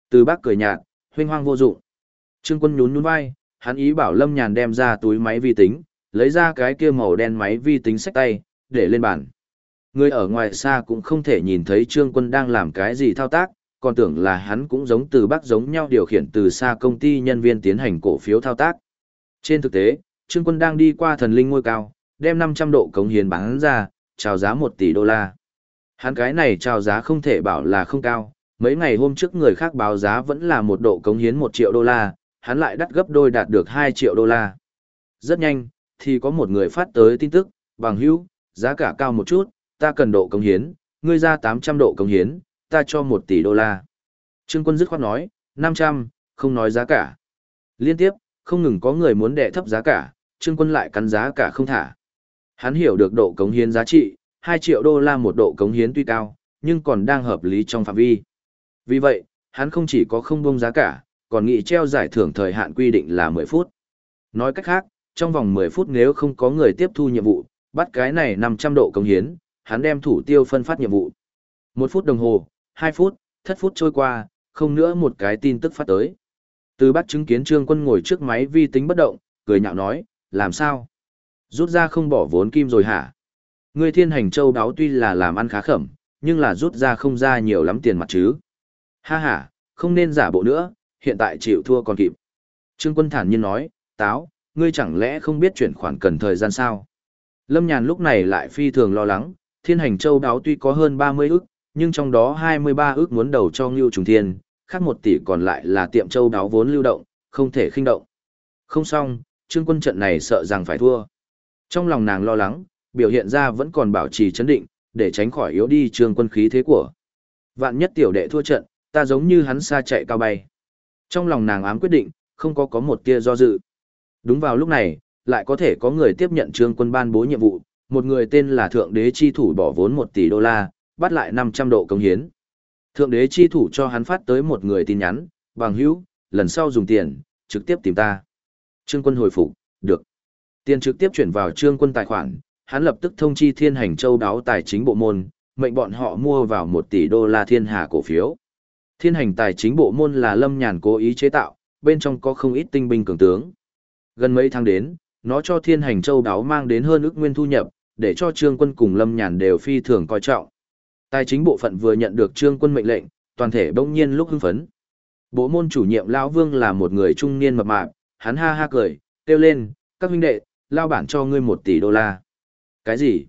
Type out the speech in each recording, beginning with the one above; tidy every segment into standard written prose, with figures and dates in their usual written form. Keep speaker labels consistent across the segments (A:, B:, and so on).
A: Từ Bác cười nhạt, huênh hoang vô dụng. Trương Quân nhún nhún vai, hắn ý bảo Lâm Nhàn đem ra túi máy vi tính, lấy ra cái kia màu đen máy vi tính xách tay, để lên bàn. Người ở ngoài xa cũng không thể nhìn thấy Trương Quân đang làm cái gì thao tác, còn tưởng là hắn cũng giống Từ Bác giống nhau điều khiển từ xa công ty nhân viên tiến hành cổ phiếu thao tác. Trên thực tế, Trương Quân đang đi qua thần linh ngôi cao, đem 500 độ cống hiến bán ra, chào giá 1 tỷ đô la. Hắn cái này chào giá không thể bảo là không cao, mấy ngày hôm trước người khác báo giá vẫn là 1 độ cống hiến 1 triệu đô la, hắn lại đắt gấp đôi đạt được 2 triệu đô la. Rất nhanh, thì có một người phát tới tin tức, bằng hữu, giá cả cao một chút, ta cần độ cống hiến, ngươi ra 800 độ cống hiến, ta cho 1 tỷ đô la. Trương Quân dứt khoát nói, 500, không nói giá cả. Liên tiếp, không ngừng có người muốn đè thấp giá cả, Trương Quân lại cắn giá cả không thả. Hắn hiểu được độ cống hiến giá trị, 2 triệu đô la một độ cống hiến tuy cao, nhưng còn đang hợp lý trong phạm vi. Vì vậy, hắn không chỉ có không buông giá cả, còn nghị treo giải thưởng thời hạn quy định là 10 phút. Nói cách khác, trong vòng 10 phút nếu không có người tiếp thu nhiệm vụ, bắt cái này 500 độ cống hiến, hắn đem thủ tiêu phân phát nhiệm vụ. 1 phút đồng hồ, 2 phút, thất phút trôi qua, không nữa một cái tin tức phát tới. Từ Bác chứng kiến Trương Quân ngồi trước máy vi tính bất động, cười nhạo nói, làm sao? Rút ra không bỏ vốn kim rồi hả? Ngươi Thiên Hành Châu đáo tuy là làm ăn khá khẩm, nhưng là rút ra không ra nhiều lắm tiền mặt chứ. Ha ha, không nên giả bộ nữa, hiện tại chịu thua còn kịp. Trương Quân thản nhiên nói, táo, ngươi chẳng lẽ không biết chuyển khoản cần thời gian sao? Lâm Nhàn lúc này lại phi thường lo lắng, Thiên Hành Châu đáo tuy có hơn 30 ức, nhưng trong đó 23 ức muốn đầu cho Ngưu Trùng Thiên, khác 1 tỷ còn lại là tiệm châu đáo vốn lưu động, không thể khinh động. Không xong, Trương Quân trận này sợ rằng phải thua. Trong lòng nàng lo lắng, biểu hiện ra vẫn còn bảo trì chấn định, để tránh khỏi yếu đi Trương Quân khí thế của. Vạn nhất tiểu đệ thua trận, ta giống như hắn xa chạy cao bay. Trong lòng nàng ám quyết định, không có một tia do dự. Đúng vào lúc này, lại có thể có người tiếp nhận Trương Quân ban bố nhiệm vụ, một người tên là Thượng Đế Chi Thủ bỏ vốn 1 tỷ đô la, bắt lại 500 độ cống hiến. Thượng Đế Chi Thủ cho hắn phát tới một người tin nhắn, bằng hữu, lần sau dùng tiền, trực tiếp tìm ta. Trương Quân hồi phục, được. Tiền trực tiếp chuyển vào Trương Quân tài khoản, hắn lập tức thông chi Thiên Hành Châu đáo tài chính bộ môn, mệnh bọn họ mua vào 1 tỷ đô la thiên hà cổ phiếu. Thiên Hành tài chính bộ môn là Lâm Nhàn cố ý chế tạo, bên trong có không ít tinh binh cường tướng. Gần mấy tháng đến, nó cho Thiên Hành Châu đáo mang đến hơn ước nguyên thu nhập, để cho Trương Quân cùng Lâm Nhàn đều phi thường coi trọng. Tài chính bộ phận vừa nhận được Trương Quân mệnh lệnh, toàn thể bỗng nhiên lúc hưng phấn. Bộ môn chủ nhiệm Lão Vương là một người trung niên mập mạp, hắn ha ha cười, kêu lên, các huynh đệ, lao bản cho ngươi 1 tỷ đô la. Cái gì?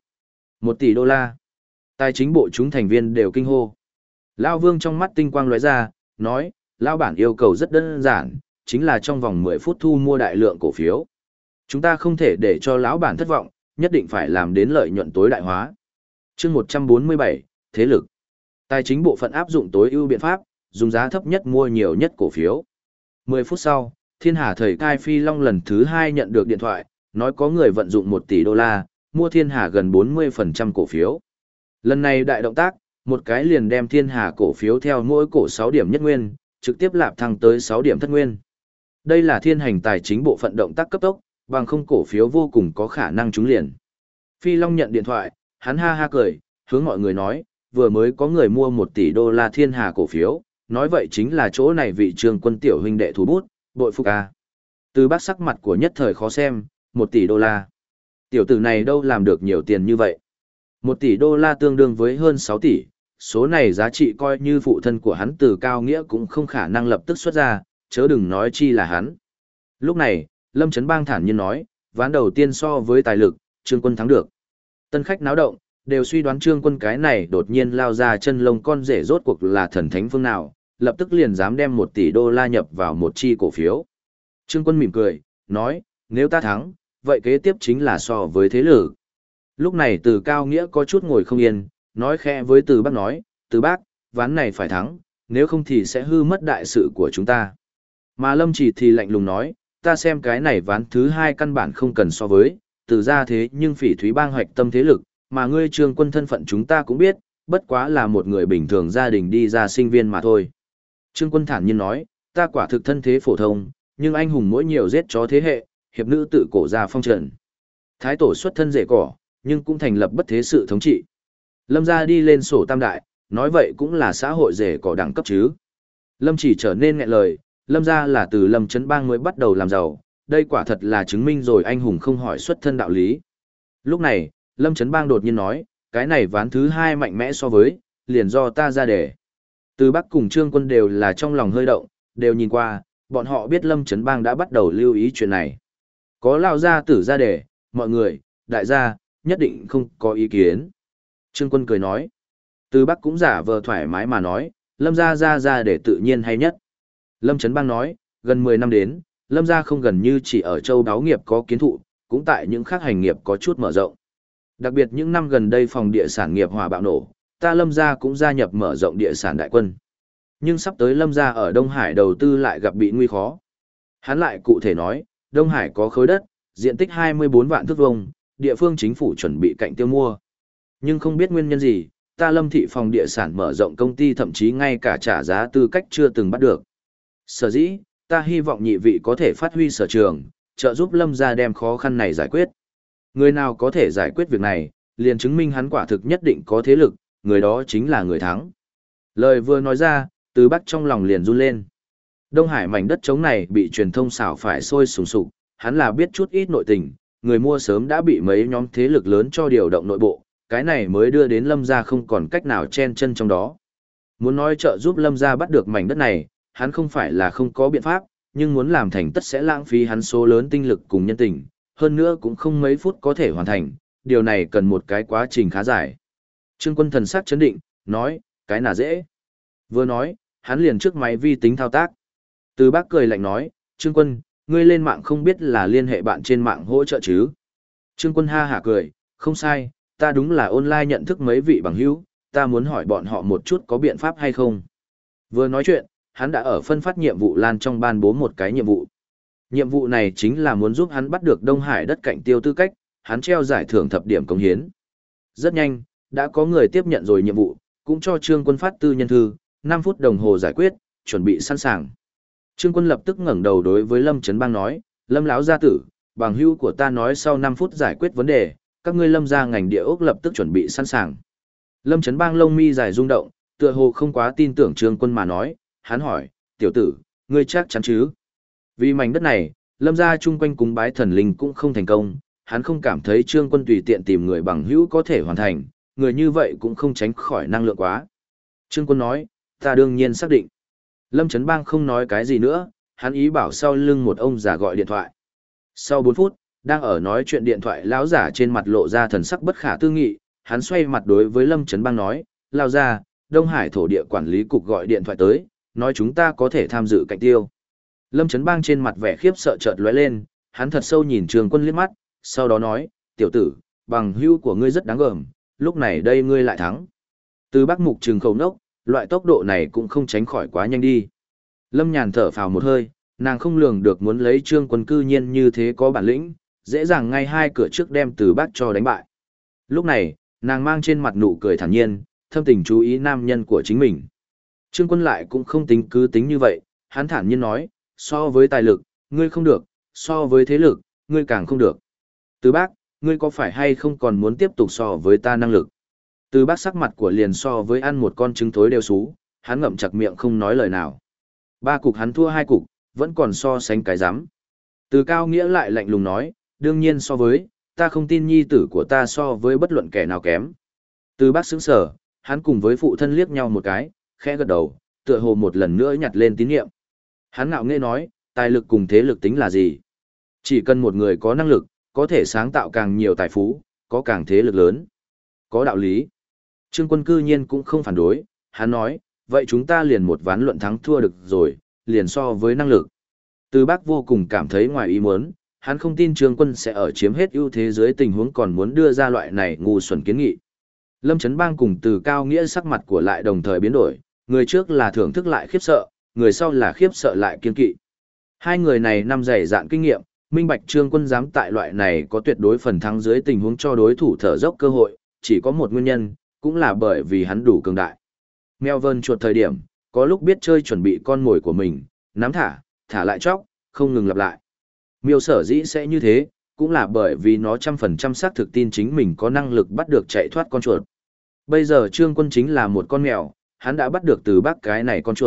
A: 1 tỷ đô la? Tài chính bộ chúng thành viên đều kinh hô. Lão Vương trong mắt tinh quang lóe ra, nói, lao bản yêu cầu rất đơn giản, chính là trong vòng 10 phút thu mua đại lượng cổ phiếu. Chúng ta không thể để cho lão bản thất vọng, nhất định phải làm đến lợi nhuận tối đại hóa. Chương 147, thế lực. Tài chính bộ phận áp dụng tối ưu biện pháp, dùng giá thấp nhất mua nhiều nhất cổ phiếu. 10 phút sau, Thiên Hà Thời Cai Phi Long lần thứ 2 nhận được điện thoại, nói có người vận dụng 1 tỷ đô la, mua Thiên Hà gần 40% cổ phiếu. Lần này đại động tác, một cái liền đem Thiên Hà cổ phiếu theo mỗi cổ 6 điểm nhất nguyên, trực tiếp lạp thăng tới 6 điểm thất nguyên. Đây là Thiên Hành tài chính bộ phận động tác cấp tốc, bằng không cổ phiếu vô cùng có khả năng trúng liền. Phi Long nhận điện thoại, hắn ha ha cười, hướng mọi người nói, vừa mới có người mua 1 tỷ đô la Thiên Hà cổ phiếu, nói vậy chính là chỗ này vị Trương Quân tiểu huynh đệ thủ bút, bội phục a. Từ Bác sắc mặt của nhất thời khó xem, 1 tỷ đô la. Tiểu tử này đâu làm được nhiều tiền như vậy? 1 tỷ đô la tương đương với hơn 6 tỷ, số này giá trị coi như phụ thân của hắn Từ Cao Nghĩa cũng không khả năng lập tức xuất ra, chớ đừng nói chi là hắn. Lúc này, Lâm Trấn Bang thản nhiên nói, ván đầu tiên so với tài lực, Trương Quân thắng được. Tân khách náo động, đều suy đoán Trương Quân cái này đột nhiên lao ra chân lông con rể rốt cuộc là thần thánh phương nào, lập tức liền dám đem 1 tỷ đô la nhập vào một chi cổ phiếu. Trương Quân mỉm cười, nói, nếu ta thắng, vậy kế tiếp chính là so với thế lực. Lúc này Từ Cao Nghĩa có chút ngồi không yên, nói khẽ với Từ Bác nói, Từ Bác, ván này phải thắng, nếu không thì sẽ hư mất đại sự của chúng ta. Mà Lâm Chỉ thì lạnh lùng nói, ta xem cái này ván thứ 2 căn bản không cần so với, từ ra thế nhưng Phỉ Thúy Bang hoạch tâm thế lực, mà ngươi Trương Quân thân phận chúng ta cũng biết, bất quá là một người bình thường gia đình đi ra sinh viên mà thôi. Trương Quân thản nhiên nói, ta quả thực thân thế phổ thông, nhưng anh hùng mỗi nhiều giết chó thế hệ, hiệp nữ tự cổ ra phong trần. Thái tổ xuất thân rể cỏ, nhưng cũng thành lập bất thế sự thống trị. Lâm gia đi lên sổ tam đại, nói vậy cũng là xã hội rể cỏ đẳng cấp chứ. Lâm chỉ trở nên nghẹn lời, Lâm gia là từ Lâm Trấn Bang mới bắt đầu làm giàu, đây quả thật là chứng minh rồi anh hùng không hỏi xuất thân đạo lý. Lúc này, Lâm Trấn Bang đột nhiên nói, cái này ván thứ hai mạnh mẽ so với, liền do ta ra để. Từ Bắc cùng Trương Quân đều là trong lòng hơi động, đều nhìn qua, bọn họ biết Lâm Trấn Bang đã bắt đầu lưu ý chuyện này. Có lao gia tử ra để, mọi người, đại gia, nhất định không có ý kiến. Trương Quân cười nói. Từ Bắc cũng giả vờ thoải mái mà nói, Lâm gia ra để tự nhiên hay nhất. Lâm Trấn Bang nói, gần 10 năm đến, Lâm gia không gần như chỉ ở châu đáo nghiệp có kiến thụ, cũng tại những khác hành nghiệp có chút mở rộng. Đặc biệt những năm gần đây phòng địa sản nghiệp hòa bạo nổ, ta Lâm gia cũng gia nhập mở rộng địa sản đại quân. Nhưng sắp tới Lâm gia ở Đông Hải đầu tư lại gặp bị nguy khó. Hắn lại cụ thể nói, Đông Hải có khối đất, diện tích 24 vạn thước vuông, địa phương chính phủ chuẩn bị cạnh tiêu mua. Nhưng không biết nguyên nhân gì, ta Lâm thị phòng địa sản mở rộng công ty thậm chí ngay cả trả giá tư cách chưa từng bắt được. Sở dĩ, ta hy vọng nhị vị có thể phát huy sở trường, trợ giúp Lâm gia đem khó khăn này giải quyết. Người nào có thể giải quyết việc này, liền chứng minh hắn quả thực nhất định có thế lực, người đó chính là người thắng. Lời vừa nói ra, Từ Bắc trong lòng liền run lên. Đông Hải mảnh đất trống này bị truyền thông xảo phải sôi sùng sục, hắn là biết chút ít nội tình, người mua sớm đã bị mấy nhóm thế lực lớn cho điều động nội bộ, cái này mới đưa đến Lâm gia không còn cách nào chen chân trong đó. Muốn nói trợ giúp Lâm gia bắt được mảnh đất này, hắn không phải là không có biện pháp, nhưng muốn làm thành tất sẽ lãng phí hắn số lớn tinh lực cùng nhân tình, hơn nữa cũng không mấy phút có thể hoàn thành, điều này cần một cái quá trình khá dài. Trương Quân thần sắc chấn định, nói, cái nào dễ. Vừa nói, hắn liền trước máy vi tính thao tác. Từ Bắc cười lạnh nói, Trương Quân, ngươi lên mạng không biết là liên hệ bạn trên mạng hỗ trợ chứ. Trương Quân ha hả cười, không sai, ta đúng là online nhận thức mấy vị bằng hữu, ta muốn hỏi bọn họ một chút có biện pháp hay không. Vừa nói chuyện, hắn đã ở phân phát nhiệm vụ lan trong ban bố một cái nhiệm vụ. Nhiệm vụ này chính là muốn giúp hắn bắt được Đông Hải đất cạnh tiêu tư cách, hắn treo giải thưởng thập điểm cống hiến. Rất nhanh, đã có người tiếp nhận rồi nhiệm vụ, cũng cho Trương Quân phát tư nhân thư, 5 phút đồng hồ giải quyết, chuẩn bị sẵn sàng. Trương Quân lập tức ngẩng đầu đối với Lâm Trấn Bang nói, Lâm lão gia tử, bằng hữu của ta nói sau 5 phút giải quyết vấn đề, các ngươi Lâm gia ngành địa ốc lập tức chuẩn bị sẵn sàng. Lâm Trấn Bang lông mi dài rung động, tựa hồ không quá tin tưởng Trương Quân mà nói, hắn hỏi, tiểu tử, ngươi chắc chắn chứ? Vì mảnh đất này, Lâm gia chung quanh cúng bái thần linh cũng không thành công, hắn không cảm thấy Trương Quân tùy tiện tìm người bằng hữu có thể hoàn thành, người như vậy cũng không tránh khỏi năng lượng quá. Trương Quân nói, ta đương nhiên xác định. Lâm Trấn Bang không nói cái gì nữa, hắn ý bảo sau lưng một ông già gọi điện thoại. Sau 4 phút, đang ở nói chuyện điện thoại lão giả trên mặt lộ ra thần sắc bất khả tư nghị, hắn xoay mặt đối với Lâm Trấn Bang nói, lao ra, Đông Hải thổ địa quản lý cục gọi điện thoại tới, nói chúng ta có thể tham dự cạnh tiêu. Lâm Trấn Bang trên mặt vẻ khiếp sợ chợt lóe lên, hắn thật sâu nhìn Trương Quân liếc mắt, sau đó nói, tiểu tử, bằng hữu của ngươi rất đáng gờm, lúc này đây ngươi lại thắng. Từ Bắc Mục Trừng khẩu nốc, loại tốc độ này cũng không tránh khỏi quá nhanh đi. Lâm Nhàn thở phào một hơi, nàng không lường được muốn lấy Trương Quân cư nhiên như thế có bản lĩnh, dễ dàng ngay hai cửa trước đem Từ Bắc cho đánh bại. Lúc này, nàng mang trên mặt nụ cười thản nhiên, thâm tình chú ý nam nhân của chính mình. Trương Quân lại cũng không tính cứ tính như vậy, hắn thản nhiên nói, so với tài lực, ngươi không được, so với thế lực, ngươi càng không được. Từ Bác, ngươi có phải hay không còn muốn tiếp tục so với ta năng lực? Từ Bác sắc mặt của liền so với ăn một con trứng thối đều xú, hắn ngậm chặt miệng không nói lời nào. 3 cục hắn thua 2 cục, vẫn còn so sánh cái rắm. Từ Cao Nghĩa lại lạnh lùng nói, đương nhiên so với, ta không tin nhi tử của ta so với bất luận kẻ nào kém. Từ Bác sững sờ, hắn cùng với phụ thân liếc nhau một cái, khẽ gật đầu, tựa hồ một lần nữa nhặt lên tín nhiệm. Hắn ngạo nghễ nói, tài lực cùng thế lực tính là gì? Chỉ cần một người có năng lực, có thể sáng tạo càng nhiều tài phú, có càng thế lực lớn. Có đạo lý. Trương Quân cư nhiên cũng không phản đối, hắn nói, vậy chúng ta liền một ván luận thắng thua được rồi, liền so với năng lực. Từ Bác vô cùng cảm thấy ngoài ý muốn, hắn không tin Trương Quân sẽ ở chiếm hết ưu thế dưới tình huống còn muốn đưa ra loại này ngu xuẩn kiến nghị. Lâm Trấn Bang cùng Từ Cao Nghĩa sắc mặt của lại đồng thời biến đổi, người trước là thưởng thức lại khiếp sợ, người sau là khiếp sợ lại kiên kỵ. Hai người này năm dày dạn kinh nghiệm, minh bạch Trương Quân dám tại loại này có tuyệt đối phần thắng dưới tình huống cho đối thủ thở dốc cơ hội, chỉ có một nguyên nhân, cũng là bởi vì hắn đủ cường đại. Mèo vờn chuột thời điểm, có lúc biết chơi chuẩn bị con mồi của mình, nắm thả lại chóc, không ngừng lặp lại. Miêu sở dĩ sẽ như thế, cũng là bởi vì nó 100% xác thực tin chính mình có năng lực bắt được chạy thoát con chuột. Bây giờ Trương Quân chính là một con mèo, hắn đã bắt được Từ Bác cái này con chuột,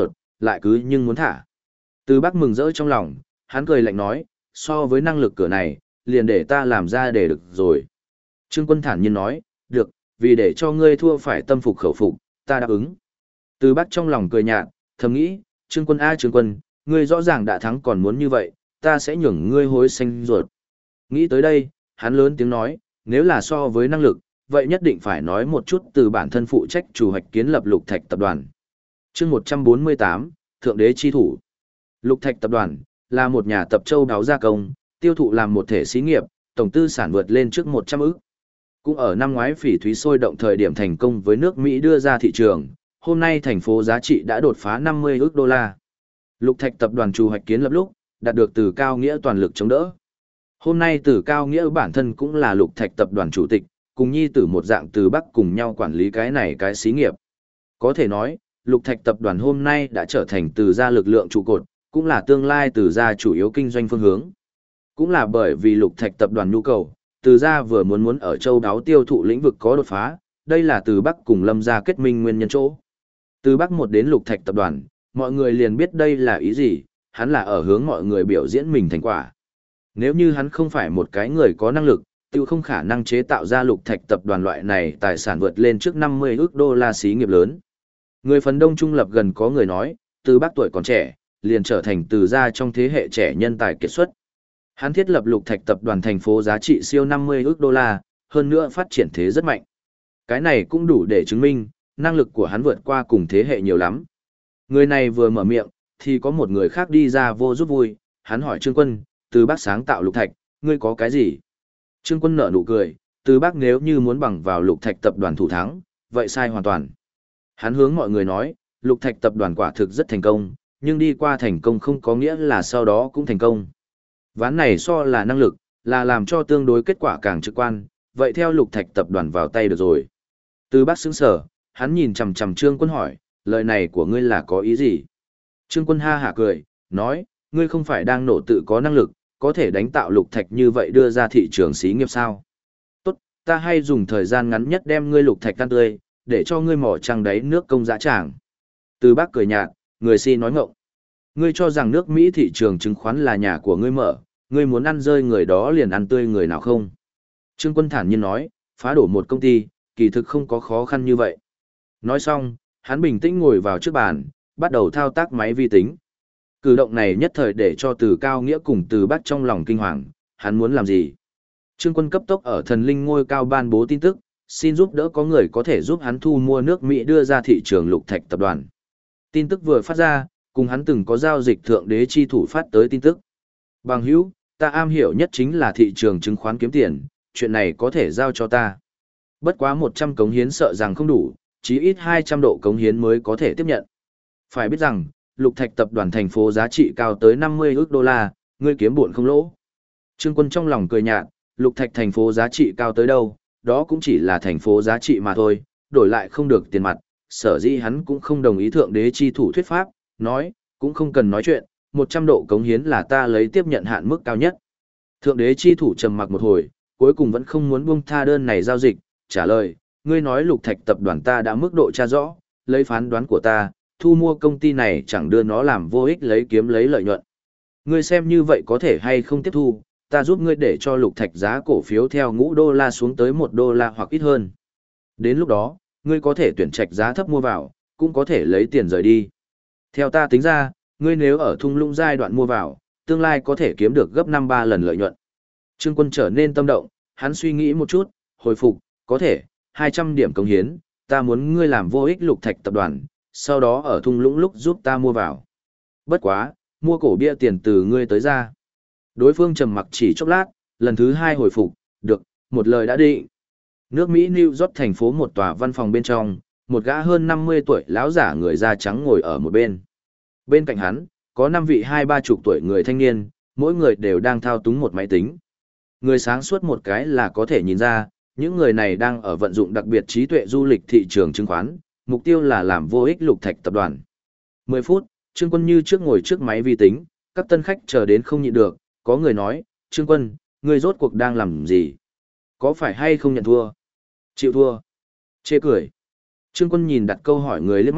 A: lại cứ nhưng muốn thả. Từ Bắc mừng rỡ trong lòng, hắn cười lạnh nói, so với năng lực cửa này, liền để ta làm ra để được rồi. Trương Quân thản nhiên nói, được, vì để cho ngươi thua phải tâm phục khẩu phục, ta đáp ứng. Từ Bắc trong lòng cười nhạt, thầm nghĩ, Trương Quân a Trương Quân, ngươi rõ ràng đã thắng còn muốn như vậy, ta sẽ nhường ngươi hối xanh ruột. Nghĩ tới đây, hắn lớn tiếng nói, nếu là so với năng lực, vậy nhất định phải nói một chút từ bản thân phụ trách chủ hoạch kiến lập Lục Thạch tập đoàn. Chương 148, Thượng đế chi thủ. Lục Thạch tập đoàn là một nhà tập châu đáo gia công, tiêu thụ làm một thể xí nghiệp, tổng tư sản vượt lên trước 100 ức. Cũng ở năm ngoái phỉ thúy sôi động thời điểm thành công với nước Mỹ đưa ra thị trường, hôm nay thành phố giá trị đã đột phá 50 ức đô la. Lục Thạch tập đoàn chủ hoạch kiến lập lúc, đạt được Từ Cao Nghĩa toàn lực chống đỡ. Hôm nay Từ Cao Nghĩa bản thân cũng là Lục Thạch tập đoàn chủ tịch, cùng nhi tử một dạng Từ Bắc cùng nhau quản lý cái này cái xí nghiệp. Có thể nói, Lục Thạch tập đoàn hôm nay đã trở thành Từ gia lực lượng trụ cột, cũng là tương lai Từ gia chủ yếu kinh doanh phương hướng. Cũng là bởi vì Lục Thạch tập đoàn nhu cầu, Từ gia vừa muốn ở châu đáo tiêu thụ lĩnh vực có đột phá, đây là Từ Bắc cùng Lâm gia kết minh nguyên nhân chỗ. Từ Bắc một đến Lục Thạch tập đoàn, mọi người liền biết đây là ý gì, hắn là ở hướng mọi người biểu diễn mình thành quả. Nếu như hắn không phải một cái người có năng lực, tự không khả năng chế tạo ra Lục Thạch tập đoàn loại này tài sản vượt lên trước 50 ức đô la xí nghiệp lớn. Người phần đông trung lập gần có người nói, Từ Bắc tuổi còn trẻ, liền trở thành Từ gia trong thế hệ trẻ nhân tài kiệt xuất. Hắn thiết lập Lục Thạch tập đoàn thành phố giá trị siêu 50 ức đô la, hơn nữa phát triển thế rất mạnh. Cái này cũng đủ để chứng minh, năng lực của hắn vượt qua cùng thế hệ nhiều lắm. Người này vừa mở miệng, thì có một người khác đi ra vô giúp vui, hắn hỏi Trương Quân, Từ Bắc sáng tạo Lục Thạch, ngươi có cái gì? Trương Quân nở nụ cười, Từ Bắc nếu như muốn bằng vào Lục Thạch tập đoàn thủ thắng, vậy sai hoàn toàn. Hắn hướng mọi người nói, Lục Thạch tập đoàn quả thực rất thành công, nhưng đi qua thành công không có nghĩa là sau đó cũng thành công. Ván này so là năng lực, là làm cho tương đối kết quả càng trực quan, vậy theo Lục Thạch tập đoàn vào tay được rồi. Từ Bắc sững sờ, hắn nhìn chằm chằm Trương Quân hỏi, lời này của ngươi là có ý gì? Trương Quân ha hả cười, nói, ngươi không phải đang nổ tự có năng lực, có thể đánh tạo Lục Thạch như vậy đưa ra thị trường xí nghiệp sao? Tốt, ta hay dùng thời gian ngắn nhất đem ngươi Lục Thạch căn tươi, để cho ngươi mỏ trăng đáy nước công dã tràng. Từ Bắc cười nhạt, người si nói ngọng. Ngươi cho rằng nước Mỹ thị trường chứng khoán là nhà của ngươi mở, ngươi muốn ăn rơi người đó liền ăn tươi người nào không? Trương Quân thản nhiên nói, phá đổ một công ty, kỳ thực không có khó khăn như vậy. Nói xong, hắn bình tĩnh ngồi vào trước bàn, bắt đầu thao tác máy vi tính. Cử động này nhất thời để cho Từ Cao Nghĩa cùng Từ Bắc trong lòng kinh hoàng, hắn muốn làm gì? Trương Quân cấp tốc ở thần linh ngôi cao ban bố tin tức, xin giúp đỡ có người có thể giúp hắn thu mua nước Mỹ đưa ra thị trường Lục Thạch tập đoàn. Tin tức vừa phát ra, cùng hắn từng có giao dịch thượng đế chi thủ phát tới tin tức. Bằng hữu, ta am hiểu nhất chính là thị trường chứng khoán kiếm tiền, chuyện này có thể giao cho ta. Bất quá 100 cống hiến sợ rằng không đủ, chí ít 200 độ cống hiến mới có thể tiếp nhận. Phải biết rằng, Lục Thạch tập đoàn thành phố giá trị cao tới 50 ức đô la, ngươi kiếm buồn không lỗ. Trương Quân trong lòng cười nhạt, Lục Thạch thành phố giá trị cao tới đâu, đó cũng chỉ là thành phố giá trị mà thôi, đổi lại không được tiền mặt, sở dĩ hắn cũng không đồng ý thượng đế chi thủ thuyết pháp, nói, cũng không cần nói chuyện, 100 độ cống hiến là ta lấy tiếp nhận hạn mức cao nhất. Thượng đế chi thủ trầm mặc một hồi, cuối cùng vẫn không muốn buông tha đơn này giao dịch, trả lời, ngươi nói Lục Thạch tập đoàn ta đã mức độ tra rõ, lấy phán đoán của ta, thu mua công ty này chẳng đưa nó làm vô ích lấy kiếm lấy lợi nhuận. Ngươi xem như vậy có thể hay không tiếp thu, ta giúp ngươi để cho Lục Thạch giá cổ phiếu theo $5 xuống tới $1 hoặc ít hơn. Đến lúc đó, ngươi có thể tuyển trạch giá thấp mua vào, cũng có thể lấy tiền rời đi. Theo ta tính ra, ngươi nếu ở thung lũng giai đoạn mua vào, tương lai có thể kiếm được gấp 5-3 lần lợi nhuận. Trương Quân trở nên tâm động, hắn suy nghĩ một chút, hồi phục, có thể, 200 điểm cống hiến, ta muốn ngươi làm vô ích Lục Thạch tập đoàn, sau đó ở thung lũng lúc giúp ta mua vào. Bất quá, mua cổ bia tiền từ ngươi tới ra. Đối phương trầm mặc chỉ chốc lát, lần thứ 2 hồi phục, được, một lời đã định. Nước Mỹ New York thành phố một tòa văn phòng bên trong, một gã hơn 50 tuổi lão giả người da trắng ngồi ở một bên. Bên cạnh hắn, có 5 vị 2-30 tuổi người thanh niên, mỗi người đều đang thao túng một máy tính. Người sáng suốt một cái là có thể nhìn ra, những người này đang ở vận dụng đặc biệt trí tuệ du lịch thị trường chứng khoán, mục tiêu là làm vô ích Lục Thạch tập đoàn. 10 phút, Trương Quân như trước ngồi trước máy vi tính, các tân khách chờ đến không nhịn được, có người nói, Trương Quân, người rốt cuộc đang làm gì? Có phải hay không nhận thua? Chịu thua? Chê cười. Trương Quân nhìn đặt câu hỏi người liếc mắt,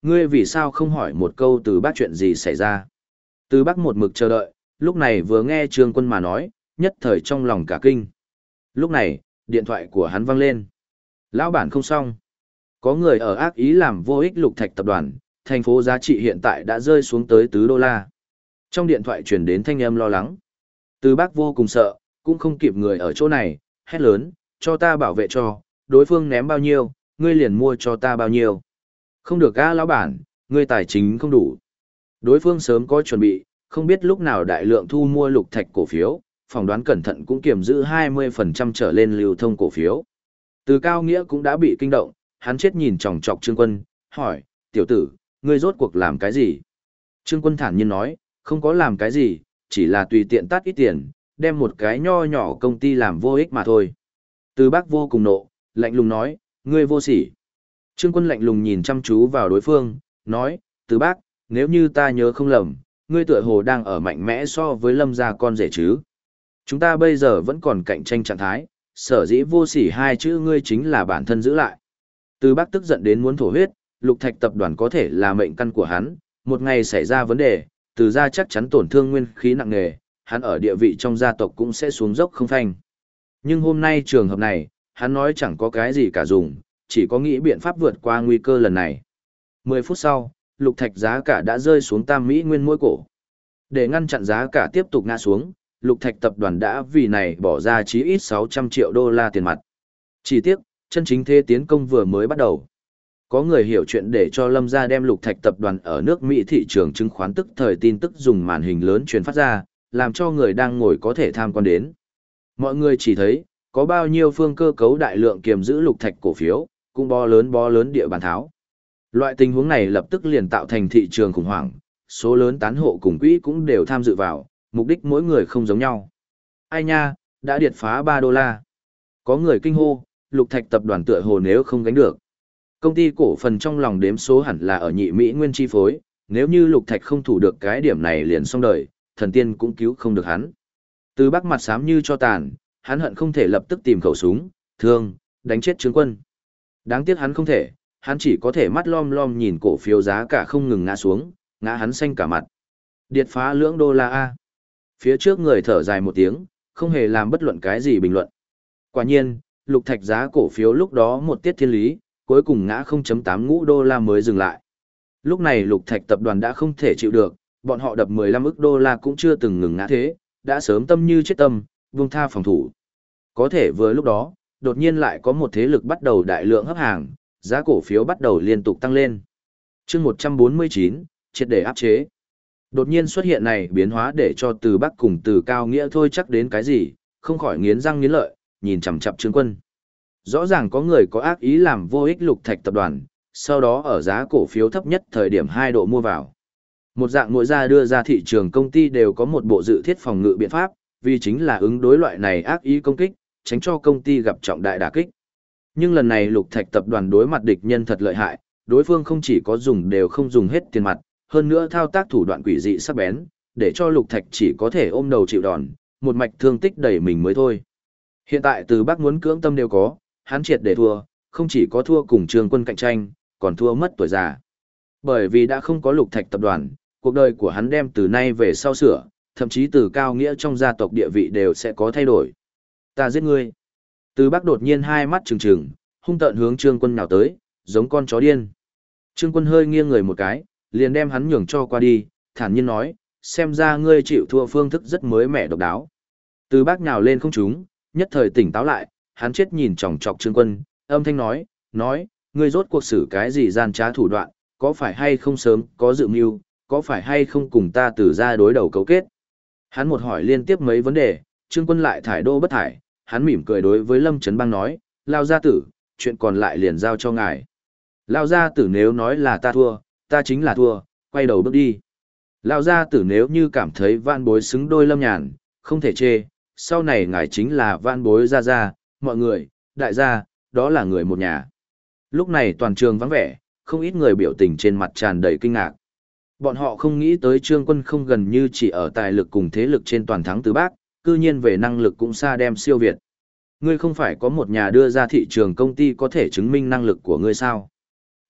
A: Ngươi vì sao không hỏi một câu Từ Bác chuyện gì xảy ra? Từ Bác một mực chờ đợi, lúc này vừa nghe Trương Quân mà nói, nhất thời trong lòng cả kinh. Lúc này, điện thoại của hắn vang lên. Lão bản không xong. Có người ở ác ý làm vô ích Lục Thạch tập đoàn, thành phố giá trị hiện tại đã rơi xuống tới $4. Trong điện thoại truyền đến thanh âm lo lắng. Từ Bác vô cùng sợ, cũng không kịp người ở chỗ này, hét lớn, cho ta bảo vệ cho, đối phương ném bao nhiêu, ngươi liền mua cho ta bao nhiêu. Không được a lão bản, ngươi tài chính không đủ. Đối phương sớm có chuẩn bị, không biết lúc nào đại lượng thu mua Lục Thạch cổ phiếu, phỏng đoán cẩn thận cũng kiểm giữ 20% trở lên lưu thông cổ phiếu. Từ Cao Nghĩa cũng đã bị kinh động, hắn chết nhìn chòng chọc Trương Quân, hỏi, tiểu tử, ngươi rốt cuộc làm cái gì? Trương Quân thản nhiên nói, không có làm cái gì, chỉ là tùy tiện tát ít tiền, đem một cái nho nhỏ công ty làm vô ích mà thôi. Từ Bác vô cùng nộ, lạnh lùng nói, ngươi vô sỉ. Trương Quân lạnh lùng nhìn chăm chú vào đối phương, nói, Từ Bác, nếu như ta nhớ không lầm, ngươi tựa hồ đang ở mạnh mẽ so với Lâm gia con rể chứ. Chúng ta bây giờ vẫn còn cạnh tranh trạng thái, sở dĩ vô sỉ hai chữ ngươi chính là bản thân giữ lại. Từ Bác tức giận đến muốn thổ huyết, Lục Thạch tập đoàn có thể là mệnh căn của hắn, một ngày xảy ra vấn đề, Từ gia chắc chắn tổn thương nguyên khí nặng nề, hắn ở địa vị trong gia tộc cũng sẽ xuống dốc không phanh. Nhưng hôm nay trường hợp này, hắn nói chẳng có cái gì cả dùng, chỉ có nghĩ biện pháp vượt qua nguy cơ lần này. 10 phút sau, Lục Thạch giá cả đã rơi xuống tam mỹ nguyên mỗi cổ. Để ngăn chặn giá cả tiếp tục ngã xuống, Lục Thạch tập đoàn đã vì này bỏ ra chí ít $600 triệu tiền mặt. Chỉ tiếc, chân chính thế tiến công vừa mới bắt đầu. Có người hiểu chuyện để cho Lâm gia đem Lục Thạch tập đoàn ở nước Mỹ thị trường chứng khoán tức thời tin tức dùng màn hình lớn truyền phát ra, làm cho người đang ngồi có thể tham quan đến. Mọi người chỉ thấy, có bao nhiêu phương cơ cấu đại lượng kiềm giữ Lục Thạch cổ phiếu, cũng bó lớn địa bàn tháo. Loại tình huống này lập tức liền tạo thành thị trường khủng hoảng, số lớn tán hộ cùng quỹ cũng đều tham dự vào, mục đích mỗi người không giống nhau. Ai nha, đã điệt phá $3. Có người kinh hô, Lục Thạch tập đoàn tựa hồ nếu không gánh được. Công ty cổ phần trong lòng đếm số hẳn là ở nhị Mỹ nguyên chi phối, nếu như Lục Thạch không thủ được cái điểm này liền xong đời, thần tiên cũng cứu không được hắn. Từ Bắc mặt xám như cho tàn, hắn hận không thể lập tức tìm khẩu súng, thương, đánh chết Trương Quân. Đáng tiếc hắn không thể, hắn chỉ có thể mắt lom lom nhìn cổ phiếu giá cả không ngừng ngã xuống, ngã hắn xanh cả mặt. Điệt phá lưỡng đô la A. Phía trước người thở dài một tiếng, không hề làm bất luận cái gì bình luận. Quả nhiên, Lục Thạch giá cổ phiếu lúc đó một tiết thiên lý, cuối cùng ngã 0.8 ngũ đô la mới dừng lại. Lúc này Lục Thạch tập đoàn đã không thể chịu được, bọn họ đập 15 ức đô la cũng chưa từng ngừng ngã thế, đã sớm tâm như chết tâm, buông tha phòng thủ. Có thể vừa lúc đó, đột nhiên lại có một thế lực bắt đầu đại lượng hấp hàng, giá cổ phiếu bắt đầu liên tục tăng lên. Chương 149, triệt để áp chế. Đột nhiên xuất hiện này biến hóa để cho Từ Bắc cùng Từ Cao Nghĩa thôi chắc đến cái gì, không khỏi nghiến răng nghiến lợi, nhìn chằm chằm Trương Quân. Rõ ràng có người có ác ý làm vô ích Lục Thạch tập đoàn, sau đó ở giá cổ phiếu thấp nhất thời điểm 2 độ mua vào. Một dạng mỗi gia đưa ra thị trường công ty đều có một bộ dự thiết phòng ngự biện pháp, vì chính là ứng đối loại này ác ý công kích, tránh cho công ty gặp trọng đại đả kích. Nhưng lần này Lục Thạch tập đoàn đối mặt địch nhân thật lợi hại, đối phương không chỉ có dùng đều không dùng hết tiền mặt, hơn nữa thao tác thủ đoạn quỷ dị sắc bén, để cho Lục Thạch chỉ có thể ôm đầu chịu đòn, một mạch thương tích đẩy mình mới thôi. Hiện tại Từ Bắc muốn cưỡng tâm đều có, hắn triệt để thua, không chỉ có thua cùng Trương Quân cạnh tranh, còn thua mất tuổi già. Bởi vì đã không có Lục Thạch tập đoàn, cuộc đời của hắn đem từ nay về sau sửa, thậm chí Từ Cao Nghĩa trong gia tộc địa vị đều sẽ có thay đổi. Ta giết ngươi. Từ Bắc đột nhiên hai mắt trừng trừng, hung tợn hướng Trương Quân nhào tới, giống con chó điên. Trương Quân hơi nghiêng người một cái, liền đem hắn nhường cho qua đi, thản nhiên nói, xem ra ngươi chịu thua phương thức rất mới mẻ độc đáo. Từ Bắc nhào lên không trúng, nhất thời tỉnh táo lại, hắn chết nhìn chòng chọc Trương Quân, âm thanh nói, ngươi rốt cuộc xử cái gì gian trá thủ đoạn, có phải hay không sớm có dự mưu, có phải hay không cùng ta Từ ra đối đầu cấu kết. Hắn một hỏi liên tiếp mấy vấn đề, Trương Quân lại thải đô bất thải, hắn mỉm cười đối với Lâm Trấn Bang nói, Lao gia tử, chuyện còn lại liền giao cho ngài. Lao gia tử nếu nói là ta thua, ta chính là thua, quay đầu bước đi. Lao gia tử nếu như cảm thấy Vạn Bối xứng đôi Lâm Nhàn, không thể chê, sau này ngài chính là Vạn Bối gia, mọi người, đại gia, đó là người một nhà. Lúc này toàn trường vắng vẻ, không ít người biểu tình trên mặt tràn đầy kinh ngạc. Bọn họ không nghĩ tới Trương Quân không gần như chỉ ở tài lực cùng thế lực trên toàn thắng Từ Bắc, cư nhiên về năng lực cũng xa đem siêu việt. Ngươi không phải có một nhà đưa ra thị trường công ty có thể chứng minh năng lực của ngươi sao? Tốt,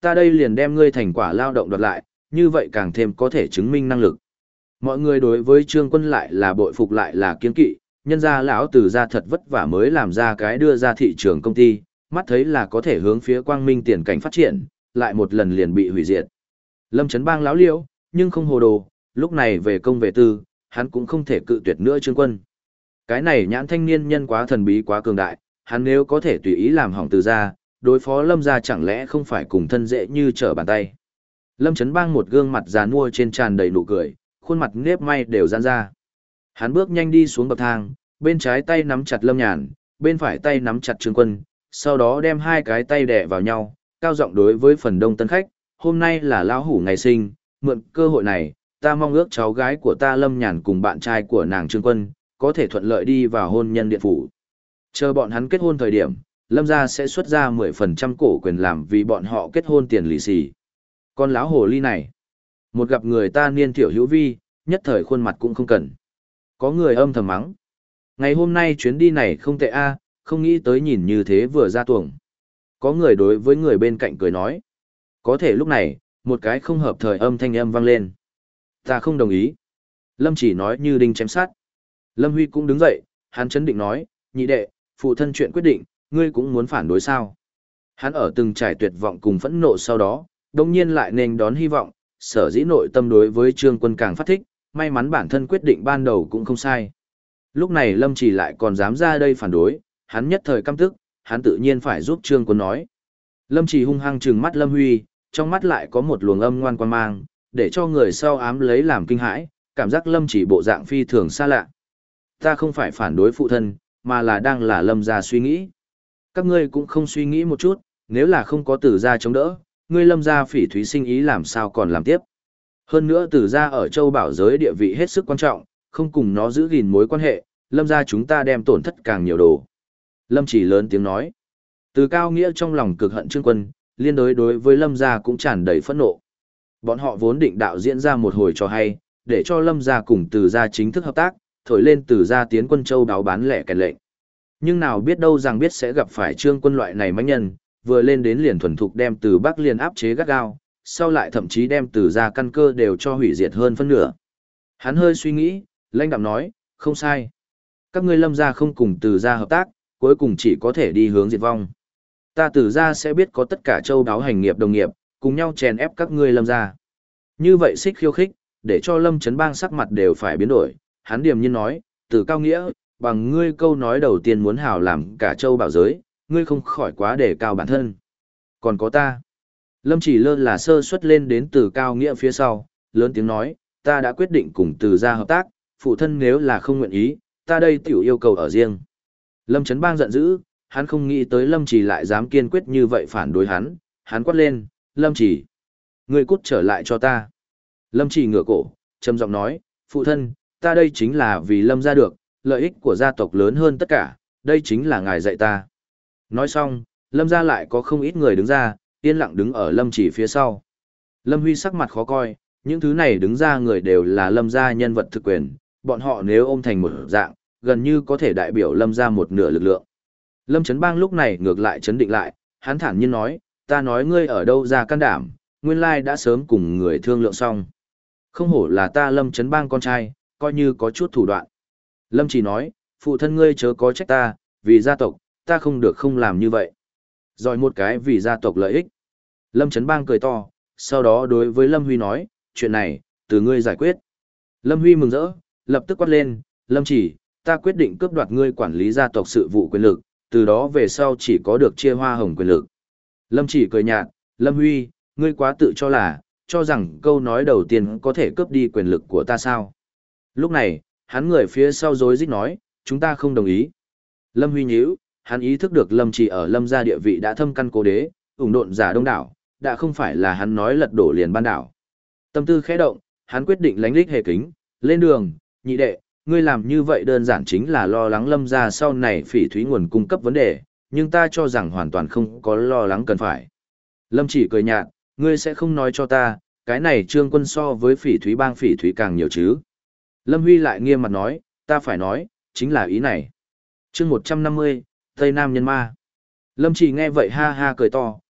A: ta đây liền đem ngươi thành quả lao động đoạt lại, như vậy càng thêm có thể chứng minh năng lực. Mọi người đối với Trương Quân lại là bội phục lại là kiên kỵ, nhân ra lão Từ gia thật vất vả mới làm ra cái đưa ra thị trường công ty, mắt thấy là có thể hướng phía quang minh tiền cảnh phát triển, lại một lần liền bị hủy diệt. Lâm Trấn Bang láo liễu, nhưng không hồ đồ, lúc này về công về tư, hắn cũng không thể cự tuyệt nữa Trương Quân. Cái này nhãn thanh niên nhân quá thần bí quá cường đại, hắn nếu có thể tùy ý làm hỏng Từ gia, đối phó Lâm gia chẳng lẽ không phải cùng thân dễ như trở bàn tay. Lâm Trấn Bang một gương mặt già nua trên tràn đầy nụ cười, khuôn mặt nếp may đều giãn ra. Hắn bước nhanh đi xuống bậc thang, bên trái tay nắm chặt Lâm Nhàn, bên phải tay nắm chặt Trương Quân, sau đó đem hai cái tay đè vào nhau, cao giọng đối với phần đông tân khách, hôm nay là lão hủ ngày sinh, mượn cơ hội này, ta mong ước cháu gái của ta Lâm Nhàn cùng bạn trai của nàng Trương Quân, có thể thuận lợi đi vào hôn nhân điện phủ. Chờ bọn hắn kết hôn thời điểm, Lâm gia sẽ xuất ra 10% cổ quyền làm vì bọn họ kết hôn tiền lì xì. Con lão hồ ly này, một gặp người ta niên thiểu hữu vi, nhất thời khuôn mặt cũng không cần. Có người âm thầm mắng. Ngày hôm nay chuyến đi này không tệ a, không nghĩ tới nhìn như thế vừa ra tuồng. Có người đối với người bên cạnh cười nói. Có thể lúc này, một cái không hợp thời âm thanh âm vang lên. Ta không đồng ý. Lâm chỉ nói như đinh chém sát. Lâm Huy cũng đứng dậy, hắn chấn định nói, nhị đệ, phụ thân chuyện quyết định, ngươi cũng muốn phản đối sao. Hắn ở từng trải tuyệt vọng cùng phẫn nộ sau đó, đồng nhiên lại nên đón hy vọng, sở dĩ nội tâm đối với Trương Quân càng phát thích, may mắn bản thân quyết định ban đầu cũng không sai. Lúc này Lâm chỉ lại còn dám ra đây phản đối, hắn nhất thời căm tức, hắn tự nhiên phải giúp Trương Quân nói. Lâm chỉ hung hăng trừng mắt Lâm Huy, trong mắt lại có một luồng âm ngoan quan mang, để cho người sau ám lấy làm kinh hãi, cảm giác Lâm chỉ bộ dạng phi thường xa lạ. Ta không phải phản đối phụ thân, mà là đang là Lâm gia suy nghĩ. Các ngươi cũng không suy nghĩ một chút, nếu là không có Từ gia chống đỡ, ngươi Lâm gia Phỉ Thúy sinh ý làm sao còn làm tiếp. Hơn nữa Từ gia ở châu bảo giới địa vị hết sức quan trọng, không cùng nó giữ gìn mối quan hệ, Lâm gia chúng ta đem tổn thất càng nhiều đồ. Lâm chỉ lớn tiếng nói. Từ Cao Nghĩa trong lòng cực hận Trương Quân, liên đối với Lâm gia cũng tràn đầy phẫn nộ. Bọn họ vốn định đạo diễn ra một hồi trò hay, để cho Lâm gia cùng Từ gia chính thức hợp tác, thổi lên Từ gia tiến quân châu đáo bán lẻ kèn lệnh. Nhưng nào biết đâu rằng biết sẽ gặp phải Trương Quân loại này mãnh nhân, vừa lên đến liền thuần thục đem Từ Bắc liền áp chế gắt gao, sau lại thậm chí đem Từ gia căn cơ đều cho hủy diệt hơn phân nửa. Hắn hơi suy nghĩ, lãnh đạm nói, không sai. Các ngươi Lâm gia không cùng Từ gia hợp tác, cuối cùng chỉ có thể đi hướng diệt vong. Ta Từ gia sẽ biết có tất cả châu đáo hành nghiệp đồng nghiệp, cùng nhau chèn ép các ngươi Lâm gia. Như vậy xích khiêu khích, để cho Lâm Trấn Bang sắc mặt đều phải biến đổi, hắn điềm nhiên nói, Từ Cao Nghĩa, bằng ngươi câu nói đầu tiên muốn hào làm cả châu bảo giới, ngươi không khỏi quá để cao bản thân. Còn có ta. Lâm chỉ lơ là sơ suất lên đến Từ Cao Nghĩa phía sau, lớn tiếng nói, ta đã quyết định cùng Từ gia hợp tác, phụ thân nếu là không nguyện ý, ta đây tiểu yêu cầu ở riêng. Lâm Trấn Bang giận dữ, hắn không nghĩ tới Lâm chỉ lại dám kiên quyết như vậy phản đối hắn quát lên, Lâm chỉ, ngươi cút trở lại cho ta. Lâm chỉ ngửa cổ, trầm giọng nói, phụ thân, ta đây chính là vì Lâm gia được, lợi ích của gia tộc lớn hơn tất cả, đây chính là ngài dạy ta. Nói xong, Lâm gia lại có không ít người đứng ra, yên lặng đứng ở Lâm chỉ phía sau. Lâm Huy sắc mặt khó coi, những thứ này đứng ra người đều là Lâm gia nhân vật thực quyền, bọn họ nếu ôm thành một dạng, gần như có thể đại biểu Lâm gia một nửa lực lượng. Lâm Trấn Bang lúc này ngược lại chấn định lại, hắn thản nhiên nói, ta nói ngươi ở đâu ra can đảm, nguyên lai đã sớm cùng người thương lượng xong. Không hổ là ta Lâm Trấn Bang con trai, coi như có chút thủ đoạn. Lâm chỉ nói, phụ thân ngươi chớ có trách ta, vì gia tộc, ta không được không làm như vậy. Rồi một cái vì gia tộc lợi ích. Lâm Trấn Bang cười to, sau đó đối với Lâm Huy nói, chuyện này, từ ngươi giải quyết. Lâm Huy mừng rỡ, lập tức quát lên, Lâm chỉ, ta quyết định cướp đoạt ngươi quản lý gia tộc sự vụ quyền lực, từ đó về sau chỉ có được chia hoa hồng quyền lực. Lâm chỉ cười nhạt, Lâm Huy, ngươi quá tự cho rằng câu nói đầu tiên có thể cướp đi quyền lực của ta sao. Lúc này, hắn người phía sau rối rít nói, chúng ta không đồng ý. Lâm Huy nhíu, hắn ý thức được Lâm chỉ ở Lâm gia địa vị đã thâm căn cố đế, ủng độn giả đông đảo, đã không phải là hắn nói lật đổ liền ban đảo. Tâm tư khẽ động, hắn quyết định lánh lích hề kính, lên đường, nhị đệ, ngươi làm như vậy đơn giản chính là lo lắng Lâm gia sau này Phỉ Thúy nguồn cung cấp vấn đề, nhưng ta cho rằng hoàn toàn không có lo lắng cần phải. Lâm chỉ cười nhạt, ngươi sẽ không nói cho ta, cái này Trương Quân so với Phỉ Thúy bang Phỉ Thúy càng nhiều chứ. Lâm Huy lại nghiêm mặt nói, ta phải nói, chính là ý này. Chương 150, Tây Nam Nhân Ma. Lâm chỉ nghe vậy ha ha cười to,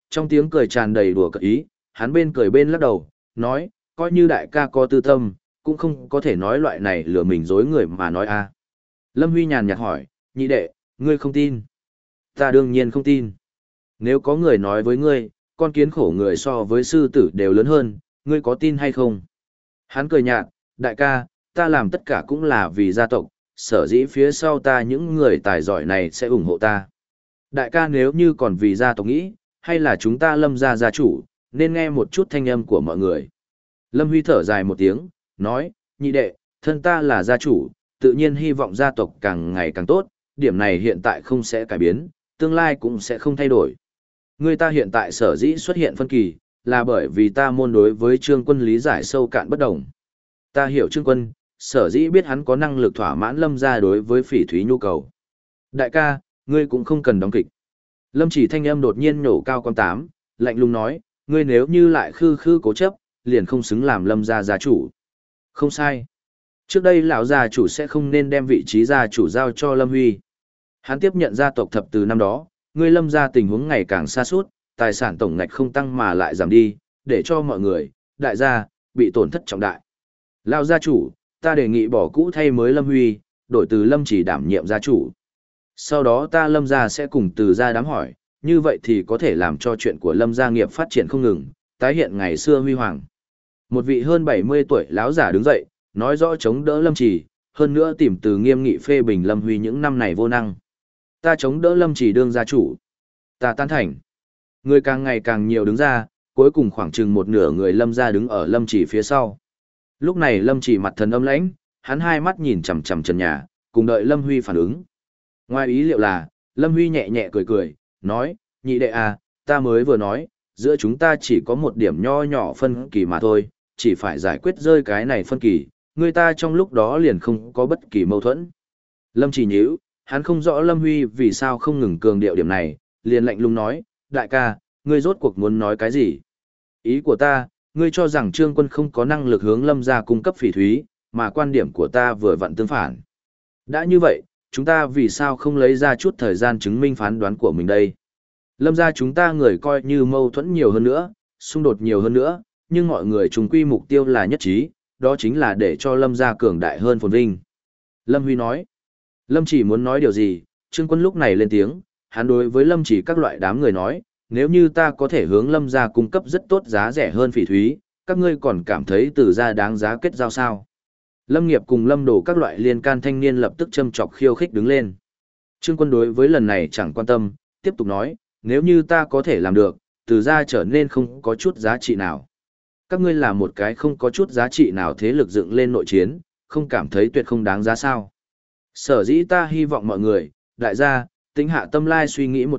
A: trong tiếng cười tràn đầy đùa cợt ý, hắn bên cười bên lắc đầu, nói, coi như đại ca có tư tâm, cũng không có thể nói loại này lừa mình dối người mà nói a. Lâm Huy nhàn nhạt hỏi, nhị đệ, ngươi không tin? Ta đương nhiên không tin. Nếu có người nói với ngươi, con kiến khổ người so với sư tử đều lớn hơn, ngươi có tin hay không? Hắn cười nhạt, đại ca, ta làm tất cả cũng là vì gia tộc, sở dĩ phía sau ta những người tài giỏi này sẽ ủng hộ ta. Đại ca nếu như còn vì gia tộc nghĩ, hay là chúng ta Lâm gia gia chủ, nên nghe một chút thanh âm của mọi người. Lâm Huy thở dài một tiếng, nói, nhị đệ, thân ta là gia chủ, tự nhiên hy vọng gia tộc càng ngày càng tốt, điểm này hiện tại không sẽ cải biến, tương lai cũng sẽ không thay đổi. Người ta hiện tại sở dĩ xuất hiện phân kỳ, là bởi vì ta môn đối với Trương Quân lý giải sâu cạn bất đồng. Ta hiểu Trương Quân, sở dĩ biết hắn có năng lực thỏa mãn Lâm gia đối với Phỉ Thúy nhu cầu. Đại ca, ngươi cũng không cần đóng kịch. Lâm Chỉ thanh âm đột nhiên nổ cao con tám, lạnh lùng nói, ngươi nếu như lại khư khư cố chấp, liền không xứng làm Lâm gia gia chủ. Không sai. Trước đây lão gia chủ sẽ không nên đem vị trí gia chủ giao cho Lâm Huy. Hắn tiếp nhận gia tộc thập từ năm đó, ngươi Lâm gia tình huống ngày càng xa suốt, tài sản tổng ngạch không tăng mà lại giảm đi, để cho mọi người, đại gia, bị tổn thất trọng đại. Lão gia chủ, ta đề nghị bỏ cũ thay mới Lâm Huy, đổi từ Lâm Chỉ đảm nhiệm gia chủ. Sau đó ta Lâm gia sẽ cùng từ gia đám hỏi, như vậy thì có thể làm cho chuyện của Lâm gia nghiệp phát triển không ngừng, tái hiện ngày xưa huy hoàng. Một vị hơn 70 tuổi lão giả đứng dậy, nói rõ chống đỡ Lâm Chỉ, hơn nữa tìm từ nghiêm nghị phê bình Lâm Huy những năm này vô năng. Ta chống đỡ Lâm Chỉ đương gia chủ. Ta tán thành. Người càng ngày càng nhiều đứng ra, cuối cùng khoảng chừng một nửa người Lâm gia đứng ở Lâm Chỉ phía sau. Lúc này Lâm Chỉ mặt thần âm lãnh, hắn hai mắt nhìn chằm chằm trần nhà, cùng đợi Lâm Huy phản ứng. Ngoài ý liệu là, Lâm Huy nhẹ nhẹ cười cười, nói, nhị đệ à, ta mới vừa nói, giữa chúng ta chỉ có một điểm nho nhỏ phân kỳ mà thôi, chỉ phải giải quyết rơi cái này phân kỳ, người ta trong lúc đó liền không có bất kỳ mâu thuẫn. Lâm Chỉ nhíu, hắn không rõ Lâm Huy vì sao không ngừng cường điệu điểm này, liền lạnh lùng nói, đại ca, ngươi rốt cuộc muốn nói cái gì? Ý của ta, ngươi cho rằng Trương Quân không có năng lực hướng Lâm gia cung cấp phỉ thúy, mà quan điểm của ta vừa vặn tương phản. Đã như vậy, chúng ta vì sao không lấy ra chút thời gian chứng minh phán đoán của mình đây? Lâm gia chúng ta người coi như mâu thuẫn nhiều hơn nữa, xung đột nhiều hơn nữa, nhưng mọi người chung quy mục tiêu là nhất trí, đó chính là để cho Lâm gia cường đại hơn phồn vinh. Lâm Huy nói, Lâm Chỉ muốn nói điều gì, Trương Quân lúc này lên tiếng, hắn đối với Lâm Chỉ các loại đám người nói, nếu như ta có thể hướng Lâm gia cung cấp rất tốt giá rẻ hơn phỉ thúy, các ngươi còn cảm thấy từ gia đáng giá kết giao sao? Lâm Nghiệp cùng Lâm Đồ các loại liên can thanh niên lập tức châm chọc khiêu khích đứng lên. Trương Quân đối với lần này chẳng quan tâm, tiếp tục nói, nếu như ta có thể làm được, từ gia trở nên không có chút giá trị nào. Các ngươi là một cái không có chút giá trị nào thế lực dựng lên nội chiến, không cảm thấy tuyệt không đáng giá sao. Sở dĩ ta hy vọng mọi người, đại gia, tính hạ tâm lai suy nghĩ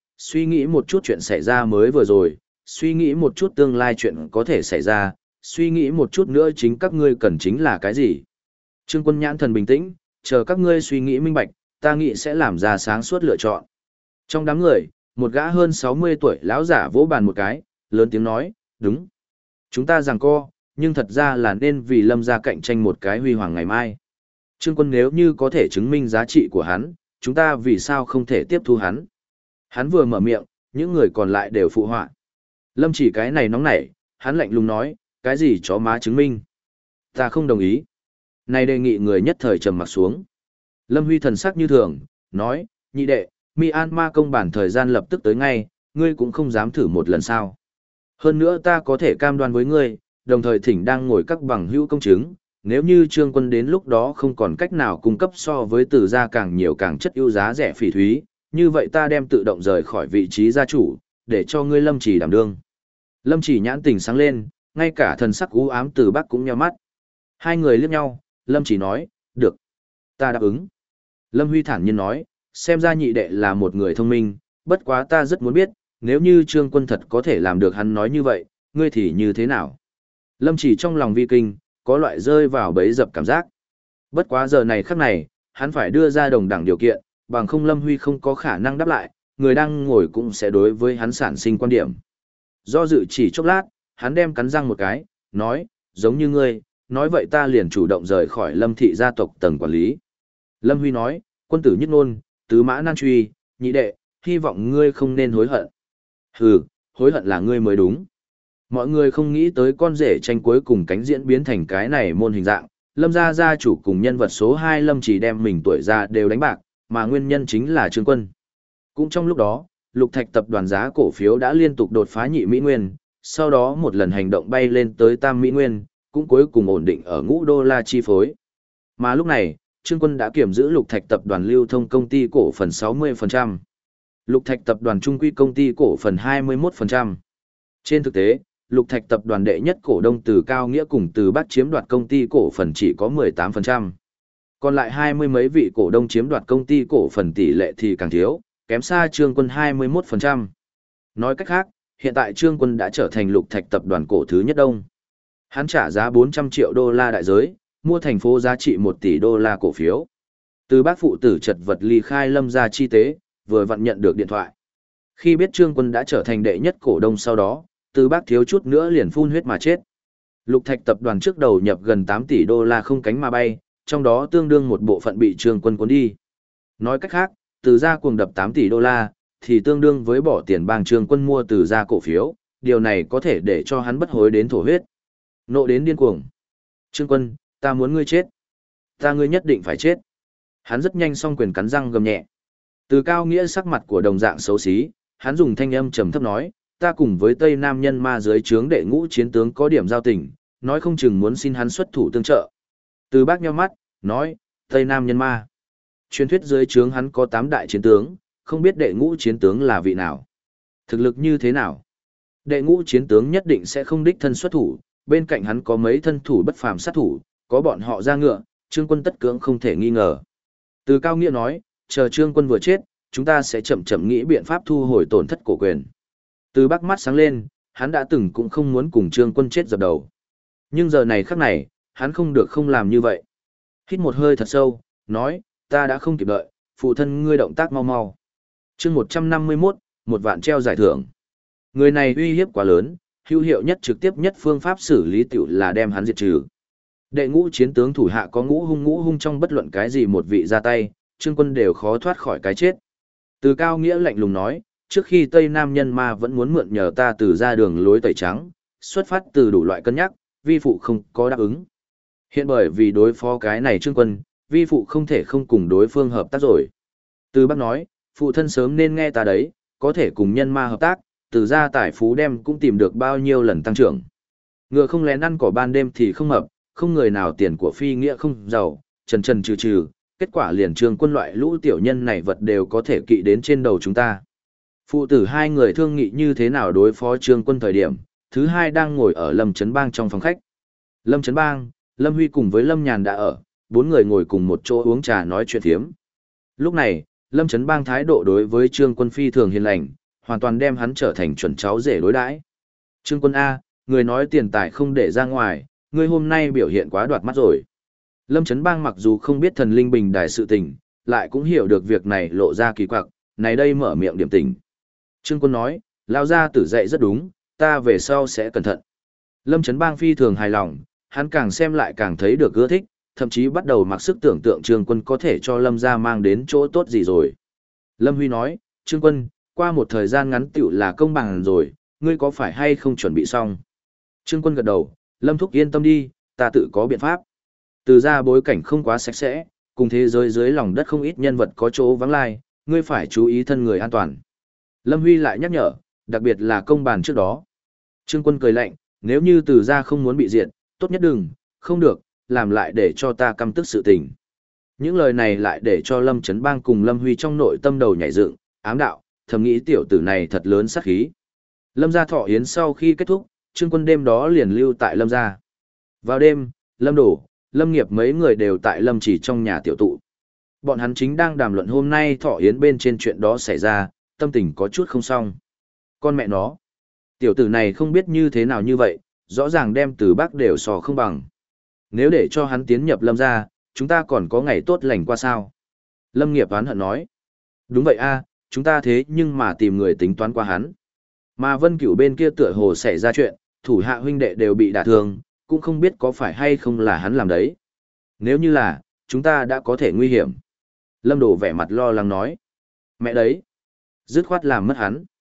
A: một chút chuyện xảy ra mới vừa rồi, suy nghĩ một chút tương lai chuyện có thể xảy ra, suy nghĩ một chút nữa chính các ngươi cần chính là cái gì. Trương Quân nhãn thần bình tĩnh, chờ các ngươi suy nghĩ minh bạch, ta nghĩ sẽ làm ra sáng suốt lựa chọn. Trong đám người, một gã hơn 60 tuổi lão giả vỗ bàn một cái, lớn tiếng nói, đúng. Chúng ta giằng co, nhưng thật ra là nên vì Lâm gia cạnh tranh một cái huy hoàng ngày mai. Trương Quân nếu như có thể chứng minh giá trị của hắn, chúng ta vì sao không thể tiếp thu hắn. Hắn vừa mở miệng, những người còn lại đều phụ họa. Lâm Chỉ cái này nóng nảy, hắn lạnh lùng nói, cái gì chó má chứng minh. Ta không đồng ý. Này đề nghị người nhất thời trầm mặt xuống. Lâm Huy thần sắc như thường, nói, nhị đệ, Myanmar công bản thời gian lập tức tới ngay, ngươi cũng không dám thử một lần sao. Hơn nữa ta có thể cam đoan với ngươi, đồng thời thỉnh đang ngồi các bằng hữu công chứng, nếu như Trương Quân đến lúc đó không còn cách nào cung cấp so với từ gia càng nhiều càng chất ưu giá rẻ phỉ thúy, như vậy ta đem tự động rời khỏi vị trí gia chủ, để cho ngươi Lâm Chỉ đảm đương. Lâm Chỉ nhãn tình sáng lên, ngay cả thần sắc u ám từ Bắc cũng nheo mắt. Hai người liếc nhau, Lâm Chỉ nói, được, ta đáp ứng. Lâm Huy thản nhiên nói, xem ra nhị đệ là một người thông minh, bất quá ta rất muốn biết, nếu như Trương Quân thật có thể làm được hắn nói như vậy, ngươi thì như thế nào? Lâm Chỉ trong lòng vi kinh, có loại rơi vào bẫy dập cảm giác. Bất quá giờ này khắc này, hắn phải đưa ra đồng đẳng điều kiện, bằng không Lâm Huy không có khả năng đáp lại, người đang ngồi cũng sẽ đối với hắn sản sinh quan điểm. Do dự chỉ chốc lát, hắn đem cắn răng một cái, nói, giống như ngươi, nói vậy ta liền chủ động rời khỏi Lâm thị gia tộc tầng quản lý. Lâm Huy nói, quân tử nhất ngôn, tứ mã nan truy, nhị đệ, hy vọng ngươi không nên hối hận. Hừ, hối hận là ngươi mới đúng. Mọi người không nghĩ tới con rể tranh cuối cùng cánh diễn biến thành cái này môn hình dạng, Lâm gia gia chủ cùng nhân vật số 2 Lâm chỉ đem mình tuổi già đều đánh bạc, mà nguyên nhân chính là Trương Quân. Cũng trong lúc đó, Lục Thạch tập đoàn giá cổ phiếu đã liên tục đột phá nhị mỹ nguyên, sau đó một lần hành động bay lên tới tam mỹ nguyên, cũng cuối cùng ổn định ở $5 chi phối. Mà lúc này, Trương Quân đã kiểm giữ Lục Thạch tập đoàn lưu thông công ty cổ phần 60%, Lục Thạch tập đoàn trung quy công ty cổ phần 21%. Trên thực tế, Lục Thạch tập đoàn đệ nhất cổ đông Từ Cao Nghĩa cùng Từ Bắc chiếm đoạt công ty cổ phần chỉ có 18%. Còn lại 20 mấy vị cổ đông chiếm đoạt công ty cổ phần tỷ lệ thì càng thiếu, kém xa Trương Quân 21%. Nói cách khác, hiện tại Trương Quân đã trở thành Lục Thạch tập đoàn cổ thứ nhất đông. Hắn trả giá $400 triệu đại giới, mua thành phố giá trị $1 tỷ cổ phiếu. Từ Bắc phụ tử chật vật ly khai Lâm gia chi tế, vừa vặn nhận được điện thoại. Khi biết Trương Quân đã trở thành đệ nhất cổ đông sau đó, Từ Bắc thiếu chút nữa liền phun huyết mà chết. Lục Thạch tập đoàn trước đầu nhập gần $8 tỷ không cánh mà bay, trong đó tương đương một bộ phận bị Trương Quân cuốn đi. Nói cách khác, Từ gia cuồng đập $8 tỷ, thì tương đương với bỏ tiền bang Trương Quân mua Từ gia cổ phiếu, điều này có thể để cho hắn bất hối đến thổ huyết. Nộ đến điên cuồng. Trương Quân, ta muốn ngươi chết. Ngươi nhất định phải chết. Hắn rất nhanh song quyền cắn răng gầm nhẹ. Từ Cao Nghĩa sắc mặt của đồng dạng xấu xí, hắn dùng thanh âm trầm thấp nói, ta cùng với Tây Nam nhân ma dưới trướng đệ ngũ chiến tướng có điểm giao tình, nói không chừng muốn xin hắn xuất thủ tương trợ. Từ Bác nhíu mắt, nói, Tây Nam nhân ma. Truyền thuyết dưới trướng hắn có 8 đại chiến tướng, không biết đệ ngũ chiến tướng là vị nào. Thực lực như thế nào? Đệ ngũ chiến tướng nhất định sẽ không đích thân xuất thủ, bên cạnh hắn có mấy thân thủ bất phàm sát thủ, có bọn họ ra ngựa, Trương Quân tất cưỡng không thể nghi ngờ. Từ Cao Nghĩa nói, chờ Trương Quân vừa chết, chúng ta sẽ chậm chậm nghĩ biện pháp thu hồi tổn thất cổ quyền. Từ Bắc mắt sáng lên, hắn đã từng cũng không muốn cùng Trương Quân chết dập đầu. Nhưng giờ này khắc này, hắn không được không làm như vậy. Hít một hơi thật sâu, nói, ta đã không kịp đợi, phụ thân ngươi động tác mau mau. Chương 151, một vạn treo giải thưởng. Người này uy hiếp quá lớn, hữu hiệu nhất trực tiếp nhất phương pháp xử lý tiểu là đem hắn diệt trừ. Đệ ngũ chiến tướng thủ hạ có ngũ hung trong bất luận cái gì một vị ra tay, Trương Quân đều khó thoát khỏi cái chết. Từ Cao Nghĩa lạnh lùng nói, trước khi Tây Nam nhân ma vẫn muốn mượn nhờ ta từ ra đường lối tẩy trắng, xuất phát từ đủ loại cân nhắc, vi phụ không có đáp ứng. Hiện bởi vì đối phó cái này Trương Quân, vi phụ không thể không cùng đối phương hợp tác rồi. Từ Bắc nói, phụ thân sớm nên nghe ta đấy, có thể cùng nhân ma hợp tác, từ ra tài phú đem cũng tìm được bao nhiêu lần tăng trưởng. Ngựa không lén ăn cỏ ban đêm thì không hợp, không người nào tiền của phi nghĩa không giàu, trần trừ, kết quả liền Trương Quân loại lũ tiểu nhân này vật đều có thể kỵ đến trên đầu chúng ta. Phụ tử hai người thương nghị như thế nào đối phó Trương Quân thời điểm, thứ hai đang ngồi ở Lâm Trấn Bang trong phòng khách. Lâm Trấn Bang, Lâm Huy cùng với Lâm Nhàn đã ở, 4 người ngồi cùng một chỗ uống trà nói chuyện thiếm. Lúc này, Lâm Trấn Bang thái độ đối với Trương Quân phi thường hiền lành, hoàn toàn đem hắn trở thành chuẩn cháu rể đối đãi. Trương Quân A, người nói tiền tài không để ra ngoài, ngươi hôm nay biểu hiện quá đoạt mắt rồi. Lâm Trấn Bang mặc dù không biết thần linh bình đài sự tình, lại cũng hiểu được việc này lộ ra kỳ quặc, này đây mở miệng điểm tình. Trương Quân nói, lao ra tử dạy rất đúng, ta về sau sẽ cẩn thận. Lâm Trấn Bang phi thường hài lòng, hắn càng xem lại càng thấy được ưa thích, thậm chí bắt đầu mặc sức tưởng tượng Trương Quân có thể cho Lâm gia mang đến chỗ tốt gì rồi. Lâm Huy nói, Trương Quân, qua một thời gian ngắn tựu là công bằng rồi, ngươi có phải hay không chuẩn bị xong? Trương Quân gật đầu, Lâm Thúc yên tâm đi, ta tự có biện pháp. Từ ra bối cảnh không quá sạch sẽ, cùng thế giới dưới lòng đất không ít nhân vật có chỗ vắng lai, ngươi phải chú ý thân người an toàn. Lâm Huy lại nhắc nhở, đặc biệt là công bàn trước đó. Trương Quân cười lạnh, nếu như từ ra không muốn bị diệt, tốt nhất đừng, không được, làm lại để cho ta căm tức sự tình. Những lời này lại để cho Lâm Trấn Bang cùng Lâm Huy trong nội tâm đầu nhảy dựng, ám đạo, thầm nghĩ tiểu tử này thật lớn sát khí. Lâm gia thọ yến sau khi kết thúc, Trương Quân đêm đó liền lưu tại Lâm gia. Vào đêm, Lâm Đổ, Lâm Nghiệp mấy người đều tại Lâm Chỉ trong nhà tiểu tụ. Bọn hắn chính đang đàm luận hôm nay thọ yến bên trên chuyện đó xảy ra, tâm tình có chút không xong. Con mẹ nó, tiểu tử này không biết như thế nào như vậy, rõ ràng đem từ Bắc đều sò không bằng. Nếu để cho hắn tiến nhập Lâm gia, chúng ta còn có ngày tốt lành qua sao? Lâm Nghiệp oán hận nói. Đúng vậy a, chúng ta thế nhưng mà tìm người tính toán qua hắn. Mà Vân Cửu bên kia tựa hồ xảy ra chuyện, thủ hạ huynh đệ đều bị đả thương, cũng không biết có phải hay không là hắn làm đấy. Nếu như là, chúng ta đã có thể nguy hiểm. Lâm Đồ vẻ mặt lo lắng nói. Mẹ đấy, dứt khoát làm mất hắn.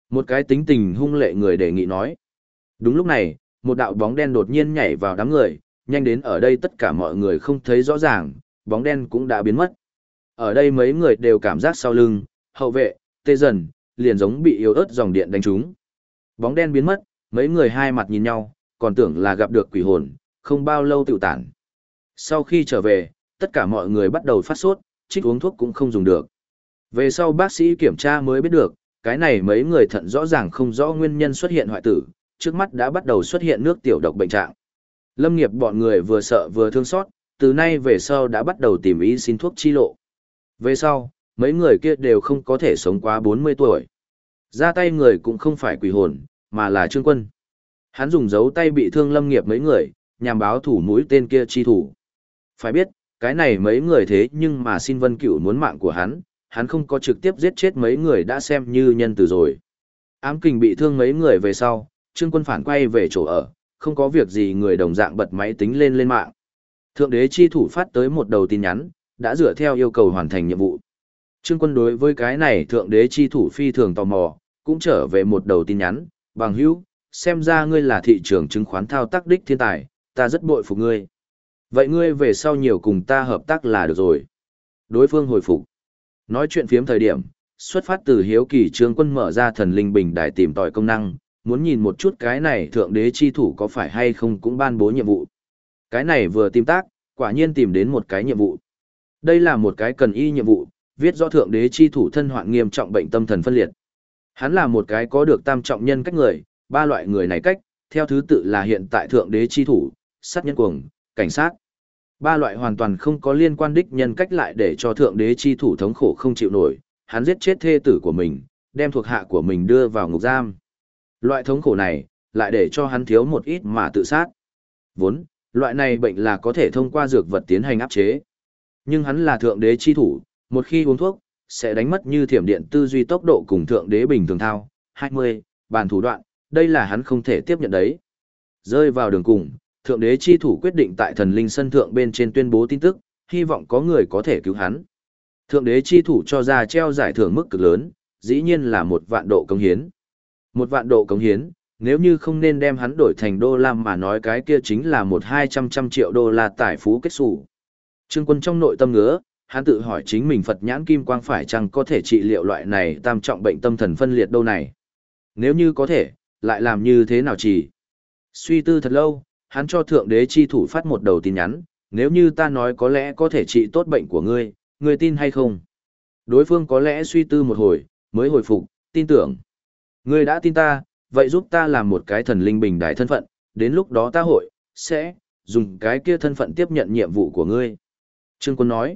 A: Một cái tính tình hung lệ người đề nghị nói. Đúng lúc này, một đạo bóng đen đột nhiên nhảy vào đám người, nhanh đến ở đây tất cả mọi người không thấy rõ ràng, bóng đen cũng đã biến mất. Ở đây mấy người đều cảm giác sau lưng, hậu vệ, tê dần, liền giống bị yếu ớt dòng điện đánh trúng. Bóng đen biến mất, mấy người hai mặt nhìn nhau, còn tưởng là gặp được quỷ hồn, không bao lâu tự tản. Sau khi trở về, tất cả mọi người bắt đầu phát sốt, trích uống thuốc cũng không dùng được. Về sau bác sĩ kiểm tra mới biết được, cái này mấy người thận rõ ràng không rõ nguyên nhân xuất hiện hoại tử, trước mắt đã bắt đầu xuất hiện nước tiểu độc bệnh trạng. Lâm nghiệp bọn người vừa sợ vừa thương xót, từ nay về sau đã bắt đầu tìm ý xin thuốc chi lộ. Về sau, mấy người kia đều không có thể sống quá 40 tuổi. Ra tay người cũng không phải quỷ hồn, mà là Trương Quân. Hắn dùng dấu tay bị thương lâm nghiệp mấy người, nhằm báo thủ mũi tên kia chi thủ. Phải biết, cái này mấy người thế nhưng mà xin Vân Cửu muốn mạng của hắn không có trực tiếp giết chết mấy người đã xem như nhân từ rồi. Ám kình bị thương mấy người về sau, Trương Quân phản quay về chỗ ở, không có việc gì người đồng dạng bật máy tính lên mạng. Thượng đế chi thủ phát tới một đầu tin nhắn, đã dựa theo yêu cầu hoàn thành nhiệm vụ. Trương Quân đối với cái này thượng đế chi thủ phi thường tò mò, cũng trở về một đầu tin nhắn, bằng hữu, xem ra ngươi là thị trường chứng khoán thao tác đích thiên tài, ta rất bội phục ngươi. Vậy ngươi về sau nhiều cùng ta hợp tác là được rồi. Đối phương hồi phục. Nói chuyện phiếm thời điểm, xuất phát từ hiếu kỳ Trương Quân mở ra thần linh bình đài tìm tòi công năng, muốn nhìn một chút cái này thượng đế chi thủ có phải hay không cũng ban bố nhiệm vụ. Cái này vừa tìm tác, quả nhiên tìm đến một cái nhiệm vụ. Đây là một cái cần y nhiệm vụ, viết rõ thượng đế chi thủ thân hoạn nghiêm trọng bệnh tâm thần phân liệt. Hắn là một cái có được tam trọng nhân cách người, ba loại người này cách, theo thứ tự là hiện tại thượng đế chi thủ, sát nhân cuồng, cảnh sát. Ba loại hoàn toàn không có liên quan đích nhân cách lại để cho thượng đế chi thủ thống khổ không chịu nổi, hắn giết chết thê tử của mình, đem thuộc hạ của mình đưa vào ngục giam. Loại thống khổ này, lại để cho hắn thiếu một ít mà tự sát. Vốn, loại này bệnh là có thể thông qua dược vật tiến hành áp chế. Nhưng hắn là thượng đế chi thủ, một khi uống thuốc, sẽ đánh mất như thiểm điện tư duy tốc độ cùng thượng đế bình thường thao, 20, bàn thủ đoạn, đây là hắn không thể tiếp nhận đấy. Rơi vào đường cùng, thượng đế chi thủ quyết định tại thần linh sân thượng bên trên tuyên bố tin tức, hy vọng có người có thể cứu hắn. Thượng đế chi thủ cho ra treo giải thưởng mức cực lớn, dĩ nhiên là 1.000.000 độ cống hiến. 1.000.000 độ cống hiến, nếu như không nên đem hắn đổi thành đô la mà nói cái kia chính là 1-200 triệu đô la tài phú kết xù. Trương Quân trong nội tâm ngứa, hắn tự hỏi chính mình Phật nhãn kim quang phải chăng có thể trị liệu loại này tam trọng bệnh tâm thần phân liệt đâu này. Nếu như có thể, lại làm như thế nào chỉ? Suy tư thật lâu, hắn cho thượng đế chi thủ phát một đầu tin nhắn, nếu như ta nói có lẽ có thể trị tốt bệnh của ngươi, ngươi tin hay không? Đối phương có lẽ suy tư một hồi, mới hồi phục, tin tưởng. Ngươi đã tin ta, vậy giúp ta làm một cái thần linh bình đài thân phận, đến lúc đó ta sẽ dùng cái kia thân phận tiếp nhận nhiệm vụ của ngươi. Trương Quân nói,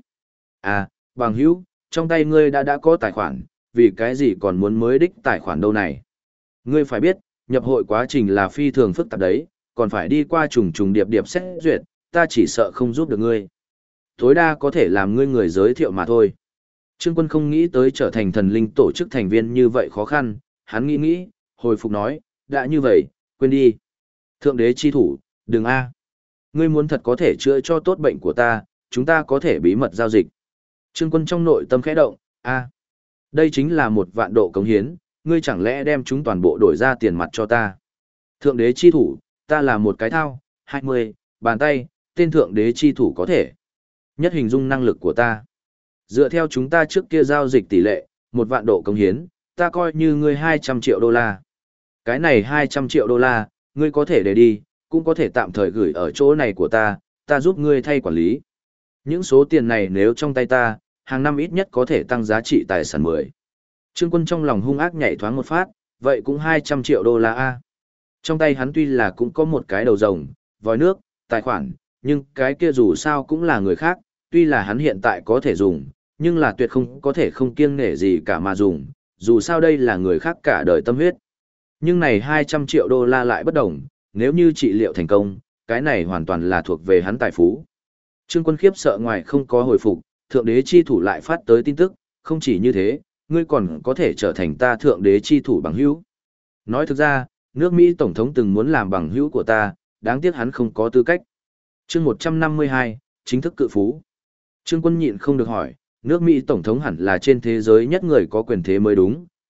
A: bằng hữu, trong tay ngươi đã có tài khoản, vì cái gì còn muốn mới đích tài khoản đâu này? Ngươi phải biết, nhập hội quá trình là phi thường phức tạp đấy, còn phải đi qua trùng điệp xét duyệt, ta chỉ sợ không giúp được ngươi. Tối đa có thể làm ngươi người giới thiệu mà thôi. Trương Quân không nghĩ tới trở thành thần linh tổ chức thành viên như vậy khó khăn, hắn nghĩ, hồi phục nói, đã như vậy, quên đi. Thượng đế chi thủ, đừng Ngươi muốn thật có thể chữa cho tốt bệnh của ta, chúng ta có thể bí mật giao dịch. Trương Quân trong nội tâm khẽ động, đây chính là 1.000.000 độ cống hiến, ngươi chẳng lẽ đem chúng toàn bộ đổi ra tiền mặt cho ta. Thượng đế chi thủ, ta là một cái thao, 20, bàn tay, tên thượng đế chi thủ có thể. Nhất hình dung năng lực của ta. Dựa theo chúng ta trước kia giao dịch tỷ lệ, 1.000.000 độ cống hiến, ta coi như ngươi 200 triệu đô la. Cái này 200 triệu đô la, ngươi có thể để đi, cũng có thể tạm thời gửi ở chỗ này của ta giúp ngươi thay quản lý. Những số tiền này nếu trong tay ta, hàng năm ít nhất có thể tăng giá trị tài sản 10. Trương Quân trong lòng hung ác nhảy thoáng một phát, vậy cũng 200 triệu đô la Trong tay hắn tuy là cũng có một cái đầu rồng, vòi nước, tài khoản, nhưng cái kia dù sao cũng là người khác, tuy là hắn hiện tại có thể dùng, nhưng là tuyệt không có thể không kiêng nể gì cả mà dùng, dù sao đây là người khác cả đời tâm huyết. Nhưng này 200 triệu đô la lại bất đồng, nếu như trị liệu thành công, cái này hoàn toàn là thuộc về hắn tài phú. Trương Quân khiếp sợ ngoài không có hồi phục, thượng đế chi thủ lại phát tới tin tức, không chỉ như thế, ngươi còn có thể trở thành ta thượng đế chi thủ bằng hữu. Nói thực ra, nước Mỹ Tổng thống từng muốn làm bằng hữu của ta, đáng tiếc hắn không có tư cách. Chương 152, chính thức cự phú. Trương Quân nhịn không được hỏi, nước Mỹ Tổng thống hẳn là trên thế giới nhất người có quyền thế mới đúng,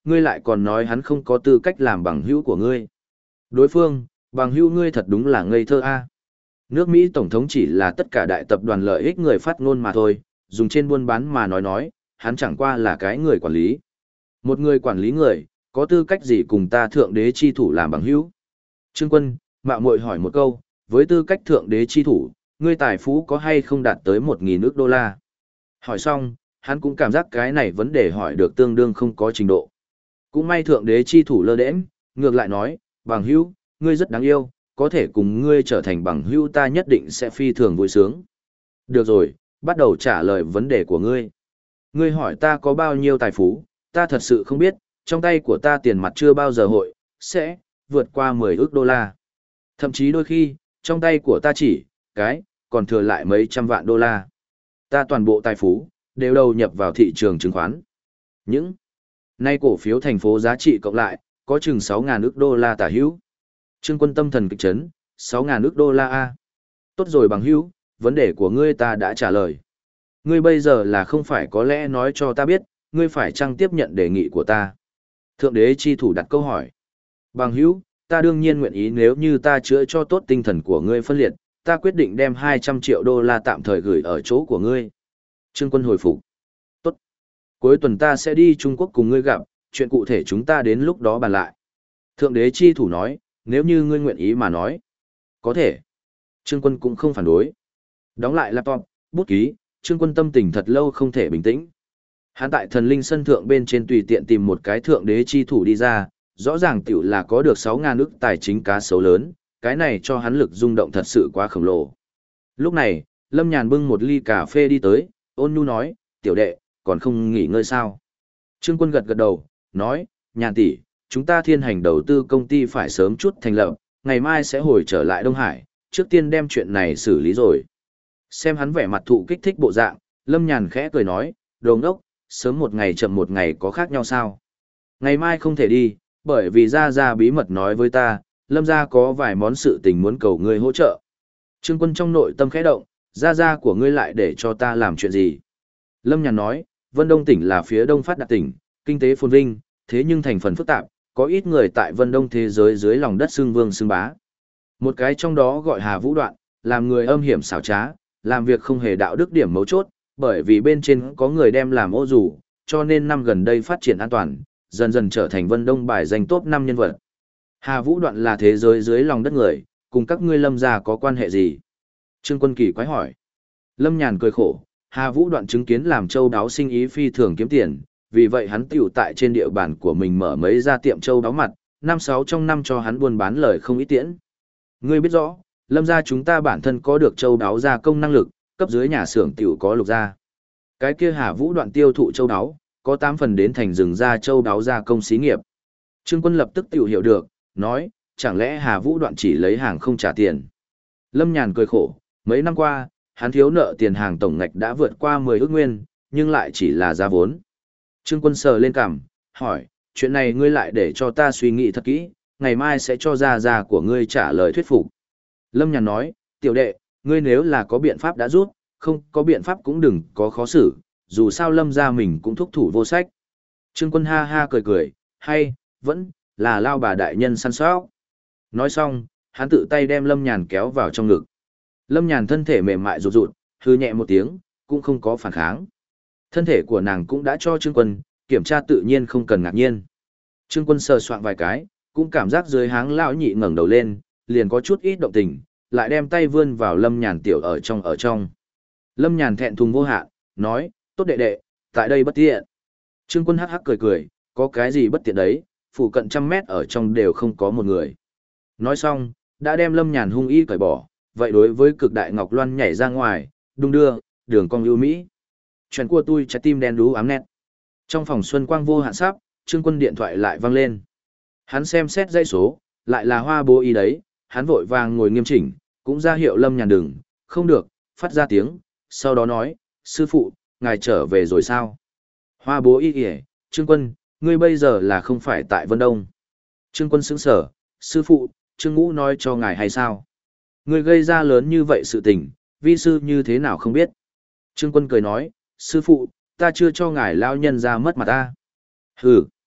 A: ngươi lại còn nói hắn không có tư cách làm bằng hữu của ngươi. Đối phương, bằng hữu ngươi thật đúng là ngây thơ a. Nước Mỹ Tổng thống chỉ là tất cả đại tập đoàn lợi ích người phát ngôn mà thôi, dùng trên buôn bán mà nói, hắn chẳng qua là cái người quản lý. Một người quản lý người, có tư cách gì cùng ta thượng đế chi thủ làm bằng hữu? Trương Quân, mạo muội hỏi một câu, với tư cách thượng đế chi thủ, ngươi tài phú có hay không đạt tới 1.000 ức đô la? Hỏi xong, hắn cũng cảm giác cái này vấn đề hỏi được tương đương không có trình độ. Cũng may thượng đế chi thủ lơ đễnh, ngược lại nói, bằng hữu, ngươi rất đáng yêu, có thể cùng ngươi trở thành bằng hữu ta nhất định sẽ phi thường vui sướng. Được rồi, bắt đầu trả lời vấn đề của ngươi. Ngươi hỏi ta có bao nhiêu tài phú, ta thật sự không biết, trong tay của ta tiền mặt chưa bao giờ sẽ vượt qua 10 ức đô la. Thậm chí đôi khi, trong tay của ta chỉ, còn thừa lại mấy trăm vạn đô la. Ta toàn bộ tài phú, đều đầu nhập vào thị trường chứng khoán. Những nay cổ phiếu thành phố giá trị cộng lại, có chừng 6.000 ức đô la tả hữu. Trương Quân tâm thần kịch chấn, 6.000 ức đô la a. Tốt rồi bằng hữu, vấn đề của ngươi ta đã trả lời. Ngươi bây giờ là không phải có lẽ nói cho ta biết, ngươi phải chăng tiếp nhận đề nghị của ta? Thượng đế chi thủ đặt câu hỏi. Bằng hữu, ta đương nhiên nguyện ý nếu như ta chữa cho tốt tinh thần của ngươi phân liệt, ta quyết định đem 200 triệu đô la tạm thời gửi ở chỗ của ngươi. Trương Quân hồi phục. Tốt. Cuối tuần ta sẽ đi Trung Quốc cùng ngươi gặp, chuyện cụ thể chúng ta đến lúc đó bàn lại. Thượng đế chi thủ nói, nếu như ngươi nguyện ý mà nói. Có thể. Trương Quân cũng không phản đối. Đóng lại laptop, bút ký, Trương Quân tâm tình thật lâu không thể bình tĩnh. Hắn tại thần linh sân thượng bên trên tùy tiện tìm một cái thượng đế chi thủ đi ra, rõ ràng tiểu là có được 6.000 ức tài chính cá sấu lớn, cái này cho hắn lực rung động thật sự quá khổng lồ. Lúc này, Lâm Nhàn bưng một ly cà phê đi tới, ôn nhu nói, tiểu đệ, còn không nghỉ ngơi sao? Trương Quân gật gật đầu, nói, Nhàn tỷ, chúng ta thiên hành đầu tư công ty phải sớm chút thành lập, ngày mai sẽ hồi trở lại Đông Hải, trước tiên đem chuyện này xử lý rồi. Xem hắn vẻ mặt thụ kích thích bộ dạng, Lâm Nhàn khẽ cười nói, đồ ngốc, sớm một ngày chậm một ngày có khác nhau sao? Ngày mai không thể đi, bởi vì Gia bí mật nói với ta, Lâm gia có vài món sự tình muốn cầu ngươi hỗ trợ. Trương Quân trong nội tâm khẽ động, Gia của ngươi lại để cho ta làm chuyện gì? Lâm Nhàn nói, Vân Đông tỉnh là phía đông phát đạt tỉnh, kinh tế phồn vinh, thế nhưng thành phần phức tạp, có ít người tại Vân Đông thế giới dưới lòng đất xưng vương xưng bá. Một cái trong đó gọi Hà Vũ Đoạn, làm người âm hiểm xảo trá, làm việc không hề đạo đức điểm mấu chốt, bởi vì bên trên có người đem làm ô dù, cho nên năm gần đây phát triển an toàn, dần dần trở thành Vân Đông bài danh top 5 nhân vật. Hà Vũ Đoạn là thế giới dưới lòng đất người, cùng các ngươi Lâm gia có quan hệ gì? Trương Quân kỳ quái hỏi. Lâm Nhàn cười khổ, Hà Vũ Đoạn chứng kiến làm châu đáo sinh ý phi thường kiếm tiền, vì vậy hắn tiểu tại trên địa bàn của mình mở mấy gia tiệm châu đáo mặt, 5-6 trong năm cho hắn buôn bán lời không ít tiễn. Ngươi biết rõ, Lâm gia chúng ta bản thân có được châu đáo gia công năng lực, cấp dưới nhà xưởng tiểu có lục gia. Cái kia Hà Vũ Đoạn tiêu thụ châu đáo, có 8 phần đến thành rừng gia châu đáo gia công xí nghiệp. Trương Quân lập tức tiểu hiểu được, nói, chẳng lẽ Hà Vũ Đoạn chỉ lấy hàng không trả tiền. Lâm Nhàn cười khổ, mấy năm qua, hắn thiếu nợ tiền hàng tổng ngạch đã vượt qua 10 ức nguyên, nhưng lại chỉ là giá vốn. Trương Quân sờ lên cằm, hỏi, chuyện này ngươi lại để cho ta suy nghĩ thật kỹ, ngày mai sẽ cho gia của ngươi trả lời thuyết phục. Lâm Nhàn nói, tiểu đệ, ngươi nếu là có biện pháp đã rút, không có biện pháp cũng đừng có khó xử, dù sao Lâm gia mình cũng thúc thủ vô sách. Trương Quân ha ha cười cười, hay, vẫn là lao bà đại nhân săn sóc. Nói xong, hắn tự tay đem Lâm Nhàn kéo vào trong ngực. Lâm Nhàn thân thể mềm mại rụt rụt, hư nhẹ một tiếng, cũng không có phản kháng. Thân thể của nàng cũng đã cho Trương Quân, kiểm tra tự nhiên không cần ngạc nhiên. Trương Quân sờ soạng vài cái, cũng cảm giác dưới háng lão nhị ngẩng đầu lên, liền có chút ít động tình, lại đem tay vươn vào Lâm Nhàn tiểu ở trong. Lâm Nhàn thẹn thùng vô hạn, nói, tốt đệ đệ, tại đây bất tiện. Trương Quân hắc hắc cười cười, có cái gì bất tiện đấy, phụ cận 100 mét ở trong đều không có một người. Nói xong, đã đem Lâm Nhàn hung y cởi bỏ, vậy đối với cực đại ngọc loan nhảy ra ngoài, đung đưa, đường cong ưu mỹ. Chuyện của tôi trái tim đen đú ám nét. Trong phòng xuân quang vô hạn sắp, Trương Quân điện thoại lại vang lên. Hắn xem xét dãy số, lại là Hoa Bố Y đấy, hắn vội vàng ngồi nghiêm chỉnh, cũng ra hiệu Lâm Nhàn đừng, không được, phát ra tiếng, sau đó nói, sư phụ, ngài trở về rồi sao? Hoa Bố Y kìa, Trương Quân, ngươi bây giờ là không phải tại Vân Đông. Trương Quân sững sở, sư phụ, Trương Ngũ nói cho ngài hay sao? Ngươi gây ra lớn như vậy sự tình, vi sư như thế nào không biết? Trương Quân cười nói, sư phụ, ta chưa cho ngài lao nhân ra mất mặt ta. Hừ.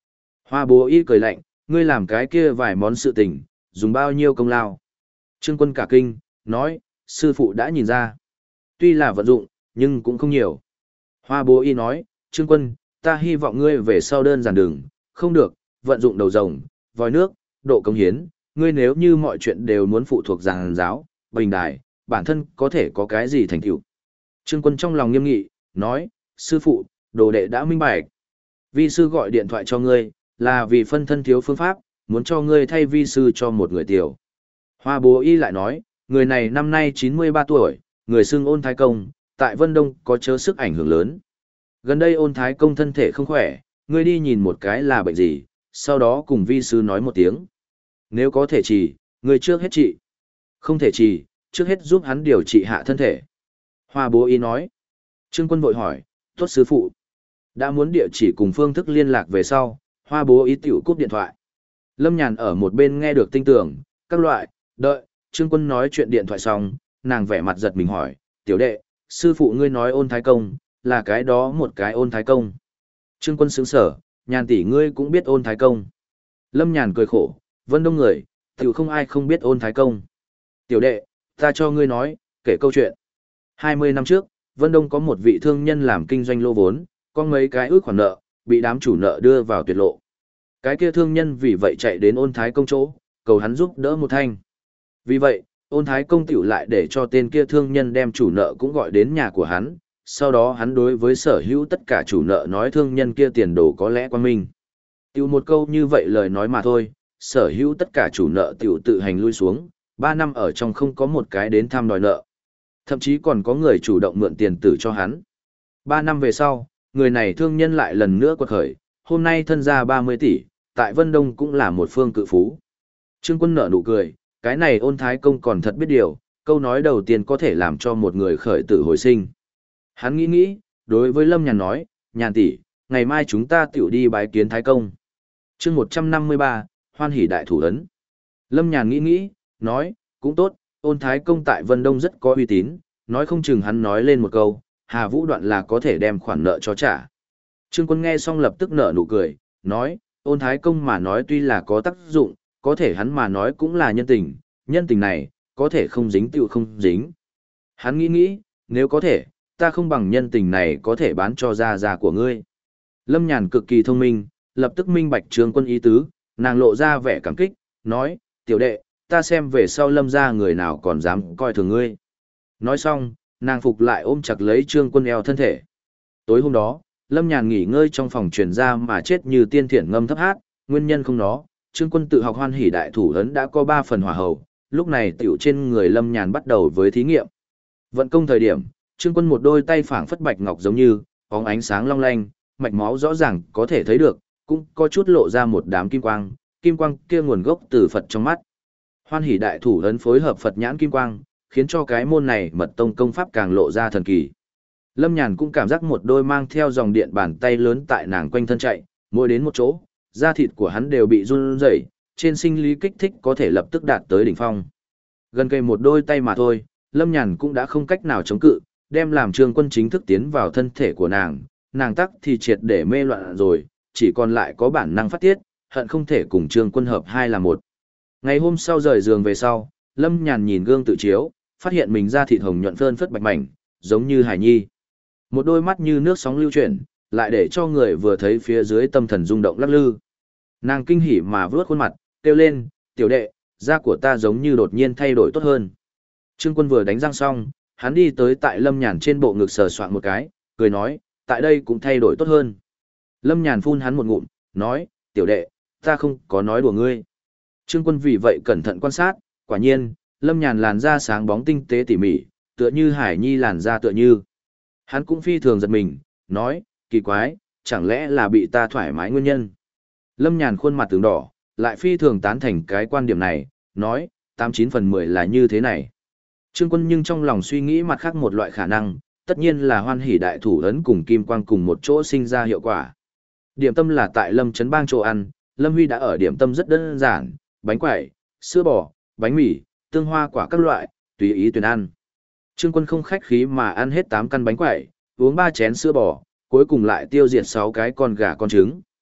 A: Hoa bố y cười lạnh, ngươi làm cái kia vài món sự tình, dùng bao nhiêu công lao. Trương Quân cả kinh, nói, sư phụ đã nhìn ra. Tuy là vận dụng, nhưng cũng không nhiều. Hoa bố y nói, Trương Quân, ta hy vọng ngươi về sau đơn giản đừng, không được, vận dụng đầu rồng, vòi nước, độ công hiến, ngươi nếu như mọi chuyện đều muốn phụ thuộc giàn giáo, bình đài, bản thân có thể có cái gì thành tựu. Trương Quân trong lòng nghiêm nghị, nói, sư phụ, đồ đệ đã minh bạch. Vi sư gọi điện thoại cho ngươi, là vì phân thân thiếu phương pháp, muốn cho ngươi thay vi sư cho một người tiểu. Hoa bố y lại nói, người này năm nay 93 tuổi, người xưng Ôn Thái Công, tại Vân Đông có chớ sức ảnh hưởng lớn. Gần đây Ôn Thái Công thân thể không khỏe, ngươi đi nhìn một cái là bệnh gì, sau đó cùng vi sư nói một tiếng. Nếu có thể trị, ngươi trước hết trị. Không thể trị, trước hết giúp hắn điều trị hạ thân thể. Hoa bố y nói. Trương Quân vội hỏi, tốt sư phụ. Đã muốn địa chỉ cùng phương thức liên lạc về sau, Hoa bố y tiểu cúp điện thoại. Lâm Nhàn ở một bên nghe được tinh tưởng, các loại, đợi, Trương Quân nói chuyện điện thoại xong, nàng vẻ mặt giật mình hỏi, tiểu đệ, sư phụ ngươi nói Ôn Thái Công, là cái đó một cái Ôn Thái Công. Trương Quân sướng sở, Nhàn tỷ ngươi cũng biết Ôn Thái Công. Lâm Nhàn cười khổ, Vân Đông người, tiểu không ai không biết Ôn Thái Công. Tiểu đệ, ta cho ngươi nói, kể câu chuyện. 20 năm trước, Vân Đông có một vị thương nhân làm kinh doanh lô vốn, có mấy cái ước khoản nợ, bị đám chủ nợ đưa vào tuyệt lộ. Cái kia thương nhân vì vậy chạy đến Ôn Thái Công chỗ, cầu hắn giúp đỡ một thanh. Vì vậy, Ôn Thái Công tiểu lại để cho tên kia thương nhân đem chủ nợ cũng gọi đến nhà của hắn, sau đó hắn đối với sở hữu tất cả chủ nợ nói thương nhân kia tiền đồ có lẽ quan minh. Tiểu một câu như vậy lời nói mà thôi, sở hữu tất cả chủ nợ tiểu tự hành lui xuống, 3 năm ở trong không có một cái đến thăm đòi nợ. Thậm chí còn có người chủ động mượn tiền tử cho hắn. 3 năm về sau, người này thương nhân lại lần nữa quật khởi, hôm nay thân ra 30 tỷ, tại Vân Đông cũng là một phương cự phú. Trương Quân nở nụ cười, cái này Ôn Thái Công còn thật biết điều, câu nói đầu tiên có thể làm cho một người khởi tử hồi sinh. Hắn nghĩ, đối với Lâm Nhàn nói, Nhàn tỷ, ngày mai chúng ta tiểu đi bái kiến Thái Công. Chương 153, hoan hỷ đại thủ ấn. Lâm Nhàn nghĩ, nói, cũng tốt, Ôn Thái Công tại Vân Đông rất có uy tín, nói không chừng hắn nói lên một câu, Hà Vũ Đoạn là có thể đem khoản nợ cho trả. Trương Quân nghe xong lập tức nở nụ cười, nói, Ôn Thái Công mà nói tuy là có tác dụng, có thể hắn mà nói cũng là nhân tình này, có thể không dính tựu không dính. Hắn nghĩ, nếu có thể, ta không bằng nhân tình này có thể bán cho gia của ngươi. Lâm Nhàn cực kỳ thông minh, lập tức minh bạch Trương Quân ý tứ, nàng lộ ra vẻ cảm kích, nói, tiểu đệ, ta xem về sau Lâm gia người nào còn dám coi thường ngươi. Nói xong, nàng phục lại ôm chặt lấy Trương Quân eo thân thể. Tối hôm đó, Lâm Nhàn nghỉ ngơi trong phòng truyền ra mà chết như tiên thiển ngâm thấp hát, nguyên nhân không nó, Trương Quân tự học hoan hỷ đại thủ ấn đã có 3 phần hỏa hầu, lúc này tiểu trên người Lâm Nhàn bắt đầu với thí nghiệm. Vận công thời điểm, Trương Quân một đôi tay phảng phất bạch ngọc giống như, bóng ánh sáng long lanh, mạch máu rõ ràng có thể thấy được, cũng có chút lộ ra một đám kim quang kia nguồn gốc từ Phật trong mắt. Hoan hỷ đại thủ ấn phối hợp Phật nhãn kim quang, khiến cho cái môn này mật tông công pháp càng lộ ra thần kỳ. Lâm Nhàn cũng cảm giác một đôi mang theo dòng điện bàn tay lớn tại nàng quanh thân chạy, mỗi đến một chỗ, da thịt của hắn đều bị run rẩy, trên sinh lý kích thích có thể lập tức đạt tới đỉnh phong. Gần cây một đôi tay mà thôi, Lâm Nhàn cũng đã không cách nào chống cự, đem làm Trương Quân chính thức tiến vào thân thể của nàng tắc thì triệt để mê loạn rồi, chỉ còn lại có bản năng phát tiết, hận không thể cùng Trương Quân hợp hai là một. Ngày hôm sau rời giường về sau, Lâm Nhàn nhìn gương tự chiếu, phát hiện mình da thịt hồng nhuận phơn phất bạch mảnh, giống như hài nhi. Một đôi mắt như nước sóng lưu chuyển, lại để cho người vừa thấy phía dưới tâm thần rung động lắc lư. Nàng kinh hỉ mà vướt khuôn mặt, kêu lên, tiểu đệ, da của ta giống như đột nhiên thay đổi tốt hơn. Trương Quân vừa đánh răng xong, hắn đi tới tại Lâm Nhàn trên bộ ngực sờ soạn một cái, cười nói, tại đây cũng thay đổi tốt hơn. Lâm Nhàn phun hắn một ngụm, nói, tiểu đệ, ta không có nói đùa ngươi. Trương Quân vì vậy cẩn thận quan sát, quả nhiên, Lâm Nhàn làn da sáng bóng tinh tế tỉ mỉ, tựa như hải nhi làn da tựa như. Hắn cũng phi thường giật mình, nói, kỳ quái, chẳng lẽ là bị ta thoải mái nguyên nhân. Lâm Nhàn khuôn mặt tướng đỏ, lại phi thường tán thành cái quan điểm này, nói, 89 phần 10 là như thế này. Trương Quân nhưng trong lòng suy nghĩ mặt khác một loại khả năng, tất nhiên là hoan hỷ đại thủ ấn cùng kim quang cùng một chỗ sinh ra hiệu quả. Điểm tâm là tại Lâm Trấn Bang chỗ ăn, Lâm Huy đã ở điểm tâm rất đơn giản, bánh quẩy, sữa bò, bánh mì, tương hoa quả các loại, tùy ý tuyển ăn. Trương Quân không khách khí mà ăn hết 8 căn bánh quẩy, uống 3 chén sữa bò, cuối cùng lại tiêu diệt 6 cái con gà con trứng.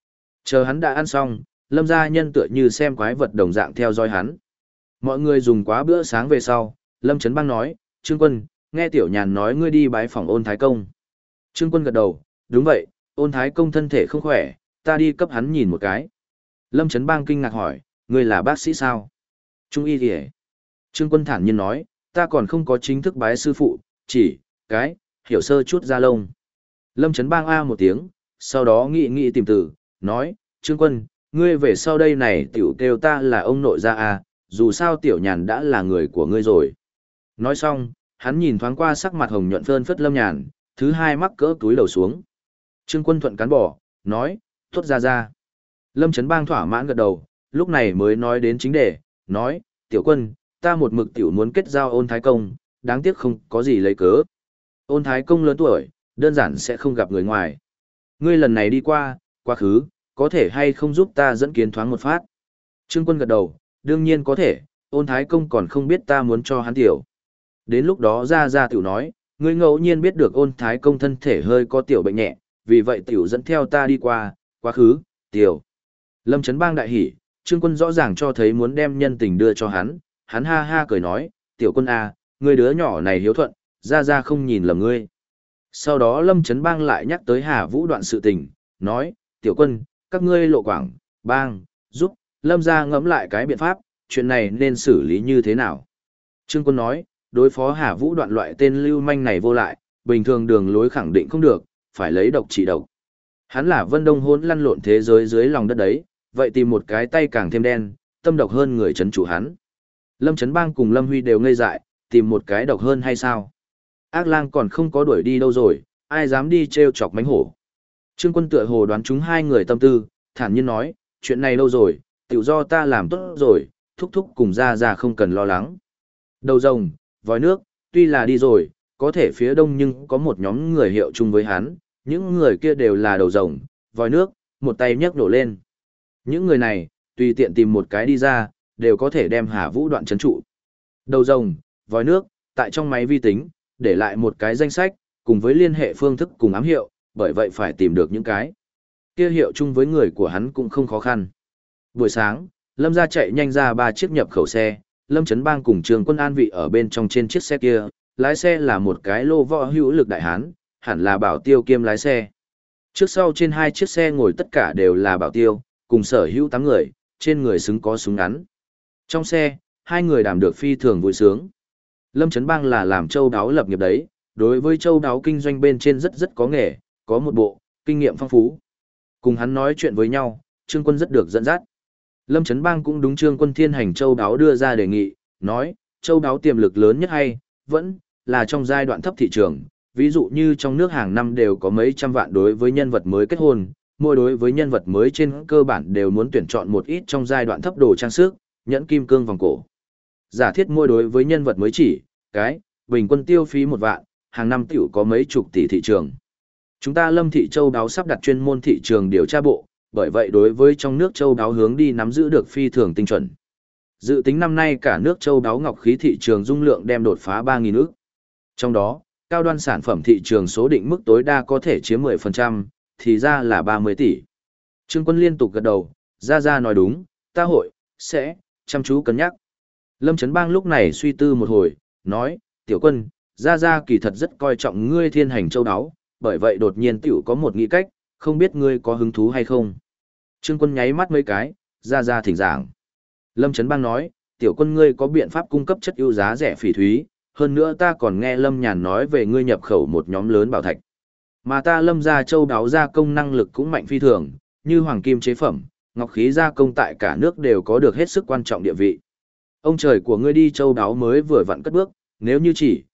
A: Chờ hắn đã ăn xong, Lâm gia nhân tựa như xem quái vật đồng dạng theo dõi hắn. Mọi người dùng quá bữa sáng về sau, Lâm Trấn Bang nói, Trương Quân, nghe Tiểu Nhàn nói ngươi đi bái phòng Ôn Thái Công. Trương Quân gật đầu, đúng vậy, Ôn Thái Công thân thể không khỏe, ta đi cấp hắn nhìn một cái. Lâm Trấn Bang kinh ngạc hỏi, ngươi là bác sĩ sao? Trung y kìa. Trương Quân thản nhiên nói, ta còn không có chính thức bái sư phụ, chỉ, hiểu sơ chút da lông. Lâm Trấn Bang a một tiếng, sau đó nghĩ tìm từ, nói, Trương Quân, ngươi về sau đây này tiểu kêu ta là ông nội gia a, dù sao Tiểu Nhàn đã là người của ngươi rồi. Nói xong, hắn nhìn thoáng qua sắc mặt hồng nhuận phơn phất Lâm Nhàn, thứ hai mắc cỡ túi đầu xuống. Trương Quân thuận cán bỏ, nói, tốt ra. Lâm Trấn Bang thỏa mãn gật đầu, lúc này mới nói đến chính đề, nói, Tiểu Quân, ta một mực tiểu muốn kết giao Ôn Thái Công, đáng tiếc không có gì lấy cớ. Ôn Thái Công lớn tuổi, đơn giản sẽ không gặp người ngoài. Ngươi lần này đi qua, quá khứ, có thể hay không giúp ta dẫn kiến thoáng một phát? Trương Quân gật đầu, đương nhiên có thể, Ôn Thái Công còn không biết ta muốn cho hắn tiểu. Đến lúc đó ra tiểu nói, ngươi ngẫu nhiên biết được Ôn Thái Công thân thể hơi có tiểu bệnh nhẹ, vì vậy tiểu dẫn theo ta đi qua, quá khứ, tiểu. Lâm Trấn Bang đại hỉ, Trương Quân rõ ràng cho thấy muốn đem nhân tình đưa cho hắn ha ha cười nói, Tiểu Quân à, ngươi đứa nhỏ này hiếu thuận, ra không nhìn lầm ngươi. Sau đó Lâm Trấn Bang lại nhắc tới Hà Vũ Đoạn sự tình, nói, Tiểu Quân, các ngươi Lộ Quảng, Bang, giúp, Lâm ra ngẫm lại cái biện pháp, chuyện này nên xử lý như thế nào. Trương Quân nói, đối phó Hà Vũ Đoạn loại tên lưu manh này vô lại, bình thường đường lối khẳng định không được, phải lấy độc trị độc. Hắn là Vân Đông hỗn lăn lộn thế giới dưới lòng đất đấy, vậy tìm một cái tay càng thêm đen, tâm độc hơn người trấn chủ hắn. Lâm Trấn Bang cùng Lâm Huy đều ngây dại, tìm một cái độc hơn hay sao? Ác lang còn không có đuổi đi đâu rồi, ai dám đi trêu chọc mánh hổ. Trương Quân tựa hồ đoán chúng hai người tâm tư, thản nhiên nói, chuyện này lâu rồi, tiểu do ta làm tốt rồi, thúc cùng ra không cần lo lắng. Đầu rồng, vòi nước, tuy là đi rồi, có thể phía đông nhưng có một nhóm người hiệu chung với hắn, những người kia đều là đầu rồng, vòi nước, một tay nhấc nổ lên. Những người này, tùy tiện tìm một cái đi ra, đều có thể đem Hà Vũ Đoạn trấn trụ. Đầu rồng, vòi nước, tại trong máy vi tính, để lại một cái danh sách, cùng với liên hệ phương thức cùng ám hiệu, bởi vậy phải tìm được những cái kia hiệu chung với người của hắn cũng không khó khăn. Buổi sáng, Lâm gia chạy nhanh ra 3 chiếc nhập khẩu xe, Lâm Trấn Bang cùng Trương Quân an vị ở bên trong trên chiếc xe kia, lái xe là một cái lô võ hữu lực đại hán, hẳn là Bảo Tiêu kiêm lái xe. Trước sau trên 2 chiếc xe ngồi tất cả đều là Bảo Tiêu, cùng sở hữu 8 người, trên người xứng có súng ngắn. Trong xe, 2 người đảm được phi thường vui sướng. Lâm Trấn Bang là làm châu đáo lập nghiệp đấy, đối với châu đáo kinh doanh bên trên rất có nghề, có một bộ, kinh nghiệm phong phú. Cùng hắn nói chuyện với nhau, Trương Quân rất được dẫn dắt. Lâm Trấn Bang cũng đúng Trương Quân thiên hành châu đáo đưa ra đề nghị, nói, châu đáo tiềm lực lớn nhất hay, vẫn là trong giai đoạn thấp thị trường, ví dụ như trong nước hàng năm đều có mấy trăm vạn đối với nhân vật mới kết hôn, mỗi đối với nhân vật mới trên cơ bản đều muốn tuyển chọn một ít trong giai đoạn thấp đồ trang sức, nhẫn kim cương vòng cổ. Giả thiết mỗi đối với nhân vật mới chỉ, bình quân tiêu phí 1 vạn, hàng năm tiểu có mấy chục tỷ thị trường. Chúng ta Lâm thị châu đáo sắp đặt chuyên môn thị trường điều tra bộ, bởi vậy đối với trong nước châu đáo hướng đi nắm giữ được phi thường tinh chuẩn. Dự tính năm nay cả nước châu đáo ngọc khí thị trường dung lượng đem đột phá 3.000 ức. Trong đó, cao đoan sản phẩm thị trường số định mức tối đa có thể chiếm 10%, thì ra là 30 tỷ. Trương Quân liên tục gật đầu, ra nói đúng, ta sẽ chăm chú cân nhắc. Lâm Trấn Bang lúc này suy tư một hồi, nói, Tiểu Quân, ra kỳ thật rất coi trọng ngươi thiên hành châu đáo, bởi vậy đột nhiên tiểu có một nghĩ cách, không biết ngươi có hứng thú hay không. Trương Quân nháy mắt mấy cái, ra thỉnh giảng. Lâm Trấn Bang nói, Tiểu Quân ngươi có biện pháp cung cấp chất ưu giá rẻ phỉ thúy, hơn nữa ta còn nghe Lâm Nhàn nói về ngươi nhập khẩu một nhóm lớn bảo thạch. Mà ta Lâm gia châu đáo gia công năng lực cũng mạnh phi thường, như hoàng kim chế phẩm, ngọc khí gia công tại cả nước đều có được hết sức quan trọng địa vị. Ông trời của ngươi đi châu đáo mới vừa vặn cất bước, nếu như chỉ,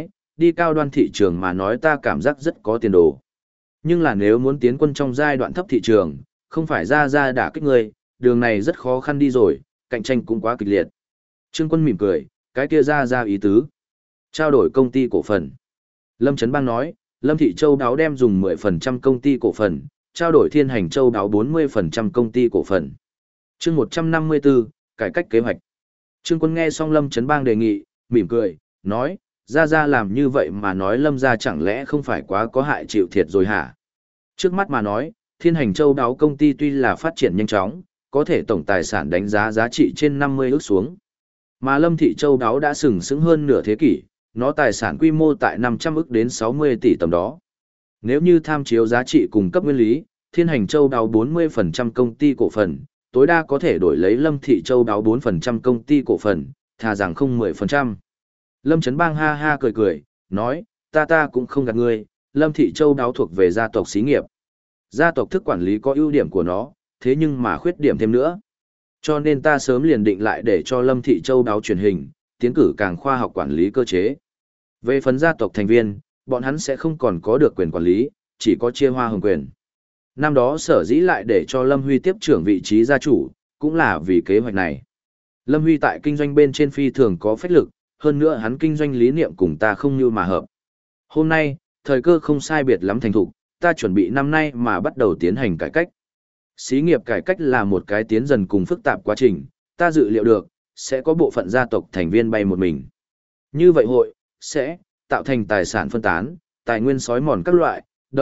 A: đi cao đoan thị trường mà nói ta cảm giác rất có tiền đồ. Nhưng là nếu muốn tiến quân trong giai đoạn thấp thị trường, không phải ra đả kích ngươi, đường này rất khó khăn đi rồi, cạnh tranh cũng quá kịch liệt. Trương Quân mỉm cười, cái kia ra ý tứ. Trao đổi công ty cổ phần. Lâm Trấn Bang nói, Lâm thị châu đáo đem dùng 10% công ty cổ phần, trao đổi thiên hành châu đáo 40% công ty cổ phần. Chương 154, cải cách kế hoạch. Trương Quân nghe xong Lâm Trấn Bang đề nghị, mỉm cười, nói, ra làm như vậy mà nói Lâm gia chẳng lẽ không phải quá có hại chịu thiệt rồi hả? Trước mắt mà nói, Thiên Hành Châu đáo công ty tuy là phát triển nhanh chóng, có thể tổng tài sản đánh giá giá trị trên 50 ức xuống. Mà Lâm Thị Châu đáo đã sừng sững hơn nửa thế kỷ, nó tài sản quy mô tại 500 ức đến 60 tỷ tầm đó. Nếu như tham chiếu giá trị cùng cấp nguyên lý, Thiên Hành Châu đáo 40% công ty cổ phần, tối đa có thể đổi lấy Lâm Thị Châu đáo 4% công ty cổ phần, thà rằng không 10%. Lâm Trấn Bang ha ha cười cười, nói, ta cũng không gạt ngươi, Lâm Thị Châu đáo thuộc về gia tộc xí nghiệp. Gia tộc thức quản lý có ưu điểm của nó, thế nhưng mà khuyết điểm thêm nữa. Cho nên ta sớm liền định lại để cho Lâm Thị Châu đáo truyền hình, tiến cử càng khoa học quản lý cơ chế. Về phần gia tộc thành viên, bọn hắn sẽ không còn có được quyền quản lý, chỉ có chia hoa hồng quyền. Năm đó sở dĩ lại để cho Lâm Huy tiếp trưởng vị trí gia chủ, cũng là vì kế hoạch này. Lâm Huy tại kinh doanh bên trên phi thường có phách lực, hơn nữa hắn kinh doanh lý niệm cùng ta không như mà hợp. Hôm nay, thời cơ không sai biệt lắm thành thục, ta chuẩn bị năm nay mà bắt đầu tiến hành cải cách. Xí nghiệp cải cách là một cái tiến dần cùng phức tạp quá trình, ta dự liệu được, sẽ có bộ phận gia tộc thành viên bay một mình. Như vậy hội, sẽ tạo thành tài sản phân tán, tài nguyên sói mòn các loại,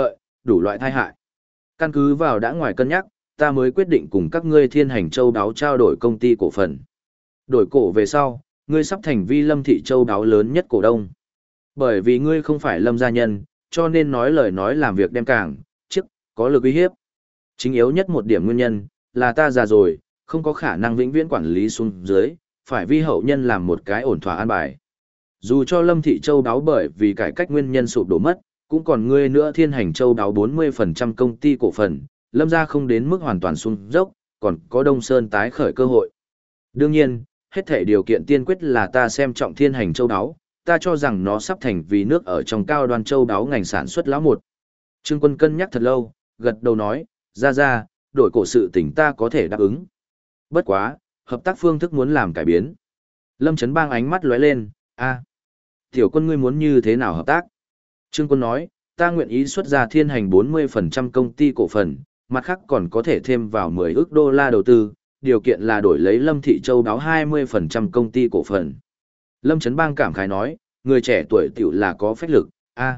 A: đủ loại tai hại. Căn cứ vào đã ngoài cân nhắc, ta mới quyết định cùng các ngươi Thiên Hành Châu đáo trao đổi công ty cổ phần. Đổi cổ về sau, ngươi sắp thành vi Lâm Thị Châu đáo lớn nhất cổ đông. Bởi vì ngươi không phải Lâm gia nhân, cho nên nói lời nói làm việc đem càng, có lực uy hiếp. Chính yếu nhất một điểm nguyên nhân, là ta già rồi, không có khả năng vĩnh viễn quản lý xuống dưới, phải vi hậu nhân làm một cái ổn thỏa an bài. Dù cho Lâm Thị Châu đáo bởi vì cải cách nguyên nhân sụp đổ mất, cũng còn ngươi nữa Thiên Hành Châu đáo 40% công ty cổ phần, Lâm gia không đến mức hoàn toàn xuống dốc, còn có Đông Sơn tái khởi cơ hội. Đương nhiên, hết thể điều kiện tiên quyết là ta xem trọng Thiên Hành Châu đáo, ta cho rằng nó sắp thành vì nước ở trong cao đoan châu đáo ngành sản xuất lão một. Trương Quân cân nhắc thật lâu, gật đầu nói, ra, đổi cổ sự tình ta có thể đáp ứng. Bất quá, hợp tác phương thức muốn làm cải biến. Lâm Trấn Bang ánh mắt lóe lên, tiểu Quân ngươi muốn như thế nào hợp tác? Trương Quân nói, ta nguyện ý xuất ra Thiên Hành 40% công ty cổ phần, mặt khác còn có thể thêm vào 10 ức đô la đầu tư, điều kiện là đổi lấy Lâm Thị Châu đáo 20% công ty cổ phần. Lâm Trấn Bang cảm khái nói, người trẻ tuổi tiểu là có phách lực,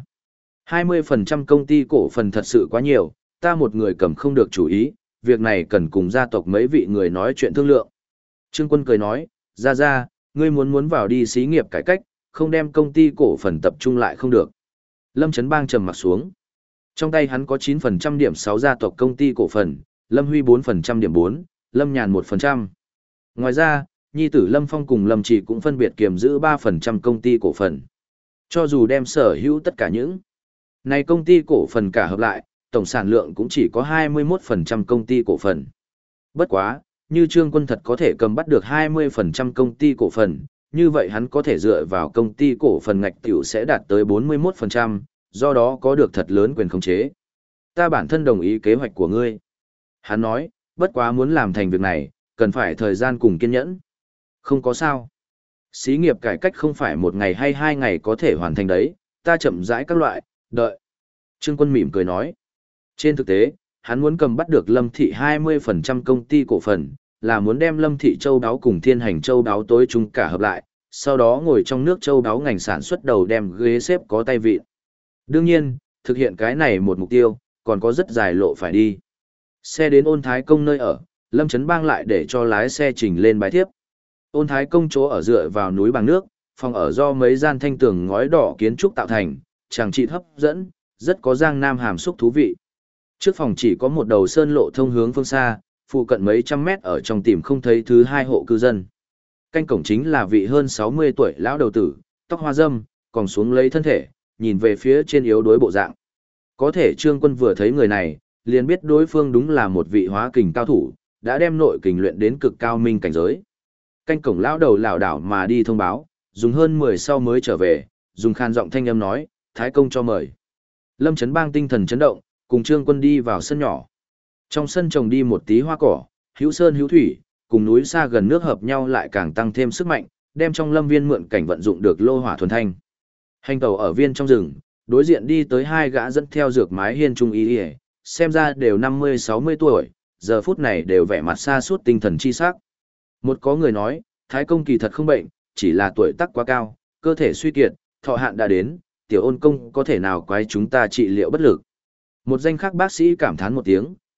A: 20% công ty cổ phần thật sự quá nhiều, ta một người cầm không được chủ ý, việc này cần cùng gia tộc mấy vị người nói chuyện thương lượng. Trương Quân cười nói, ra, ngươi muốn vào đi xí nghiệp cải cách, không đem công ty cổ phần tập trung lại không được. Lâm Trấn Bang trầm mặt xuống. Trong tay hắn có 9% điểm 6 gia tộc công ty cổ phần, Lâm Huy 4% điểm 4, Lâm Nhàn 1%. Ngoài ra, nhi tử Lâm Phong cùng Lâm Chỉ cũng phân biệt kiềm giữ 3% công ty cổ phần. Cho dù đem sở hữu tất cả những này công ty cổ phần cả hợp lại, tổng sản lượng cũng chỉ có 21% công ty cổ phần. Bất quá, như Trương Quân thật có thể cầm bắt được 20% công ty cổ phần, như vậy hắn có thể dựa vào công ty cổ phần ngạch tiểu sẽ đạt tới 41%, do đó có được thật lớn quyền khống chế. Ta bản thân đồng ý kế hoạch của ngươi. Hắn nói, bất quá muốn làm thành việc này, cần phải thời gian cùng kiên nhẫn. Không có sao. Xí nghiệp cải cách không phải một ngày hay 2 ngày có thể hoàn thành đấy, ta chậm rãi các loại, đợi. Trương Quân mỉm cười nói. Trên thực tế, hắn muốn cầm bắt được Lâm Thị 20% công ty cổ phần, là muốn đem Lâm Thị Châu đáo cùng Thiên Hành Châu đáo tối chung cả hợp lại, sau đó ngồi trong nước châu đáo ngành sản xuất đầu đem ghế xếp có tay vịn. Đương nhiên, thực hiện cái này một mục tiêu, còn có rất dài lộ phải đi. Xe đến Ôn Thái Công nơi ở, Lâm Trấn Bang lại để cho lái xe trình lên bái thiếp. Ôn Thái Công chỗ ở dựa vào núi bằng nước, phòng ở do mấy gian thanh tường ngói đỏ kiến trúc tạo thành, chàng trị hấp dẫn, rất có giang nam hàm xúc thú vị. Trước phòng chỉ có một đầu sơn lộ thông hướng phương xa, phụ cận mấy trăm mét ở trong tìm không thấy thứ 2 hộ cư dân. Canh cổng chính là vị hơn 60 tuổi lão đầu tử, tóc hoa râm, còn xuống lấy thân thể, nhìn về phía trên yếu đuối bộ dạng. Có thể Trương Quân vừa thấy người này, liền biết đối phương đúng là một vị hóa kình cao thủ, đã đem nội kình luyện đến cực cao minh cảnh giới. Canh cổng lão đầu lảo đảo mà đi thông báo, dùng hơn 10 sau mới trở về, dùng khan giọng thanh âm nói, Thái Công cho mời. Lâm Trấn Bang tinh thần chấn động, cùng Trương Quân đi vào sân nhỏ. Trong sân trồng đi một tí hoa cỏ, hữu sơn hữu thủy, cùng núi xa gần nước hợp nhau lại càng tăng thêm sức mạnh, đem trong lâm viên mượn cảnh vận dụng được lô hỏa thuần thanh. Hành tàu ở viên trong rừng, đối diện đi tới 2 gã dẫn theo dược mái hiên trung y, xem ra đều 50-60 tuổi, giờ phút này đều vẻ mặt xa suốt tinh thần chi sắc. Một có người nói, Thái Công kỳ thật không bệnh, chỉ là tuổi tác quá cao, cơ thể suy kiệt, thọ hạn đã đến, tiểu Ôn công có thể nào quái chúng ta trị liệu bất lực. Một danh khác bác sĩ cảm thán một tiếng,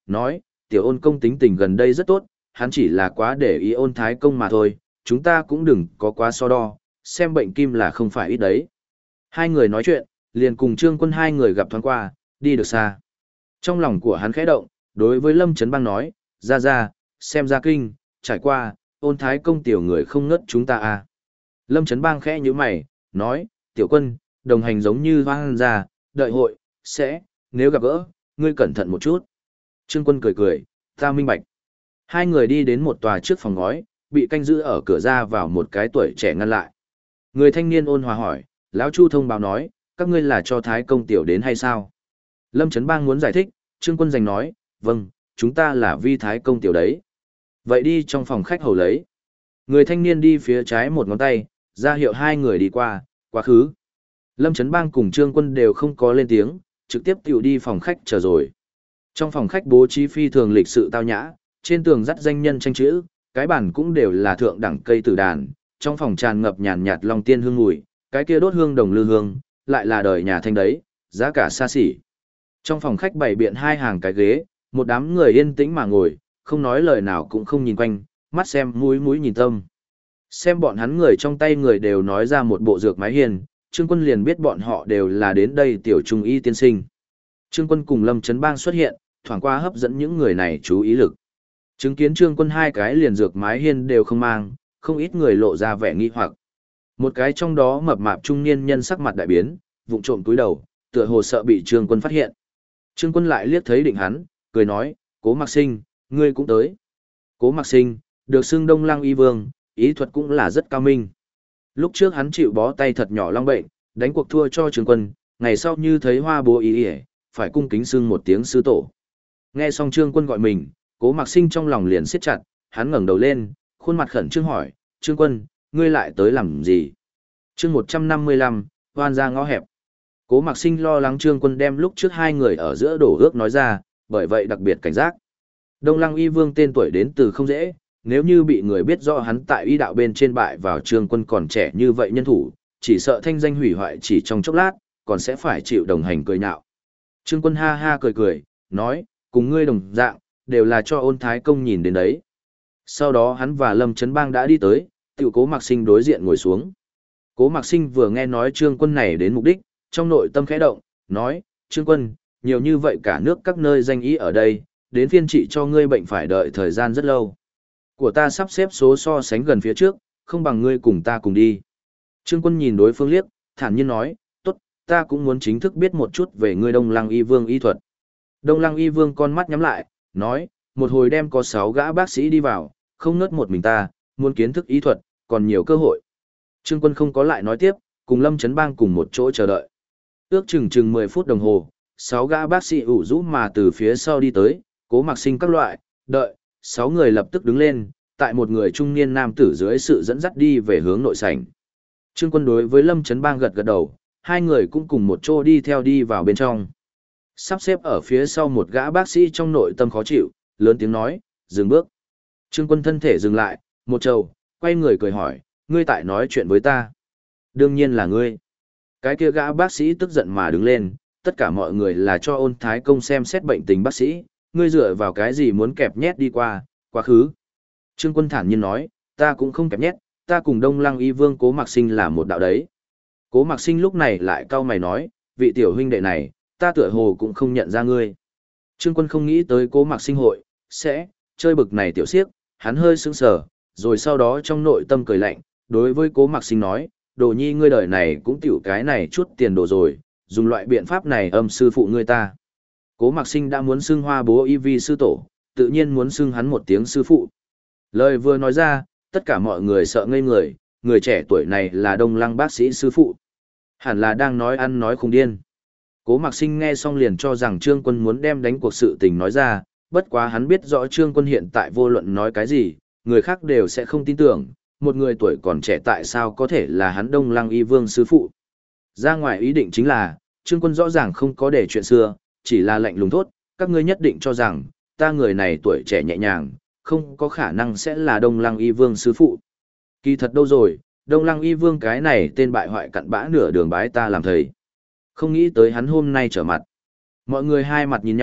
A: nói, tiểu ôn công tính tình gần đây rất tốt, hắn chỉ là quá để ý ôn thái công mà thôi, chúng ta cũng đừng có quá so đo, xem bệnh kim là không phải ít đấy. Hai người nói chuyện, liền cùng Trương Quân hai người gặp thoáng qua, đi được xa. Trong lòng của hắn khẽ động, đối với Lâm Trấn Bang nói, ra, xem ra kinh, trải qua, ôn thái công tiểu người không ngất chúng ta à. Lâm Trấn Bang khẽ như mày, nói, tiểu quân, đồng hành giống như hoang ra, đợi hội, sẽ, nếu gặp gỡ, ngươi cẩn thận một chút. Trương Quân cười, ta minh bạch. Hai người đi đến một tòa trước phòng ngói, bị canh giữ ở cửa ra vào một cái tuổi trẻ ngăn lại. Người thanh niên ôn hòa hỏi, lão Chu thông báo nói, các ngươi là cho thái công tiểu đến hay sao? Lâm Trấn Bang muốn giải thích, Trương Quân giành nói, vâng, chúng ta là vi thái công tiểu đấy. Vậy đi trong phòng khách hầu lấy. Người thanh niên đi phía trái một ngón tay, ra hiệu hai người đi qua, quá khứ. Lâm Trấn Bang cùng Trương Quân đều không có lên tiếng, trực tiếp tiểu đi phòng khách chờ rồi. Trong phòng khách bố trí phi thường lịch sự tao nhã, trên tường dắt danh nhân tranh chữ, cái bàn cũng đều là thượng đẳng cây tử đàn, trong phòng tràn ngập nhàn nhạt long tiên hương mùi, cái kia đốt hương đồng lư hương, lại là đời nhà thanh đấy, giá cả xa xỉ. Trong phòng khách bày biện hai hàng cái ghế, một đám người yên tĩnh mà ngồi, không nói lời nào cũng không nhìn quanh, mắt xem mũi nhìn tâm. Xem bọn hắn người trong tay người đều nói ra một bộ dược mái hiền, Trương Quân liền biết bọn họ đều là đến đây tiểu trung y tiên sinh. Trương Quân cùng Lâm Trấn Bang xuất hiện, thoảng qua hấp dẫn những người này chú ý lực. Chứng kiến Trương Quân hai cái liền dược mái hiên đều không mang, không ít người lộ ra vẻ nghi hoặc. Một cái trong đó mập mạp trung niên nhân sắc mặt đại biến, vụng trộm túi đầu, tựa hồ sợ bị Trương Quân phát hiện. Trương Quân lại liếc thấy định hắn, cười nói, Cố Mạc Sinh, ngươi cũng tới. Cố Mạc Sinh, được xưng Đông Lăng y vương, ý thuật cũng là rất cao minh. Lúc trước hắn chịu bó tay thật nhỏ long bệnh, đánh cuộc thua cho Trương Quân, ngày sau như thấy hoa bố ý ỉa, phải cung kính xưng một tiếng sư tổ. Nghe xong Trương Quân gọi mình, Cố Mạc Sinh trong lòng liền siết chặt, hắn ngẩng đầu lên, khuôn mặt khẩn trương hỏi, Trương Quân, ngươi lại tới làm gì? Chương 155, hoan ra ngõ hẹp. Cố Mạc Sinh lo lắng Trương Quân đem lúc trước hai người ở giữa đổ ước nói ra, bởi vậy đặc biệt cảnh giác. Đông Lăng y vương tên tuổi đến từ không dễ, nếu như bị người biết rõ hắn tại y đạo bên trên bại vào Trương Quân còn trẻ như vậy nhân thủ, chỉ sợ thanh danh hủy hoại chỉ trong chốc lát, còn sẽ phải chịu đồng hành cười nhạo. Trương Quân ha ha cười, nói, cùng ngươi đồng dạng, đều là cho ôn thái công nhìn đến đấy. Sau đó hắn và Lâm Trấn Bang đã đi tới, tiểu Cố Mạc Sinh đối diện ngồi xuống. Cố Mạc Sinh vừa nghe nói Trương Quân này đến mục đích, trong nội tâm khẽ động, nói, Trương Quân, nhiều như vậy cả nước các nơi danh ý ở đây, đến phiên trị cho ngươi bệnh phải đợi thời gian rất lâu. Của ta sắp xếp số so sánh gần phía trước, không bằng ngươi cùng ta cùng đi. Trương Quân nhìn đối phương liếc, thản nhiên nói, tốt, ta cũng muốn chính thức biết một chút về ngươi Đông Lăng y vương y thuật. Đông Lăng y vương con mắt nhắm lại, nói, một hồi đem có 6 gã bác sĩ đi vào, không ngớt một mình ta, muốn kiến thức y thuật, còn nhiều cơ hội. Trương Quân không có lại nói tiếp, cùng Lâm Trấn Bang cùng một chỗ chờ đợi. Ước chừng 10 phút đồng hồ, 6 gã bác sĩ ủ rũ mà từ phía sau đi tới, Cố Mạc Sinh các loại, đợi, 6 người lập tức đứng lên, tại một người trung niên nam tử dưới sự dẫn dắt đi về hướng nội sảnh. Trương Quân đối với Lâm Trấn Bang gật gật đầu, hai người cũng cùng một chỗ đi theo đi vào bên trong. Sắp xếp ở phía sau một gã bác sĩ trong nội tâm khó chịu, lớn tiếng nói, dừng bước. Trương Quân thân thể dừng lại, một trầu, quay người cười hỏi, ngươi tại nói chuyện với ta. Đương nhiên là ngươi. Cái kia gã bác sĩ tức giận mà đứng lên, tất cả mọi người là cho ôn thái công xem xét bệnh tình bác sĩ, ngươi dựa vào cái gì muốn kẹp nhét đi qua, quá khứ. Trương Quân thản nhiên nói, ta cũng không kẹp nhét, ta cùng Đông Lăng y vương Cố Mạc Sinh là một đạo đấy. Cố Mạc Sinh lúc này lại cau mày nói, vị tiểu huynh đệ này, ta tựa hồ cũng không nhận ra ngươi. Trương Quân không nghĩ tới Cố Mạc Sinh hội, sẽ, chơi bực này tiểu siếc, hắn hơi sững sờ, rồi sau đó trong nội tâm cười lạnh, đối với Cố Mạc Sinh nói, đồ nhi ngươi đời này cũng tiểu cái này chút tiền đồ rồi, dùng loại biện pháp này âm sư phụ ngươi ta. Cố Mạc Sinh đã muốn xưng Hoa bố y vi sư tổ, tự nhiên muốn xưng hắn một tiếng sư phụ. Lời vừa nói ra, tất cả mọi người sợ ngây người, người trẻ tuổi này là Đông Lăng bác sĩ sư phụ. Hẳn là đang nói ăn nói khùng điên. Cố Mạc Sinh nghe xong liền cho rằng Trương Quân muốn đem đánh cuộc sự tình nói ra, bất quá hắn biết rõ Trương Quân hiện tại vô luận nói cái gì, người khác đều sẽ không tin tưởng, một người tuổi còn trẻ tại sao có thể là hắn Đông Lăng y vương sư phụ. Ra ngoài ý định chính là, Trương Quân rõ ràng không có để chuyện xưa, chỉ là lạnh lùng thốt, các ngươi nhất định cho rằng, ta người này tuổi trẻ nhẹ nhàng, không có khả năng sẽ là Đông Lăng y vương sư phụ. Kỳ thật đâu rồi, Đông Lăng y vương cái này tên bại hoại cặn bã nửa đường bái ta làm thầy. Không nghĩ tới hắn hôm nay trở mặt. Mọi người hai mặt nhìn nhau,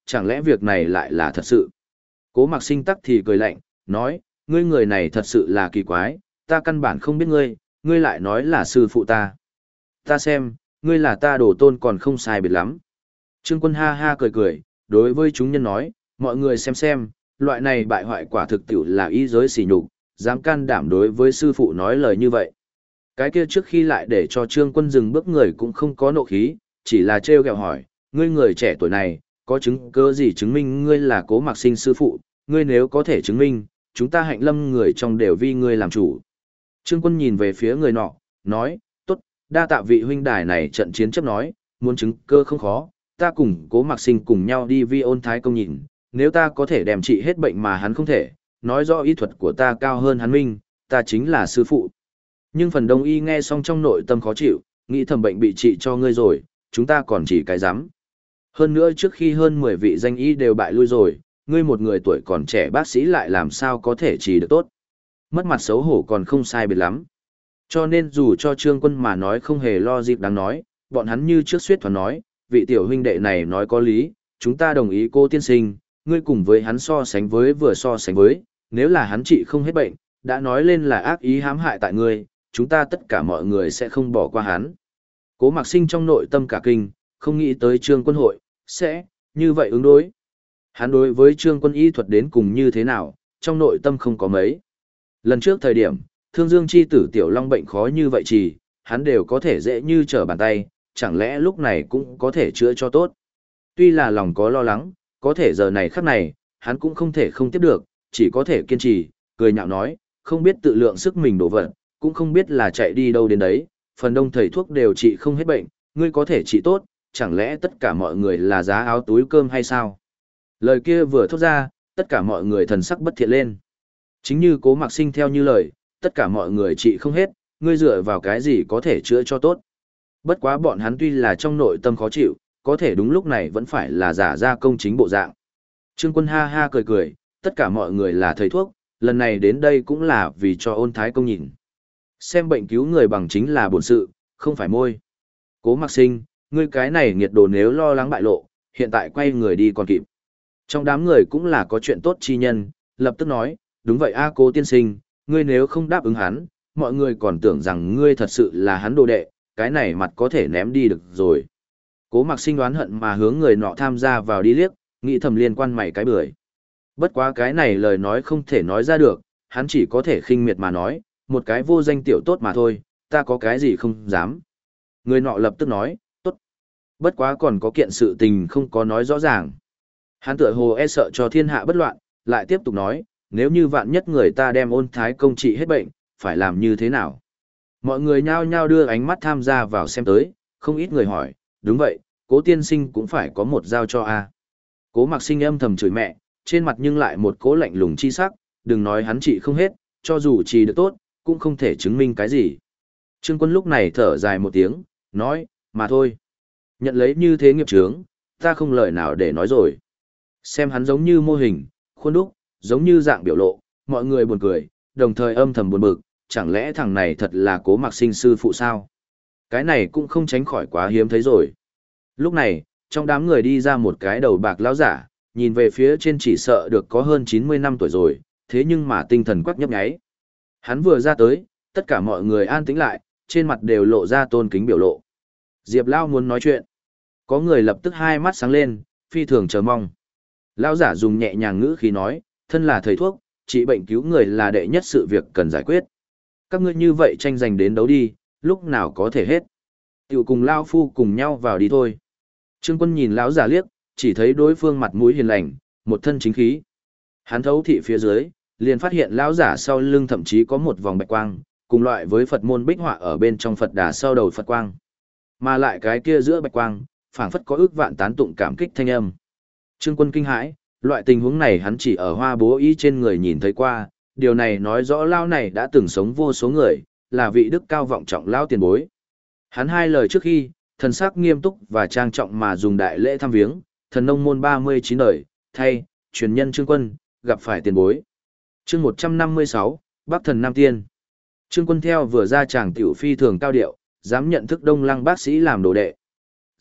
A: chẳng lẽ việc này lại là thật sự? Cố Mặc Sinh tắc thì cười lạnh, nói, ngươi người này thật sự là kỳ quái, ta căn bản không biết ngươi, ngươi lại nói là sư phụ ta. Ta xem, ngươi là ta đồ tôn còn không sai biệt lắm. Trương Quân ha ha cười cười, đối với chúng nhân nói, mọi người xem, loại này bại hoại quả thực tiểu là ý giới sỉ nhục, dám can đảm đối với sư phụ nói lời như vậy. Cái kia trước khi lại để cho Trương Quân dừng bước người cũng không có nộ khí, chỉ là trêu ghẹo hỏi, ngươi người trẻ tuổi này, có chứng cứ gì chứng minh ngươi là Cố Mặc Sinh sư phụ, ngươi nếu có thể chứng minh, chúng ta Hạnh Lâm người trong đều vi ngươi làm chủ. Trương Quân nhìn về phía người nọ, nói, tốt, đa tạ vị huynh đài này trận chiến chấp nói, muốn chứng cơ không khó, ta cùng Cố Mặc Sinh cùng nhau đi vi ôn thái công nhìn, nếu ta có thể đem trị hết bệnh mà hắn không thể, nói rõ y thuật của ta cao hơn hắn minh, ta chính là sư phụ. Nhưng phần đông y nghe xong trong nội tâm khó chịu, nghĩ thầm bệnh bị trị cho ngươi rồi, chúng ta còn chỉ cái dám. Hơn nữa trước khi hơn 10 vị danh y đều bại lui rồi, ngươi một người tuổi còn trẻ bác sĩ lại làm sao có thể trị được tốt. Mất mặt xấu hổ còn không sai biệt lắm. Cho nên dù cho Trương Quân mà nói không hề lo dịp đáng nói, bọn hắn như trước suyết thoáng nói, vị tiểu huynh đệ này nói có lý, chúng ta đồng ý cô tiên sinh, ngươi cùng với hắn so sánh với vừa so sánh với, nếu là hắn trị không hết bệnh, đã nói lên là ác ý hãm hại tại ngươi, chúng ta tất cả mọi người sẽ không bỏ qua hắn. Cố Mặc Sinh trong nội tâm cả kinh, không nghĩ tới Trương Quân hội, sẽ, như vậy ứng đối. Hắn đối với Trương Quân y thuật đến cùng như thế nào, trong nội tâm không có mấy. Lần trước thời điểm, Thương Dương chi tử Tiểu Long bệnh khó như vậy chỉ, hắn đều có thể dễ như trở bàn tay, chẳng lẽ lúc này cũng có thể chữa cho tốt. Tuy là lòng có lo lắng, có thể giờ này khắc này, hắn cũng không thể không tiếp được, chỉ có thể kiên trì, cười nhạo nói, không biết tự lượng sức mình đổ vật, cũng không biết là chạy đi đâu đến đấy, phần đông thầy thuốc đều trị không hết bệnh, ngươi có thể trị tốt, chẳng lẽ tất cả mọi người là giá áo túi cơm hay sao? Lời kia vừa thốt ra, tất cả mọi người thần sắc bất thiện lên. Chính như Cố Mặc Sinh theo như lời, tất cả mọi người trị không hết, ngươi dựa vào cái gì có thể chữa cho tốt. Bất quá bọn hắn tuy là trong nội tâm khó chịu, có thể đúng lúc này vẫn phải là giả ra công chính bộ dạng. Trương Quân ha ha cười cười, tất cả mọi người là thầy thuốc, lần này đến đây cũng là vì cho ôn thái công nhìn. Xem bệnh cứu người bằng chính là bổn sự, không phải môi. Cố Mặc Sinh, ngươi cái này nghiệt đồ nếu lo lắng bại lộ, hiện tại quay người đi còn kịp. Trong đám người cũng là có chuyện tốt chi nhân, lập tức nói, đúng vậy a Cố tiên sinh, ngươi nếu không đáp ứng hắn, mọi người còn tưởng rằng ngươi thật sự là hắn đồ đệ, cái này mặt có thể ném đi được rồi. Cố Mặc Sinh đoán hận mà hướng người nọ tham gia vào đi liếc, nghĩ thầm liên quan mày cái bưởi. Bất quá cái này lời nói không thể nói ra được, hắn chỉ có thể khinh miệt mà nói, một cái vô danh tiểu tốt mà thôi, ta có cái gì không dám. Người nọ lập tức nói, tốt. Bất quá còn có kiện sự tình không có nói rõ ràng. Hắn tựa hồ e sợ cho thiên hạ bất loạn, lại tiếp tục nói, nếu như vạn nhất người ta đem ôn thái công trị hết bệnh, phải làm như thế nào? Mọi người nhao nhao đưa ánh mắt tham gia vào xem tới, không ít người hỏi, đúng vậy, Cố tiên sinh cũng phải có một giao cho a. Cố Mặc Sinh âm thầm chửi mẹ, trên mặt nhưng lại một cố lạnh lùng chi sắc, đừng nói hắn trị không hết, cho dù trị được tốt, cũng không thể chứng minh cái gì. Trương Quân lúc này thở dài một tiếng, nói, mà thôi. Nhận lấy như thế nghiệp chướng, ta không lời nào để nói rồi. Xem hắn giống như mô hình, khuôn đúc, giống như dạng biểu lộ, mọi người buồn cười, đồng thời âm thầm buồn bực, chẳng lẽ thằng này thật là Cố Mặc Sinh sư phụ sao? Cái này cũng không tránh khỏi quá hiếm thấy rồi. Lúc này, trong đám người đi ra một cái đầu bạc lão giả, nhìn về phía trên chỉ sợ được có hơn 90 năm tuổi rồi, thế nhưng mà tinh thần quắc nhấp nháy. Hắn vừa ra tới, tất cả mọi người an tĩnh lại, trên mặt đều lộ ra tôn kính biểu lộ. Diệp Lao muốn nói chuyện. Có người lập tức hai mắt sáng lên, phi thường chờ mong. Lão giả dùng nhẹ nhàng ngữ khí nói, thân là thầy thuốc, trị bệnh cứu người là đệ nhất sự việc cần giải quyết. Các ngươi như vậy tranh giành đến đấu đi, lúc nào có thể hết. Tiểu cùng Lao Phu cùng nhau vào đi thôi. Trương Quân nhìn lão giả liếc, chỉ thấy đối phương mặt mũi hiền lành, một thân chính khí. Hắn thấu thị phía dưới, liền phát hiện lão giả sau lưng thậm chí có một vòng bạch quang, cùng loại với Phật môn bích họa ở bên trong Phật đà sau đầu Phật quang. Mà lại cái kia giữa bạch quang, phảng phất có ước vạn tán tụng cảm kích thanh âm. Trương Quân kinh hãi, loại tình huống này hắn chỉ ở Hoa Bố Y trên người nhìn thấy qua, điều này nói rõ lão này đã từng sống vô số người, là vị đức cao vọng trọng lão tiền bối. Hắn hai lời trước khi, thần sắc nghiêm túc và trang trọng mà dùng đại lễ thăm viếng, thần nông môn 39 đời, thay, truyền nhân Trương Quân, gặp phải tiền bối. Chương 156, Bắc thần Nam Tiên. Trương Quân theo vừa ra chàng tiểu phi thường cao điệu, dám nhận thức Đông Lăng bác sĩ làm đồ đệ.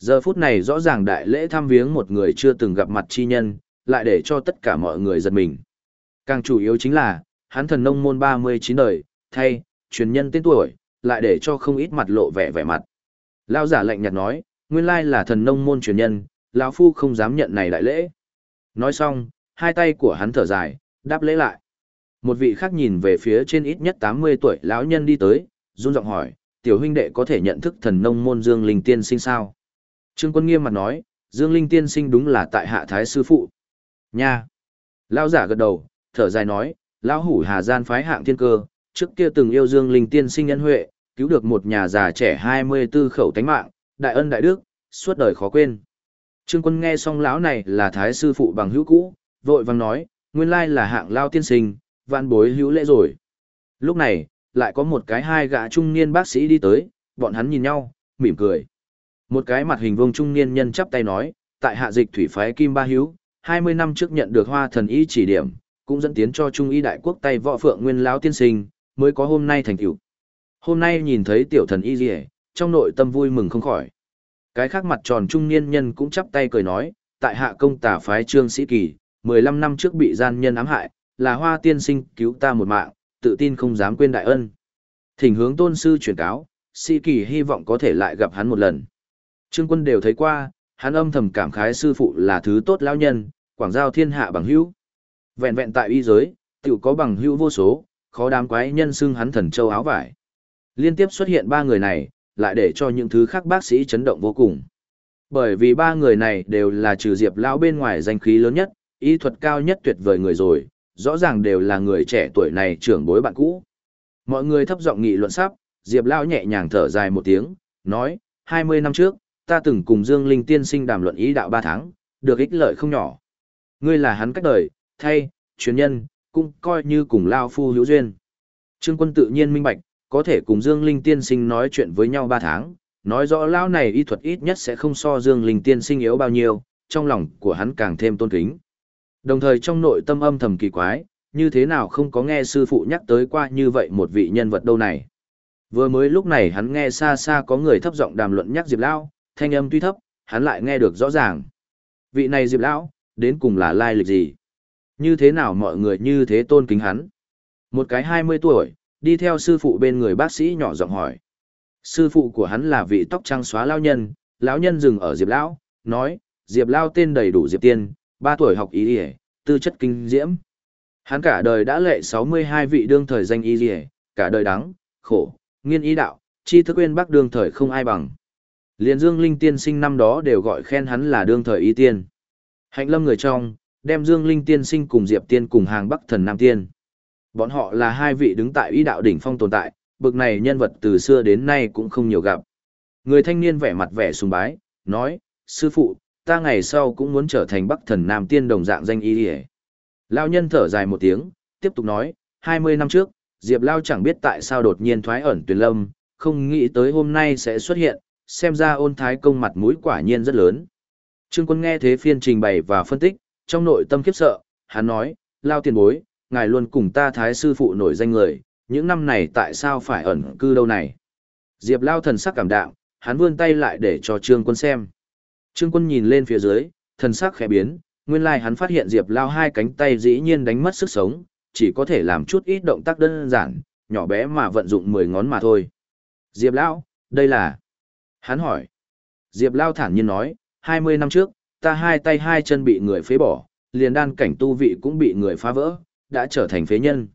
A: Giờ phút này rõ ràng đại lễ thăm viếng một người chưa từng gặp mặt chi nhân, lại để cho tất cả mọi người giật mình. Càng chủ yếu chính là, hắn thần nông môn 39 đời, thay, truyền nhân tên tuổi, lại để cho không ít mặt lộ vẻ vẻ mặt. Lão giả lạnh nhạt nói, nguyên lai là thần nông môn truyền nhân, lão phu không dám nhận này đại lễ. Nói xong, hai tay của hắn thở dài, đáp lễ lại. Một vị khác nhìn về phía trên ít nhất 80 tuổi lão nhân đi tới, run giọng hỏi, tiểu huynh đệ có thể nhận thức thần nông môn Dương Linh tiên sinh sao? Trương Quân nghiêm mặt nói, Dương Linh tiên sinh đúng là tại hạ thái sư phụ. Nha! Lão giả gật đầu, thở dài nói, lão hủ Hà Gian phái Hạng Thiên Cơ, trước kia từng yêu Dương Linh tiên sinh nhân huệ, cứu được một nhà già trẻ 24 khẩu tánh mạng, đại ân đại đức, suốt đời khó quên. Trương Quân nghe xong lão này là thái sư phụ bằng hữu cũ, vội vàng nói, nguyên lai là Hạng lao tiên sinh, vạn bối hữu lễ rồi. Lúc này, lại có một cái hai gã trung niên bác sĩ đi tới, bọn hắn nhìn nhau, mỉm cười. Một cái mặt hình vuông trung niên nhân chắp tay nói, tại hạ dịch thủy phái Kim Ba Hữu, 20 năm trước nhận được Hoa Thần Y chỉ điểm, cũng dẫn tiến cho Trung Y đại quốc tay Võ Phượng Nguyên lão tiên sinh, mới có hôm nay thành tựu. Hôm nay nhìn thấy tiểu thần y liễu, trong nội tâm vui mừng không khỏi. Cái khác mặt tròn trung niên nhân cũng chắp tay cười nói, tại hạ công tả phái Trương Sĩ Kỳ, 15 năm trước bị gian nhân ám hại, là Hoa tiên sinh cứu ta một mạng, tự tin không dám quên đại ân. Thỉnh hướng tôn sư truyền cáo, Sĩ Kỳ hy vọng có thể lại gặp hắn một lần. Trương Quân đều thấy qua, hắn âm thầm cảm khái sư phụ là thứ tốt lão nhân, quảng giao thiên hạ bằng hữu. Vẹn vẹn tại y giới, tiểu có bằng hữu vô số, khó đám quái nhân xưng hắn thần châu áo vải. Liên tiếp xuất hiện ba người này, lại để cho những thứ khác bác sĩ chấn động vô cùng. Bởi vì ba người này đều là trừ Diệp lão bên ngoài danh khí lớn nhất, y thuật cao nhất tuyệt vời người rồi, rõ ràng đều là người trẻ tuổi này trưởng bối bạn cũ. Mọi người thấp giọng nghị luận sắp, Diệp lão nhẹ nhàng thở dài một tiếng, nói, 20 năm trước, ta từng cùng Dương Linh tiên sinh đàm luận ý đạo 3 tháng, được ích lợi không nhỏ. Ngươi là hắn cách đời, thay, truyền nhân, cũng coi như cùng lao phu hữu duyên. Trương Quân tự nhiên minh bạch, có thể cùng Dương Linh tiên sinh nói chuyện với nhau 3 tháng, nói rõ lão này y thuật ít nhất sẽ không so Dương Linh tiên sinh yếu bao nhiêu, trong lòng của hắn càng thêm tôn kính. Đồng thời trong nội tâm âm thầm kỳ quái, như thế nào không có nghe sư phụ nhắc tới qua như vậy một vị nhân vật đâu này. Vừa mới lúc này hắn nghe xa xa có người thấp giọng đàm luận nhắc Diệp lão, thanh âm tuy thấp, hắn lại nghe được rõ ràng. Vị này Diệp lão, đến cùng là lai lịch gì? Như thế nào mọi người như thế tôn kính hắn? Một cái 20 tuổi, đi theo sư phụ bên người bác sĩ nhỏ giọng hỏi. Sư phụ của hắn là vị tóc trắng xóa lão nhân dừng ở Diệp lão, nói, Diệp lão tên đầy đủ Diệp Tiên, 3 tuổi học y y, tư chất kinh diễm. Hắn cả đời đã lệ 62 vị đương thời danh y y, cả đời đắng, khổ, nghiên y đạo, tri thức uyên bác đương thời không ai bằng. Liên Dương Linh tiên sinh năm đó đều gọi khen hắn là đương thời y tiên. Hạnh lâm người trong, đem Dương Linh tiên sinh cùng Diệp Tiên cùng hàng Bắc thần Nam tiên. Bọn họ là hai vị đứng tại y đạo đỉnh phong tồn tại, bực này nhân vật từ xưa đến nay cũng không nhiều gặp. Người thanh niên vẻ mặt vẻ sùng bái, nói, sư phụ, ta ngày sau cũng muốn trở thành Bắc thần Nam tiên đồng dạng danh y y. Lão nhân thở dài một tiếng, tiếp tục nói, 20 năm trước, Diệp Lao chẳng biết tại sao đột nhiên thoái ẩn tuyền lâm, không nghĩ tới hôm nay sẽ xuất hiện, xem ra Ôn Thái công mặt mũi quả nhiên rất lớn. Trương Quân nghe thế phiên trình bày và phân tích, trong nội tâm khiếp sợ, hắn nói, Lao tiền bối, ngài luôn cùng ta thái sư phụ nổi danh người, những năm này tại sao phải ẩn cư đâu này? Diệp Lao thần sắc cảm đạm, hắn vươn tay lại để cho Trương Quân xem. Trương Quân nhìn lên phía dưới, thần sắc khẽ biến, nguyên lai hắn phát hiện Diệp Lao hai cánh tay dĩ nhiên đánh mất sức sống, chỉ có thể làm chút ít động tác đơn giản, nhỏ bé mà vận dụng 10 ngón mà thôi. Diệp Lao, đây là... Hắn hỏi. Diệp Lao thản nhiên nói, 20 năm trước, ta hai tay hai chân bị người phế bỏ, liền đan cảnh tu vị cũng bị người phá vỡ, đã trở thành phế nhân.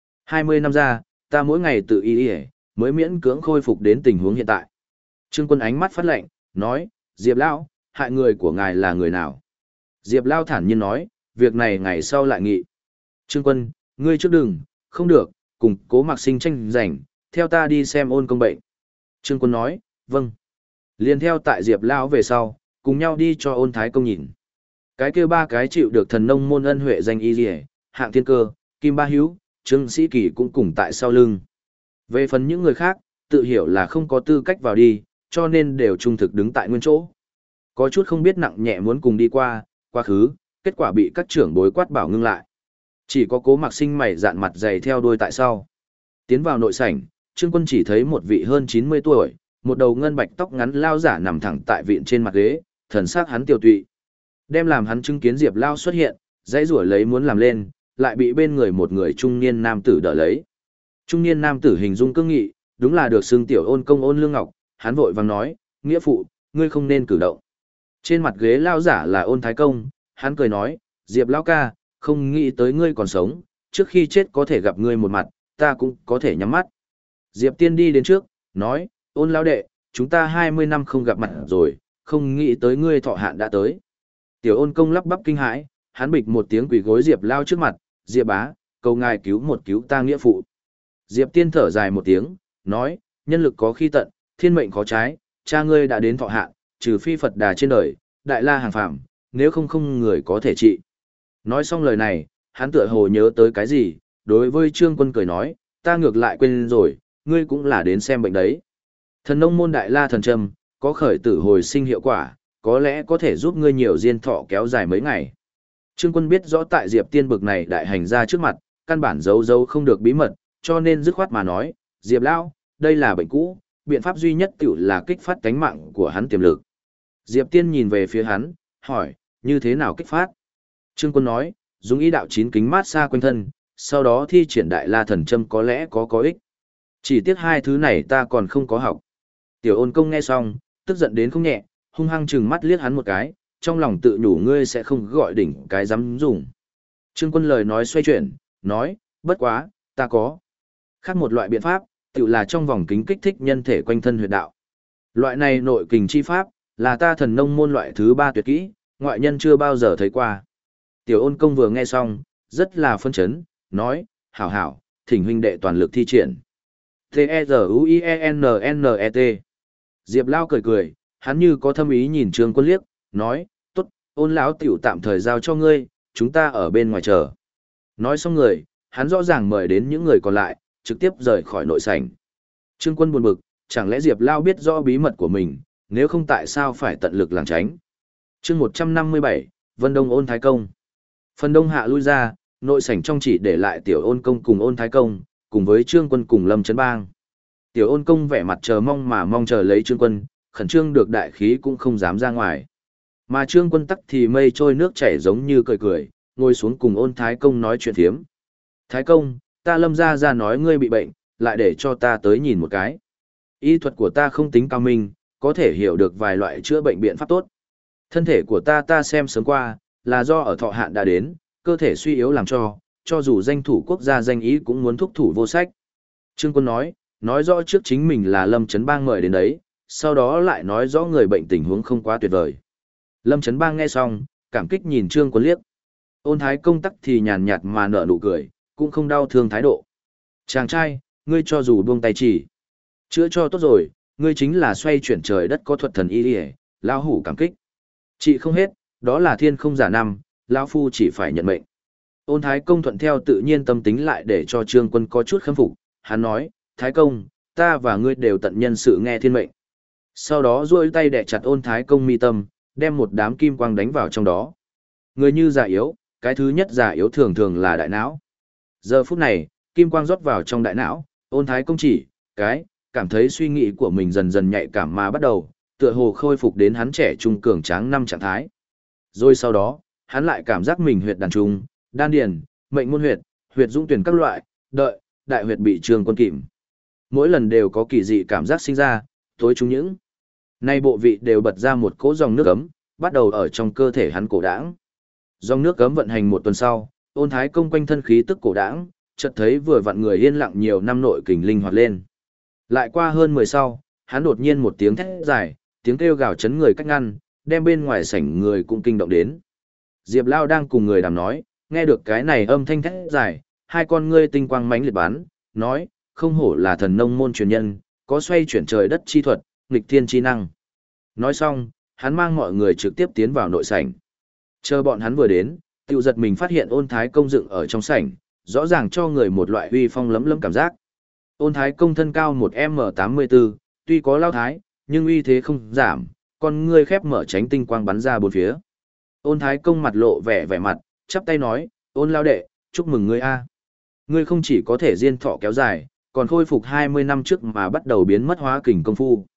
A: 20 năm ra, ta mỗi ngày tự y y, mới miễn cưỡng khôi phục đến tình huống hiện tại. Trương Quân ánh mắt phát lạnh, nói, Diệp Lao, hại người của ngài là người nào? Diệp Lao thản nhiên nói, việc này ngày sau lại nghị. Trương Quân, ngươi trước đừng, không được, cùng Cố Mạc Sinh tranh giành, theo ta đi xem Ôn công bệnh. Trương Quân nói, vâng. Liền theo tại Diệp Lao về sau, cùng nhau đi cho Ôn Thái công nhìn. Cái kia ba cái chịu được thần nông môn ân huệ danh y liễu, Hạng Thiên Cơ, Kim Ba Hữu, Trương Sĩ Kỳ cũng cùng tại sau lưng. Về phần những người khác, tự hiểu là không có tư cách vào đi, cho nên đều trung thực đứng tại nguyên chỗ. Có chút không biết nặng nhẹ muốn cùng đi qua, quá khứ, kết quả bị các trưởng bối quát bảo ngưng lại. Chỉ có Cố Mạc Sinh mày dạn mặt dày theo đuôi tại sau. Tiến vào nội sảnh, Trương Quân chỉ thấy một vị hơn 90 tuổi, Một đầu ngân bạch tóc ngắn lao giả nằm thẳng tại vịn trên mặt ghế, thần sắc hắn tiêu tụy. Đem làm hắn chứng kiến Diệp Lao xuất hiện, dãy rủa lấy muốn làm lên, lại bị bên người một người trung niên nam tử đỡ lấy. Trung niên nam tử hình dung cương nghị, đúng là được xưng tiểu ôn công ôn lương ngọc, hắn vội vàng nói, nghĩa phụ, ngươi không nên cử động. Trên mặt ghế lao giả là ôn thái công, hắn cười nói, Diệp Lao ca, không nghĩ tới ngươi còn sống, trước khi chết có thể gặp ngươi một mặt, ta cũng có thể nhắm mắt. Diệp Tiên đi đến trước, nói, ôn lão đệ, chúng ta 20 năm không gặp mặt rồi, không nghĩ tới ngươi thọ hạn đã tới. Tiểu ôn công lắp bắp kinh hãi, hắn bịch một tiếng quỳ gối Diệp Lao trước mặt, Diệp bá, cầu ngài cứu ta nghĩa phụ. Diệp Tiên thở dài một tiếng, nói, nhân lực có khi tận, thiên mệnh có trái, cha ngươi đã đến thọ hạn, trừ phi Phật đà trên đời, đại la hàng phạm, nếu không người có thể trị. Nói xong lời này, hắn tựa hồ nhớ tới cái gì, đối với Trương Quân cười nói, ta ngược lại quên rồi, ngươi cũng là đến xem bệnh đấy. Thần nông môn đại la thần châm, có khởi tử hồi sinh hiệu quả, có lẽ có thể giúp ngươi nhiều diên thọ kéo dài mấy ngày. Trương Quân biết rõ tại Diệp Tiên bực này đại hành ra trước mặt, căn bản giấu không được bí mật, cho nên dứt khoát mà nói, Diệp Lao, đây là bệnh cũ, biện pháp duy nhất tiểu là kích phát cánh mạng của hắn tiềm lực. Diệp Tiên nhìn về phía hắn, hỏi, như thế nào kích phát? Trương Quân nói, dùng ý đạo chín kính mát xa quanh thân, sau đó thi triển đại la thần châm có lẽ có ích. Chỉ tiếc hai thứ này ta còn không có học. Tiểu ôn công nghe xong, tức giận đến không nhẹ, hung hăng chừng mắt liếc hắn một cái, trong lòng tự nhủ ngươi sẽ không gọi đỉnh cái dám dùng. Trương Quân lời nói xoay chuyển, nói, bất quá, ta có. Khác một loại biện pháp, tự là trong vòng kính kích thích nhân thể quanh thân huyệt đạo. Loại này nội kình chi pháp, là ta thần nông môn loại thứ 3 tuyệt kỹ, ngoại nhân chưa bao giờ thấy qua. Tiểu ôn công vừa nghe xong, rất là phân chấn, nói, hảo hảo, thỉnh huynh đệ toàn lực thi triển. T-E-Z-U-I-E-N-N-E-T. Diệp Lao cười cười, hắn như có thâm ý nhìn Trương Quân liếc, nói, tốt, ôn lão tiểu tạm thời giao cho ngươi, chúng ta ở bên ngoài chờ. Nói xong người, hắn rõ ràng mời đến những người còn lại, trực tiếp rời khỏi nội sảnh. Trương Quân buồn bực, chẳng lẽ Diệp Lao biết rõ bí mật của mình, nếu không tại sao phải tận lực lảng tránh. Chương 157, Vân Đông ôn thái công. Phần đông hạ lui ra, nội sảnh trong chỉ để lại tiểu ôn công cùng ôn thái công, cùng với Trương Quân cùng Lâm Trấn Bang. Tiểu ôn công vẻ mặt chờ mong mà mong chờ lấy Trương Quân, khẩn trương được đại khí cũng không dám ra ngoài. Mà Trương Quân tắc thì mây trôi nước chảy giống như cười cười, ngồi xuống cùng ôn thái công nói chuyện thiếm. Thái công, ta Lâm ra nói ngươi bị bệnh, lại để cho ta tới nhìn một cái. Y thuật của ta không tính cao minh, có thể hiểu được vài loại chữa bệnh biện pháp tốt. Thân thể của ta xem sớm qua, là do ở thọ hạn đã đến, cơ thể suy yếu làm cho dù danh thủ quốc gia danh ý cũng muốn thúc thủ vô sách. Trương Quân nói rõ trước chính mình là Lâm Trấn Bang mời đến đấy, sau đó lại nói rõ người bệnh tình huống không quá tuyệt vời. Lâm Trấn Bang nghe xong, cảm kích nhìn Trương Quân liếc. Ôn thái công tắc thì nhàn nhạt mà nở nụ cười, cũng không đau thương thái độ. Chàng trai, ngươi cho dù buông tay chỉ, chữa cho tốt rồi, ngươi chính là xoay chuyển trời đất có thuật thần y liề, lão hủ cảm kích. Chị không hết, đó là thiên không giả năm, lão phu chỉ phải nhận mệnh. Ôn thái công thuận theo tự nhiên tâm tính lại để cho Trương Quân có chút khâm phục, hắn nói, thái công, ta và ngươi đều tận nhân sự nghe thiên mệnh. Sau đó duỗi tay đè chặt ôn thái công mi tâm, đem một đám kim quang đánh vào trong đó. Người như già yếu, cái thứ nhất già yếu thường thường là đại não. Giờ phút này, kim quang rót vào trong đại não, ôn thái công cảm thấy suy nghĩ của mình dần dần nhạy cảm mà bắt đầu, tựa hồ khôi phục đến hắn trẻ trung cường tráng năm trạng thái. Rồi sau đó, hắn lại cảm giác mình huyệt đàn trung, đan điền, mệnh môn huyệt dũng tuyển các loại, đại huyệt bị Trương Quân kìm. Mỗi lần đều có kỳ dị cảm giác sinh ra, tối chúng những. Nay bộ vị đều bật ra một cỗ dòng nước ấm, bắt đầu ở trong cơ thể hắn cổ đãng. Dòng nước ấm vận hành một tuần sau, ôn thái công quanh thân khí tức cổ đãng, chợt thấy vừa vặn người yên lặng nhiều năm nội kình linh hoạt lên. Lại qua hơn 10 sau, hắn đột nhiên một tiếng thét dài, tiếng kêu gào chấn người cách ngăn, đem bên ngoài sảnh người cũng kinh động đến. Diệp Lao đang cùng người đàm nói, nghe được cái này âm thanh thét dài, hai con ngươi tinh quang mãnh liệt bắn, nói, không hổ là thần nông môn truyền nhân, có xoay chuyển trời đất chi thuật, nghịch thiên chi năng. Nói xong, hắn mang mọi người trực tiếp tiến vào nội sảnh. Chờ bọn hắn vừa đến, tiêu giật mình phát hiện ôn thái công dựng ở trong sảnh, rõ ràng cho người một loại uy phong lấm lấm cảm giác. Ôn thái công thân cao 1m84, tuy có lao thái, nhưng uy thế không giảm, con ngươi khép mở tránh tinh quang bắn ra bốn phía. Ôn thái công mặt lộ vẻ mặt, chắp tay nói, ôn lao đệ, chúc mừng ngươi a. Ngươi không chỉ có thể diên thọ kéo dài, còn khôi phục 20 năm trước mà bắt đầu biến mất hóa kình công phu.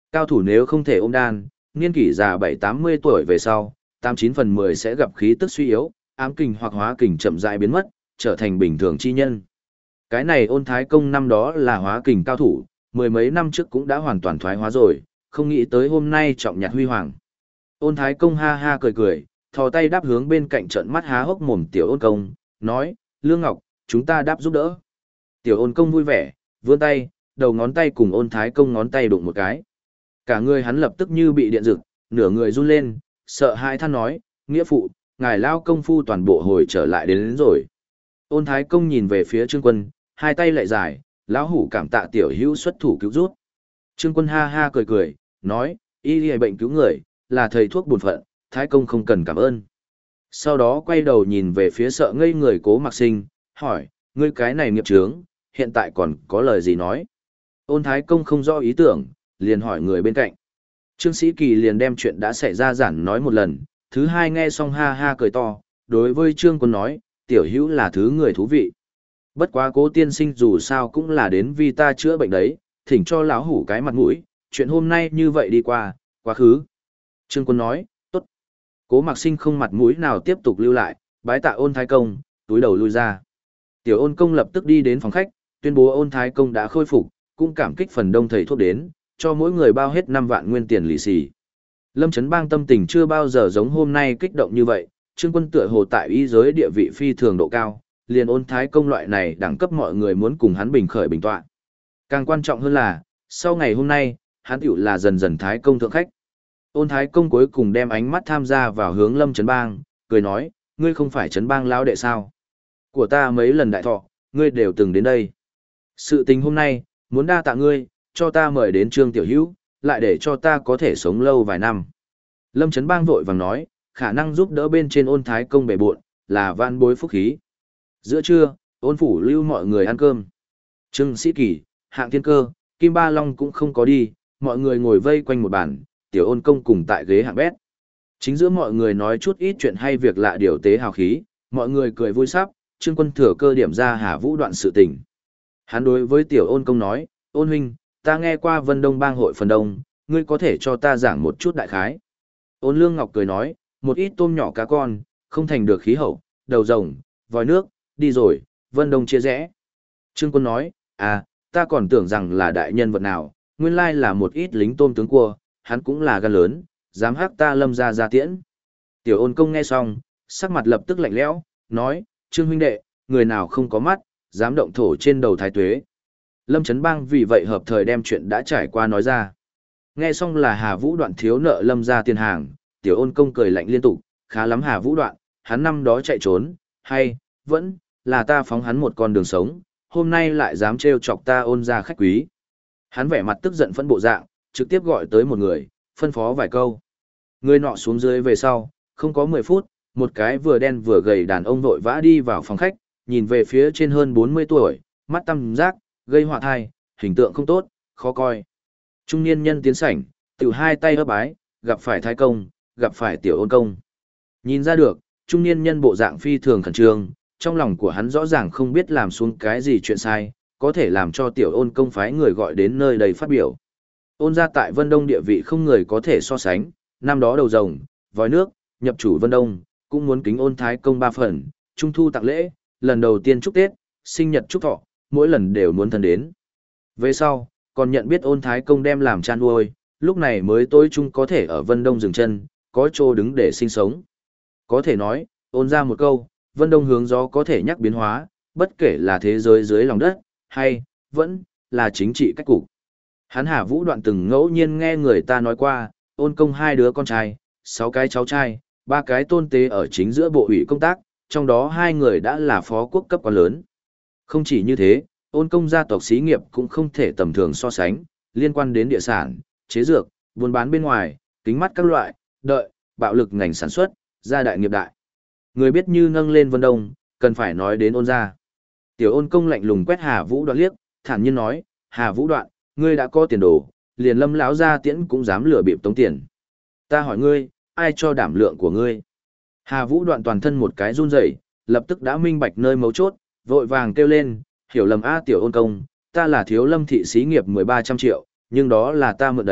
A: Cao thủ nếu không thể ôm đan, niên kỷ già 7-80 tuổi về sau, 89/10 sẽ gặp khí tức suy yếu, ám kình hoặc hóa kình chậm rãi biến mất, trở thành bình thường chi nhân. Cái này Ôn Thái Công năm đó là hóa kình cao thủ, mười mấy năm trước cũng đã hoàn toàn thoái hóa rồi, không nghĩ tới hôm nay trọng nhặt huy hoàng. Ôn Thái Công ha ha cười cười, thò tay đáp hướng bên cạnh trận mắt há hốc mồm Tiểu Ôn Công, nói, Lương Ngọc, chúng ta đáp giúp đỡ. Tiểu Ôn Công vui vẻ, vươn tay, đầu ngón tay cùng Ôn Thái Công ngón tay đụng một cái. Cả người hắn lập tức như bị điện giật, nửa người run lên, sợ hãi than nói, nghĩa phụ, ngài lao công phu toàn bộ hồi trở lại đến rồi. Ôn Thái Công nhìn về phía Trương Quân, hai tay lại dài, lão hủ cảm tạ tiểu hữu xuất thủ cứu rút. Trương Quân ha ha cười cười, nói, y y bệnh cứu người, là thầy thuốc bổn phận, Thái Công không cần cảm ơn. Sau đó quay đầu nhìn về phía sợ ngây người Cố Mạc Sinh, hỏi, ngươi cái này nghiệp chướng, hiện tại còn có lời gì nói? Ôn Thái Công không rõ ý tưởng, liền hỏi người bên cạnh. Trương Sĩ Kỳ liền đem chuyện đã xảy ra giản nói một lần, thứ hai nghe xong ha ha cười to, đối với Trương Quân nói, tiểu hữu là thứ người thú vị. Bất quá Cố tiên sinh dù sao cũng là đến vì ta chữa bệnh đấy, thỉnh cho lão hủ cái mặt mũi, chuyện hôm nay như vậy đi qua, quá khứ. Trương Quân nói, tốt. Cố Mạc Sinh không mặt mũi nào tiếp tục lưu lại, bái tạ Ôn Thái Công, túi đầu lui ra. Tiểu Ôn Công lập tức đi đến phòng khách, tuyên bố Ôn Thái Công đã khôi phục, cũng cảm kích phần đông thầy thuốc đến, cho mỗi người bao hết 5 vạn nguyên tiền lì xì. Lâm Trấn Bang tâm tình chưa bao giờ giống hôm nay kích động như vậy, Trương Quân tựa hồ tại y giới địa vị phi thường độ cao, liền Ôn Thái Công loại này đẳng cấp mọi người muốn cùng hắn bình khởi bình tọa. Càng quan trọng hơn là, sau ngày hôm nay, hắn tiểu là dần dần Thái Công thượng khách. Ôn Thái Công cuối cùng đem ánh mắt tham gia vào hướng Lâm Trấn Bang, cười nói, ngươi không phải Trấn Bang lão đệ sao? Của ta mấy lần đại thọ, ngươi đều từng đến đây. Sự tình hôm nay, muốn đa tạ ngươi, cho ta mời đến Trương Tiểu Hữu, lại để cho ta có thể sống lâu vài năm. Lâm Trấn Bang vội vàng nói, khả năng giúp đỡ bên trên Ôn Thái Công bề bộn, là van bối phúc khí. Giữa trưa, Ôn phủ lưu mọi người ăn cơm. Trương Sĩ Kỳ, Hạng Thiên Cơ, Kim Ba Long cũng không có đi, mọi người ngồi vây quanh một bàn, Tiểu Ôn Công cùng tại ghế hạng bét. Chính giữa mọi người nói chút ít chuyện hay việc lạ điều tế hào khí, mọi người cười vui sắp, Trương Quân thừa cơ điểm ra Hà Vũ đoạn sự tình. Hắn đối với Tiểu Ôn Công nói, Ôn huynh, ta nghe qua Vân Đông bang hội phần đông, ngươi có thể cho ta giảng một chút đại khái. Ôn Lương Ngọc cười nói, một ít tôm nhỏ cá con, không thành được khí hậu, đầu rồng, vòi nước, đi rồi, Vân Đông chia rẽ. Trương Quân nói, ta còn tưởng rằng là đại nhân vật nào, nguyên lai là một ít lính tôm tướng cua, hắn cũng là gan lớn, dám hắc ta Lâm ra tiễn. Tiểu Ôn Công nghe xong, sắc mặt lập tức lạnh lẽo, nói, Trương huynh đệ, người nào không có mắt, dám động thổ trên đầu thái tuế. Lâm Trấn Bang vì vậy hợp thời đem chuyện đã trải qua nói ra. Nghe xong là Hà Vũ Đoạn thiếu nợ Lâm ra tiền hàng, Tiểu Ôn Công cười lạnh liên tục, khá lắm Hà Vũ Đoạn, hắn năm đó chạy trốn, hay, vẫn, là ta phóng hắn một con đường sống, hôm nay lại dám trêu chọc ta Ôn ra khách quý. Hắn vẻ mặt tức giận phẫn bộ dạng, trực tiếp gọi tới một người, phân phó vài câu. Người nọ xuống dưới về sau, không có 10 phút, một cái vừa đen vừa gầy đàn ông vội vã đi vào phòng khách, nhìn về phía trên hơn 40 tuổi, mắt tăm giác, gây họa thai, hình tượng không tốt, khó coi. Trung niên nhân tiến sảnh, tiểu hai tay ấp bái, gặp phải Thái Công, gặp phải Tiểu Ôn Công. Nhìn ra được, trung niên nhân bộ dạng phi thường khẩn trương, trong lòng của hắn rõ ràng không biết làm xuống cái gì chuyện sai, có thể làm cho Tiểu Ôn Công phái người gọi đến nơi đây phát biểu. Ôn ra tại Vân Đông địa vị không người có thể so sánh, năm đó đầu rồng, vòi nước, nhập chủ Vân Đông, cũng muốn kính Ôn Thái Công 3 phần, trung thu tặng lễ, lần đầu tiên chúc Tết, sinh nhật chúc thọ, mỗi lần đều muốn thân đến. Về sau, còn nhận biết Ôn Thái Công đem làm chăn nuôi, lúc này mới tối chung có thể ở Vân Đông dừng chân, có chỗ đứng để sinh sống. Có thể nói, ôn ra một câu, Vân Đông hướng gió có thể nhắc biến hóa, bất kể là thế giới dưới lòng đất, hay, vẫn, là chính trị cách cục. Hắn Hà Vũ Đoạn từng ngẫu nhiên nghe người ta nói qua, Ôn Công 2 đứa con trai, 6 cái cháu trai, 3 cái tôn tế ở chính giữa bộ ủy công tác, trong đó 2 người đã là phó quốc cấp quan lớn. Không chỉ như thế, Ôn Công gia tộc xí nghiệp cũng không thể tầm thường so sánh, liên quan đến địa sản, chế dược, buôn bán bên ngoài, kính mắt các loại, bạo lực ngành sản xuất, gia đại nghiệp đại. Người biết như nâng lên Vân Đông, cần phải nói đến Ôn gia. Tiểu Ôn Công lạnh lùng quét Hà Vũ Đoạn liếc, thản nhiên nói, Hà Vũ Đoạn, ngươi đã có tiền đồ, liền Lâm lão gia tiễn cũng dám lừa bịp tống tiền. Ta hỏi ngươi, ai cho đảm lượng của ngươi? Hà Vũ Đoạn toàn thân một cái run rẩy, lập tức đã minh bạch nơi mấu chốt, vội vàng kêu lên, hiểu lầm a Tiểu Ôn Công, ta là thiếu Lâm thị xí nghiệp 1300 triệu, nhưng đó là ta mượn đấy,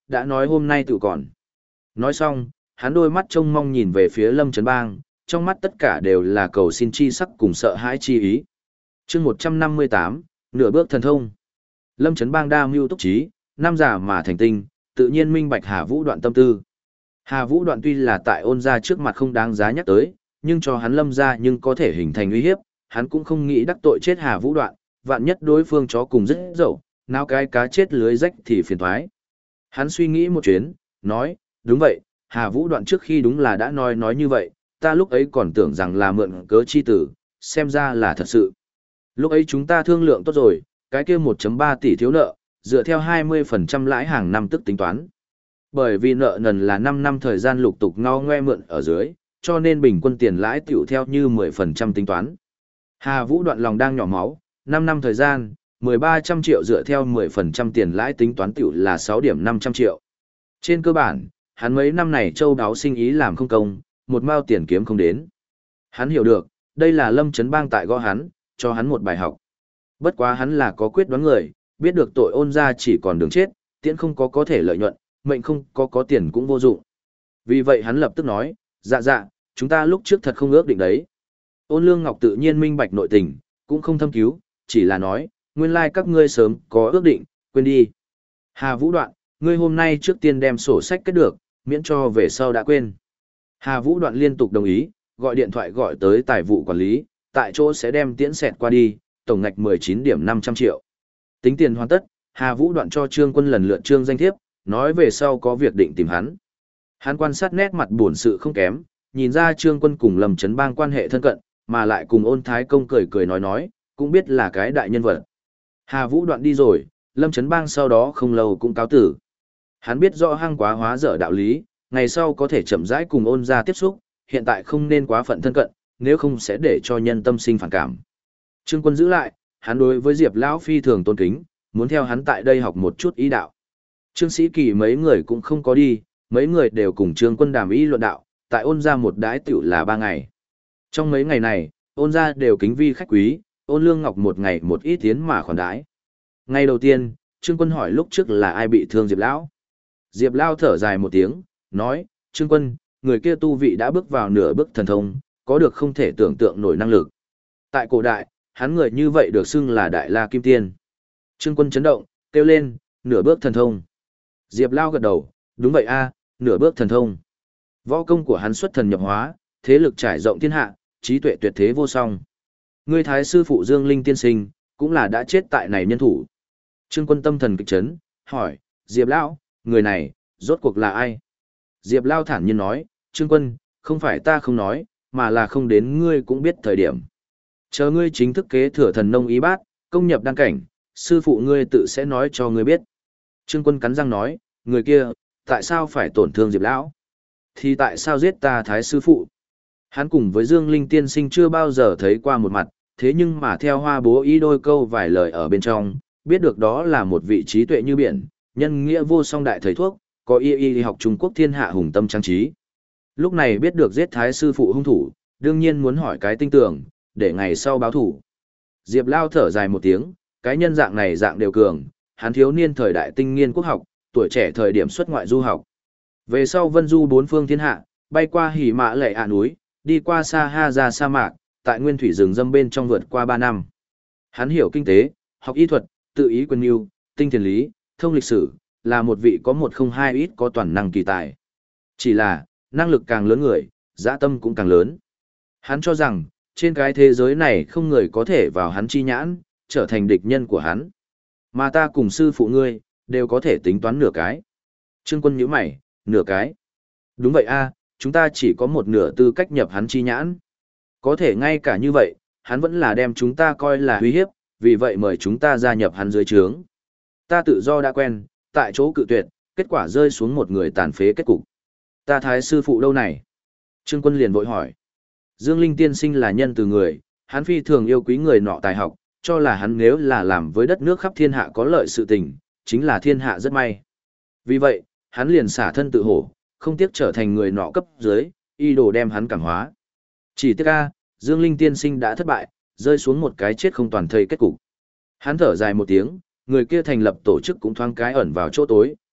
A: đã nói hôm nay tự còn. Nói xong, hắn đôi mắt trông mong nhìn về phía Lâm Trấn Bang, trong mắt tất cả đều là cầu xin chi sắc cùng sợ hãi chi ý. chương 158, nửa bước thần thông. Lâm Trấn Bang đa mưu túc trí, năm giả mà thành tinh, tự nhiên minh bạch Hà Vũ Đoạn tâm tư. Hà Vũ Đoạn tuy là tại Ôn gia trước mặt không đáng giá nhắc tới, nhưng cho hắn Lâm gia nhưng có thể hình thành uy hiếp, hắn cũng không nghĩ đắc tội chết Hà Vũ Đoạn, vạn nhất đối phương chó cùng rất dậu, nào cái cá chết lưới rách thì phiền toái. Hắn suy nghĩ một chuyến, nói, đúng vậy, Hà Vũ Đoạn trước khi đúng là đã nói như vậy, ta lúc ấy còn tưởng rằng là mượn cớ chi tử, xem ra là thật sự. Lúc ấy chúng ta thương lượng tốt rồi, cái kia 1,3 tỷ thiếu nợ, dựa theo 20% lãi hàng năm tức tính toán. Bởi vì nợ nần là 5 năm thời gian lục tục ngao ngoe mượn ở dưới, cho nên bình quân tiền lãi tiểu theo như 10% tính toán. Hà Vũ Đoạn lòng đang nhỏ máu, 5 năm thời gian, 1300 triệu dựa theo 10% tiền lãi tính toán tiểu là 6 điểm 500 triệu. Trên cơ bản, hắn mấy năm này châu đáo sinh ý làm không công, một mao tiền kiếm không đến. Hắn hiểu được, đây là Lâm Trấn Bang tại gõ hắn, cho hắn một bài học. Bất quá hắn là có quyết đoán người, biết được tội Ôn gia chỉ còn đường chết, tiễn không có thể lợi nhuận, mệnh không có tiền cũng vô dụng. Vì vậy hắn lập tức nói, dạ, chúng ta lúc trước thật không ước định đấy. Ôn Lương Ngọc tự nhiên minh bạch nội tình, cũng không thâm cứu, chỉ là nói, nguyên lai các ngươi sớm có ước định, quên đi. Hà Vũ Đoạn, ngươi hôm nay trước tiên đem sổ sách kết được, miễn cho về sau đã quên. Hà Vũ Đoạn liên tục đồng ý, gọi điện thoại gọi tới tài vụ quản lý, tại chỗ sẽ đem tiễn xẹt qua đi, tổng ngạch 19 điểm 500 triệu. Tính tiền hoàn tất, Hà Vũ Đoạn cho Trương Quân lần lượt trương danh thiếp, nói về sau có việc định tìm hắn. Hắn quan sát nét mặt buồn sự không kém, nhìn ra Trương Quân cùng Lâm Trấn Bang quan hệ thân cận, mà lại cùng Ôn Thái Công cười nói, cũng biết là cái đại nhân vật. Hà Vũ Đoạn đi rồi, Lâm Trấn Bang sau đó không lâu cũng cáo tử. Hắn biết rõ hăng quá hóa dở đạo lý, ngày sau có thể chậm rãi cùng Ôn gia tiếp xúc, hiện tại không nên quá phận thân cận, nếu không sẽ để cho nhân tâm sinh phản cảm. Trương Quân giữ lại, hắn đối với Diệp lão phi thường tôn kính, muốn theo hắn tại đây học một chút ý đạo. Trương Sĩ Kỳ mấy người cũng không có đi, mấy người đều cùng Trương Quân đàm ý luận đạo, tại Ôn gia một đái tiểu là 3 ngày. Trong mấy ngày này, Ôn gia đều kính vi khách quý, Ôn Lương Ngọc một ngày một ít tiến mà khoản đái. Ngày đầu tiên, Trương Quân hỏi lúc trước là ai bị thương Diệp lão. Diệp lão thở dài một tiếng, nói, Trương Quân, người kia tu vị đã bước vào nửa bước thần thông, có được không thể tưởng tượng nổi năng lực. Tại cổ đại, hắn người như vậy được xưng là Đại La Kim Tiên. Trương Quân chấn động, kêu lên, nửa bước thần thông. Diệp Lao gật đầu, đúng vậy a, nửa bước thần thông. Võ công của hắn xuất thần nhập hóa, thế lực trải rộng thiên hạ, trí tuệ tuyệt thế vô song. Ngươi thái sư phụ Dương Linh tiên sinh, cũng là đã chết tại này nhân thủ. Trương Quân tâm thần kịch chấn, hỏi, Diệp Lão, người này, rốt cuộc là ai? Diệp Lao thản nhiên nói, Trương Quân, không phải ta không nói, mà là không đến ngươi cũng biết thời điểm. Chờ ngươi chính thức kế thừa thần nông ý bát, công nhập đăng cảnh, sư phụ ngươi tự sẽ nói cho ngươi biết. Trương Quân cắn răng nói, người kia, tại sao phải tổn thương Diệp Lão? Thì tại sao giết ta thái sư phụ? Hắn cùng với Dương Linh tiên sinh chưa bao giờ thấy qua một mặt, thế nhưng mà theo Hoa Bố ý đôi câu vài lời ở bên trong, biết được đó là một vị trí tuệ như biển, nhân nghĩa vô song đại thầy thuốc, có y học Trung Quốc thiên hạ hùng tâm trang trí. Lúc này biết được giết thái sư phụ hung thủ, đương nhiên muốn hỏi cái tinh tưởng, để ngày sau báo thủ. Diệp Lao thở dài một tiếng, cái nhân dạng này dạng đều cường, hắn thiếu niên thời đại tinh nghiên quốc học, tuổi trẻ thời điểm xuất ngoại du học. Về sau vân du bốn phương thiên hạ, bay qua Hỉ Mã Lệ Ạ núi, đi qua Sa Ha ra sa mạc, tại nguyên thủy rừng râm bên trong vượt qua 3 năm. Hắn hiểu kinh tế, học y thuật, tự ý quân mưu, tinh thiền lý, thông lịch sử, là một vị có 102 ít có toàn năng kỳ tài. Chỉ là, năng lực càng lớn người, dã tâm cũng càng lớn. Hắn cho rằng, trên cái thế giới này không người có thể vào hắn chi nhãn, trở thành địch nhân của hắn. Mà ta cùng sư phụ ngươi, đều có thể tính toán nửa cái. Trương Quân nhíu mày, nửa cái. Đúng vậy a, chúng ta chỉ có một nửa tư cách nhập hắn chi nhãn. Có thể ngay cả như vậy, hắn vẫn là đem chúng ta coi là uy hiếp, vì vậy mời chúng ta gia nhập hắn dưới trướng. Ta tự do đã quen, tại chỗ cự tuyệt, kết quả rơi xuống một người tàn phế kết cục. Ta thái sư phụ đâu này? Trương Quân liền vội hỏi. Dương Linh tiên sinh là nhân từ người, hắn phi thường yêu quý người nọ tài học, cho là hắn nếu là làm với đất nước khắp thiên hạ có lợi sự tình, chính là thiên hạ rất may. Vì vậy, hắn liền xả thân tự hổ, không tiếc trở thành người nọ cấp dưới, y đồ đem hắn cảm hóa. Chỉ tiếc a, Dương Linh tiên sinh đã thất bại, rơi xuống một cái chết không toàn thây kết cục. Hắn thở dài một tiếng, người kia thành lập tổ chức cũng thoáng cái ẩn vào chỗ tối,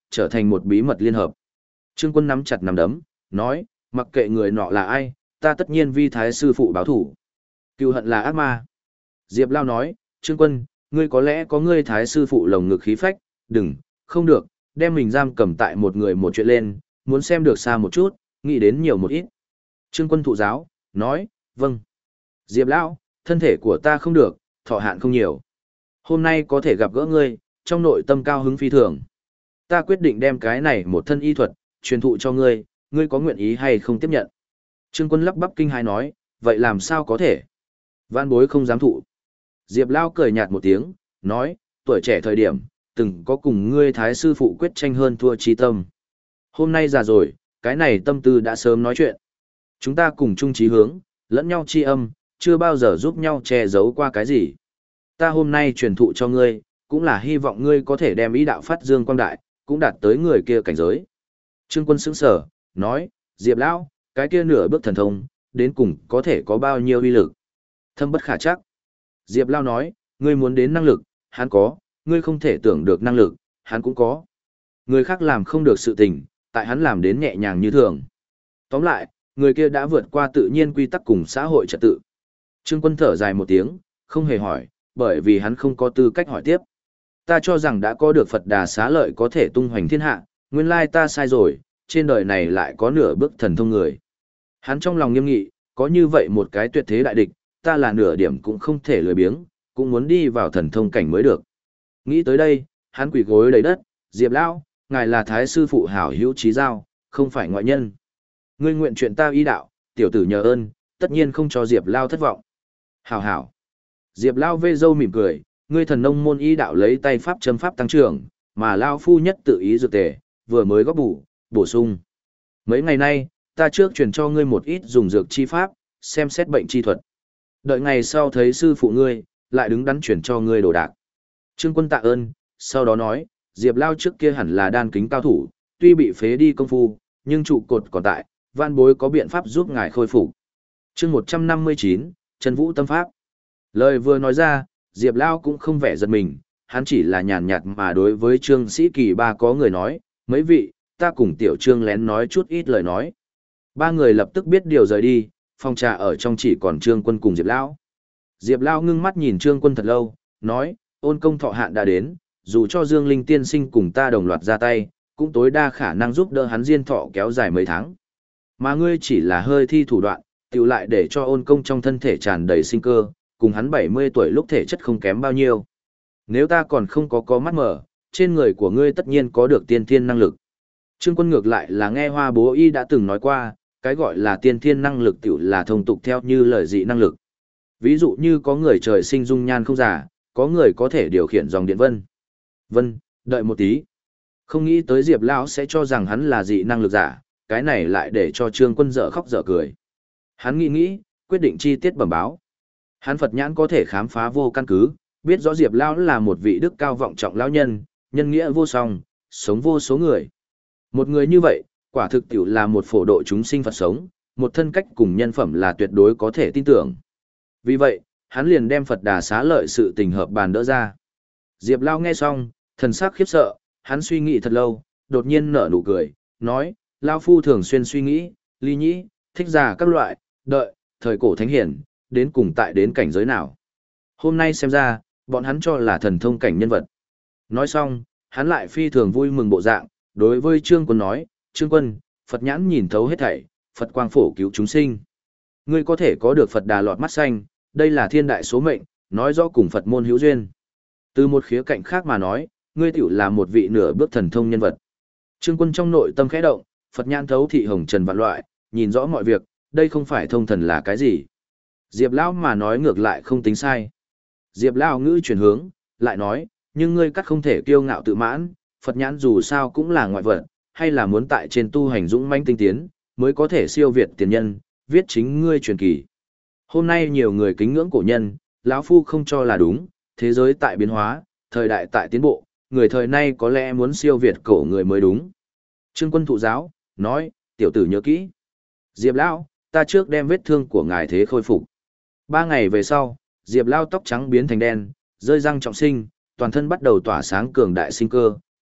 A: trở thành một bí mật liên hợp. Trương Quân nắm chặt nắm đấm, nói, mặc kệ người nọ là ai, ta tất nhiên vi thái sư phụ báo thủ. Cừu hận là ác ma. Diệp Lao nói, Trương Quân, ngươi có lẽ có ngươi thái sư phụ lồng ngực khí phách, đừng, không được, đem mình giam cầm tại một người một chuyện lên, muốn xem được xa một chút, nghĩ đến nhiều một ít. Trương Quân thụ giáo, nói, vâng. Diệp Lão, thân thể của ta không được, thọ hạn không nhiều. Hôm nay có thể gặp gỡ ngươi, trong nội tâm cao hứng phi thường. Ta quyết định đem cái này một thân y thuật, truyền thụ cho ngươi, ngươi có nguyện ý hay không tiếp nhận. Trương Quân lắp bắp kinh hãi nói, vậy làm sao có thể? Vãn bối không dám thụ. Diệp Lao cười nhạt một tiếng, nói, tuổi trẻ thời điểm, từng có cùng ngươi thái sư phụ quyết tranh hơn thua chi tâm. Hôm nay già rồi, cái này tâm tư đã sớm nói chuyện. Chúng ta cùng chung chí hướng, lẫn nhau chi âm, chưa bao giờ giúp nhau che giấu qua cái gì. Ta hôm nay truyền thụ cho ngươi, cũng là hy vọng ngươi có thể đem ý đạo phát dương quang đại, cũng đạt tới người kia cảnh giới. Trương Quân sững sờ, nói, Diệp Lão, cái kia nửa bước thần thông, đến cùng có thể có bao nhiêu uy lực. Thâm bất khả chắc. Diệp Lao nói, ngươi muốn đến năng lực, hắn có, ngươi không thể tưởng được năng lực, hắn cũng có. Người khác làm không được sự tình, tại hắn làm đến nhẹ nhàng như thường. Tóm lại, người kia đã vượt qua tự nhiên quy tắc cùng xã hội trật tự. Trương Quân thở dài một tiếng, không hề hỏi, bởi vì hắn không có tư cách hỏi tiếp. Ta cho rằng đã có được Phật Đà xá lợi có thể tung hoành thiên hạ, nguyên lai ta sai rồi, trên đời này lại có nửa bước thần thông người. Hắn trong lòng nghiêm nghị, có như vậy một cái tuyệt thế đại địch, ta là nửa điểm cũng không thể lười biếng, cũng muốn đi vào thần thông cảnh mới được. Nghĩ tới đây, hắn quỳ gối đầy đất, Diệp Lão, ngài là thái sư phụ hảo hữu trí giao, không phải ngoại nhân. Ngươi nguyện chuyện ta ý đạo, tiểu tử nhờ ơn, tất nhiên không cho Diệp Lao thất vọng. Hảo hảo. Diệp Lao vê râu mỉm cười, ngươi thần nông môn ý đạo lấy tay pháp châm pháp tăng trưởng, mà Lao phu nhất tự ý dược tề, vừa mới góp bổ sung. Mấy ngày nay, ta trước truyền cho ngươi một ít dùng dược chi pháp, xem xét bệnh chi thuật. Đợi ngày sau thấy sư phụ ngươi, lại đứng đắn chuyển cho ngươi đồ đạc. Trương Quân tạ ơn, sau đó nói, Diệp Lao trước kia hẳn là đan kính cao thủ, tuy bị phế đi công phu, nhưng trụ cột còn tại, van bối có biện pháp giúp ngài khôi phục. Chương 159, Trần Vũ Tâm Pháp. Lời vừa nói ra, Diệp Lao cũng không vẻ giật mình, hắn chỉ là nhàn nhạt mà đối với Trương Sĩ Kỳ ba có người nói, mấy vị, ta cùng tiểu Trương lén nói chút ít lời nói. Ba người lập tức biết điều rời đi, phòng trà ở trong chỉ còn Trương Quân cùng Diệp Lao. Diệp Lao ngưng mắt nhìn Trương Quân thật lâu, nói, ôn công thọ hạn đã đến, dù cho Dương Linh tiên sinh cùng ta đồng loạt ra tay, cũng tối đa khả năng giúp đỡ hắn diên thọ kéo dài mấy tháng. Mà ngươi chỉ là hơi thi thủ đoạn, tiểu lại để cho ôn công trong thân thể tràn đầy sinh cơ, cùng hắn 70 tuổi lúc thể chất không kém bao nhiêu. Nếu ta còn không có mắt mở, trên người của ngươi tất nhiên có được tiên thiên năng lực. Trương Quân ngược lại là nghe Hoa Bố Y đã từng nói qua, cái gọi là tiên thiên năng lực tiểu là thông tục theo như lời dị năng lực. Ví dụ như có người trời sinh dung nhan không giả, có người có thể điều khiển dòng điện vân. Vân, đợi một tí. Không nghĩ tới Diệp Lão sẽ cho rằng hắn là dị năng lực giả, cái này lại để cho Trương Quân dở khóc dở cười. Hắn nghĩ, quyết định chi tiết bẩm báo. Hắn Phật nhãn có thể khám phá vô căn cứ, biết rõ Diệp Lão là một vị đức cao vọng trọng lão nhân, nhân nghĩa vô song, sống vô số người. Một người như vậy, quả thực tiểu là một phổ độ chúng sinh Phật sống, một thân cách cùng nhân phẩm là tuyệt đối có thể tin tưởng. Vì vậy, hắn liền đem Phật Đà xá lợi sự tình hợp bàn đỡ ra. Diệp Lao nghe xong, thần sắc khiếp sợ, hắn suy nghĩ thật lâu, đột nhiên nở nụ cười, nói, Lao Phu thường xuyên suy nghĩ, ly nhĩ, thích giả các loại, đợi, thời cổ thánh hiển, đến cùng tại đến cảnh giới nào. Hôm nay xem ra, bọn hắn cho là thần thông cảnh nhân vật. Nói xong, hắn lại phi thường vui mừng bộ dạng, đối với Trương Quân nói, Trương Quân, Phật nhãn nhìn thấu hết thảy, Phật quang phổ cứu chúng sinh. Ngươi có thể có được Phật Đà lọt mắt xanh, đây là thiên đại số mệnh, nói rõ cùng Phật môn hữu duyên. Từ một khía cạnh khác mà nói, ngươi tiểu là một vị nửa bước thần thông nhân vật. Trương Quân trong nội tâm khẽ động, Phật nhãn thấu thị hồng trần vạn loại, nhìn rõ mọi việc, đây không phải thông thần là cái gì. Diệp Lão mà nói ngược lại không tính sai. Diệp Lão ngữ chuyển hướng, lại nói, nhưng ngươi cắt không thể kiêu ngạo tự mãn, Phật nhãn dù sao cũng là ngoại vật, hay là muốn tại trên tu hành dũng mãnh tinh tiến, mới có thể siêu việt tiền nhân, viết chính ngươi truyền kỳ. Hôm nay nhiều người kính ngưỡng cổ nhân, lão phu không cho là đúng, thế giới tại biến hóa, thời đại tại tiến bộ, người thời nay có lẽ muốn siêu việt cổ người mới đúng. Trương Quân thụ giáo, nói, tiểu tử nhớ kỹ. Diệp Lão, ta trước đem vết thương của ngài thế khôi phục. 3 ngày về sau, Diệp Lão tóc trắng biến thành đen, rơi răng trọng sinh, toàn thân bắt đầu tỏa sáng cường đại sinh cơ,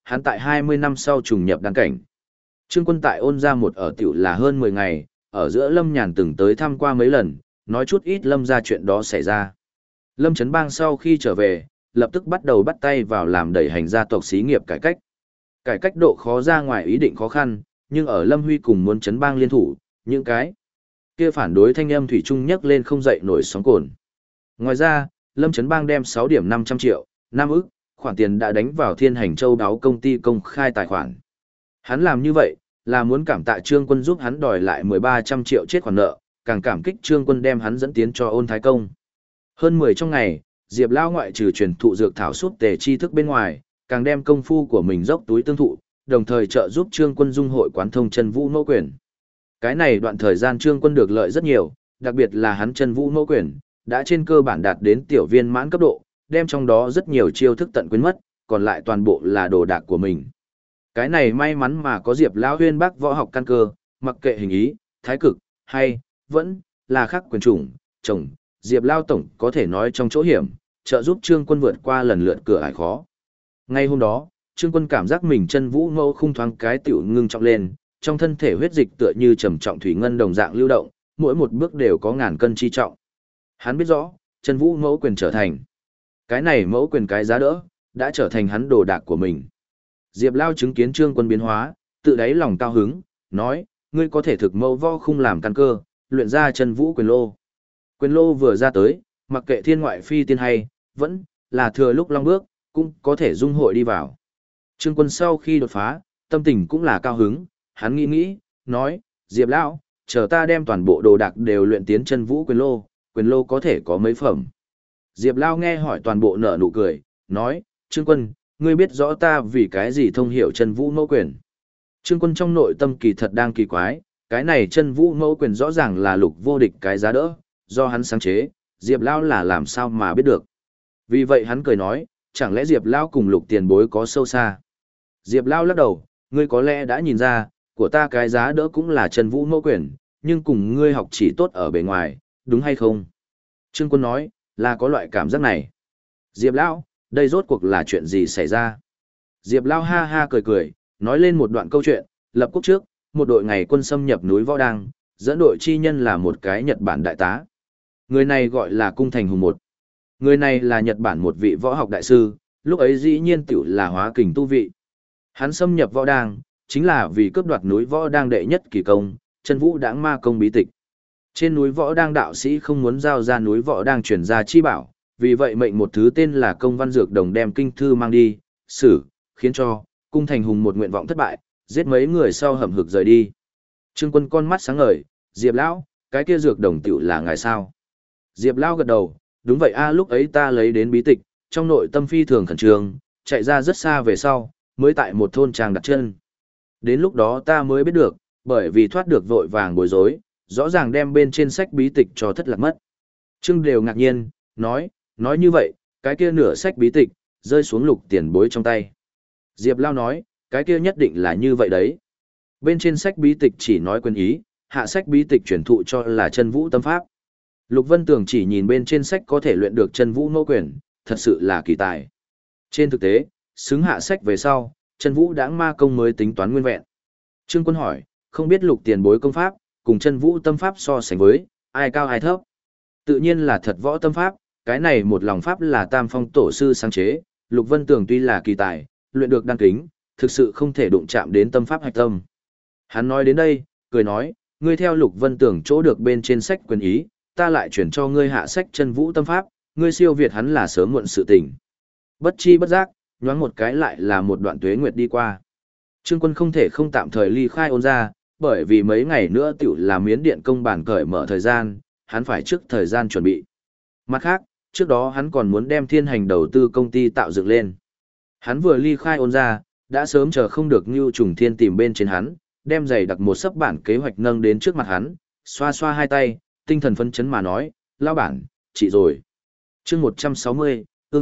A: hắn tại 20 năm sau trùng nhập đan cảnh. Trương Quân tại ôn gia một ở tiểu là hơn 10 ngày, ở giữa Lâm Nhàn từng tới thăm qua mấy lần, nói chút ít Lâm ra chuyện đó xảy ra. Lâm Trấn Bang sau khi trở về, lập tức bắt đầu bắt tay vào làm đẩy hành gia tộc xí nghiệp cải cách. Cải cách độ khó ra ngoài ý định khó khăn, nhưng ở Lâm Huy cùng muốn Trấn Bang liên thủ, những cái kia phản đối thanh âm thủy chung nhấc lên không dậy nổi sóng cồn. Ngoài ra, Lâm Trấn Bang đem 6 điểm 500 triệu, 5 ức, khoản tiền đã đánh vào Thiên Hành Châu đáo công ty công khai tài khoản. Hắn làm như vậy, là muốn cảm tạ Trương Quân giúp hắn đòi lại 1300 triệu chết khoản nợ, càng cảm kích Trương Quân đem hắn dẫn tiến cho Ôn Thái Công. Hơn 10 trong ngày, Diệp Lao ngoại trừ truyền thụ dược thảo súp tề tri thức bên ngoài, càng đem công phu của mình dốc túi tương thụ, đồng thời trợ giúp Trương Quân dung hội quán thông chân vũ mẫu quyền. Cái này đoạn thời gian Trương Quân được lợi rất nhiều, đặc biệt là hắn chân vũ mẫu quyền, đã trên cơ bản đạt đến tiểu viên mãn cấp độ, đem trong đó rất nhiều chiêu thức tận quên mất, còn lại toàn bộ là đồ đạc của mình. Cái này may mắn mà có Diệp Lão huyên bác võ học căn cơ, mặc kệ hình ý, thái cực, hay, vẫn, là khắc quyền chủng, chồng, Diệp Lao tổng có thể nói trong chỗ hiểm, trợ giúp Trương Quân vượt qua lần lượt cửa ải khó. Ngay hôm đó, Trương Quân cảm giác mình chân vũ mẫu khung thoáng cái tiểu ngưng trọng lên, trong thân thể huyết dịch tựa như trầm trọng thủy ngân đồng dạng lưu động, mỗi một bước đều có ngàn cân chi trọng. Hắn biết rõ, chân vũ mẫu quyền trở thành. Cái này mẫu quyền cái giá đỡ, đã trở thành hắn đồ đạc của mình. Diệp Lao chứng kiến Trương Quân biến hóa, tự đáy lòng cao hứng, nói, ngươi có thể thực mẫu võ khung làm căn cơ, luyện ra chân vũ quyền lô. Quyền lô vừa ra tới, mặc kệ thiên ngoại phi tiên hay, vẫn là thừa lúc long bước, cũng có thể dung hội đi vào. Trương Quân sau khi đột phá, tâm tình cũng là cao hứng, hắn nghĩ, nói, Diệp Lão, chờ ta đem toàn bộ đồ đạc đều luyện tiến chân vũ quyền lô có thể có mấy phẩm. Diệp Lao nghe hỏi toàn bộ nở nụ cười, nói, Trương Quân, ngươi biết rõ ta vì cái gì thông hiểu chân vũ mẫu quyền. Trương Quân trong nội tâm kỳ thật đang kỳ quái, cái này chân vũ mẫu quyền rõ ràng là lục vô địch cái giá đỡ, do hắn sáng chế, Diệp Lao là làm sao mà biết được. Vì vậy hắn cười nói, chẳng lẽ Diệp Lao cùng lục tiền bối có sâu xa. Diệp Lao lắc đầu, ngươi có lẽ đã nhìn ra, của ta cái giá đỡ cũng là chân vũ mẫu quyền, nhưng cùng ngươi học chỉ tốt ở bề ngoài, đúng hay không? Trương Quân nói, là có loại cảm giác này. Diệp Lao, đây rốt cuộc là chuyện gì xảy ra? Diệp Lao ha ha cười, nói lên một đoạn câu chuyện, lập quốc trước, một đội ngày quân xâm nhập núi Võ Đăng, dẫn đội chi nhân là một cái Nhật Bản đại tá. Người này gọi là Cung Thành Hùng một. Người này là Nhật Bản một vị võ học đại sư, lúc ấy dĩ nhiên tiểu là hóa kình tu vị. Hắn xâm nhập Võ Đăng, chính là vì cướp đoạt núi Võ Đăng đệ nhất kỳ công, chân vũ đãng ma công bí tịch. Trên núi Võ Đăng đạo sĩ không muốn giao ra núi Võ Đăng chuyển ra chi bảo, vì vậy mệnh một thứ tên là Công Văn Dược Đồng đem kinh thư mang đi, khiến cho Cung Thành Hùng một nguyện vọng thất bại, giết mấy người sau hầm hực rời đi. Trương Quân con mắt sáng ngời, Diệp Lão, cái kia dược đồng tiểu là ngài sao? Diệp Lão gật đầu, đúng vậy a, lúc ấy ta lấy đến bí tịch, trong nội tâm phi thường khẩn trương, chạy ra rất xa về sau, mới tại một thôn trang đặt chân. Đến lúc đó ta mới biết được, bởi vì thoát được vội vàng bối rối, rõ ràng đem bên trên sách bí tịch cho thất lạc mất. Trương đều ngạc nhiên, nói như vậy, cái kia nửa sách bí tịch, rơi xuống lục tiền bối trong tay. Diệp Lao nói, cái kia nhất định là như vậy đấy. Bên trên sách bí tịch chỉ nói quyền ý, hạ sách bí tịch truyền thụ cho là chân vũ tâm pháp. Lục Vân Tường chỉ nhìn bên trên sách có thể luyện được chân vũ mẫu quyền, thật sự là kỳ tài. Trên thực tế, xứng hạ sách về sau, chân vũ đãng ma công mới tính toán nguyên vẹn. Trương Quân hỏi, không biết lục tiền bối công pháp, cùng chân vũ tâm pháp so sánh với, ai cao ai thấp? Tự nhiên là thật võ tâm pháp, cái này một lòng pháp là Tam Phong tổ sư sáng chế, Lục Vân Tường tuy là kỳ tài, luyện được đan kính, thực sự không thể đụng chạm đến tâm pháp hạch tâm. Hắn nói đến đây, cười nói, ngươi theo Lục Vân Tường chỗ được bên trên sách quyền ý, ta lại chuyển cho ngươi hạ sách chân vũ tâm pháp, ngươi siêu việt hắn là sớm muộn sự tình. Bất chi bất giác, nhoáng một cái lại là một đoạn tuế nguyệt đi qua. Trương Quân không thể không tạm thời ly khai Ôn gia, bởi vì mấy ngày nữa tiểu là Miến Điện công bản cởi mở thời gian, hắn phải trước thời gian chuẩn bị. Mặt khác, trước đó hắn còn muốn đem Thiên Hành đầu tư công ty tạo dựng lên. Hắn vừa ly khai Ôn gia, đã sớm chờ không được Ngưu Trùng Thiên tìm bên trên hắn, đem giày đặt một sấp bản kế hoạch nâng đến trước mặt hắn, xoa xoa hai tay, tinh thần phấn chấn mà nói, lao bản, chị rồi. chương 160,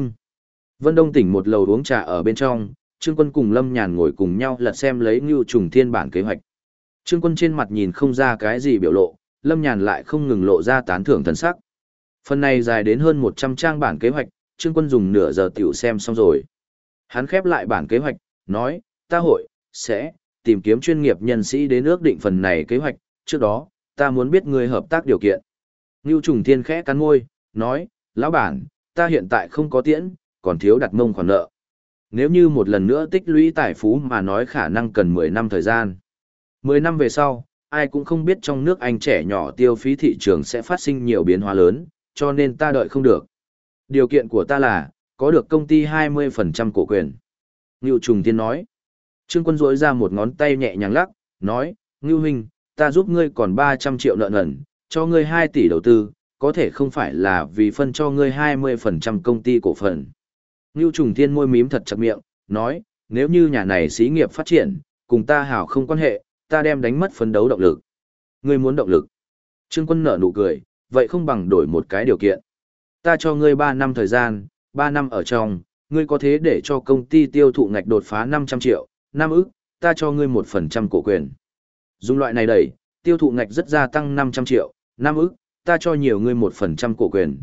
A: Vân Đông tỉnh một lầu uống trà ở bên trong, Trương Quân cùng Lâm Nhàn ngồi cùng nhau lật xem lấy Ngưu Trùng Thiên bản kế hoạch. Trương Quân trên mặt nhìn không ra cái gì biểu lộ, Lâm Nhàn lại không ngừng lộ ra tán thưởng thần sắc. Phần này dài đến hơn 100 trang bản kế hoạch, Trương Quân dùng nửa giờ tiểu xem xong rồi. Hắn khép lại bản kế hoạch, nói, ta sẽ tìm kiếm chuyên nghiệp nhân sĩ đến ước định phần này kế hoạch, trước đó, ta muốn biết ngươi hợp tác điều kiện. Ngưu Trùng Thiên khẽ cắn môi, nói, lão bản, ta hiện tại không có tiễn, còn thiếu đặt mông khoản nợ. Nếu như một lần nữa tích lũy tài phú mà nói khả năng cần 10 năm thời gian. 10 năm về sau, ai cũng không biết trong nước Anh trẻ nhỏ tiêu phí thị trường sẽ phát sinh nhiều biến hóa lớn, cho nên ta đợi không được. Điều kiện của ta là, có được công ty 20% cổ quyền. Ngưu Trùng Thiên nói. Trương Quân rỗi ra một ngón tay nhẹ nhàng lắc, nói, Ngưu huynh, ta giúp ngươi còn 300 triệu nợ nần, cho ngươi 2 tỷ đầu tư, có thể không phải là vì phân cho ngươi 20% công ty cổ phần. Ngưu Trùng Thiên môi mím thật chặt miệng, nói, nếu như nhà này xí nghiệp phát triển, cùng ta hảo không quan hệ, ta đem đánh mất phấn đấu động lực. Ngươi muốn động lực. Trương Quân nở nụ cười, vậy không bằng đổi một cái điều kiện. Ta cho ngươi 3 năm thời gian, 3 năm ở trong, ngươi có thế để cho công ty tiêu thụ ngạch đột phá 500 triệu, 5 ức, ta cho ngươi 1% cổ quyền. Dùng loại này đẩy, tiêu thụ ngạch rất gia tăng 500 triệu, 5 ức, ta cho nhiều ngươi 1% cổ quyền,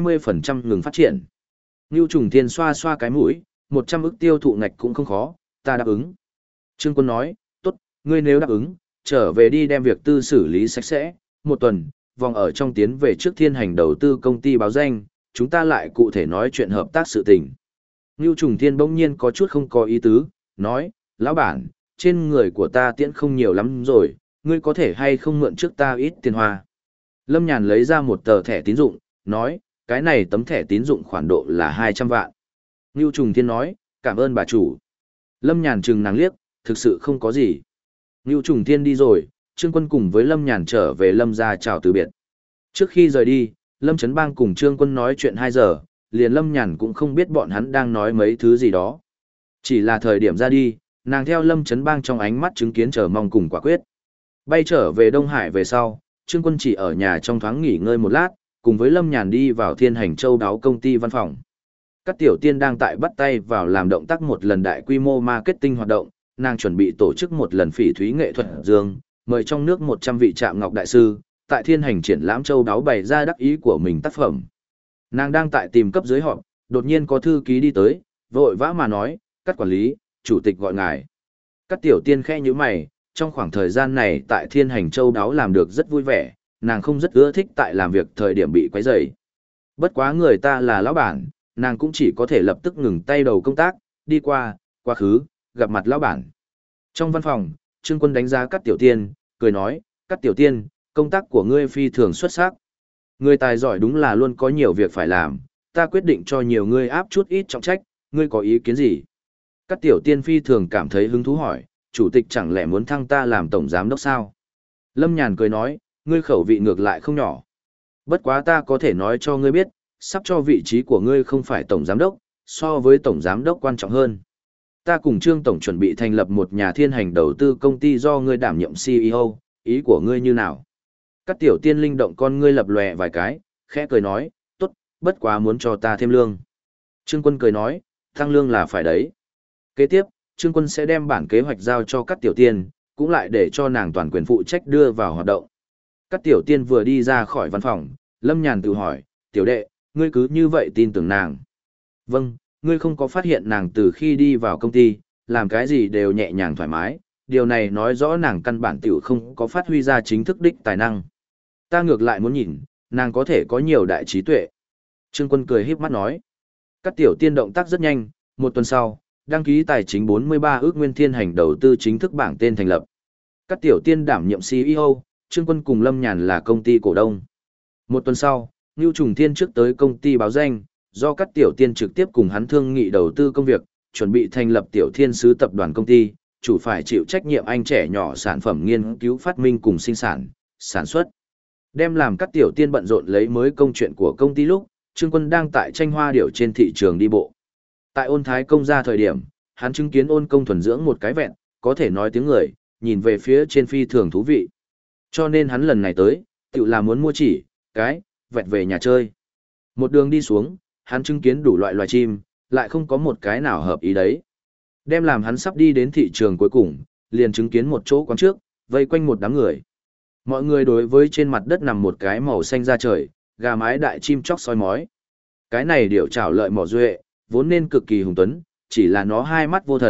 A: 20% ngừng phát triển. Ngưu Trùng Thiên xoa xoa cái mũi, 100 ức tiêu thụ ngạch cũng không khó, ta đáp ứng. Trương Quân nói, tốt, ngươi nếu đáp ứng, trở về đi đem việc tư xử lý sạch sẽ, một tuần, vòng ở trong tiến về trước thiên hành đầu tư công ty báo danh, chúng ta lại cụ thể nói chuyện hợp tác sự tình. Ngưu Trùng Thiên bỗng nhiên có chút không có ý tứ, nói, lão bản, trên người của ta tiễn không nhiều lắm rồi, ngươi có thể hay không mượn trước ta ít tiền hoa. Lâm Nhàn lấy ra một tờ thẻ tín dụng, nói, cái này tấm thẻ tín dụng khoản độ là 200 vạn. Ngưu Trùng Thiên nói, cảm ơn bà chủ. Lâm Nhàn trừng nàng liếc, thực sự không có gì. Ngưu Trùng Thiên đi rồi, Trương Quân cùng với Lâm Nhàn trở về Lâm gia chào từ biệt. Trước khi rời đi, Lâm Trấn Bang cùng Trương Quân nói chuyện 2 giờ, liền Lâm Nhàn cũng không biết bọn hắn đang nói mấy thứ gì đó. Chỉ là thời điểm ra đi, nàng theo Lâm Trấn Bang trong ánh mắt chứng kiến chờ mong cùng quả quyết. Bay trở về Đông Hải về sau, Trương Quân chỉ ở nhà trong thoáng nghỉ ngơi một lát, cùng với Lâm Nhàn đi vào Thiên Hành Châu đáo công ty văn phòng. Các tiểu tiên đang tại bắt tay vào làm động tác một lần đại quy mô marketing hoạt động, nàng chuẩn bị tổ chức một lần phỉ thúy nghệ thuật dương, mời trong nước 100 vị trạm ngọc đại sư, tại Thiên Hành triển lãm châu đáo bày ra đắc ý của mình tác phẩm. Nàng đang tại tìm cấp dưới họp, đột nhiên có thư ký đi tới, vội vã mà nói, các quản lý, chủ tịch gọi ngài. Các tiểu tiên khẽ như mày, trong khoảng thời gian này tại Thiên Hành châu đáo làm được rất vui vẻ, nàng không rất ưa thích tại làm việc thời điểm bị quấy rầy. Bất quá người ta là lão bản, nàng cũng chỉ có thể lập tức ngừng tay đầu công tác, đi qua, quá khứ, gặp mặt lão bản. Trong văn phòng, Trương Quân đánh giá các tiểu tiên, cười nói, các tiểu tiên, công tác của ngươi phi thường xuất sắc. Người tài giỏi đúng là luôn có nhiều việc phải làm, ta quyết định cho nhiều ngươi áp chút ít trọng trách, ngươi có ý kiến gì? Các tiểu tiên phi thường cảm thấy hứng thú hỏi, chủ tịch chẳng lẽ muốn thăng ta làm tổng giám đốc sao? Lâm Nhàn cười nói, ngươi khẩu vị ngược lại không nhỏ. Bất quá ta có thể nói cho ngươi biết, sắp cho vị trí của ngươi không phải tổng giám đốc, so với tổng giám đốc quan trọng hơn. Ta cùng Trương Tổng chuẩn bị thành lập một nhà thiên hành đầu tư công ty do ngươi đảm nhiệm CEO, ý của ngươi như nào? Các tiểu tiên linh động con ngươi lập lòe vài cái, khẽ cười nói, tốt, bất quá muốn cho ta thêm lương. Trương Quân cười nói, tăng lương là phải đấy. Kế tiếp, Trương Quân sẽ đem bản kế hoạch giao cho các tiểu tiên, cũng lại để cho nàng toàn quyền phụ trách đưa vào hoạt động. Các tiểu tiên vừa đi ra khỏi văn phòng, Lâm Nhàn tự hỏi, tiểu đệ, ngươi cứ như vậy tin tưởng nàng. Vâng, ngươi không có phát hiện nàng từ khi đi vào công ty, làm cái gì đều nhẹ nhàng thoải mái, điều này nói rõ nàng căn bản tiểu không có phát huy ra chính thức đích tài năng. Ta ngược lại muốn nhìn, nàng có thể có nhiều đại trí tuệ. Trương Quân cười híp mắt nói. Các tiểu tiên động tác rất nhanh, một tuần sau, đăng ký tài chính 43 ước nguyên thiên hành đầu tư chính thức bảng tên thành lập. Các tiểu tiên đảm nhiệm CEO, Trương Quân cùng Lâm Nhàn là công ty cổ đông. Một tuần sau, Ngưu Trùng Thiên trước tới công ty báo danh, do các tiểu tiên trực tiếp cùng hắn thương nghị đầu tư công việc, chuẩn bị thành lập tiểu thiên sứ tập đoàn công ty, chủ phải chịu trách nhiệm anh trẻ nhỏ sản phẩm nghiên cứu phát minh cùng sinh sản, sản xuất. Đem làm các tiểu tiên bận rộn lấy mới công chuyện của công ty lúc, Trương Quân đang tại tranh hoa điểu trên thị trường đi bộ. Tại Ôn Thái Công ra thời điểm, hắn chứng kiến Ôn Công thuần dưỡng một cái vẹn, có thể nói tiếng người, nhìn về phía trên phi thường thú vị. Cho nên hắn lần này tới, tự là muốn mua chỉ, cái, vẹn về nhà chơi. Một đường đi xuống, hắn chứng kiến đủ loại loài chim, lại không có một cái nào hợp ý đấy. Đem làm hắn sắp đi đến thị trường cuối cùng, liền chứng kiến một chỗ quán trước, vây quanh một đám người. Mọi người đối với trên mặt đất nằm một cái màu xanh da trời, gà mái đại chim chóc soi mói. Cái này điểu trảo lợi mỏ duệ, vốn nên cực kỳ hùng tuấn, chỉ là nó hai mắt vô thần,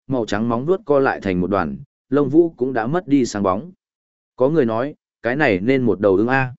A: màu trắng móng vuốt co lại thành một đoàn, lông vũ cũng đã mất đi sáng bóng. Có người nói, cái này nên một đầu ưng A.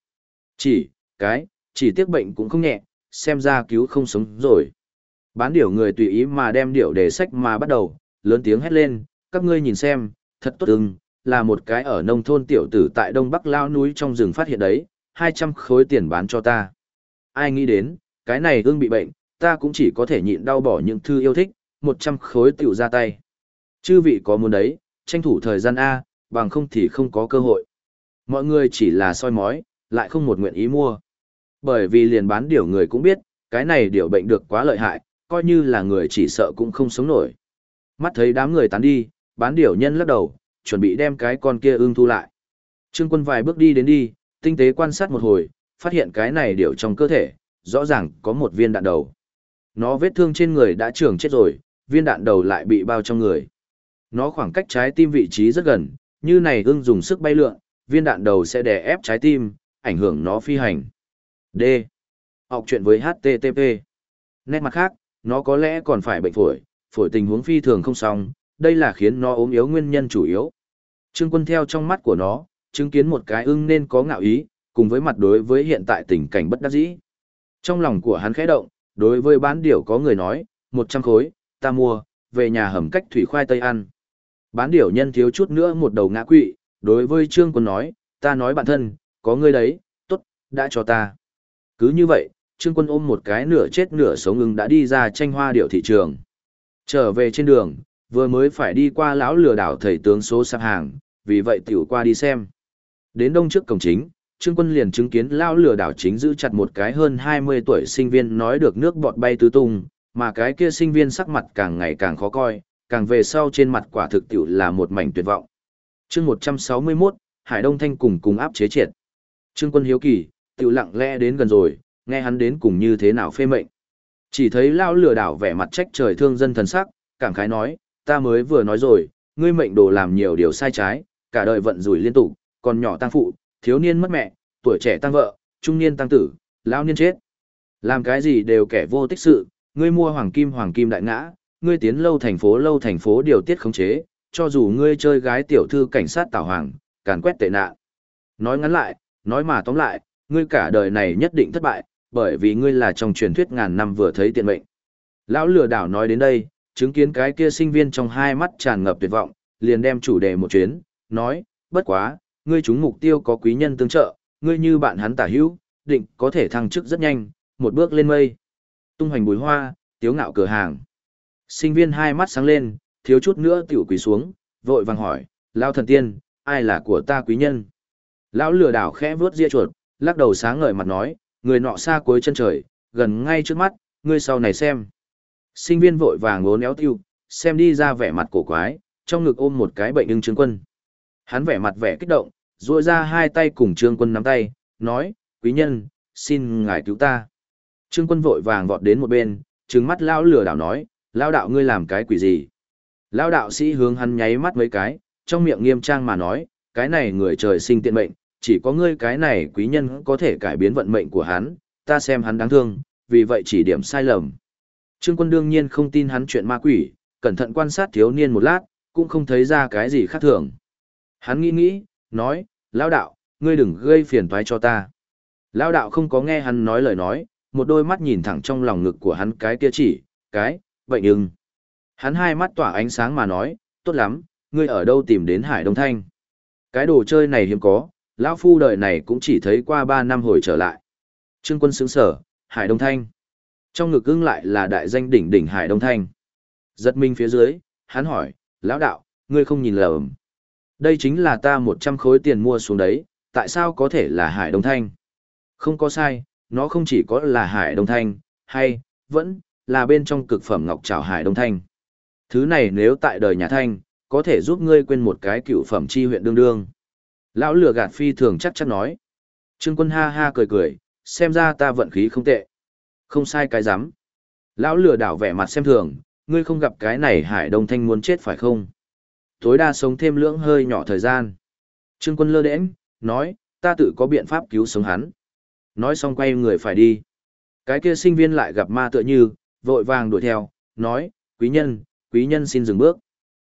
A: Chỉ tiếc bệnh cũng không nhẹ, xem ra cứu không sống rồi. Bán điểu người tùy ý mà đem điểu để sách mà bắt đầu, lớn tiếng hét lên, các ngươi nhìn xem, thật tốt ưng, là một cái ở nông thôn tiểu tử tại Đông Bắc lao núi trong rừng phát hiện đấy, 200 khối tiền bán cho ta. Ai nghĩ đến, cái này ưng bị bệnh, ta cũng chỉ có thể nhịn đau bỏ những thư yêu thích, 100 khối tiểu ra tay. Chư vị có muốn đấy, tranh thủ thời gian A, bằng không thì không có cơ hội. Mọi người chỉ là soi mói, lại không một nguyện ý mua. Bởi vì liền bán điểu người cũng biết, cái này điểu bệnh được quá lợi hại, coi như là người chỉ sợ cũng không sống nổi. Mắt thấy đám người tán đi, bán điểu nhân lắc đầu, chuẩn bị đem cái con kia ưng thu lại. Trương Quân vài bước đi đến đi, tinh tế quan sát một hồi, phát hiện cái này điểu trong cơ thể, rõ ràng có một viên đạn đầu. Nó vết thương trên người đã trưởng chết rồi, viên đạn đầu lại bị bao trong người. Nó khoảng cách trái tim vị trí rất gần, như này ưng dùng sức bay lượn, viên đạn đầu sẽ đè ép trái tim, ảnh hưởng nó phi hành. D. Học chuyện với HTTP. Nét mặt khác, nó có lẽ còn phải bệnh phổi, phổi tình huống phi thường không xong, đây là khiến nó ốm yếu nguyên nhân chủ yếu. Trương Quân theo trong mắt của nó, chứng kiến một cái ưng nên có ngạo ý, cùng với mặt đối với hiện tại tình cảnh bất đắc dĩ. Trong lòng của hắn khẽ động, đối với bán điểu có người nói, 100 khối, ta mua, về nhà hầm cách thủy khoai tây ăn. Bán điểu nhân thiếu chút nữa một đầu ngã quỵ, đối với Trương Quân nói, ta nói bạn thân, có ngươi đấy, tốt, đã cho ta. Cứ như vậy, Trương Quân ôm một cái nửa chết nửa sống ưng đã đi ra tranh hoa điểu thị trường. Trở về trên đường, vừa mới phải đi qua lão lừa đảo thầy tướng số sạp hàng, vì vậy tiểu qua đi xem. Đến đông trước cổng chính, Trương Quân liền chứng kiến lão lừa đảo chính giữ chặt một cái hơn 20 tuổi sinh viên nói được nước bọt bay tứ tung, mà cái kia sinh viên sắc mặt càng ngày càng khó coi, càng về sau trên mặt quả thực tiểu là một mảnh tuyệt vọng. Chương 161, Hải Đông Thanh cùng áp chế triệt. Trương Quân hiếu kỳ, tiểu lặng lẽ đến gần rồi, nghe hắn đến cùng như thế nào phê mệnh. Chỉ thấy lão lừa đảo vẻ mặt trách trời thương dân thần sắc, cảm khái nói, ta mới vừa nói rồi, ngươi mệnh đồ làm nhiều điều sai trái, cả đời vận rủi liên tục, còn nhỏ tăng phụ, thiếu niên mất mẹ, tuổi trẻ tăng vợ, trung niên tăng tử, lão niên chết. Làm cái gì đều kẻ vô tích sự, ngươi mua hoàng kim đại ngã, ngươi tiến lâu thành phố điều tiết khống chế, cho dù ngươi chơi gái tiểu thư cảnh sát tảo hoàng, càn quét tệ nạn. Nói ngắn lại, nói mà tóm lại, ngươi cả đời này nhất định thất bại, bởi vì ngươi là trong truyền thuyết ngàn năm vừa thấy tiện mệnh. Lão lừa đảo nói đến đây, chứng kiến cái kia sinh viên trong hai mắt tràn ngập tuyệt vọng, liền đem chủ đề một chuyến, nói, bất quá, ngươi trúng mục tiêu có quý nhân tương trợ, ngươi như bạn hắn tả hữu, định có thể thăng chức rất nhanh, một bước lên mây. Tung hoành bùi hoa, tiếu ngạo cửa hàng. Sinh viên hai mắt sáng lên, thiếu chút nữa tiểu quỳ xuống, vội vàng hỏi, lão thần tiên, ai là của ta quý nhân? Lão lừa đảo khẽ vuốt ria chuột, lắc đầu sáng ngời mặt nói, người nọ xa cuối chân trời, gần ngay trước mắt, ngươi sau này xem. Sinh viên vội vàng ngốn éo tiêu, xem đi ra vẻ mặt cổ quái, trong ngực ôm một cái bệnh ưng Trương Quân. Hắn vẻ mặt vẻ kích động, duỗi ra hai tay cùng Trương Quân nắm tay, nói, quý nhân, xin ngài cứu ta. Trương Quân vội vàng vọt đến một bên, trừng mắt lão lừa đảo nói, lão đạo ngươi làm cái quỷ gì? Lão đạo sĩ hướng hắn nháy mắt mấy cái, trong miệng nghiêm trang mà nói, cái này người trời sinh tiện mệnh, chỉ có ngươi cái này quý nhân có thể cải biến vận mệnh của hắn, ta xem hắn đáng thương, vì vậy chỉ điểm sai lầm. Trương Quân đương nhiên không tin hắn chuyện ma quỷ, cẩn thận quan sát thiếu niên một lát, cũng không thấy ra cái gì khác thường. Hắn nghĩ, nói, lão đạo, ngươi đừng gây phiền toái cho ta. Lão đạo không có nghe hắn nói lời nói, một đôi mắt nhìn thẳng trong lòng ngực của hắn cái kia chỉ, cái, bệnh ưng. Hắn hai mắt tỏa ánh sáng mà nói, tốt lắm, ngươi ở đâu tìm đến Hải Đông Thanh. Cái đồ chơi này hiếm có, lão phu đời này cũng chỉ thấy qua 3 năm hồi trở lại. Trương Quân sững sờ, Hải Đông Thanh. Trong ngực ưng lại là đại danh đỉnh đỉnh Hải Đông Thanh. Giật mình phía dưới, hắn hỏi, lão đạo, ngươi không nhìn lầm. Đây chính là ta 100 khối tiền mua xuống đấy, tại sao có thể là Hải Đông Thanh? Không có sai, nó không chỉ có là Hải Đông Thanh, hay, vẫn, là bên trong cực phẩm ngọc trảo Hải Đông Thanh. Thứ này nếu tại đời nhà Thanh, có thể giúp ngươi quên một cái cựu phẩm chi huyện đương đương. Lão lừa gạt phi thường chắc chắn nói. Trương Quân ha ha cười cười, xem ra ta vận khí không tệ. Không sai cái rắm. Lão lừa đảo vẻ mặt xem thường, ngươi không gặp cái này Hải Đông Thanh muốn chết phải không? Tối đa sống thêm lưỡng hơi nhỏ thời gian. Trương Quân lơ đễnh, nói, ta tự có biện pháp cứu sống hắn. Nói xong quay người phải đi. Cái kia sinh viên lại gặp ma tựa như, vội vàng đuổi theo, nói, quý nhân xin dừng bước.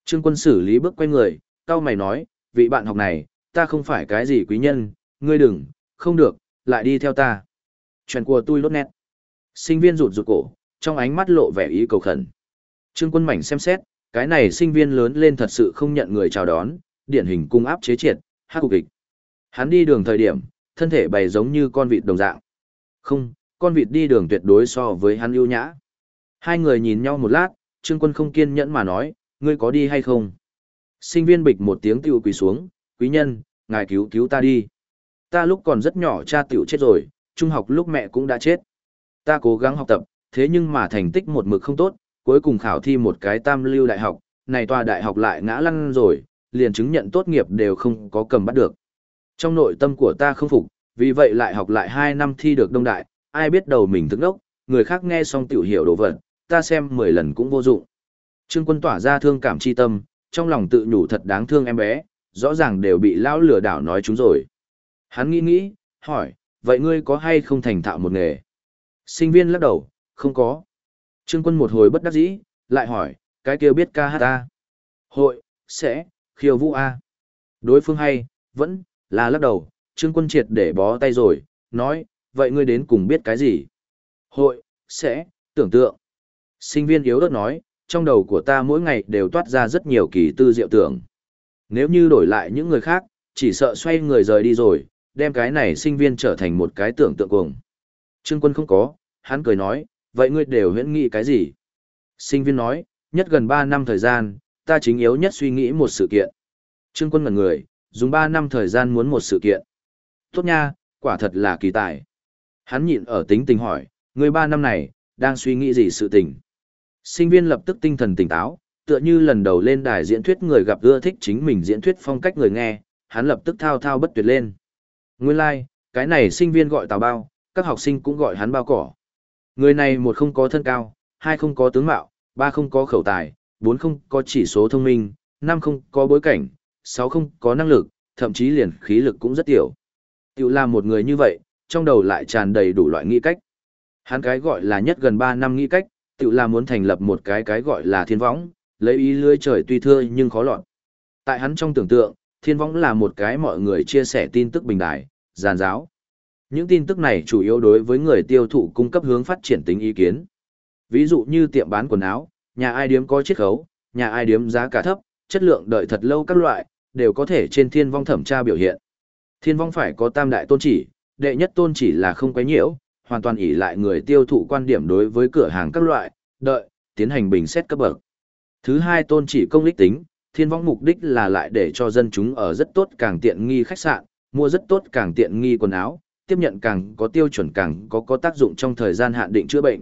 A: Trương Quân xử lý bước quay người, cau mày nói, vị bạn học này, ta không phải cái gì quý nhân, ngươi đừng, không được, lại đi theo ta. Chuyện của tôi lốt nét. Sinh viên rụt rụt cổ, trong ánh mắt lộ vẻ ý cầu khẩn. Trương Quân mảnh xem xét, cái này sinh viên lớn lên thật sự không nhận người chào đón, điển hình cung áp chế triệt, hát cục kịch. Hắn đi đường thời điểm, thân thể bày giống như con vịt đồng dạng. Không, con vịt đi đường tuyệt đối so với hắn ưu nhã. Hai người nhìn nhau một lát, Trương Quân không kiên nhẫn mà nói, ngươi có đi hay không? Sinh viên bịch một tiếng tiểu quỳ xuống, quý nhân, ngài cứu cứu ta đi. Ta lúc còn rất nhỏ cha tiểu chết rồi, trung học lúc mẹ cũng đã chết. Ta cố gắng học tập, thế nhưng mà thành tích một mực không tốt, cuối cùng khảo thi một cái tam lưu đại học, này tòa đại học lại ngã lăn rồi, liền chứng nhận tốt nghiệp đều không có cầm bắt được. Trong nội tâm của ta không phục, vì vậy lại học lại 2 năm thi được đông đại, ai biết đầu mình thức đốc, người khác nghe xong tiểu hiểu đồ vật, ta xem 10 lần cũng vô dụng. Trương Quân tỏa ra thương cảm chi tâm, trong lòng tự nhủ thật đáng thương em bé, rõ ràng đều bị lão lừa đảo nói chúng rồi. Hắn nghĩ, hỏi, vậy ngươi có hay không thành thạo một nghề? Sinh viên lắc đầu, không có. Trương Quân một hồi bất đắc dĩ, lại hỏi, cái kia biết ca hát ta? Hội, sẽ, khiêu vũ a? Đối phương hay, vẫn, là lắc đầu, Trương Quân triệt để bó tay rồi, nói, vậy ngươi đến cùng biết cái gì? Hội, sẽ, tưởng tượng. Sinh viên yếu ớt nói, trong đầu của ta mỗi ngày đều toát ra rất nhiều kỳ tư diệu tưởng. Nếu như đổi lại những người khác, chỉ sợ xoay người rời đi rồi, đem cái này sinh viên trở thành một cái tưởng tượng cuồng. Trương Quân không có, hắn cười nói, vậy ngươi đều huyễn nghĩ cái gì? Sinh viên nói, nhất gần 3 năm thời gian, ta chính yếu nhất suy nghĩ một sự kiện. Trương Quân ngẩn người, dùng 3 năm thời gian muốn một sự kiện. Tốt nha, quả thật là kỳ tài. Hắn nhịn ở tính tình hỏi, ngươi 3 năm này, đang suy nghĩ gì sự tình? Sinh viên lập tức tinh thần tỉnh táo, tựa như lần đầu lên đài diễn thuyết người gặp ưa thích chính mình diễn thuyết phong cách người nghe, hắn lập tức thao thao bất tuyệt lên. Nguyên lai, like, cái này sinh viên gọi Tào Bao, các học sinh cũng gọi hắn Bao Cỏ. Người này một không có thân cao, hai không có tướng mạo, ba không có khẩu tài, bốn không có chỉ số thông minh, năm không có bối cảnh, sáu không có năng lực, thậm chí liền khí lực cũng rất tiểu. Tiểu là một người như vậy, trong đầu lại tràn đầy đủ loại nghĩ cách. Hắn cái gọi là nhất gần 3 năm nghĩ cách, tiểu là muốn thành lập một cái gọi là thiên võng, lấy ý lưới trời tuy thưa nhưng khó lọt. Tại hắn trong tưởng tượng, thiên võng là một cái mọi người chia sẻ tin tức bình đại, giàn giáo. Những tin tức này chủ yếu đối với người tiêu thụ cung cấp hướng phát triển tính ý kiến. Ví dụ như tiệm bán quần áo, nhà ai điếm có chiết khấu, nhà ai điếm giá cả thấp, chất lượng đợi thật lâu các loại, đều có thể trên thiên vong thẩm tra biểu hiện. Thiên vong phải có tam đại tôn chỉ, đệ nhất tôn chỉ là không quấy nhiễu, hoàn toàn ỷ lại người tiêu thụ quan điểm đối với cửa hàng các loại, đợi, tiến hành bình xét cấp bậc. Thứ hai tôn chỉ công ích tính, thiên vong mục đích là lại để cho dân chúng ở rất tốt càng tiện nghi khách sạn, mua rất tốt càng tiện nghi quần áo, tiếp nhận càng có tiêu chuẩn càng có tác dụng trong thời gian hạn định chữa bệnh,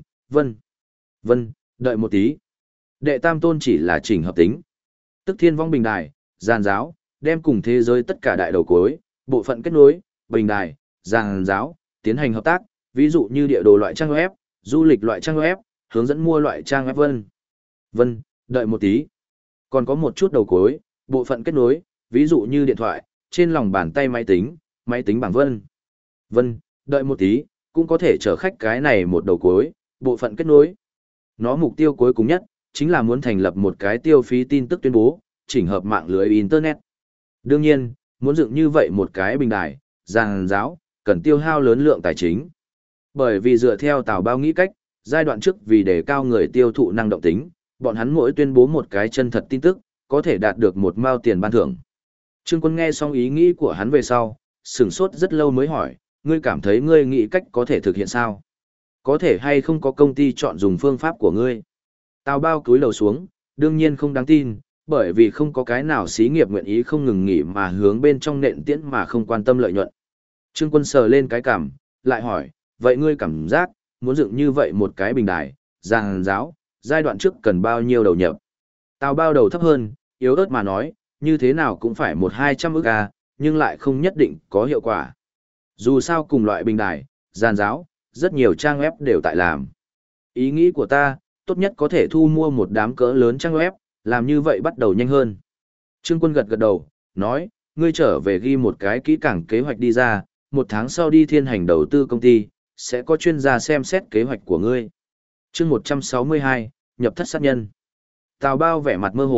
A: vân, đợi một tí. Đệ tam tôn chỉ là chỉnh hợp tính. Tức thiên vong bình đài, giàn giáo, đem cùng thế giới tất cả đại đầu cuối, bộ phận kết nối, bình đài, giàn giáo, tiến hành hợp tác, ví dụ như địa đồ loại trang web, du lịch loại trang web, hướng dẫn mua loại trang web vân, đợi một tí. Còn có một chút đầu cuối, bộ phận kết nối, ví dụ như điện thoại, trên lòng bàn tay máy tính bảng vân, đợi một tí, cũng có thể chở khách cái này một đầu cuối, bộ phận kết nối. Nó mục tiêu cuối cùng nhất, chính là muốn thành lập một cái tiêu phí tin tức tuyên bố, chỉnh hợp mạng lưới Internet. Đương nhiên, muốn dựng như vậy một cái bình đài, giàn giáo, cần tiêu hao lớn lượng tài chính. Bởi vì dựa theo Tào Bao nghĩ cách, giai đoạn trước vì đề cao người tiêu thụ năng động tính, bọn hắn mỗi tuyên bố một cái chân thật tin tức, có thể đạt được một mao tiền ban thưởng. Trương Quân nghe xong ý nghĩ của hắn về sau, sửng sốt rất lâu mới hỏi, ngươi cảm thấy ngươi nghĩ cách có thể thực hiện sao? Có thể hay không có công ty chọn dùng phương pháp của ngươi? Tào Bao cúi đầu xuống, đương nhiên không đáng tin, bởi vì không có cái nào xí nghiệp nguyện ý không ngừng nghỉ mà hướng bên trong nện tiễn mà không quan tâm lợi nhuận. Trương Quân sờ lên cái cằm, lại hỏi, vậy ngươi cảm giác, muốn dựng như vậy một cái bình đài, giàn giáo, giai đoạn trước cần bao nhiêu đầu nhập? Tào Bao đầu thấp hơn, yếu ớt mà nói, như thế nào cũng phải 100-200 ức a, nhưng lại không nhất định có hiệu quả. Dù sao cùng loại bình đài, giàn giáo, rất nhiều trang web đều tại làm. Ý nghĩ của ta, tốt nhất có thể thu mua một đám cỡ lớn trang web, làm như vậy bắt đầu nhanh hơn. Trương Quân gật gật đầu, nói, ngươi trở về ghi một cái kỹ càng kế hoạch đi ra, 1 tháng sau đi thiên hành đầu tư công ty, sẽ có chuyên gia xem xét kế hoạch của ngươi. Chương 162, nhập thất sát nhân. Tào Bao vẻ mặt mơ hồ,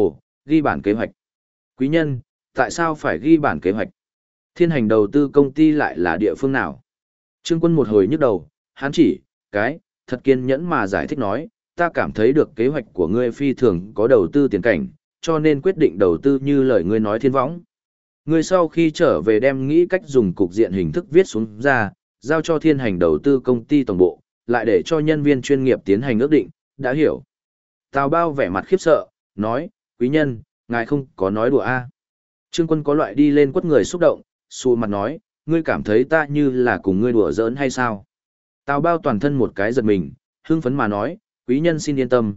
A: ghi bản kế hoạch. Quý nhân, tại sao phải ghi bản kế hoạch? Thiên hành đầu tư công ty lại là địa phương nào? Trương Quân một hồi nhức đầu, hắn chỉ, thật kiên nhẫn mà giải thích nói, ta cảm thấy được kế hoạch của ngươi phi thường có đầu tư tiền cảnh, cho nên quyết định đầu tư như lời ngươi nói thiên võng. Ngươi sau khi trở về đem nghĩ cách dùng cục diện hình thức viết xuống ra, giao cho thiên hành đầu tư công ty tổng bộ, lại để cho nhân viên chuyên nghiệp tiến hành ước định, đã hiểu. Tào Bao vẻ mặt khiếp sợ, nói, quý nhân, ngài không có nói đùa a? Trương Quân có loại đi lên quất người xúc động, xù mặt nói, ngươi cảm thấy ta như là cùng ngươi đùa giỡn hay sao? Tào Bao toàn thân một cái giật mình, hưng phấn mà nói, quý nhân xin yên tâm,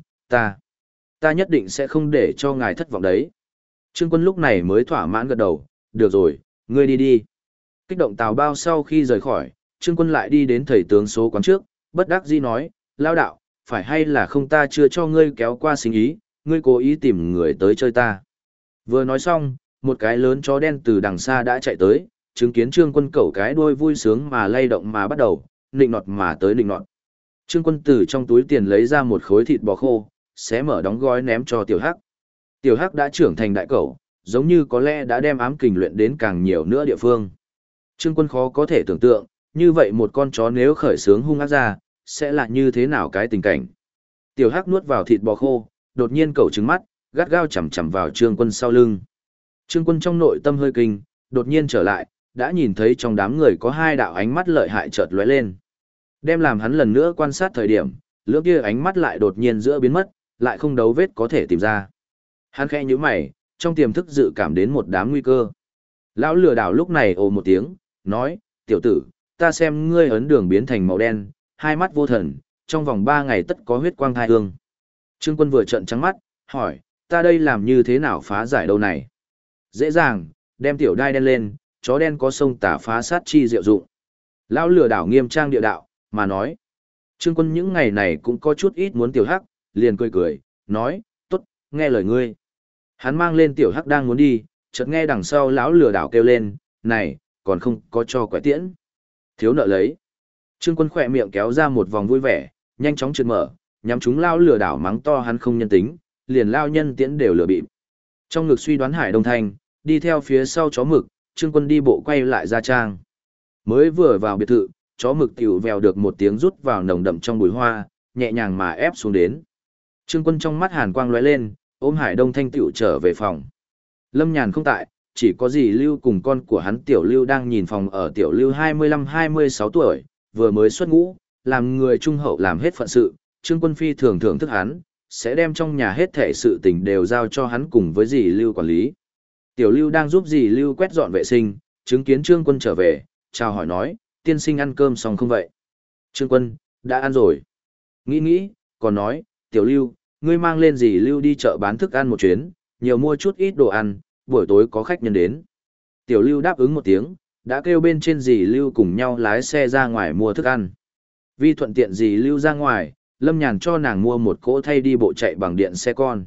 A: ta nhất định sẽ không để cho ngài thất vọng đấy. Trương Quân lúc này mới thỏa mãn gật đầu, được rồi, ngươi đi đi. Kích động Tào Bao sau khi rời khỏi, Trương Quân lại đi đến thầy tướng số quán trước, bất đắc dĩ nói, lao đạo, phải hay là không ta chưa cho ngươi kéo qua sinh ý, ngươi cố ý tìm người tới chơi ta. Vừa nói xong, một cái lớn chó đen từ đằng xa đã chạy tới, chứng kiến Trương Quân cẩu cái đuôi vui sướng mà lay động mà bắt đầu, nịnh nọt mà tới nịnh nọt. Trương Quân từ trong túi tiền lấy ra một khối thịt bò khô, xé mở đóng gói ném cho Tiểu Hắc. Tiểu Hắc đã trưởng thành đại cẩu, giống như có lẽ đã đem ám kình luyện đến càng nhiều nữa địa phương. Trương Quân khó có thể tưởng tượng, như vậy một con chó nếu khởi sướng hung ác ra, sẽ là như thế nào cái tình cảnh. Tiểu Hắc nuốt vào thịt bò khô, đột nhiên cẩu trừng mắt, gắt gao chằm chằm vào Trương Quân sau lưng. Trương Quân trong nội tâm hơi kinh, đột nhiên trở lại, đã nhìn thấy trong đám người có hai đạo ánh mắt lợi hại chợt lóe lên. Đem làm hắn lần nữa quan sát thời điểm, lưỡng kia ánh mắt lại đột nhiên giữa biến mất, lại không dấu vết có thể tìm ra. Hắn khẽ nhíu mày, trong tiềm thức dự cảm đến một đám nguy cơ. Lão lừa đảo lúc này ồ một tiếng, nói, tiểu tử, ta xem ngươi ấn đường biến thành màu đen, hai mắt vô thần, trong vòng 3 ngày tất có huyết quang thai hương. Trương Quân vừa trợn trắng mắt, hỏi, ta đây làm như thế nào phá giải đâu này? Dễ dàng, đem tiểu đai đen lên, chó đen có sông tả phá sát chi diệu dụng. Lão lừa đảo nghiêm trang địa đạo, mà nói. Trương Quân những ngày này cũng có chút ít muốn Tiểu Hắc, liền cười cười, nói, tốt, nghe lời ngươi. Hắn mang lên Tiểu Hắc đang muốn đi, chợt nghe đằng sau lão lừa đảo kêu lên, này, còn không có cho quẻ tiễn. Thiếu nợ lấy. Trương Quân khỏe miệng kéo ra một vòng vui vẻ, nhanh chóng trượt mở, nhắm chúng lão lừa đảo mắng to hắn không nhân tính, liền lao nhân tiễn đều lừa bịp. Trong ngực suy đoán Hải Đông Thanh, đi theo phía sau chó mực, Trương Quân đi bộ quay lại ra trang. Mới vừa vào biệt thự, chó mực tiểu vèo được một tiếng rút vào nồng đậm trong bụi hoa, nhẹ nhàng mà ép xuống đến. Trương Quân trong mắt hàn quang lóe lên, ôm Hải Đông Thanh tiểu trở về phòng. Lâm Nhàn không tại, chỉ có dì Lưu cùng con của hắn Tiểu Lưu đang nhìn phòng ở. Tiểu Lưu 25-26 tuổi, vừa mới xuất ngũ, làm người trung hậu làm hết phận sự, Trương Quân phi thường thưởng thức hắn, sẽ đem trong nhà hết thảy sự tình đều giao cho hắn cùng với dì Lưu quản lý. Tiểu Lưu đang giúp dì Lưu quét dọn vệ sinh, chứng kiến Trương Quân trở về, chào hỏi nói, tiên sinh ăn cơm xong không vậy? Trương Quân, đã ăn rồi. Nghĩ, còn nói, Tiểu Lưu, ngươi mang lên dì Lưu đi chợ bán thức ăn một chuyến, nhiều mua chút ít đồ ăn, buổi tối có khách nhân đến. Tiểu Lưu đáp ứng một tiếng, đã kêu bên trên dì Lưu cùng nhau lái xe ra ngoài mua thức ăn. Vì thuận tiện dì Lưu ra ngoài, Lâm Nhàn cho nàng mua một cỗ thay đi bộ chạy bằng điện xe con.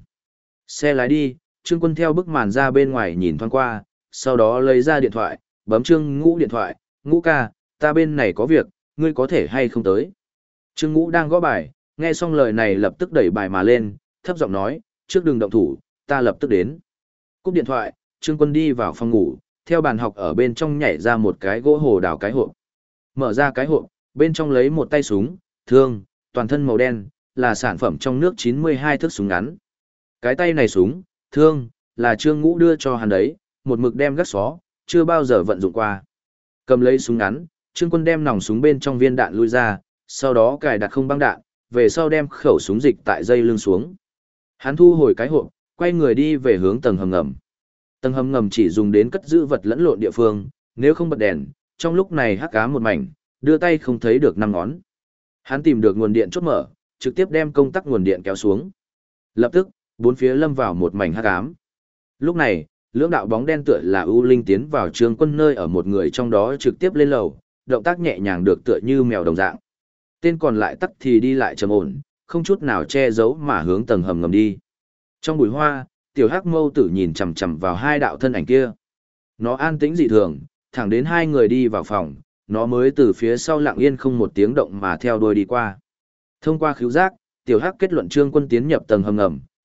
A: Xe lái đi, Trương Quân theo bức màn ra bên ngoài nhìn thoáng qua, sau đó lấy ra điện thoại, bấm Trương Ngũ điện thoại, Ngũ ca, ta bên này có việc, ngươi có thể hay không tới. Trương Ngũ đang gõ bài, nghe xong lời này lập tức đẩy bài mà lên, thấp giọng nói, trước đừng động thủ, ta lập tức đến. Cúp điện thoại, Trương Quân đi vào phòng ngủ, theo bàn học ở bên trong nhảy ra một cái gỗ hồ đào cái hộp. Mở ra cái hộp, bên trong lấy một tay súng, thương, toàn thân màu đen, là sản phẩm trong nước 92 thước súng ngắn. Cái tay này súng, thương, là Trương Ngũ đưa cho hắn đấy, một mực đem gắt xó, chưa bao giờ vận dụng qua. Cầm lấy súng ngắn, Trương Quân đem nòng súng bên trong viên đạn lui ra, sau đó cài đặt không băng đạn, về sau đem khẩu súng dịch tại dây lưng xuống. Hắn thu hồi cái hộp, quay người đi về hướng tầng hầm ngầm. Tầng hầm ngầm chỉ dùng đến cất giữ vật lẫn lộn địa phương, nếu không bật đèn, trong lúc này hắc ám một mảnh, đưa tay không thấy được 5 ngón. Hắn tìm được nguồn điện chốt mở, trực tiếp đem công tắc nguồn điện kéo xuống. Lập tức, bốn phía lâm vào một mảnh hắc ám. Lúc này, lưỡng đạo bóng đen tựa là ưu linh tiến vào Trương Quân nơi ở, một người trong đó trực tiếp lên lầu, động tác nhẹ nhàng được tựa như mèo đồng dạng. Tên còn lại tắc thì đi lại trầm ổn, không chút nào che giấu mà hướng tầng hầm ngầm đi. Trong bụi hoa, tiểu hắc mâu tử nhìn chằm chằm vào hai đạo thân ảnh kia. Nó an tĩnh dị thường, thẳng đến hai người đi vào phòng, nó mới từ phía sau lặng yên không một tiếng động mà theo đuôi đi qua. Thông qua khứu giác, tiểu hắc kết luận Trương Quân tiến nhập tầng hầm ngầm,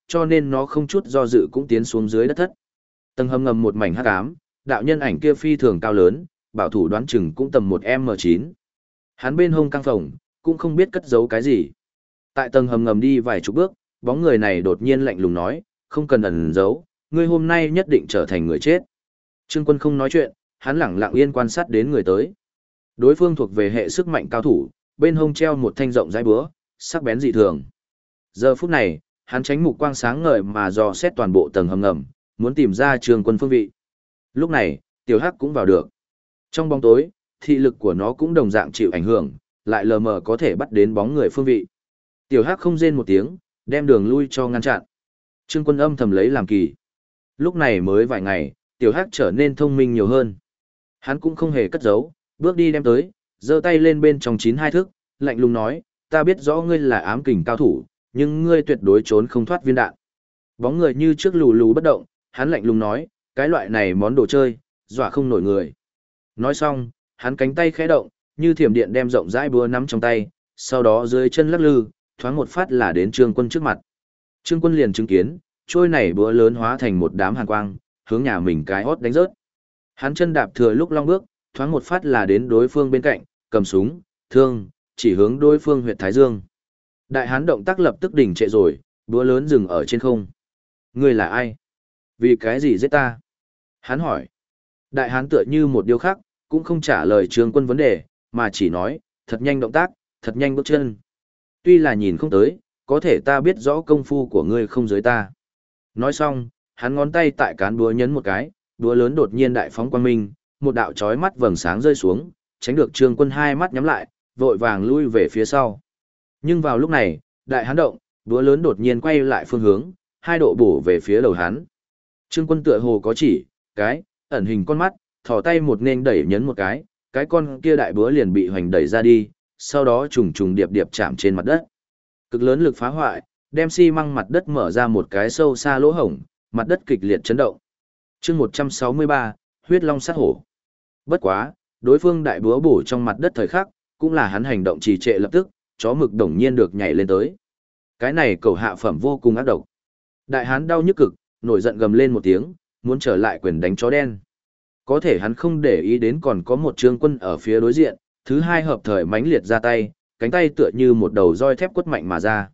A: cho nên nó không chút do dự cũng tiến xuống dưới đất thất. Tầng hầm ngầm một mảnh hắc ám, đạo nhân ảnh kia phi thường cao lớn, bảo thủ đoán chừng cũng tầm 1m9. Hắn bên hông căng phồng, cũng không biết cất giấu cái gì. Tại tầng hầm ngầm đi vài chục bước, bóng người này đột nhiên lạnh lùng nói, không cần ẩn giấu, ngươi hôm nay nhất định trở thành người chết. Trương Quân không nói chuyện, hắn lẳng lặng yên quan sát đến người tới. Đối phương thuộc về hệ sức mạnh cao thủ, bên hông treo một thanh rộng rãi búa, sắc bén dị thường. Giờ phút này, hắn tránh mục quang sáng ngời mà dò xét toàn bộ tầng hầm ngầm, muốn tìm ra Trương Quân phương vị. Lúc này, Tiểu Hắc cũng vào được. Trong bóng tối, thị lực của nó cũng đồng dạng chịu ảnh hưởng, lại lờ mờ có thể bắt đến bóng người phương vị. Tiểu Hắc không rên một tiếng, đem đường lui cho ngăn chặn. Trương Quân âm thầm lấy làm kỳ. Lúc này mới vài ngày, Tiểu Hắc trở nên thông minh nhiều hơn. Hắn cũng không hề cất giấu, bước đi đem tới, giơ tay lên bên trong 92 thước, lạnh lùng nói, ta biết rõ ngươi là ám kình cao thủ, nhưng ngươi tuyệt đối trốn không thoát viên đạn. Bóng người như trước lù lù bất động, hắn lạnh lùng nói, cái loại này món đồ chơi, dọa không nổi người. Nói xong, hắn cánh tay khẽ động, như thiểm điện đem rộng rãi búa nắm trong tay, sau đó dưới chân lắc lư, thoáng một phát là đến Trương Quân trước mặt. Trương Quân liền chứng kiến, trôi này búa lớn hóa thành một đám hàn quang, hướng nhà mình cái hót đánh rớt. Hắn chân đạp thừa lúc long bước, thoáng một phát là đến đối phương bên cạnh, cầm súng, thương, chỉ hướng đối phương huyệt thái dương. Đại hán động tác lập tức đỉnh trệ rồi, búa lớn dừng ở trên không. Ngươi là ai? Vì cái gì giết ta? Hắn hỏi. Đại hán tựa như một điêu khắc, cũng không trả lời Trương Quân vấn đề, mà chỉ nói, thật nhanh động tác, thật nhanh bước chân. Tuy là nhìn không tới, có thể ta biết rõ công phu của ngươi không dưới ta. Nói xong, hắn ngón tay tại cán búa nhấn một cái, búa lớn đột nhiên đại phóng quang minh, một đạo chói mắt vầng sáng rơi xuống, tránh được Trương Quân hai mắt nhắm lại, vội vàng lui về phía sau. Nhưng vào lúc này, đại hán động, búa lớn đột nhiên quay lại phương hướng, 2 độ bổ về phía đầu hắn. Trương Quân tựa hồ có chỉ, cái, ẩn hình con mắt, thò tay một nên đẩy nhấn một cái con kia đại búa liền bị hoành đẩy ra đi, sau đó trùng trùng điệp điệp chạm trên mặt đất. Cực lớn lực phá hoại, đem xi măng mặt đất mở ra một cái sâu xa lỗ hổng, mặt đất kịch liệt chấn động. Chương 163, huyết long sát hổ. Bất quá, đối phương đại búa bổ trong mặt đất thời khắc, cũng là hắn hành động trì trệ lập tức, chó mực đồng nhiên được nhảy lên tới. Cái này cầu hạ phẩm vô cùng ác độc. Đại hán đau nhức cực, nổi giận gầm lên một tiếng, muốn trở lại quyền đánh chó đen. Có thể hắn không để ý đến còn có một Trương Quân ở phía đối diện, thứ hai hợp thời mãnh liệt ra tay, cánh tay tựa như một đầu roi thép quất mạnh mà ra.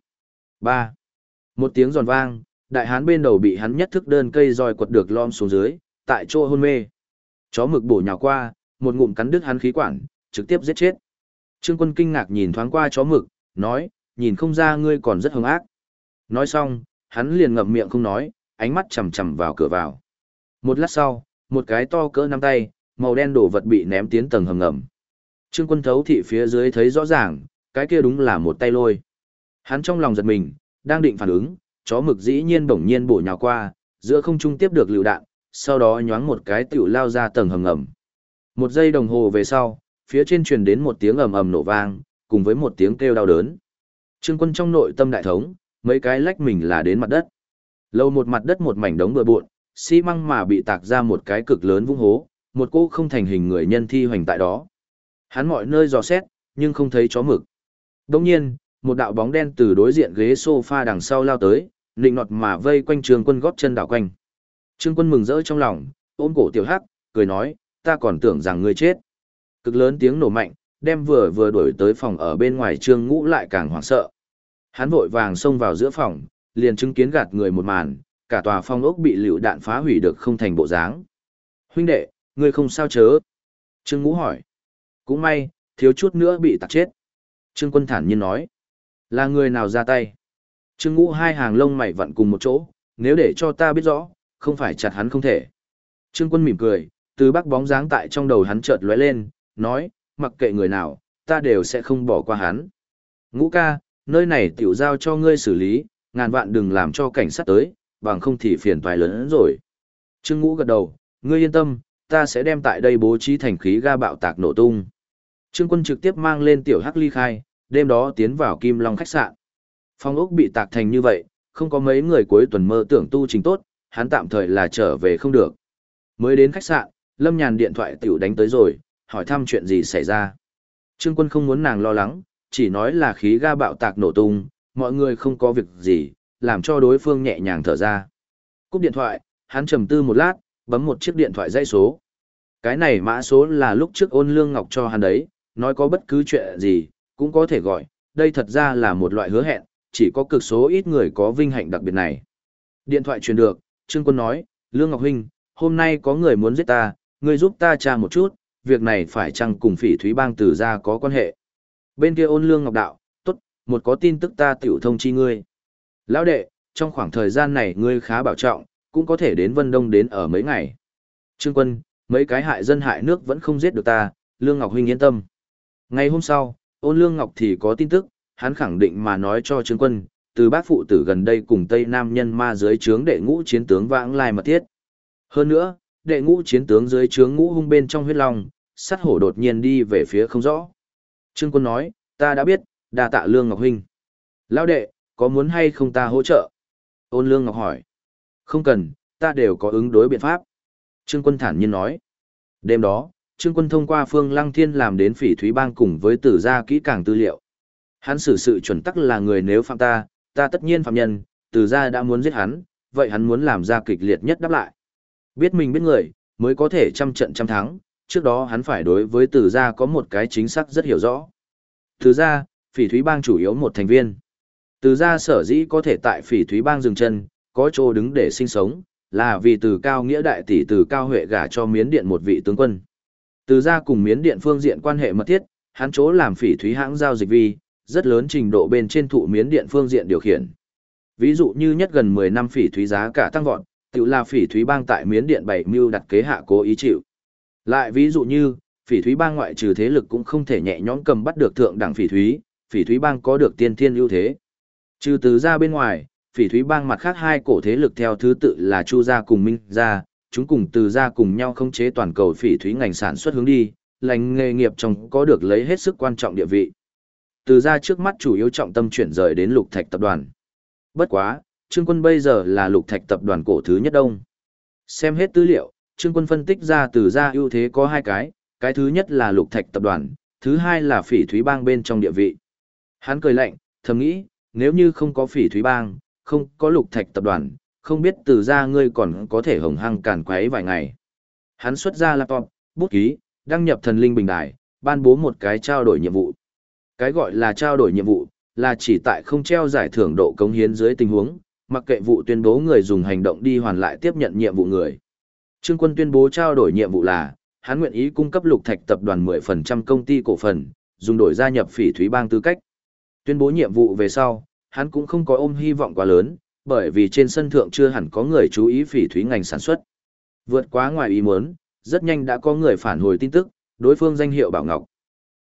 A: 3. Một tiếng giòn vang, đại hán bên đầu bị hắn nhất thức đơn cây roi quật được lom xuống dưới, tại chỗ hôn mê. Chó mực bổ nhào qua, một ngụm cắn đứt hắn khí quản, trực tiếp giết chết. Trương Quân kinh ngạc nhìn thoáng qua chó mực, nói, nhìn không ra ngươi còn rất hung ác. Nói xong, hắn liền ngậm miệng không nói, ánh mắt chằm chằm vào cửa vào. Một lát sau, một cái to cỡ nắm tay, màu đen đổ vật bị ném tiến tầng hầm ngầm. Trương Quân thấu thị phía dưới thấy rõ ràng, cái kia đúng là một tay lôi. Hắn trong lòng giật mình, đang định phản ứng, chó mực dĩ nhiên bỗng nhiên bổ nhào qua, giữa không trung tiếp được lựu đạn, sau đó nhoáng một cái tiểu lao ra tầng hầm ngầm. 1 giây đồng hồ về sau, phía trên truyền đến một tiếng ầm ầm nổ vang, cùng với một tiếng kêu đau đớn. Trương Quân trong nội tâm đại thống, mấy cái lách mình là đến mặt đất. Lâu một mặt đất một mảnh đống bừa bộn, xi măng mà bị tạc ra một cái cực lớn vũng hố, một cô không thành hình người nhân thi hoành tại đó. Hắn mọi nơi dò xét, nhưng không thấy chó mực. Đồng nhiên, một đạo bóng đen từ đối diện ghế sofa đằng sau lao tới, nịnh nọt mà vây quanh Trương Quân góp chân đảo quanh. Trương Quân mừng rỡ trong lòng, ôm cổ Tiểu Hắc, cười nói, ta còn tưởng rằng ngươi chết. Cực lớn tiếng nổ mạnh, đem vừa đuổi tới phòng ở bên ngoài Trương Ngũ lại càng hoảng sợ. Hắn vội vàng xông vào giữa phòng, liền chứng kiến gạt người một màn, cả tòa phòng ốc bị lựu đạn phá hủy được không thành bộ dáng. Huynh đệ, ngươi không sao chớ? Trương Ngũ hỏi. Cũng may, thiếu chút nữa bị tạc chết. Trương Quân thản nhiên nói. Là người nào ra tay? Trương Ngũ hai hàng lông mày vặn cùng một chỗ, nếu để cho ta biết rõ, không phải chặt hắn không thể. Trương Quân mỉm cười, từ bắc bóng dáng tại trong đầu hắn chợt lóe lên, nói, mặc kệ người nào, ta đều sẽ không bỏ qua hắn. Ngũ ca, nơi này tiểu giao cho ngươi xử lý, ngàn vạn đừng làm cho cảnh sát tới, bằng không thì phiền toái lớn hơn rồi. Trương Ngũ gật đầu, ngươi yên tâm, ta sẽ đem tại đây bố trí thành khí ga bạo tạc nổ tung. Trương Quân trực tiếp mang lên Tiểu Hắc ly khai, đêm đó tiến vào Kim Long khách sạn. Phòng ốc bị tạc thành như vậy, không có mấy người cuối tuần mơ tưởng tu trình tốt, hắn tạm thời là trở về không được. Mới đến khách sạn, Lâm Nhàn điện thoại tiểu đánh tới rồi, hỏi thăm chuyện gì xảy ra. Trương Quân không muốn nàng lo lắng, chỉ nói là khí ga bạo tạc nổ tung, mọi người không có việc gì, làm cho đối phương nhẹ nhàng thở ra. Cúp điện thoại, hắn trầm tư một lát, bấm một chiếc điện thoại dãy số. Cái này mã số là lúc trước Ôn Lương Ngọc cho hắn đấy, nói có bất cứ chuyện gì, cũng có thể gọi, đây thật ra là một loại hứa hẹn, chỉ có cực số ít người có vinh hạnh đặc biệt này. Điện thoại truyền được, Trương Quân nói, Lương Ngọc Huynh, hôm nay có người muốn giết ta, ngươi giúp ta tra một chút, việc này phải chăng cùng Phỉ Thúy Bang Từ gia có quan hệ. Bên kia Ôn Lương Ngọc đạo, tốt, một có tin tức ta tiểu thông chi ngươi. Lão đệ, trong khoảng thời gian này ngươi khá bảo trọng, cũng có thể đến Vân Đông đến ở mấy ngày. Trương Quân, mấy cái hại dân hại nước vẫn không giết được ta, Lương Ngọc Huynh yên tâm. Ngày hôm sau, Ôn Lương Ngọc thì có tin tức, hắn khẳng định mà nói cho Trương Quân, từ bác phụ tử gần đây cùng Tây Nam nhân ma dưới trướng đệ ngũ chiến tướng vãng lai mật thiết. Hơn nữa, đệ ngũ chiến tướng dưới trướng ngũ hung bên trong huyết long, sát hổ đột nhiên đi về phía không rõ. Trương Quân nói, ta đã biết, đa tạ Lương Ngọc Huynh. Lão đệ, có muốn hay không ta hỗ trợ? Ôn Lương Ngọc hỏi. Không cần, ta đều có ứng đối biện pháp. Trương Quân thản nhiên nói. Đêm đó, Trương Quân thông qua Phương Lăng Thiên làm đến Phỉ Thúy Bang cùng với Tử gia kỹ càng tư liệu. Hắn xử sự chuẩn tắc là người nếu phạm ta, ta tất nhiên phạm nhân, Tử gia đã muốn giết hắn, vậy hắn muốn làm ra kịch liệt nhất đáp lại. Biết mình biết người, mới có thể trăm trận trăm thắng, trước đó hắn phải đối với Tử gia có một cái chính xác rất hiểu rõ. Tử gia, Phỉ Thúy Bang chủ yếu một thành viên. Tử gia sở dĩ có thể tại Phỉ Thúy Bang dừng chân, có chỗ đứng để sinh sống, là vì Từ Cao Nghĩa đại tỷ Từ Cao Huệ gả cho Miến Điện một vị tướng quân. Từ gia cùng Miến Điện phương diện quan hệ mật thiết, hắn chỗ làm Phỉ Thúy hãng giao dịch vi, rất lớn trình độ bên trên thụ Miến Điện phương diện điều khiển. Ví dụ như nhất gần 10 năm Phỉ Thúy giá cả tăng vọt, tự là Phỉ Thúy Bang tại Miến Điện bày mưu đặt kế hạ cố ý chịu. Lại ví dụ như, Phỉ Thúy Bang ngoại trừ thế lực cũng không thể nhẹ nhõm cầm bắt được thượng đẳng Phỉ Thúy Bang có được tiên thiên ưu thế. Trừ Từ gia bên ngoài, Phỉ Thúy Bang mặt khác hai cổ thế lực theo thứ tự là Chu gia cùng Minh gia, chúng cùng Từ gia cùng nhau khống chế toàn cầu phỉ thúy ngành sản xuất hướng đi, lành nghề nghiệp trong có được lấy hết sức quan trọng địa vị. Từ gia trước mắt chủ yếu trọng tâm chuyển rời đến Lục Thạch tập đoàn. Bất quá, Trương Quân bây giờ là Lục Thạch tập đoàn cổ thứ nhất đông. Xem hết tư liệu, Trương Quân phân tích ra Từ gia ưu thế có hai cái thứ nhất là Lục Thạch tập đoàn, thứ hai là Phỉ Thúy Bang bên trong địa vị. Hắn cười lạnh, thầm nghĩ, nếu như không có Phỉ Thúy Bang, không có Lục Thạch tập đoàn, không biết Từ gia ngươi còn có thể hồng hăng càn quấy vài ngày. Hắn xuất ra laptop, bút ký, đăng nhập thần linh bình đài, ban bố một cái trao đổi nhiệm vụ. Cái gọi là trao đổi nhiệm vụ, là chỉ tại không treo giải thưởng độ cống hiến dưới tình huống, mặc kệ vụ tuyên bố người dùng hành động đi hoàn lại tiếp nhận nhiệm vụ người. Trương Quân tuyên bố trao đổi nhiệm vụ là, hắn nguyện ý cung cấp Lục Thạch tập đoàn 10% công ty cổ phần, dùng đổi gia nhập Phỉ Thúy Bang tư cách. Tuyên bố nhiệm vụ về sau, hắn cũng không có ôm hy vọng quá lớn, bởi vì trên sân thượng chưa hẳn có người chú ý phỉ thúy ngành sản xuất. Vượt quá ngoài ý muốn, rất nhanh đã có người phản hồi tin tức, đối phương danh hiệu Bảo Ngọc.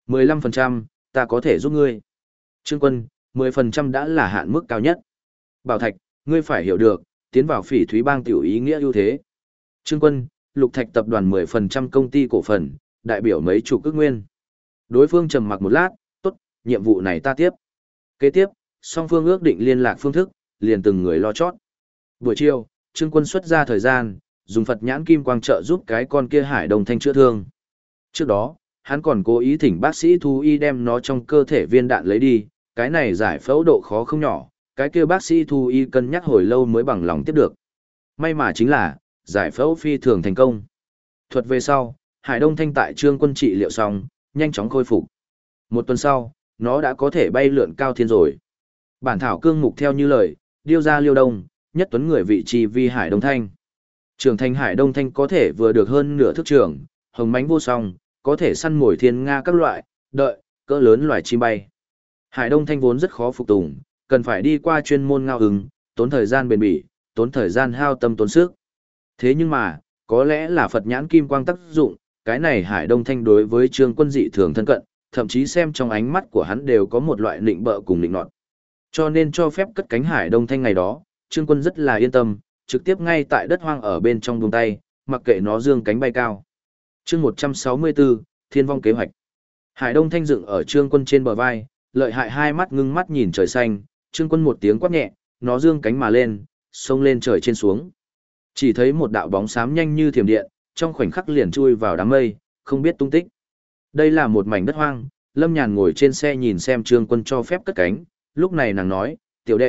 A: 15%, ta có thể giúp ngươi. Trương Quân, 10% đã là hạn mức cao nhất. Bảo Thạch, ngươi phải hiểu được, tiến vào Phỉ Thúy Bang tiểu ý nghĩa ưu thế. Trương Quân, Lục Thạch tập đoàn 10% công ty cổ phần, đại biểu mấy chục ức nguyên. Đối phương trầm mặc một lát, tốt, nhiệm vụ này ta tiếp. Kế tiếp, song phương ước định liên lạc phương thức, liền từng người lo chót. Buổi chiều, Trương Quân xuất ra thời gian, dùng Phật nhãn kim quang trợ giúp cái con kia Hải Đông Thanh chữa thương. Trước đó, hắn còn cố ý thỉnh bác sĩ thú y đem nó trong cơ thể viên đạn lấy đi, cái này giải phẫu độ khó không nhỏ, cái kia bác sĩ thú y cân nhắc hồi lâu mới bằng lòng tiếp được. May mà chính là, giải phẫu phi thường thành công. Thuật về sau, Hải Đông Thanh tại Trương Quân trị liệu xong, nhanh chóng khôi phục. Một tuần sau, nó đã có thể bay lượn cao thiên rồi. Bản thảo cương mục theo như lời, điêu ra Liêu Đông, nhất tuấn người vị trí vi Hải Đông Thanh. Trưởng thành Hải Đông Thanh có thể vừa được hơn nửa thước trường, hồng mánh vô song, có thể săn mồi thiên nga các loại, đợi, cỡ lớn loài chim bay. Hải Đông Thanh vốn rất khó phục tùng, cần phải đi qua chuyên môn ngao ứng, tốn thời gian bền bỉ, tốn thời gian hao tâm tốn sức. Thế nhưng mà, có lẽ là Phật nhãn kim quang tác dụng, cái này Hải Đông Thanh đối với Trương Quân dị thường thân cận, thậm chí xem trong ánh mắt của hắn đều có một loại nịnh bợ cùng nịnh nọt. Cho nên cho phép cất cánh Hải Đông Thanh ngày đó, Trương Quân rất là yên tâm, trực tiếp ngay tại đất hoang ở bên trong buông tay, mặc kệ nó dương cánh bay cao. Chương 164, Thiên vong kế hoạch. Hải Đông Thanh dựng ở Trương Quân trên bờ vai, lợi hại hai mắt ngưng mắt nhìn trời xanh, Trương Quân một tiếng quát nhẹ, nó dương cánh mà lên, xông lên trời trên xuống. Chỉ thấy một đạo bóng xám nhanh như thiểm điện, trong khoảnh khắc liền chui vào đám mây, không biết tung tích. Đây là một mảnh đất hoang, Lâm Nhàn ngồi trên xe nhìn xem Trương Quân cho phép cất cánh, lúc này nàng nói, tiểu đệ,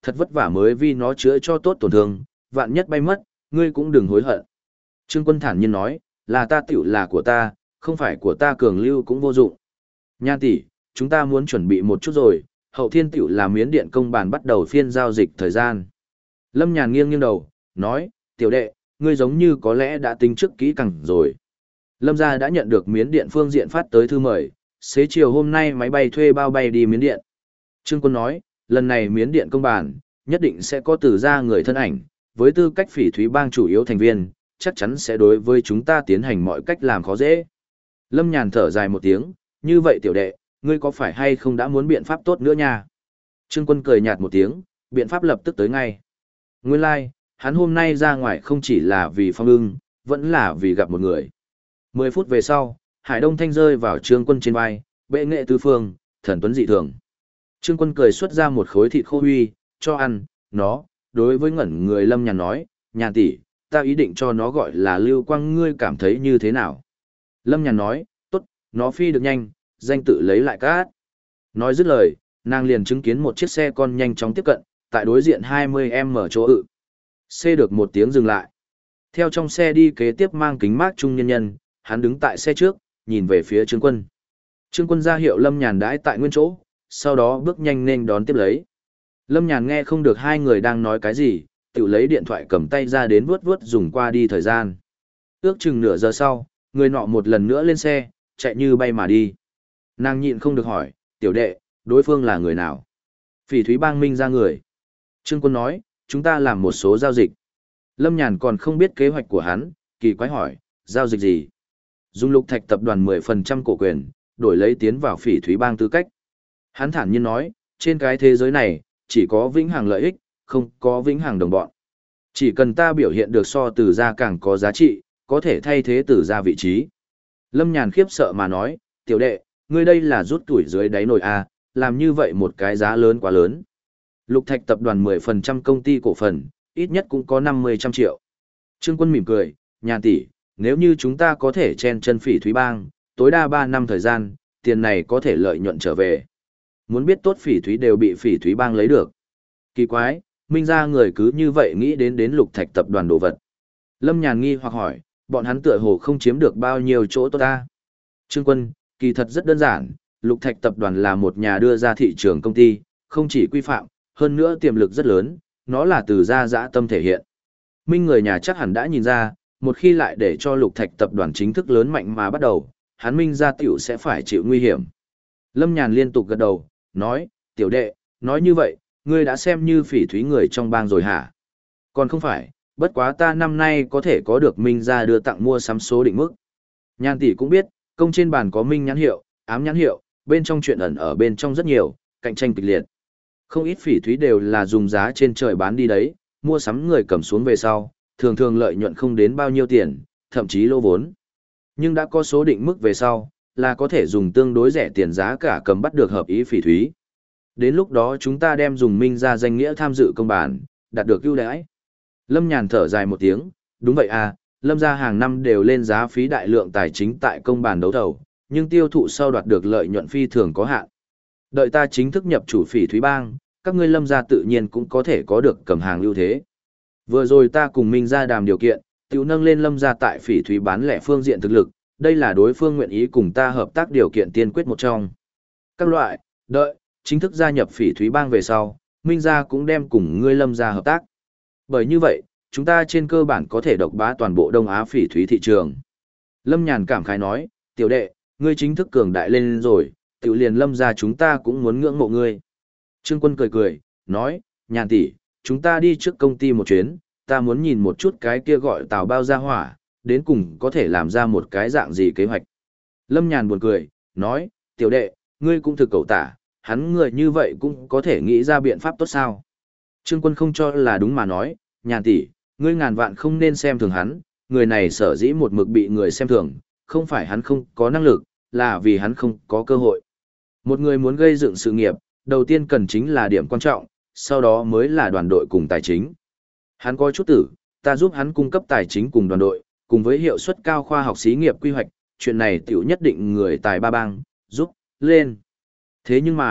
A: thật vất vả mới vì nó chữa cho tốt tổn thương, vạn nhất bay mất, ngươi cũng đừng hối hận. Trương Quân thản nhiên nói, là ta tiểu là của ta, không phải của ta cường lưu cũng vô dụng. Nhan tỷ, chúng ta muốn chuẩn bị một chút rồi, hậu thiên tiểu là miến điện công bàn bắt đầu phiên giao dịch thời gian. Lâm Nhàn nghiêng nghiêng đầu, nói, tiểu đệ, ngươi giống như có lẽ đã tính trước kỹ càng rồi. Lâm gia đã nhận được miến điện phương diện phát tới thư mời, xế chiều hôm nay máy bay thuê bao bay đi miến điện. Trương Quân nói, lần này miến điện công bàn, nhất định sẽ có từ gia người thân ảnh, với tư cách phỉ thúy bang chủ yếu thành viên, chắc chắn sẽ đối với chúng ta tiến hành mọi cách làm khó dễ. Lâm Nhàn thở dài một tiếng, như vậy tiểu đệ, ngươi có phải hay không đã muốn biện pháp tốt nữa nha? Trương Quân cười nhạt một tiếng, biện pháp lập tức tới ngay. Nguyên lai, like, hắn hôm nay ra ngoài không chỉ là vì Phong Ưng, vẫn là vì gặp một người. 10 phút về sau, Hải Đông Thanh rơi vào Trương Quân trên vai, bệ nghệ tứ phương, thần tuấn dị thường. Trương Quân cười xuất ra một khối thịt khô huy, cho ăn, nó, đối với ngẩn người Lâm Nhàn nói, Nhàn tỷ, ta ý định cho nó gọi là Lưu Quang, ngươi cảm thấy như thế nào? Lâm Nhàn nói, tốt, nó phi được nhanh, danh tự lấy lại cát. Nói dứt lời, nàng liền chứng kiến một chiếc xe con nhanh chóng tiếp cận, tại đối diện 20m chỗ ự. Xe được một tiếng dừng lại. Theo trong xe đi kế tiếp mang kính mát trung nhân nhân, hắn đứng tại xe trước, nhìn về phía Trương Quân. Trương Quân ra hiệu Lâm Nhàn đãi tại nguyên chỗ, sau đó bước nhanh nên đón tiếp lấy. Lâm Nhàn nghe không được hai người đang nói cái gì, tự lấy điện thoại cầm tay ra đến vuốt vuốt dùng qua đi thời gian. Ước chừng nửa giờ sau, người nọ một lần nữa lên xe, chạy như bay mà đi. Nàng nhịn không được hỏi, tiểu đệ, đối phương là người nào? Phỉ thúy bang Minh ra người. Trương Quân nói, chúng ta làm một số giao dịch. Lâm Nhàn còn không biết kế hoạch của hắn, kỳ quái hỏi, giao dịch gì? Dùng Lục Thạch tập đoàn 10% cổ quyền, đổi lấy tiến vào phỉ thúy bang tư cách. Hắn thản nhiên nói, trên cái thế giới này, chỉ có vĩnh hằng lợi ích, không có vĩnh hằng đồng bọn. Chỉ cần ta biểu hiện được so từ gia càng có giá trị, có thể thay thế từ gia vị trí. Lâm Nhàn khiếp sợ mà nói, tiểu đệ, ngươi đây là rút tuổi dưới đáy nồi A, làm như vậy một cái giá lớn quá lớn. Lục Thạch tập đoàn 10% công ty cổ phần, ít nhất cũng có 50-100 triệu. Trương Quân mỉm cười, Nhàn tỷ, nếu như chúng ta có thể chen chân phỉ thúy bang, tối đa 3 năm thời gian, tiền này có thể lợi nhuận trở về. Muốn biết tốt phỉ thúy đều bị phỉ thúy bang lấy được. Kỳ quái, Minh ra người cứ như vậy nghĩ đến Lục Thạch tập đoàn đồ vật. Lâm Nhàn nghi hoặc hỏi, bọn hắn tựa hồ không chiếm được bao nhiêu chỗ tốt ta. Trương Quân, kỳ thật rất đơn giản, Lục Thạch tập đoàn là một nhà đưa ra thị trường công ty, không chỉ quy phạm, hơn nữa tiềm lực rất lớn, nó là từ gia dã tâm thể hiện. Minh người nhà chắc hẳn đã nhìn ra, một khi lại để cho Lục Thạch tập đoàn chính thức lớn mạnh mà bắt đầu, hắn Minh gia tiểu sẽ phải chịu nguy hiểm. Lâm Nhàn liên tục gật đầu, nói, tiểu đệ, nói như vậy, ngươi đã xem như phỉ thúy người trong bang rồi hả? Còn không phải, bất quá ta năm nay có thể có được Minh gia đưa tặng mua sắm số định mức. Nhàn tỷ cũng biết, công trên bàn có Minh nhãn hiệu, ám nhãn hiệu, bên trong chuyện ẩn ở bên trong rất nhiều, cạnh tranh kịch liệt. Không ít phỉ thúy đều là dùng giá trên trời bán đi đấy, mua sắm người cầm xuống về sau, thường thường lợi nhuận không đến bao nhiêu tiền, thậm chí lỗ vốn. Nhưng đã có số định mức về sau, là có thể dùng tương đối rẻ tiền giá cả cầm bắt được hợp ý phỉ thúy. Đến lúc đó chúng ta đem dùng Minh ra danh nghĩa tham dự công bản, đạt được ưu đãi. Lâm Nhàn thở dài một tiếng, đúng vậy à, Lâm gia hàng năm đều lên giá phí đại lượng tài chính tại công bản đấu thầu, nhưng tiêu thụ sau đoạt được lợi nhuận phi thường có hạn. Đợi ta chính thức nhập chủ phỉ thúy bang, các ngươi Lâm gia tự nhiên cũng có thể có được cầm hàng ưu thế. Vừa rồi ta cùng Minh gia đàm điều kiện, tiểu nâng lên Lâm gia tại phỉ thúy bán lẻ phương diện thực lực, đây là đối phương nguyện ý cùng ta hợp tác điều kiện tiên quyết một trong. Các loại, đợi, chính thức gia nhập phỉ thúy bang về sau, Minh gia cũng đem cùng ngươi Lâm gia hợp tác. Bởi như vậy, chúng ta trên cơ bản có thể độc bá toàn bộ Đông Á phỉ thúy thị trường. Lâm Nhàn cảm khái nói, tiểu đệ, ngươi chính thức cường đại lên rồi, tiểu liền Lâm gia chúng ta cũng muốn ngưỡng mộ ngươi. Trương Quân cười cười, nói, Nhàn tỷ, chúng ta đi trước công ty một chuyến, ta muốn nhìn một chút cái kia gọi Tào Bao ra hỏa, đến cùng có thể làm ra một cái dạng gì kế hoạch. Lâm Nhàn buồn cười, nói, tiểu đệ, ngươi cũng thực cầu tả, hắn người như vậy cũng có thể nghĩ ra biện pháp tốt sao. Trương Quân không cho là đúng mà nói, Nhàn tỷ, ngươi ngàn vạn không nên xem thường hắn, người này sở dĩ một mực bị người xem thường, không phải hắn không có năng lực, là vì hắn không có cơ hội. Một người muốn gây dựng sự nghiệp, đầu tiên cần chính là điểm quan trọng, sau đó mới là đoàn đội cùng tài chính. Hắn có chút tử, ta giúp hắn cung cấp tài chính cùng đoàn đội, cùng với hiệu suất cao khoa học xí nghiệp quy hoạch, chuyện này tiểu nhất định người tài ba bang, giúp, lên. Thế nhưng mà,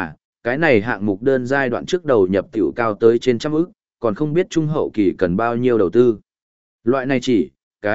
A: Cái này hạng mục đơn giai đoạn trước đầu nhập tiểu cao tới trên trăm ức, còn không biết trung hậu kỳ cần bao nhiêu đầu tư. Loại này chỉ,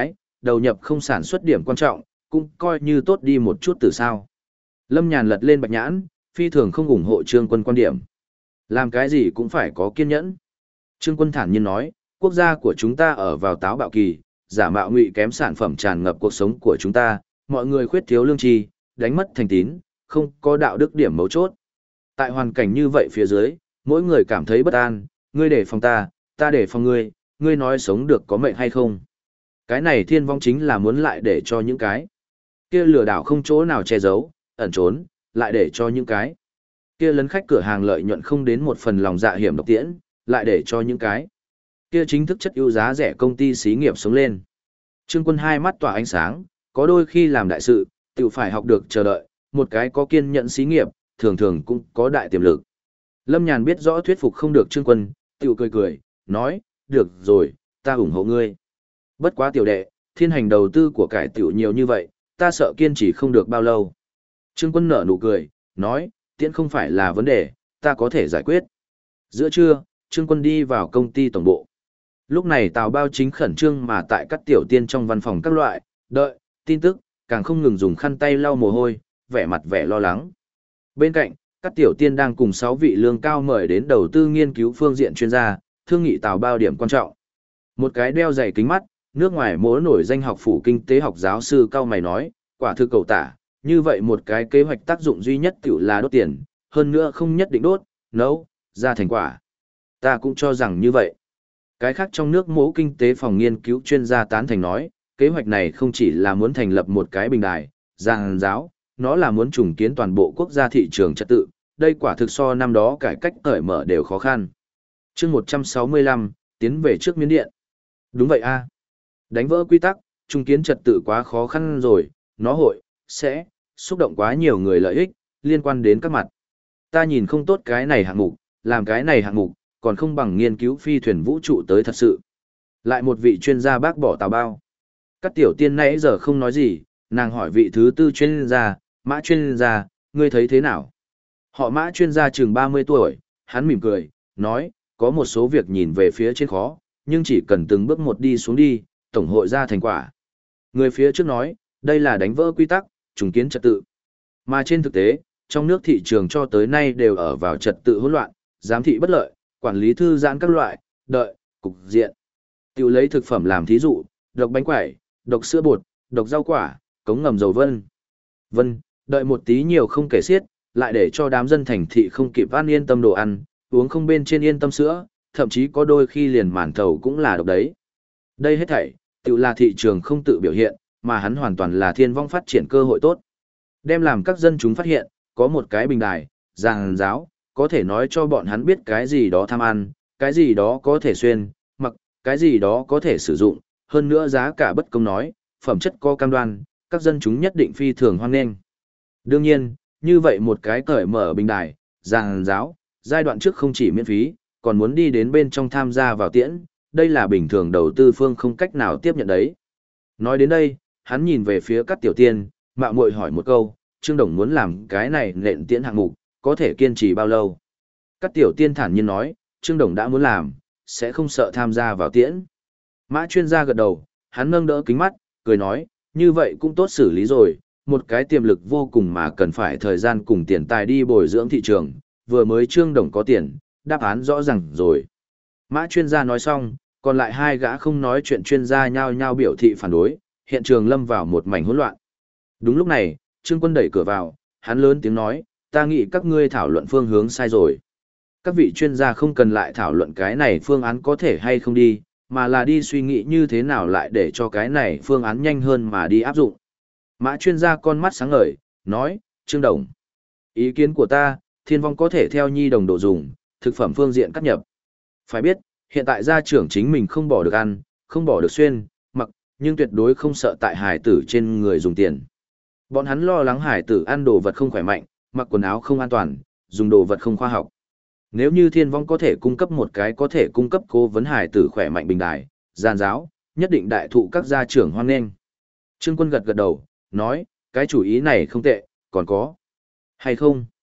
A: đầu nhập không sản xuất điểm quan trọng, cũng coi như tốt đi một chút từ sao. Lâm Nhàn lật lên bạch nhãn, phi thường không ủng hộ Trương Quân quan điểm. Làm cái gì cũng phải có kiên nhẫn. Trương Quân thản nhiên nói, quốc gia của chúng ta ở vào táo bạo kỳ, giả mạo ngụy kém sản phẩm tràn ngập cuộc sống của chúng ta, mọi người khuyết thiếu lương tri, đánh mất thành tín, không có đạo đức điểm mấu chốt. Tại hoàn cảnh như vậy phía dưới, mỗi người cảm thấy bất an, ngươi để phòng ta để phòng ngươi nói sống được có mệnh hay không. Cái này thiên vong chính là muốn lại để cho những cái kia lừa đảo không chỗ nào che giấu, ẩn trốn, lại để cho những cái kia lấn khách cửa hàng lợi nhuận không đến một phần lòng dạ hiểm độc tiễn, lại để cho những cái kia chính thức chất ưu giá rẻ công ty xí nghiệp sống lên. Trương Quân hai mắt tỏa ánh sáng, có đôi khi làm đại sự, tự phải học được chờ đợi, một cái có kiên nhẫn xí nghiệp, thường thường cũng có đại tiềm lực. Lâm Nhàn biết rõ thuyết phục không được Trương Quân, tự cười, nói, được rồi, ta ủng hộ ngươi. Bất quá tiểu đệ, thiên hành đầu tư của cải tiểu nhiều như vậy, ta sợ kiên trì không được bao lâu. Trương Quân nở nụ cười, nói, tiễn không phải là vấn đề, ta có thể giải quyết. Giữa trưa, Trương Quân đi vào công ty tổng bộ. Lúc này Tào Bao chính khẩn trương mà tại các tiểu tiên trong văn phòng các loại, đợi, tin tức, càng không ngừng dùng khăn tay lau mồ hôi, vẻ mặt vẻ lo lắng. Bên cạnh, các tiểu tiên đang cùng 6 vị lương cao mời đến đầu tư nghiên cứu phương diện chuyên gia, thương nghị Tào Bao điểm quan trọng. Một cái đeo giày kính mắt, nước ngoài mố nổi danh học phủ kinh tế học giáo sư cao mày nói, quả thực cầu tả, như vậy một cái kế hoạch tác dụng duy nhất tiểu là đốt tiền, hơn nữa không nhất định đốt, nấu, ra thành quả. Ta cũng cho rằng như vậy. Cái khác trong nước mố kinh tế phòng nghiên cứu chuyên gia tán thành nói, kế hoạch này không chỉ là muốn thành lập một cái bình đài, giảng giáo, nó là muốn trùng kiến toàn bộ quốc gia thị trường trật tự, đây quả thực so năm đó cải cách cởi mở đều khó khăn. Chương 165, tiến về trước miến điện. Đúng vậy a. Đánh vỡ quy tắc, trùng kiến trật tự quá khó khăn rồi, nó sẽ xúc động quá nhiều người lợi ích, liên quan đến các mặt. Ta nhìn không tốt cái này hạng mục, làm cái này hạng mục, còn không bằng nghiên cứu phi thuyền vũ trụ tới thật sự. Lại một vị chuyên gia bác bỏ Tào Bao. Các tiểu tiên nãy giờ không nói gì, nàng hỏi vị thứ tư chuyên gia, Mã chuyên gia, ngươi thấy thế nào? Họ Mã chuyên gia chừng 30 tuổi, hắn mỉm cười, nói, có một số việc nhìn về phía trên khó, nhưng chỉ cần từng bước một đi xuống đi, tổng hội ra thành quả. Người phía trước nói, đây là đánh vỡ quy tắc, trùng kiến trật tự. Mà trên thực tế, trong nước thị trường cho tới nay đều ở vào trật tự hỗn loạn, giám thị bất lợi, quản lý thư giãn các loại, đợi, cục diện. Tiểu lấy thực phẩm làm thí dụ, độc bánh quẩy, độc sữa bột, độc rau quả, cống ngầm dầu đợi một tí nhiều không kể xiết, lại để cho đám dân thành thị không kịp ăn yên tâm đồ ăn, uống không bên trên yên tâm sữa, thậm chí có đôi khi liền màn thầu cũng là độc đấy. Đây hết thảy, tự là thị trường không tự biểu hiện, mà hắn hoàn toàn là thiên vong phát triển cơ hội tốt. Đem làm các dân chúng phát hiện, có một cái bình đài, giảng giáo, có thể nói cho bọn hắn biết cái gì đó tham ăn, cái gì đó có thể xuyên, mặc, cái gì đó có thể sử dụng, hơn nữa giá cả bất công nói, phẩm chất có cam đoan, các dân chúng nhất định phi thường hoan nghênh. Đương nhiên, như vậy một cái cởi mở bình đài, giảng giáo, giai đoạn trước không chỉ miễn phí, còn muốn đi đến bên trong tham gia vào tiễn, đây là bình thường đầu tư phương không cách nào tiếp nhận đấy. Nói đến đây, hắn nhìn về phía các tiểu tiên, mạo muội hỏi một câu, Trương Đồng muốn làm cái này nện tiễn hạng mục, có thể kiên trì bao lâu? Các tiểu tiên thản nhiên nói, Trương Đồng đã muốn làm, sẽ không sợ tham gia vào tiễn. Mã chuyên gia gật đầu, hắn nâng đỡ kính mắt, cười nói, như vậy cũng tốt xử lý rồi, một cái tiềm lực vô cùng mà cần phải thời gian cùng tiền tài đi bồi dưỡng thị trường, vừa mới Trương Đồng có tiền, đáp án rõ ràng rồi. Mã chuyên gia nói xong, còn lại hai gã không nói chuyện chuyên gia nhao nhao biểu thị phản đối, hiện trường lâm vào một mảnh hỗn loạn. Đúng lúc này, Trương Quân đẩy cửa vào, hắn lớn tiếng nói, ta nghĩ các ngươi thảo luận phương hướng sai rồi. Các vị chuyên gia không cần lại thảo luận cái này phương án có thể hay không đi, mà là đi suy nghĩ như thế nào lại để cho cái này phương án nhanh hơn mà đi áp dụng. Mã chuyên gia con mắt sáng ngời, nói, Trương Đồng. Ý kiến của ta, thiên vong có thể theo nhi đồng độ dùng, thực phẩm phương diện cắt nhập. Phải biết, hiện tại gia trưởng chính mình không bỏ được ăn, không bỏ được xuyên, mặc, nhưng tuyệt đối không sợ tại hải tử trên người dùng tiền. Bọn hắn lo lắng hải tử ăn đồ vật không khỏe mạnh, mặc quần áo không an toàn, dùng đồ vật không khoa học. Nếu như thiên vong có thể cung cấp một cái có thể cung cấp cố vấn hải tử khỏe mạnh bình đài, gian giáo, nhất định đại thụ các gia trưởng hoan nghênh. Trương Quân gật gật đầu, nói, cái chủ ý này không tệ, còn có hay không?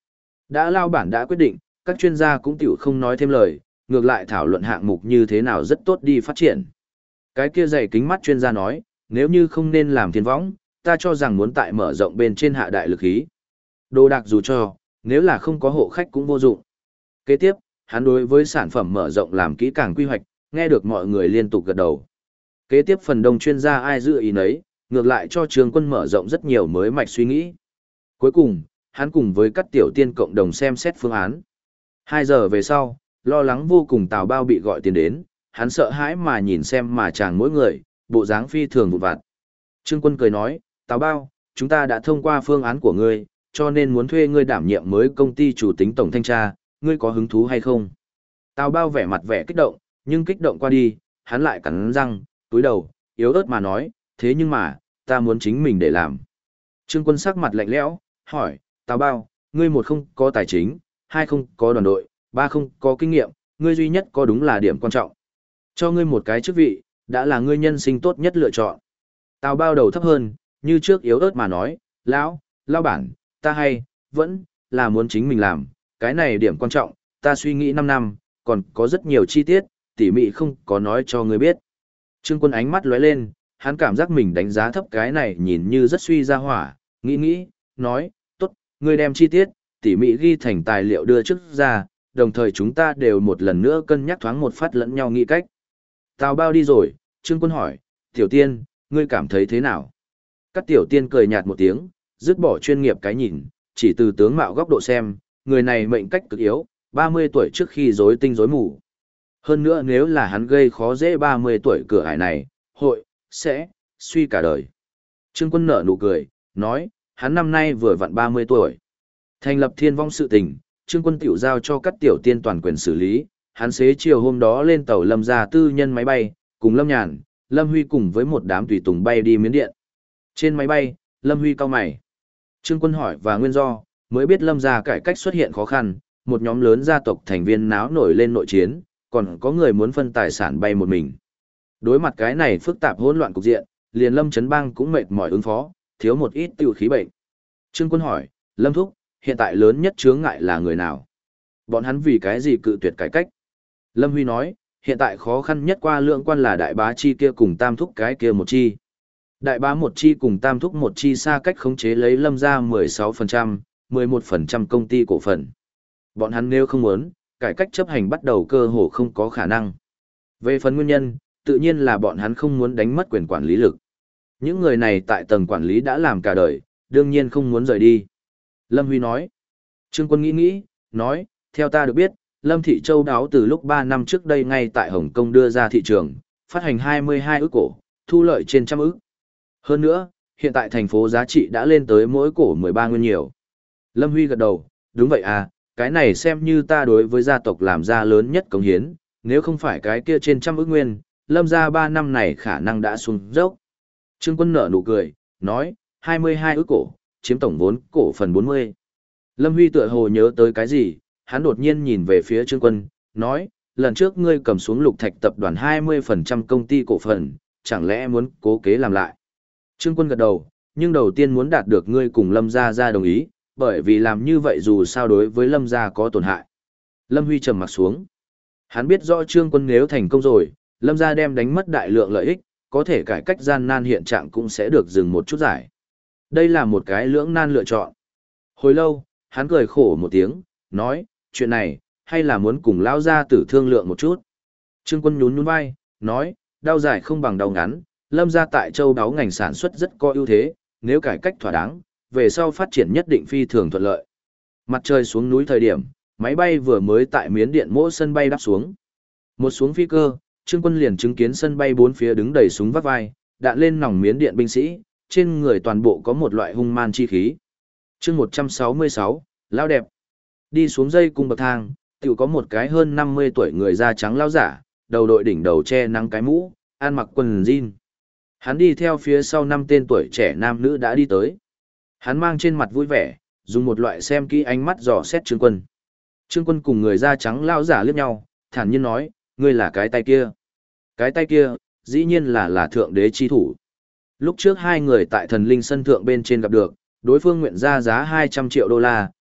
A: Đã lao bản đã quyết định, các chuyên gia cũng tiểu không nói thêm lời, ngược lại thảo luận hạng mục như thế nào rất tốt đi phát triển. Cái kia dày kính mắt chuyên gia nói, nếu như không nên làm thiên võng, ta cho rằng muốn tại mở rộng bên trên hạ đại lực khí. Đồ đạc dù cho, nếu là không có hộ khách cũng vô dụng. Kế tiếp, hắn đối với sản phẩm mở rộng làm kỹ càng quy hoạch, nghe được mọi người liên tục gật đầu. Kế tiếp phần đông chuyên gia ai dự ý nấy, ngược lại cho Trường Quân mở rộng rất nhiều mới mạch suy nghĩ. Cuối cùng, hắn cùng với các tiểu tiên cộng đồng xem xét phương án. 2 giờ về sau, lo lắng vô cùng Tào Bao bị gọi tiền đến, hắn sợ hãi mà nhìn xem mà chàng mỗi người, bộ dáng phi thường vụn vặt. Trương Quân cười nói, Tào Bao, chúng ta đã thông qua phương án của ngươi, cho nên muốn thuê ngươi đảm nhiệm mới công ty chủ tính tổng thanh tra, ngươi có hứng thú hay không? Tào Bao vẻ mặt vẻ kích động, nhưng kích động qua đi, hắn lại cắn răng, túi đầu, yếu ớt mà nói, thế nhưng mà, ta muốn chính mình để làm. Trương Quân sắc mặt lạnh lẽo, hỏi, Tào Bao, ngươi một không có tài chính, 2 không có đoàn đội, 3 không có kinh nghiệm, ngươi duy nhất có đúng là điểm quan trọng. Cho ngươi một cái chức vị, đã là ngươi nhân sinh tốt nhất lựa chọn. Tào Bao đầu thấp hơn, như trước yếu ớt mà nói, lão bản, ta vẫn là muốn chính mình làm, cái này điểm quan trọng, ta suy nghĩ 5 năm, còn có rất nhiều chi tiết, tỉ mỉ không có nói cho ngươi biết. Trương Quân ánh mắt lóe lên, hắn cảm giác mình đánh giá thấp cái này nhìn như rất suy ra hỏa, nghĩ, nói, tốt, ngươi đem chi tiết, tỉ mỉ ghi thành tài liệu đưa trước ra, đồng thời chúng ta đều một lần nữa cân nhắc thoáng một phát lẫn nhau nghĩ cách. Tào Bao đi rồi, Trương Quân hỏi, Tiểu Tiên, ngươi cảm thấy thế nào? Các Tiểu Tiên cười nhạt một tiếng, dứt bỏ chuyên nghiệp cái nhìn, chỉ từ tướng mạo góc độ xem, người này mệnh cách cực yếu, 30 tuổi trước khi rối tinh rối mù. Hơn nữa nếu là hắn gây khó dễ 30 tuổi cửa ải này, sẽ suy cả đời. Trương Quân nở nụ cười, nói, hắn năm nay vừa vặn 30 tuổi. Thành lập Thiên Vong sự tình, Trương Quân tiểu giao cho các tiểu tiên toàn quyền xử lý, hắn xế chiều hôm đó lên tàu Lâm gia tư nhân máy bay, cùng Lâm Nhàn, Lâm Huy cùng với một đám tùy tùng bay đi Miến Điện. Trên máy bay, Lâm Huy cau mày. Trương Quân hỏi và nguyên do, mới biết Lâm gia cải cách xuất hiện khó khăn, một nhóm lớn gia tộc thành viên náo nổi lên nội chiến, còn có người muốn phân tài sản bay một mình. Đối mặt cái này phức tạp hỗn loạn cục diện, liền Lâm Trấn Bang cũng mệt mỏi ứng phó, thiếu một ít tiểu khí bệnh. Trương Quân hỏi, Lâm Thúc, hiện tại lớn nhất chướng ngại là người nào? Bọn hắn vì cái gì cự tuyệt cải cách? Lâm Huy nói, hiện tại khó khăn nhất qua lượng quan là đại bá chi kia cùng tam thúc cái kia một chi. Đại bá một chi cùng tam thúc một chi xa cách khống chế lấy Lâm ra 16%, 11% công ty cổ phần. Bọn hắn nếu không muốn, cải cách chấp hành bắt đầu cơ hồ không có khả năng. Về phần nguyên nhân, tự nhiên là bọn hắn không muốn đánh mất quyền quản lý lực. Những người này tại tầng quản lý đã làm cả đời, đương nhiên không muốn rời đi. Lâm Huy nói. Trương Quân nghĩ, nói, theo ta được biết, Lâm Thị Châu đáo từ lúc 3 năm trước đây ngay tại Hồng Kông đưa ra thị trường, phát hành 22 ức cổ, thu lợi trên trăm ức. Hơn nữa, hiện tại thành phố giá trị đã lên tới mỗi cổ 13 nguyên nhiều. Lâm Huy gật đầu, đúng vậy à, cái này xem như ta đối với gia tộc làm ra lớn nhất cống hiến, nếu không phải cái kia trên trăm ức nguyên, Lâm gia 3 năm này khả năng đã xuống dốc. Trương Quân nở nụ cười, nói, 22 ức cổ, chiếm tổng vốn cổ phần 40. Lâm Huy tựa hồ nhớ tới cái gì, hắn đột nhiên nhìn về phía Trương Quân, nói, lần trước ngươi cầm xuống Lục Thạch tập đoàn 20% công ty cổ phần, chẳng lẽ muốn cố kế làm lại. Trương Quân gật đầu, nhưng đầu tiên muốn đạt được ngươi cùng Lâm gia ra đồng ý, bởi vì làm như vậy dù sao đối với Lâm gia có tổn hại. Lâm Huy trầm mặt xuống. Hắn biết rõ Trương Quân nếu thành công rồi, Lâm gia đem đánh mất đại lượng lợi ích, có thể cải cách gian nan hiện trạng cũng sẽ được dừng một chút giải. Đây là một cái lưỡng nan lựa chọn. Hồi lâu, hắn cười khổ một tiếng, nói, chuyện này, hay là muốn cùng lão gia tử thương lượng một chút. Trương Quân nhún nhún vai, nói, đau dài không bằng đau ngắn, Lâm gia tại châu đáo ngành sản xuất rất có ưu thế, nếu cải cách thỏa đáng, về sau phát triển nhất định phi thường thuận lợi. Mặt trời xuống núi thời điểm, máy bay vừa mới tại Miến Điện mỗi sân bay đáp xuống. Một xuống phi cơ, Trương Quân liền chứng kiến sân bay bốn phía đứng đầy súng vắt vai, đạn lên nòng Miến Điện binh sĩ, trên người toàn bộ có một loại hung man chi khí. Chương 166, lão đẹp. Đi xuống dây cung bậc thang, tiểu có một cái hơn 50 tuổi người da trắng lão giả, đầu đội đỉnh đầu che nắng cái mũ, ăn mặc quần jean. Hắn đi theo phía sau 5 tên tuổi trẻ nam nữ đã đi tới. Hắn mang trên mặt vui vẻ, dùng một loại xem kỹ ánh mắt dò xét Trương Quân. Trương Quân cùng người da trắng lão giả liếc nhau, thản nhiên nói, ngươi là cái tay kia. Cái tay kia, dĩ nhiên là thượng đế chi thủ. Lúc trước hai người tại thần linh sân thượng bên trên gặp được, đối phương nguyện ra giá 200 triệu đô la,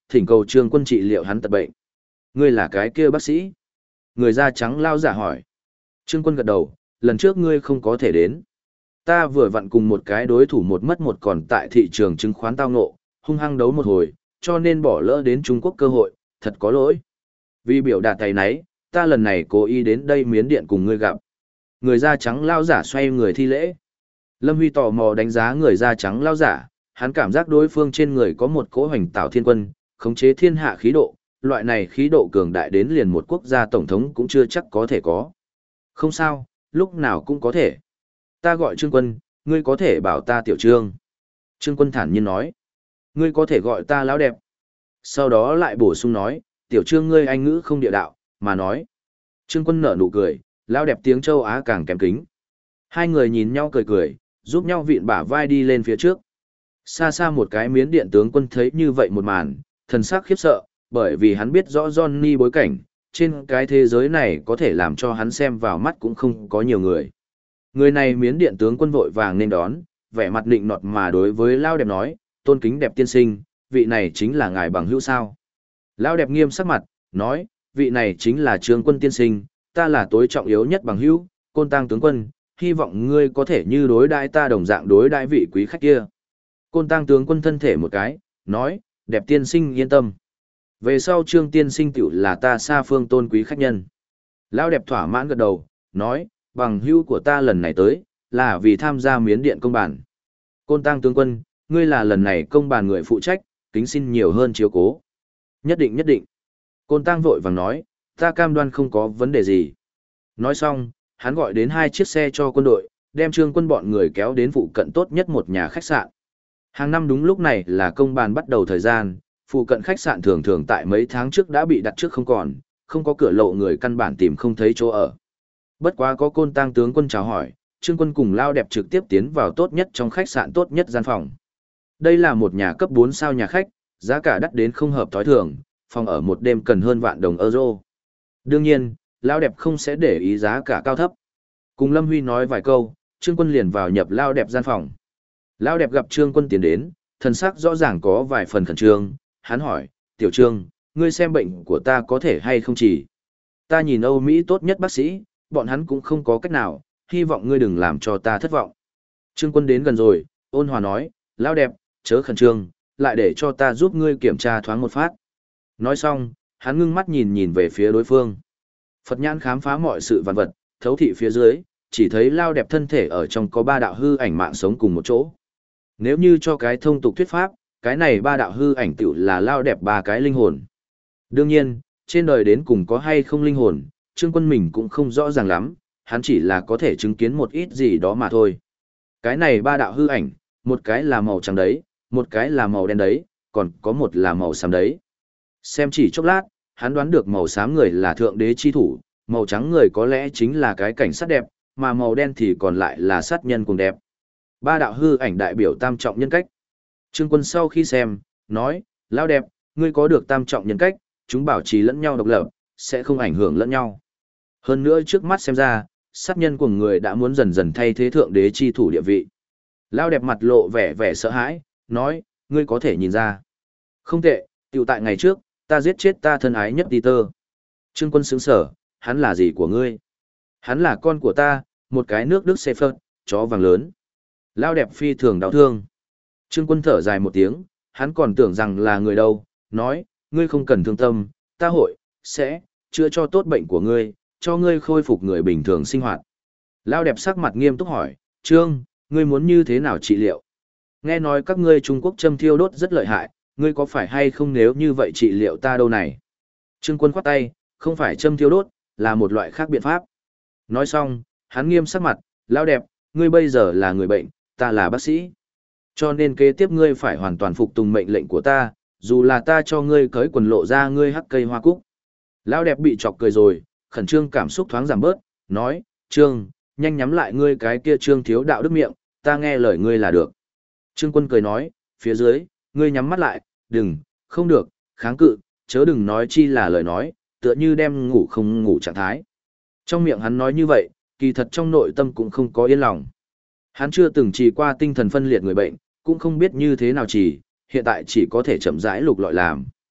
A: thỉnh cầu Trương Quân trị liệu hắn tật bệnh. Ngươi là cái kia bác sĩ? Người da trắng lao giả hỏi. Trương Quân gật đầu, lần trước ngươi không có thể đến. Ta vừa vặn cùng một cái đối thủ một mất một còn tại thị trường chứng khoán tao ngộ, hung hăng đấu một hồi, cho nên bỏ lỡ đến Trung Quốc cơ hội, thật có lỗi. Vì biểu đạt tay nấy, ta lần này cố ý đến đây Miến Điện cùng ngươi gặp. Người da trắng lao giả xoay người thi lễ. Lâm Huy tò mò đánh giá người da trắng lao giả, hắn cảm giác đối phương trên người có một cỗ hoành tạo thiên quân, khống chế thiên hạ khí độ, loại này khí độ cường đại đến liền một quốc gia tổng thống cũng chưa chắc có thể có. Không sao, lúc nào cũng có thể. Ta gọi Trương Quân, ngươi có thể bảo ta Tiểu Trương. Trương Quân thản nhiên nói. Ngươi có thể gọi ta lão đẹp. Sau đó lại bổ sung nói, Tiểu Trương ngươi anh ngữ không địa đạo, mà nói. Trương Quân nở nụ cười, lão đẹp tiếng châu Á càng kém kính. Hai người nhìn nhau cười cười, giúp nhau vịn bả vai đi lên phía trước. Xa xa một cái Miến Điện tướng quân thấy như vậy một màn, thần sắc khiếp sợ, bởi vì hắn biết rõ Johnny bối cảnh, trên cái thế giới này có thể làm cho hắn xem vào mắt cũng không có nhiều người. Người này Miến Điện tướng quân vội vàng nên đón, vẻ mặt nịnh nọt mà đối với Lao đẹp nói, tôn kính đẹp tiên sinh, vị này chính là ngài bằng hữu sao. Lao đẹp nghiêm sắc mặt, nói, vị này chính là Trương Quân tiên sinh, ta là tối trọng yếu nhất bằng hữu, Côn Tăng tướng quân, hy vọng ngươi có thể như đối đãi ta đồng dạng đối đãi vị quý khách kia. Côn Tăng tướng quân thân thể một cái, nói, đẹp tiên sinh yên tâm. Về sau Trương tiên sinh tiểu là ta xa phương tôn quý khách nhân. Lão đẹp thỏa mãn gật đầu, nói, bằng hữu của ta lần này tới, là vì tham gia Miến Điện công bản. Côn Tăng tướng quân, ngươi là lần này công bản người phụ trách, kính xin nhiều hơn chiếu cố. Nhất định nhất định. Côn Tăng vội vàng nói, ta cam đoan không có vấn đề gì. Nói xong, hắn gọi đến 2 chiếc xe cho quân đội, đem Trương Quân bọn người kéo đến phụ cận tốt nhất một nhà khách sạn. Hàng năm đúng lúc này là công bàn bắt đầu thời gian, phụ cận khách sạn thường thường tại mấy tháng trước đã bị đặt trước không còn, không có cửa lộ người căn bản tìm không thấy chỗ ở. Bất quá có Côn Tăng tướng quân chào hỏi, Trương Quân cùng Lao đẹp trực tiếp tiến vào tốt nhất trong khách sạn tốt nhất gian phòng. Đây là một nhà cấp 4 sao nhà khách, giá cả đắt đến không hợp thói thường, phòng ở một đêm cần hơn vạn đồng euro. Đương nhiên, Lao đẹp không sẽ để ý giá cả cao thấp. Cùng Lâm Huy nói vài câu, Trương Quân liền vào nhập Lao đẹp gian phòng. Lao đẹp gặp Trương Quân tiến đến, thần sắc rõ ràng có vài phần khẩn trương, hắn hỏi, Tiểu Trương, ngươi xem bệnh của ta có thể hay không chỉ? Ta nhìn Âu Mỹ tốt nhất bác sĩ, bọn hắn cũng không có cách nào, hy vọng ngươi đừng làm cho ta thất vọng. Trương Quân đến gần rồi, ôn hòa nói, Lao đẹp, chớ khẩn trương, lại để cho ta giúp ngươi kiểm tra thoáng một phát. Nói xong, hắn ngưng mắt nhìn nhìn về phía đối phương. Phật nhãn khám phá mọi sự vạn vật, thấu thị phía dưới, chỉ thấy Lao đẹp thân thể ở trong có 3 đạo hư ảnh mạng sống cùng một chỗ. Nếu như cho cái thông tục thuyết pháp, cái này 3 đạo hư ảnh tựu là Lao đẹp 3 cái linh hồn. Đương nhiên, trên đời đến cùng có hay không linh hồn, Trương Quân mình cũng không rõ ràng lắm, hắn chỉ là có thể chứng kiến một ít gì đó mà thôi. Cái này 3 đạo hư ảnh, một cái là màu trắng đấy, một cái là màu đen đấy, còn có một là màu xám đấy. Xem chỉ chốc lát, hắn đoán được màu xám người là thượng đế chi thủ, màu trắng người có lẽ chính là cái cảnh sát đẹp, mà màu đen thì còn lại là sát nhân cùng đẹp. 3 đạo hư ảnh đại biểu tam trọng nhân cách. Trương Quân sau khi xem, nói, Lao đẹp, ngươi có được tam trọng nhân cách, chúng bảo trì lẫn nhau độc lập, sẽ không ảnh hưởng lẫn nhau. Hơn nữa trước mắt xem ra, sát nhân của người đã muốn dần dần thay thế thượng đế chi thủ địa vị. Lao đẹp mặt lộ vẻ sợ hãi, nói, ngươi có thể nhìn ra. Không tệ, tiểu tại ngày trước, ta giết chết ta thân ái nhất Peter. Trương Quân sững sở, hắn là gì của ngươi? Hắn là con của ta, một cái nước Đức Shepherd, chó vàng lớn. Lao đẹp phi thường đau thương. Trương Quân thở dài một tiếng, hắn còn tưởng rằng là người đâu, nói, ngươi không cần thương tâm, ta sẽ chữa cho tốt bệnh của ngươi, cho ngươi khôi phục người bình thường sinh hoạt. Lao đẹp sắc mặt nghiêm túc hỏi, Trương, ngươi muốn như thế nào trị liệu? Nghe nói các ngươi Trung Quốc châm thiêu đốt rất lợi hại, ngươi có phải hay không nếu như vậy trị liệu ta đâu này? Trương Quân khoát tay, không phải châm thiêu đốt, là một loại khác biện pháp. Nói xong, hắn nghiêm sắc mặt, Lao đẹp, ngươi bây giờ là người bệnh, ta là bác sĩ. Cho nên kế tiếp ngươi phải hoàn toàn phục tùng mệnh lệnh của ta, dù là ta cho ngươi cởi quần lộ ra ngươi hắc cây hoa cúc. Lão đẹp bị chọc cười rồi, khẩn trương cảm xúc thoáng giảm bớt, nói, Trương, nhanh nhắm lại ngươi cái kia Trương thiếu đạo đức miệng, ta nghe lời ngươi là được. Trương Quân cười nói, phía dưới, ngươi nhắm mắt lại, đừng, không được, kháng cự, chớ đừng nói chi là lời nói, tựa như đem ngủ không ngủ trạng thái. Trong miệng hắn nói như vậy, kỳ thật trong nội tâm cũng không có yên lòng. Hắn chưa từng trì qua tinh thần phân liệt người bệnh, cũng không biết như thế nào trì, hiện tại chỉ có thể chậm rãi lục lọi làm.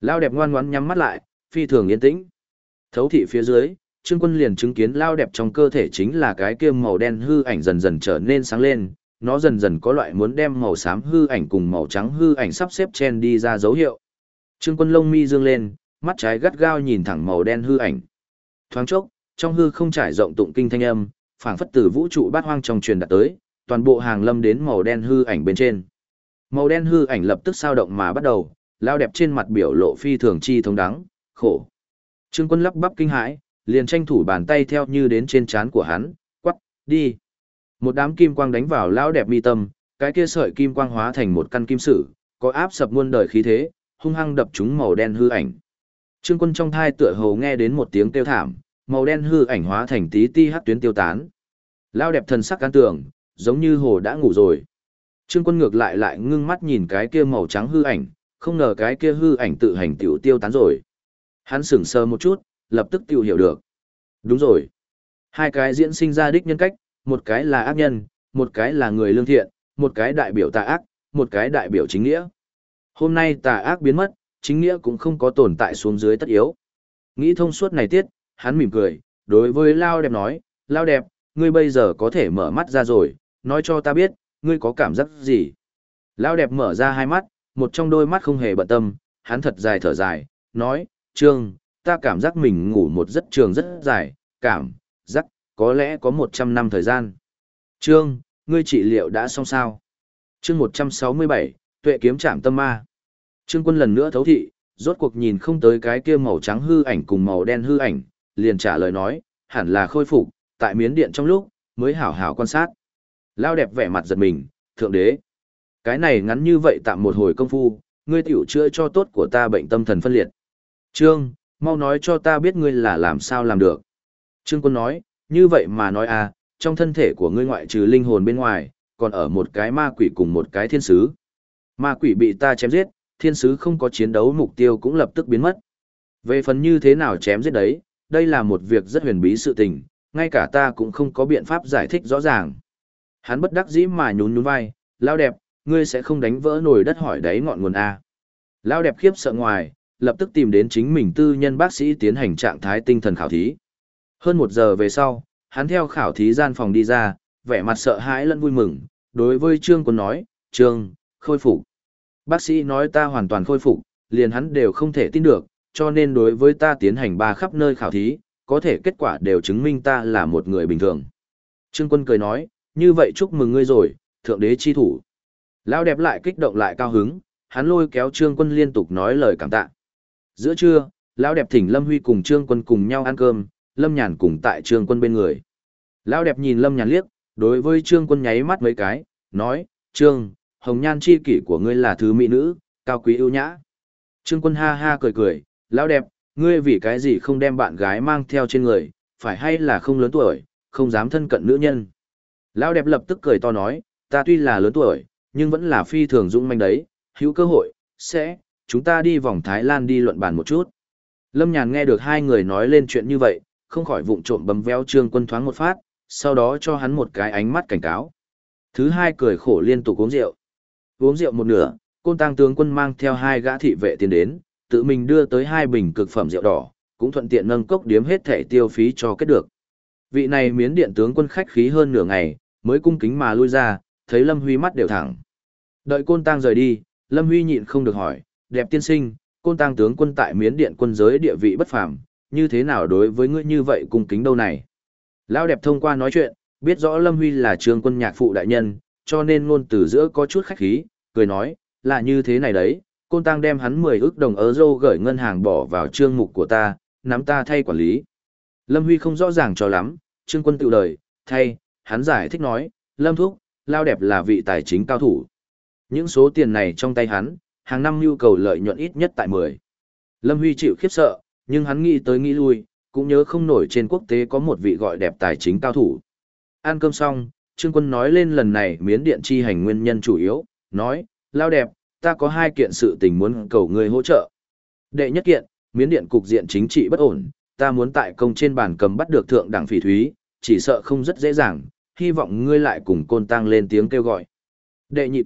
A: Lao đẹp ngoan ngoãn nhắm mắt lại, phi thường yên tĩnh. Thấu thị phía dưới, Trương Quân liền chứng kiến lao đẹp trong cơ thể chính là cái kia màu đen hư ảnh dần dần trở nên sáng lên, nó dần dần có loại muốn đem màu xám hư ảnh cùng màu trắng hư ảnh sắp xếp chen đi ra dấu hiệu. Trương Quân lông mi dương lên, mắt trái gắt gao nhìn thẳng màu đen hư ảnh. Thoáng chốc, trong hư không trải rộng tụng kinh thanh âm, phảng phất từ vũ trụ bát hoang trong truyền đạt tới, toàn bộ hàng lâm đến màu đen hư ảnh bên trên. Màu đen hư ảnh lập tức sao động mà bắt đầu, lao đẹp trên mặt biểu lộ phi thường chi thống đắng, khổ. Trương Quân lắp bắp kinh hãi, liền tranh thủ bàn tay theo như đến trên trán của hắn, quắc, đi. Một đám kim quang đánh vào lao đẹp mi tâm, cái kia sợi kim quang hóa thành một căn kim sử, có áp sập muôn đời khí thế, hung hăng đập trúng màu đen hư ảnh. Trương Quân trong thai tựa hồ nghe đến một tiếng kêu thảm, màu đen hư ảnh hóa thành tí ti hắc tuyến tiêu tán. Lao đẹp thần sắc can tường, giống như hồ đã ngủ rồi. Trương Quân ngược lại ngưng mắt nhìn cái kia màu trắng hư ảnh, không ngờ cái kia hư ảnh tự hành tiểu tiêu tán rồi. Hắn sững sờ một chút, lập tức tiểu hiểu được. Đúng rồi. Hai cái diễn sinh ra đích nhân cách, một cái là ác nhân, một cái là người lương thiện, một cái đại biểu tà ác, một cái đại biểu chính nghĩa. Hôm nay tà ác biến mất, chính nghĩa cũng không có tồn tại xuống dưới tất yếu. Nghĩ thông suốt này tiết, hắn mỉm cười, đối với Lao đẹp nói, Lao đẹp, ngươi bây giờ có thể mở mắt ra rồi, nói cho ta biết, ngươi có cảm giác gì. Lao đẹp mở ra hai mắt, một trong đôi mắt không hề bận tâm, hắn thật dài thở dài, nói, Trương, ta cảm giác mình ngủ một giấc trường rất dài, cảm giác, có lẽ có 100 năm thời gian. Trương, ngươi trị liệu đã xong sao? Chương 167, Tuệ kiếm trảm tâm ma. Trương Quân lần nữa thấu thị, rốt cuộc nhìn không tới cái kia màu trắng hư ảnh cùng màu đen hư ảnh, liền trả lời nói, hẳn là khôi phục, tại miến điện trong lúc, mới hảo hảo quan sát. Lao đẹp vẻ mặt giật mình, thượng đế. Cái này ngắn như vậy tạm một hồi công phu, ngươi tiểu chữa cho tốt của ta bệnh tâm thần phân liệt. Trương, mau nói cho ta biết ngươi là làm sao làm được. Trương Quân nói, như vậy mà nói à, trong thân thể của ngươi ngoại trừ linh hồn bên ngoài, còn ở một cái ma quỷ cùng một cái thiên sứ. Ma quỷ bị ta chém giết, thiên sứ không có chiến đấu mục tiêu cũng lập tức biến mất. Về phần như thế nào chém giết đấy, đây là một việc rất huyền bí sự tình, ngay cả ta cũng không có biện pháp giải thích rõ ràng. Hắn bất đắc dĩ mà nhún nhún vai, Lao đẹp, ngươi sẽ không đánh vỡ nồi đất hỏi đáy ngọn nguồn A. Lao đẹp khiếp sợ ngoài, lập tức tìm đến chính mình tư nhân bác sĩ tiến hành trạng thái tinh thần khảo thí. Hơn 1 giờ về sau, hắn theo khảo thí gian phòng đi ra, vẻ mặt sợ hãi lẫn vui mừng, đối với Trương Quân nói, Trương, khôi phục. Bác sĩ nói ta hoàn toàn khôi phục, liền hắn đều không thể tin được, cho nên đối với ta tiến hành 3 khắp nơi khảo thí, có thể kết quả đều chứng minh ta là một người bình thường. Trương Quân cười nói, như vậy chúc mừng ngươi rồi, thượng đế chi thủ. Lão đẹp lại kích động lại cao hứng, hắn lôi kéo Trương Quân liên tục nói lời cảm tạ. Giữa trưa, lão đẹp thỉnh Lâm Huy cùng Trương Quân cùng nhau ăn cơm, Lâm Nhàn cùng tại Trương Quân bên người. Lão đẹp nhìn Lâm Nhàn liếc, đối với Trương Quân nháy mắt mấy cái, nói, Trương, hồng nhan chi kỷ của ngươi là thứ mỹ nữ, cao quý ưu nhã. Trương Quân ha ha cười cười, lão đẹp, ngươi vì cái gì không đem bạn gái mang theo trên người, phải hay là không lớn tuổi, không dám thân cận nữ nhân. Lão đẹp lập tức cười to nói, ta tuy là lớn tuổi, nhưng vẫn là phi thường dũng manh đấy, hữu cơ hội, chúng ta đi vòng Thái Lan đi luận bàn một chút. Lâm Nhàn nghe được hai người nói lên chuyện như vậy, không khỏi vụng trộm bấm véo Trương Quân thoáng một phát, sau đó cho hắn một cái ánh mắt cảnh cáo. Thứ hai cười khổ liên tục uống rượu. Uống rượu một nửa, Côn Tang tướng quân mang theo 2 gã thị vệ tiến đến, tự mình đưa tới 2 bình cực phẩm rượu đỏ, cũng thuận tiện nâng cốc điếm hết thẻ tiêu phí cho kết được. Vị này Miến điện tướng quân khách khí hơn nửa ngày, mới cung kính mà lui ra, thấy Lâm Huy mắt đều thẳng. Đợi Côn Tang rời đi, Lâm Huy nhịn không được hỏi, đẹp tiên sinh, Côn Tang tướng quân tại Miến điện quân giới địa vị bất phàm, như thế nào đối với ngươi như vậy cung kính đâu này? Lão đẹp thông qua nói chuyện, biết rõ Lâm Huy là Trương Quân nhạc phụ đại nhân, cho nên ngôn từ giữa có chút khách khí, cười nói, là như thế này đấy, Côn Tang đem hắn 10 ức đồng euro gửi ngân hàng bỏ vào trương mục của ta, nắm ta thay quản lý. Lâm Huy không rõ ràng cho lắm, Trương Quân tự lời, thay, hắn giải thích nói, Lâm Thúc, Lao đẹp là vị tài chính cao thủ. Những số tiền này trong tay hắn, hàng năm nhu cầu lợi nhuận ít nhất tại 10. Lâm Huy chịu khiếp sợ, nhưng hắn nghĩ tới nghĩ lui, cũng nhớ không nổi trên quốc tế có một vị gọi đẹp tài chính cao thủ. Ăn cơm xong, Trương Quân nói lên lần này Miến điện chi hành nguyên nhân chủ yếu, nói, Lao đẹp, ta có 2 kiện sự tình muốn cầu ngươi hỗ trợ. Đệ nhất kiện, Miến điện cục diện chính trị bất ổn, ta muốn tại công trên bàn cầm bắt được thượng đẳng phỉ thúy, chỉ sợ không rất dễ dàng, hy vọng ngươi lại cùng Côn Tang lên tiếng kêu gọi. Đệ nhị kiện,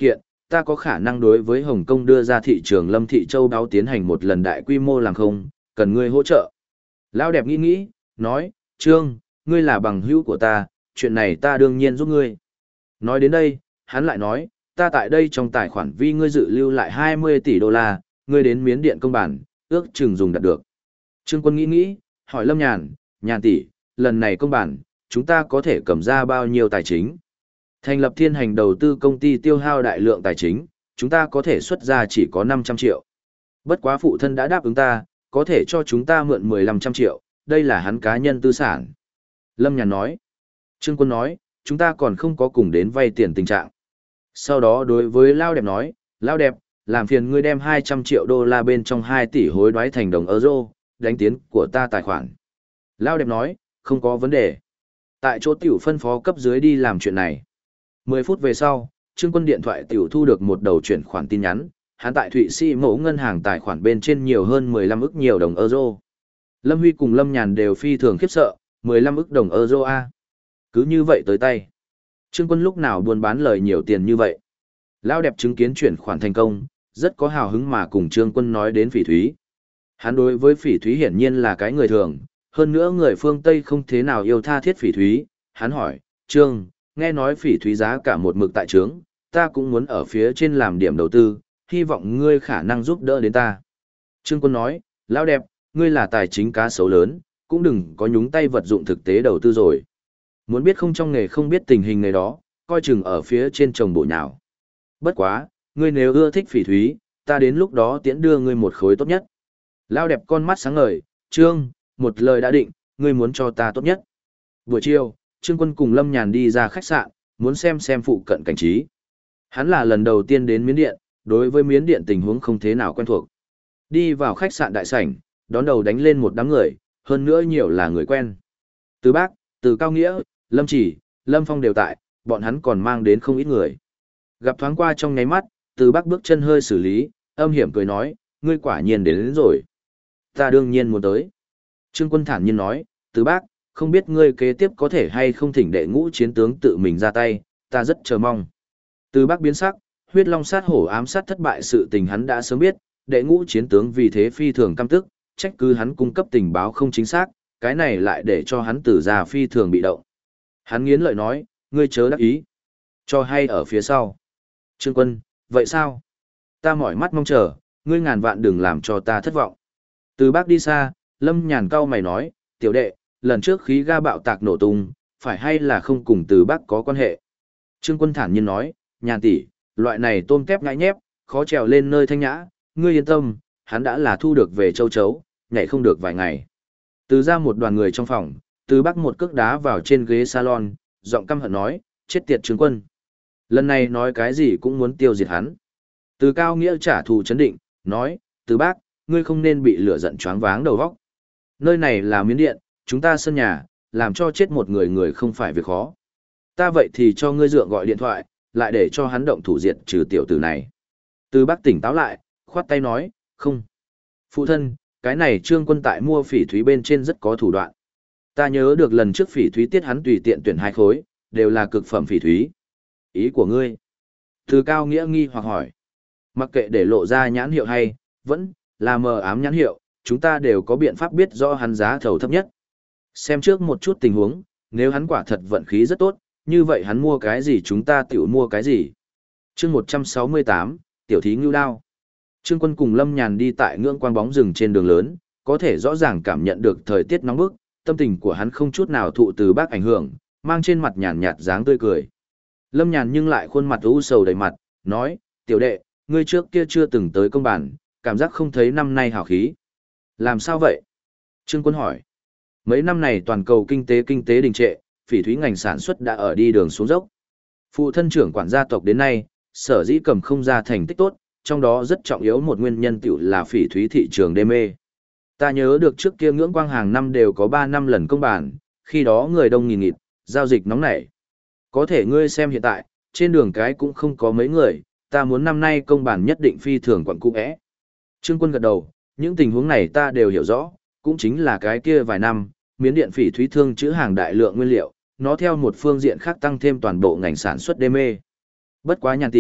A: ta có khả năng đối với Hồng Kông đưa ra thị trường Lâm Thị Châu đáo tiến hành một lần đại quy mô làm không, cần ngươi hỗ trợ. Lão đẹp nghĩ, nói, Trương, ngươi là bằng hữu của ta, chuyện này ta đương nhiên giúp ngươi. Nói đến đây, hắn lại nói, ta tại đây trong tài khoản vi ngươi dự lưu lại 20 tỷ đô la, ngươi đến Miến Điện công bản, ước chừng dùng đạt được. Trương Quân nghĩ, hỏi Lâm Nhàn, Nhàn tỷ, lần này công bản, chúng ta có thể cầm ra bao nhiêu tài chính? Thành lập thiên hành đầu tư công ty tiêu hao đại lượng tài chính, chúng ta có thể xuất ra chỉ có 500 triệu. Bất quá phụ thân đã đáp ứng ta, có thể cho chúng ta mượn 1500 triệu, đây là hắn cá nhân tư sản. Lâm Nhàn nói. Trương Quân nói, chúng ta còn không có cùng đến vay tiền tình trạng. Sau đó đối với Lao đẹp nói, Lao đẹp, làm phiền ngươi đem 200 triệu đô la bên trong 2 tỷ hối đoái thành đồng euro, đánh tiến của ta tài khoản. Lao đẹp nói, không có vấn đề. Tại chỗ tiểu phân phó cấp dưới đi làm chuyện này. 10 phút về sau, Trương Quân điện thoại tiểu thu được một đầu chuyển khoản tin nhắn, hắn tại Thụy Sĩ mẫu ngân hàng tài khoản bên trên nhiều hơn 15 ức nhiều đồng euro. Lâm Huy cùng Lâm Nhàn đều phi thường khiếp sợ, 15 ức đồng euro a. Cứ như vậy tới tay. Trương Quân lúc nào buôn bán lời nhiều tiền như vậy. Lão đẹp chứng kiến chuyển khoản thành công, rất có hào hứng mà cùng Trương Quân nói đến Phỉ Thúy. Hắn đối với Phỉ Thúy hiển nhiên là cái người thường, hơn nữa người phương Tây không thế nào yêu tha thiết Phỉ Thúy. Hắn hỏi, Trương, nghe nói Phỉ Thúy giá cả một mực tại trướng, ta cũng muốn ở phía trên làm điểm đầu tư, hy vọng ngươi khả năng giúp đỡ đến ta. Trương Quân nói, Lão đẹp, ngươi là tài chính cá sấu lớn, cũng đừng có nhúng tay vật dụng thực tế đầu tư rồi. Muốn biết không trong nghề không biết tình hình nghề đó, coi chừng ở phía trên trồng bộ nhào. Bất quá, ngươi nếu ưa thích Phỉ Thúy, ta đến lúc đó tiễn đưa ngươi một khối tốt nhất. Lao đẹp con mắt sáng ngời, Trương, một lời đã định, ngươi muốn cho ta tốt nhất. Buổi chiều, Trương Quân cùng Lâm Nhàn đi ra khách sạn, muốn xem phụ cận cảnh trí. Hắn là lần đầu tiên đến Miến Điện, đối với Miến Điện tình huống không thế nào quen thuộc. Đi vào khách sạn đại sảnh, đón đầu đánh lên một đám người, hơn nữa nhiều là người quen. Từ Bác, Từ Cao Nghĩa, Lâm Chỉ, Lâm Phong đều tại, bọn hắn còn mang đến không ít người. Gặp thoáng qua trong nháy mắt, Từ Bác bước chân hơi xử lý, âm hiểm cười nói, ngươi quả nhiên đến rồi. Ta đương nhiên muốn tới. Trương Quân thản nhiên nói, Từ Bác, không biết ngươi kế tiếp có thể hay không thỉnh đệ ngũ chiến tướng tự mình ra tay, ta rất chờ mong. Từ Bác biến sắc, huyết long sát hổ ám sát thất bại sự tình hắn đã sớm biết, đệ ngũ chiến tướng vì thế phi thường căm tức, trách cứ hắn cung cấp tình báo không chính xác, cái này lại để cho hắn từ già phi thường bị động. Hắn nghiến lợi nói, ngươi chớ đắc ý. Cho hay ở phía sau. Trương Quân, vậy sao? Ta mỏi mắt mong chờ, ngươi ngàn vạn đừng làm cho ta thất vọng. Từ Bác đi xa, Lâm Nhàn cau mày nói, tiểu đệ, lần trước khí ga bạo tạc nổ tung, phải hay là không cùng Từ Bác có quan hệ? Trương Quân thản nhiên nói, Nhàn tỷ, loại này tôm tép ngại nhép, khó trèo lên nơi thanh nhã, ngươi yên tâm, hắn đã là thu được về châu chấu, nhảy không được vài ngày. Từ ra một đoàn người trong phòng, Từ Bác một cước đá vào trên ghế salon, giọng căm hận nói, chết tiệt Trương Quân. Lần này nói cái gì cũng muốn tiêu diệt hắn. Từ Cao Nghĩa trả thù chấn định, nói, Từ Bác, ngươi không nên bị lửa giận choáng váng đầu óc. Nơi này là Miến Điện, chúng ta sân nhà, làm cho chết một người không phải việc khó. Ta vậy thì cho ngươi dượng gọi điện thoại, lại để cho hắn động thủ diệt trừ tiểu tử này. Từ Bác tỉnh táo lại, khoát tay nói, không. Phụ thân, cái này Trương Quân tại mua Phỉ Thúy bên trên rất có thủ đoạn. Ta nhớ được lần trước Phỉ Thúy tiết hắn tùy tiện tuyển 2 khối, đều là cực phẩm Phỉ Thúy. Ý của ngươi? Từ Cao Nghĩa nghi hoặc hỏi. Mặc kệ để lộ ra nhãn hiệu hay, vẫn là mờ ám nhãn hiệu, chúng ta đều có biện pháp biết rõ hắn giá thầu thấp nhất. Xem trước một chút tình huống, nếu hắn quả thật vận khí rất tốt, như vậy hắn mua cái gì chúng ta tiểu mua cái gì. Chương 168, tiểu thí ngưu đao. Trương Quân cùng Lâm Nhàn đi tại ngưỡng quang bóng rừng trên đường lớn, có thể rõ ràng cảm nhận được thời tiết nóng bức, tâm tình của hắn không chút nào thụ Từ Bác ảnh hưởng, mang trên mặt nhàn nhạt dáng tươi cười. Lâm Nhàn nhưng lại khuôn mặt u sầu đầy mặt, nói, tiểu đệ, ngươi trước kia chưa từng tới công bản, cảm giác không thấy năm nay hào khí. Làm sao vậy? Trương Quân hỏi. Mấy năm này toàn cầu kinh tế đình trệ, Phỉ Thúy ngành sản xuất đã ở đi đường xuống dốc. Phụ thân trưởng quản gia tộc đến nay, sở dĩ cầm không ra thành tích tốt, trong đó rất trọng yếu một nguyên nhân tiểu là Phỉ Thúy thị trường đê mê. Ta nhớ được trước kia ngưỡng quang hàng năm đều có 3 năm lần công bản, khi đó người đông nghìn nghịt, giao dịch nóng nảy. Có thể ngươi xem hiện tại, trên đường cái cũng không có mấy người, ta muốn năm nay công bản nhất định phi thường quận cung ẽ. Trương Quân gật đầu, những tình huống này ta đều hiểu rõ, cũng chính là cái kia vài năm, Miến Điện Phỉ Thúy thương trữ hàng đại lượng nguyên liệu, nó theo một phương diện khác tăng thêm toàn bộ ngành sản xuất đê mê. Bất quá Nhàn tỷ,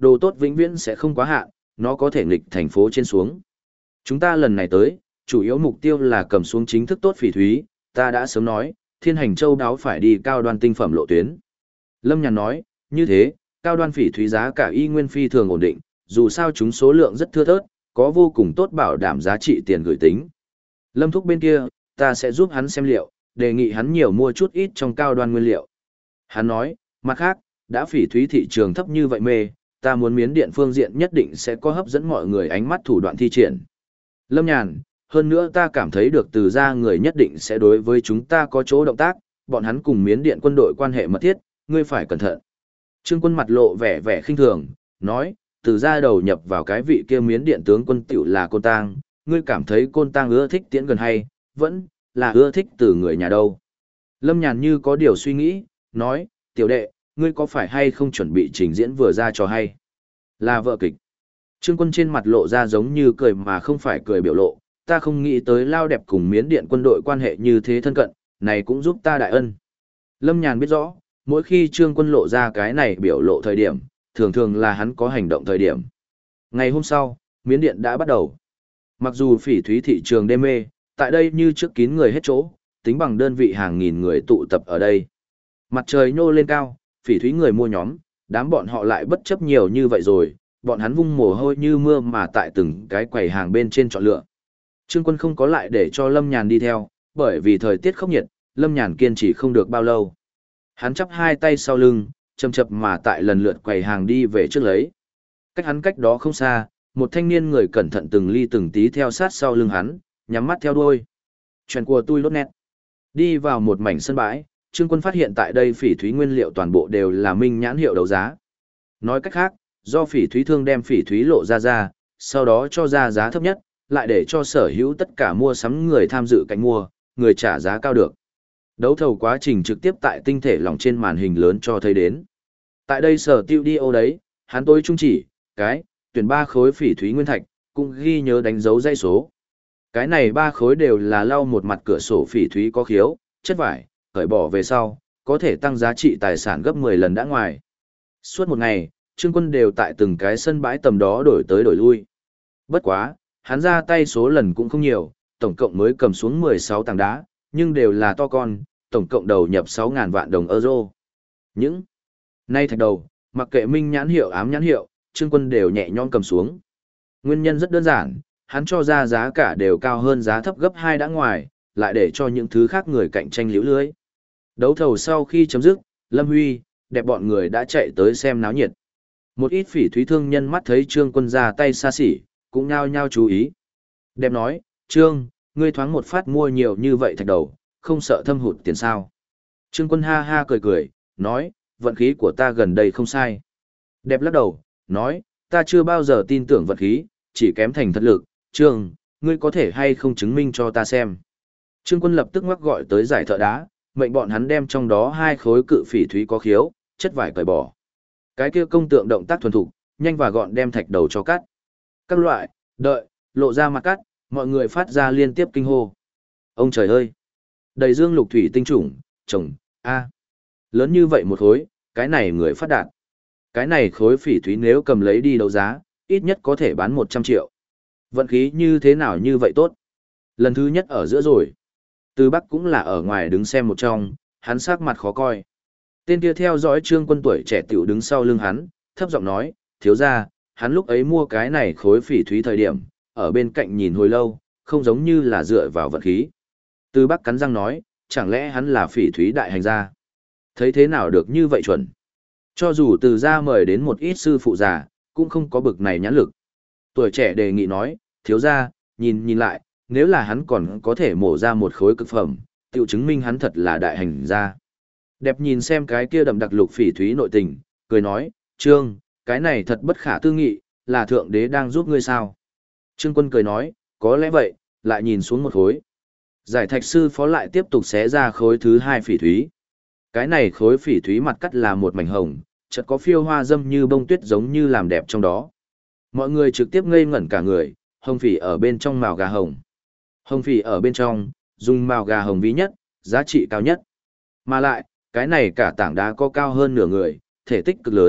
A: đồ tốt vĩnh viễn sẽ không quá hạn, nó có thể nghịch thành phố trên xuống. Chúng ta lần này tới, chủ yếu mục tiêu là cầm xuống chính thức tốt phỉ thúy, ta đã sớm nói, Thiên Hành Châu đáo phải đi cao đoan tinh phẩm lộ tuyến. Lâm Nhàn nói, như thế, cao đoan phỉ thúy giá cả y nguyên phi thường ổn định, dù sao chúng số lượng rất thưa thớt, có vô cùng tốt bảo đảm giá trị tiền gửi tính. Lâm Thúc bên kia, ta sẽ giúp hắn xem liệu, đề nghị hắn nhiều mua chút ít trong cao đoan nguyên liệu. Hắn nói, mặt khác, đã phỉ thúy thị trường thấp như vậy mê, ta muốn Miến Điện phương diện nhất định sẽ có hấp dẫn mọi người ánh mắt thủ đoạn thi triển. Lâm Nhàn, hơn nữa ta cảm thấy được từ ra người nhất định sẽ đối với chúng ta có chỗ động tác, bọn hắn cùng Miến Điện quân đội quan hệ mật thiết, ngươi phải cẩn thận. Trương Quân mặt lộ vẻ vẻ khinh thường, nói, từ ra đầu nhập vào cái vị kia Miến Điện tướng quân tiểu là Côn Tang, ngươi cảm thấy Côn Tang ưa thích tiễn gần hay, vẫn là ưa thích từ người nhà đâu. Lâm Nhàn như có điều suy nghĩ, nói, tiểu đệ, ngươi có phải hay không chuẩn bị trình diễn vừa ra cho hay? Là vợ kịch. Trương Quân trên mặt lộ ra giống như cười mà không phải cười biểu lộ, ta không nghĩ tới Lao Đẹp cùng Miến Điện quân đội quan hệ như thế thân cận, này cũng giúp ta đại ân. Lâm Nhàn biết rõ, mỗi khi Trương Quân lộ ra cái này biểu lộ thời điểm, thường thường là hắn có hành động thời điểm. Ngày hôm sau, Miến Điện đã bắt đầu. Mặc dù phỉ thúy thị trường đê mê, tại đây như trước kín người hết chỗ, tính bằng đơn vị hàng nghìn người tụ tập ở đây. Mặt trời nhô lên cao, phỉ thúy người mua nhóm, đám bọn họ lại bất chấp nhiều như vậy rồi, bọn hắn vung mồ hôi như mưa mà tại từng cái quầy hàng bên trên chọn lựa. Trương Quân không có lại để cho Lâm Nhàn đi theo, bởi vì thời tiết khốc nhiệt, Lâm Nhàn kiên trì không được bao lâu. Hắn chắp hai tay sau lưng, chậm chậm mà tại lần lượt quầy hàng đi về trước lấy. Cách hắn cách đó không xa, một thanh niên người cẩn thận từng ly từng tí theo sát sau lưng hắn, nhắm mắt theo đuôi. Chuyện của tôi lốt nét. Đi vào một mảnh sân bãi, Trương Quân phát hiện tại đây phỉ thúy nguyên liệu toàn bộ đều là minh nhãn hiệu đấu giá. Nói cách khác, do phỉ thúy thương đem phỉ thúy lộ ra, sau đó cho ra giá thấp nhất, lại để cho sở hữu tất cả mua sắm người tham dự cạnh mua, người trả giá cao được. Đấu thầu quá trình trực tiếp tại tinh thể lỏng trên màn hình lớn cho thấy đến. Tại đây sở tiêu đi ô đấy, hắn tôi trung chỉ, tuyển 3 khối phỉ thúy nguyên thạch, cũng ghi nhớ đánh dấu dãy số. Cái này 3 khối đều là lau một mặt cửa sổ phỉ thúy có khiếu, chất vải, cởi bỏ về sau, có thể tăng giá trị tài sản gấp 10 lần đã ngoài. Suốt một ngày, Trương Quân đều tại từng cái sân bãi tầm đó đổi tới đổi lui. Bất quá, hắn ra tay số lần cũng không nhiều, tổng cộng mới cầm xuống 16 tảng đá, nhưng đều là to con, tổng cộng đầu nhập 6.000 vạn đồng euro. Những nay thạch đầu, mặc kệ minh nhãn hiệu ám nhãn hiệu, Trương Quân đều nhẹ nhõm cầm xuống. Nguyên nhân rất đơn giản, hắn cho ra giá cả đều cao hơn giá thấp gấp 2 đã ngoài, lại để cho những thứ khác người cạnh tranh liễu lưới. Đấu thầu sau khi chấm dứt, Lâm Huy, Đẹp bọn người đã chạy tới xem náo nhiệt. Một ít phỉ thúy thương nhân mắt thấy Trương Quân ra tay xa xỉ, cũng nhao nhao chú ý. Đẹp nói, Trương, ngươi thoáng một phát mua nhiều như vậy thạch đầu, không sợ thâm hụt tiền sao. Trương Quân ha ha cười cười, nói, vận khí của ta gần đây không sai. Đẹp lắc đầu, nói, ta chưa bao giờ tin tưởng vận khí, chỉ kém thành thật lực, Trương, ngươi có thể hay không chứng minh cho ta xem. Trương Quân lập tức ngoắc gọi tới giải thợ đá, mệnh bọn hắn đem trong đó 2 khối cự phỉ thúy có khiếu, chất vải cởi bỏ. Cái kia công tượng động tác thuần thục, nhanh và gọn đem thạch đầu cho cắt. Các loại, đợi, lộ ra mặt cắt, mọi người phát ra liên tiếp kinh hô. Ông trời ơi! Đầy dương lục thủy tinh trùng, trồng, a, lớn như vậy một khối, cái này người phát đạt. Cái này khối phỉ thúy nếu cầm lấy đi đấu giá, ít nhất có thể bán 100 triệu. Vận khí như thế nào như vậy tốt? Lần thứ nhất ở giữa rồi. Từ Bắc cũng là ở ngoài đứng xem một trong, hắn sắc mặt khó coi. Tên kia theo dõi Trương Quân tuổi trẻ tiểu đứng sau lưng hắn, thấp giọng nói, thiếu ra, hắn lúc ấy mua cái này khối phỉ thúy thời điểm, ở bên cạnh nhìn hồi lâu, không giống như là dựa vào vận khí. Từ Bắc cắn răng nói, chẳng lẽ hắn là phỉ thúy đại hành gia? Thấy thế nào được như vậy chuẩn? Cho dù từ gia mời đến một ít sư phụ già, cũng không có bực này nhãn lực. Tuổi trẻ đề nghị nói, thiếu ra, nhìn lại, nếu là hắn còn có thể mổ ra một khối cực phẩm, tự chứng minh hắn thật là đại hành gia. Đẹp nhìn xem cái kia đậm đặc lục phỉ thúy nội tình, cười nói, Trương, cái này thật bất khả tư nghị, là thượng đế đang giúp ngươi sao? Trương Quân cười nói, có lẽ vậy, lại nhìn xuống một khối. Giải thạch sư phó lại tiếp tục xé ra khối thứ 2 phỉ thúy. Cái này khối phỉ thúy mặt cắt là một mảnh hồng, chợt có phiêu hoa dâm như bông tuyết giống như làm đẹp trong đó. Mọi người trực tiếp ngây ngẩn cả người, hồng phỉ ở bên trong mào gà hồng. Hồng phỉ ở bên trong, dùng mào gà hồng ví nhất, giá trị cao nhất. Mà lại, cái này cả tảng đá có cao hơn nửa người, thể tích cực lớn,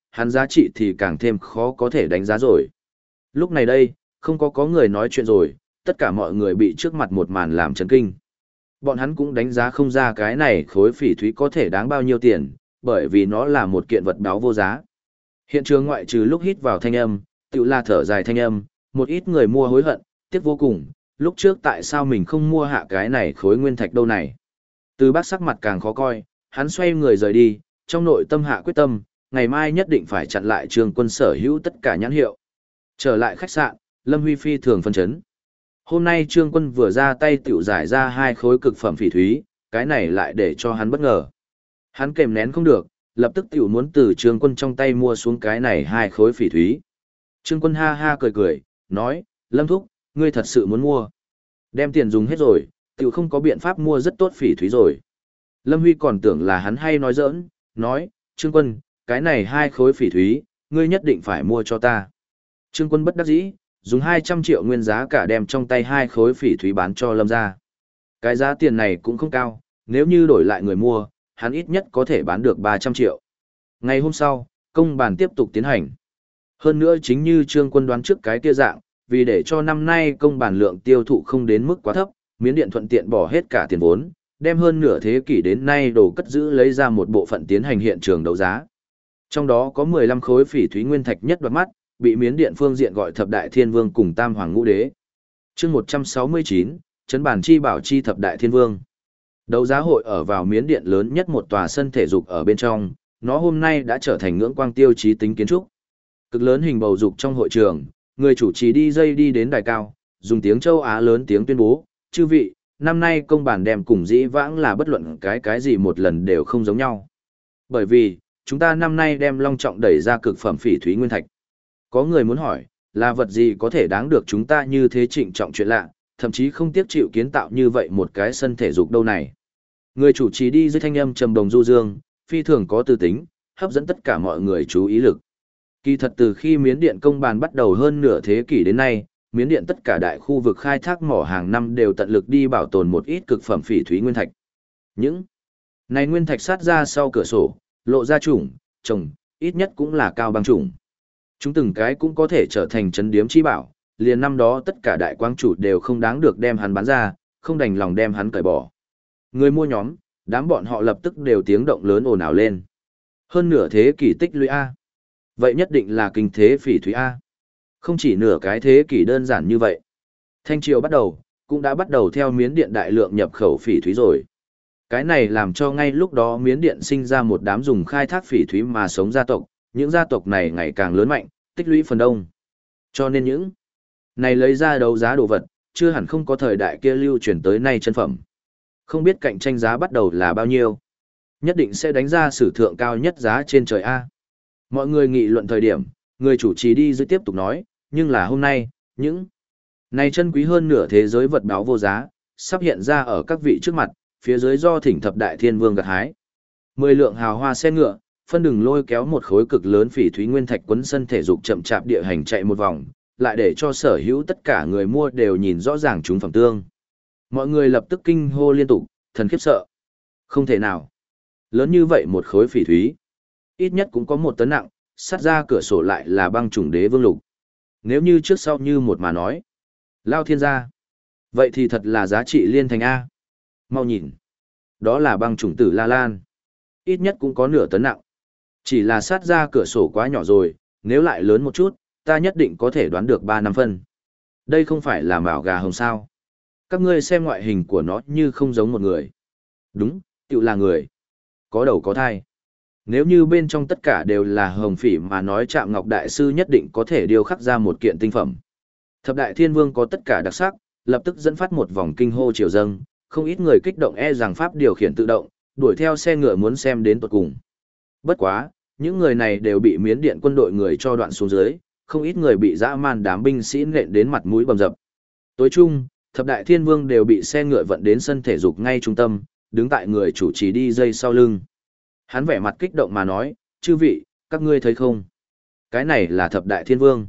A: hắn giá trị thì càng thêm khó có thể đánh giá rồi. Lúc này đây, không có người nói chuyện rồi, tất cả mọi người bị trước mặt một màn làm chấn kinh. Bọn hắn cũng đánh giá không ra cái này khối phỉ thúy có thể đáng bao nhiêu tiền, bởi vì nó là một kiện vật báo vô giá. Hiện trường ngoại trừ lúc hít vào thanh âm, tự là thở dài thanh âm, một ít người mua hối hận, tiếc vô cùng, lúc trước tại sao mình không mua hạ cái này khối nguyên thạch đâu này. Từ bác sắc mặt càng khó coi, hắn xoay người rời đi, trong nội tâm hạ quyết tâm, ngày mai nhất định phải chặn lại Trương Quân sở hữu tất cả nhãn hiệu. Trở lại khách sạn, Lâm Huy phi thường phân chấn. Hôm nay Trương Quân vừa ra tay tiểu giải ra 2 khối cực phẩm phỉ thúy, cái này lại để cho hắn bất ngờ. Hắn kềm nén không được, lập tức tiểu muốn từ Trương Quân trong tay mua xuống cái này 2 khối phỉ thúy. Trương Quân ha ha cười cười, nói, Lâm Thúc, ngươi thật sự muốn mua. Đem tiền dùng hết rồi, tiểu không có biện pháp mua rất tốt phỉ thúy rồi. Lâm Huy còn tưởng là hắn hay nói giỡn, nói, Trương Quân, cái này 2 khối phỉ thúy, ngươi nhất định phải mua cho ta. Trương Quân bất đắc dĩ, dùng 200 triệu nguyên giá cả đem trong tay 2 khối phỉ thúy bán cho Lâm ra. Cái giá tiền này cũng không cao, nếu như đổi lại người mua, hắn ít nhất có thể bán được 300 triệu. Ngày hôm sau, công bàn tiếp tục tiến hành. Hơn nữa chính như Trương Quân đoán trước cái kia dạng, vì để cho năm nay công bàn lượng tiêu thụ không đến mức quá thấp, Miến Điện thuận tiện bỏ hết cả tiền vốn, đem hơn nửa thế kỷ đến nay đồ cất giữ lấy ra một bộ phận tiến hành hiện trường đấu giá. Trong đó có 15 khối phỉ thúy nguyên thạch nhất đoạt mắt, bị Miến Điện phương diện gọi Thập Đại Thiên Vương cùng Tam Hoàng Ngũ Đế. Chương 169, Trấn Bản chi bảo chi Thập Đại Thiên Vương. Đấu giá hội ở vào Miến Điện lớn nhất một tòa sân thể dục ở bên trong, nó hôm nay đã trở thành ngưỡng quang tiêu chí tính kiến trúc. Cực lớn hình bầu dục trong hội trường, người chủ trì DJ đi đến đài cao, dùng tiếng châu Á lớn tiếng tuyên bố, chư vị, năm nay công bản đem cùng dĩ vãng là bất luận cái gì một lần đều không giống nhau. Bởi vì, chúng ta năm nay đem long trọng đẩy ra cực phẩm phỉ thúy nguyên thạch. Có người muốn hỏi, là vật gì có thể đáng được chúng ta như thế trịnh trọng chuyện lạ, thậm chí không tiếc chịu kiến tạo như vậy một cái sân thể dục đâu này. Người chủ trì đi dưới thanh âm trầm đồng du dương, phi thường có tư tính, hấp dẫn tất cả mọi người chú ý lực. Kỳ thật từ khi Miến Điện công bàn bắt đầu hơn nửa thế kỷ đến nay, Miến Điện tất cả đại khu vực khai thác mỏ hàng năm đều tận lực đi bảo tồn một ít cực phẩm phỉ thúy nguyên thạch. Những này nguyên thạch sát ra sau cửa sổ, lộ ra chủng, trồng, ít nhất cũng là cao băng chủng. Chúng từng cái cũng có thể trở thành trấn điếm chi bảo, liền năm đó tất cả đại quang chủ đều không đáng được đem hắn bán ra, không đành lòng đem hắn cởi bỏ. Người mua nhóm, đám bọn họ lập tức đều tiếng động lớn ồn ào lên. Hơn nửa thế kỷ tích lũy A. Vậy nhất định là kinh thế phỉ thúy A. Không chỉ nửa cái thế kỷ đơn giản như vậy. Thanh triều bắt đầu, cũng đã bắt đầu theo Miến Điện đại lượng nhập khẩu phỉ thúy rồi. Cái này làm cho ngay lúc đó Miến Điện sinh ra một đám dùng khai thác phỉ thúy mà sống gia tộc, những gia tộc này ngày càng lớn mạnh, tích lũy phần đông. Cho nên những này lấy ra đấu giá đồ vật, chưa hẳn không có thời đại kia lưu truyền tới nay chân phẩm. Không biết cạnh tranh giá bắt đầu là bao nhiêu. Nhất định sẽ đánh ra sử thượng cao nhất giá trên trời A. Mọi người nghị luận thời điểm, người chủ trì đi dưới tiếp tục nói, nhưng là hôm nay, những này chân quý hơn nửa thế giới vật báo vô giá, sắp hiện ra ở các vị trước mặt, phía dưới do thỉnh Thập Đại Thiên Vương gặt hái. 10 lượng hào hoa xe ngựa, phân đường lôi kéo một khối cực lớn phỉ thúy nguyên thạch quấn sân thể dục chậm chạp địa hành chạy một vòng, lại để cho sở hữu tất cả người mua đều nhìn rõ ràng chúng phẩm tương. Mọi người lập tức kinh hô liên tục, thần khiếp sợ. Không thể nào. Lớn như vậy một khối phỉ thúy. Ít nhất cũng có 1 tấn nặng, sát ra cửa sổ lại là băng chủng đế vương lục. Nếu như trước sau như một mà nói. Lao thiên gia. Vậy thì thật là giá trị liên thành A. Mau nhìn. Đó là băng chủng tử La Lan. Ít nhất cũng có nửa tấn nặng. Chỉ là sát ra cửa sổ quá nhỏ rồi, nếu lại lớn một chút, ta nhất định có thể đoán được 3 năm phân. Đây không phải là mào gà hồng sao. Các ngươi xem ngoại hình của nó như không giống một người. Đúng, tự là người. Có đầu có thai. Nếu như bên trong tất cả đều là hồng phỉ mà nói Trạm Ngọc Đại Sư nhất định có thể điêu khắc ra một kiện tinh phẩm. Thập Đại Thiên Vương có tất cả đặc sắc, lập tức dẫn phát một vòng kinh hô triều dâng, không ít người kích động rằng pháp điều khiển tự động, đuổi theo xe ngựa muốn xem đến tận cùng. Bất quá, những người này đều bị Miến Điện quân đội người cho đoạn xuống dưới, không ít người bị dã man đám binh sĩ nện đến mặt mũi bầm dập. Tối chung, Thập Đại Thiên Vương đều bị xe ngựa vận đến sân thể dục ngay trung tâm, đứng tại người chủ trì đi dây sau lưng. Hắn vẻ mặt kích động mà nói, chư vị, các ngươi thấy không? Cái này là Thập Đại Thiên Vương.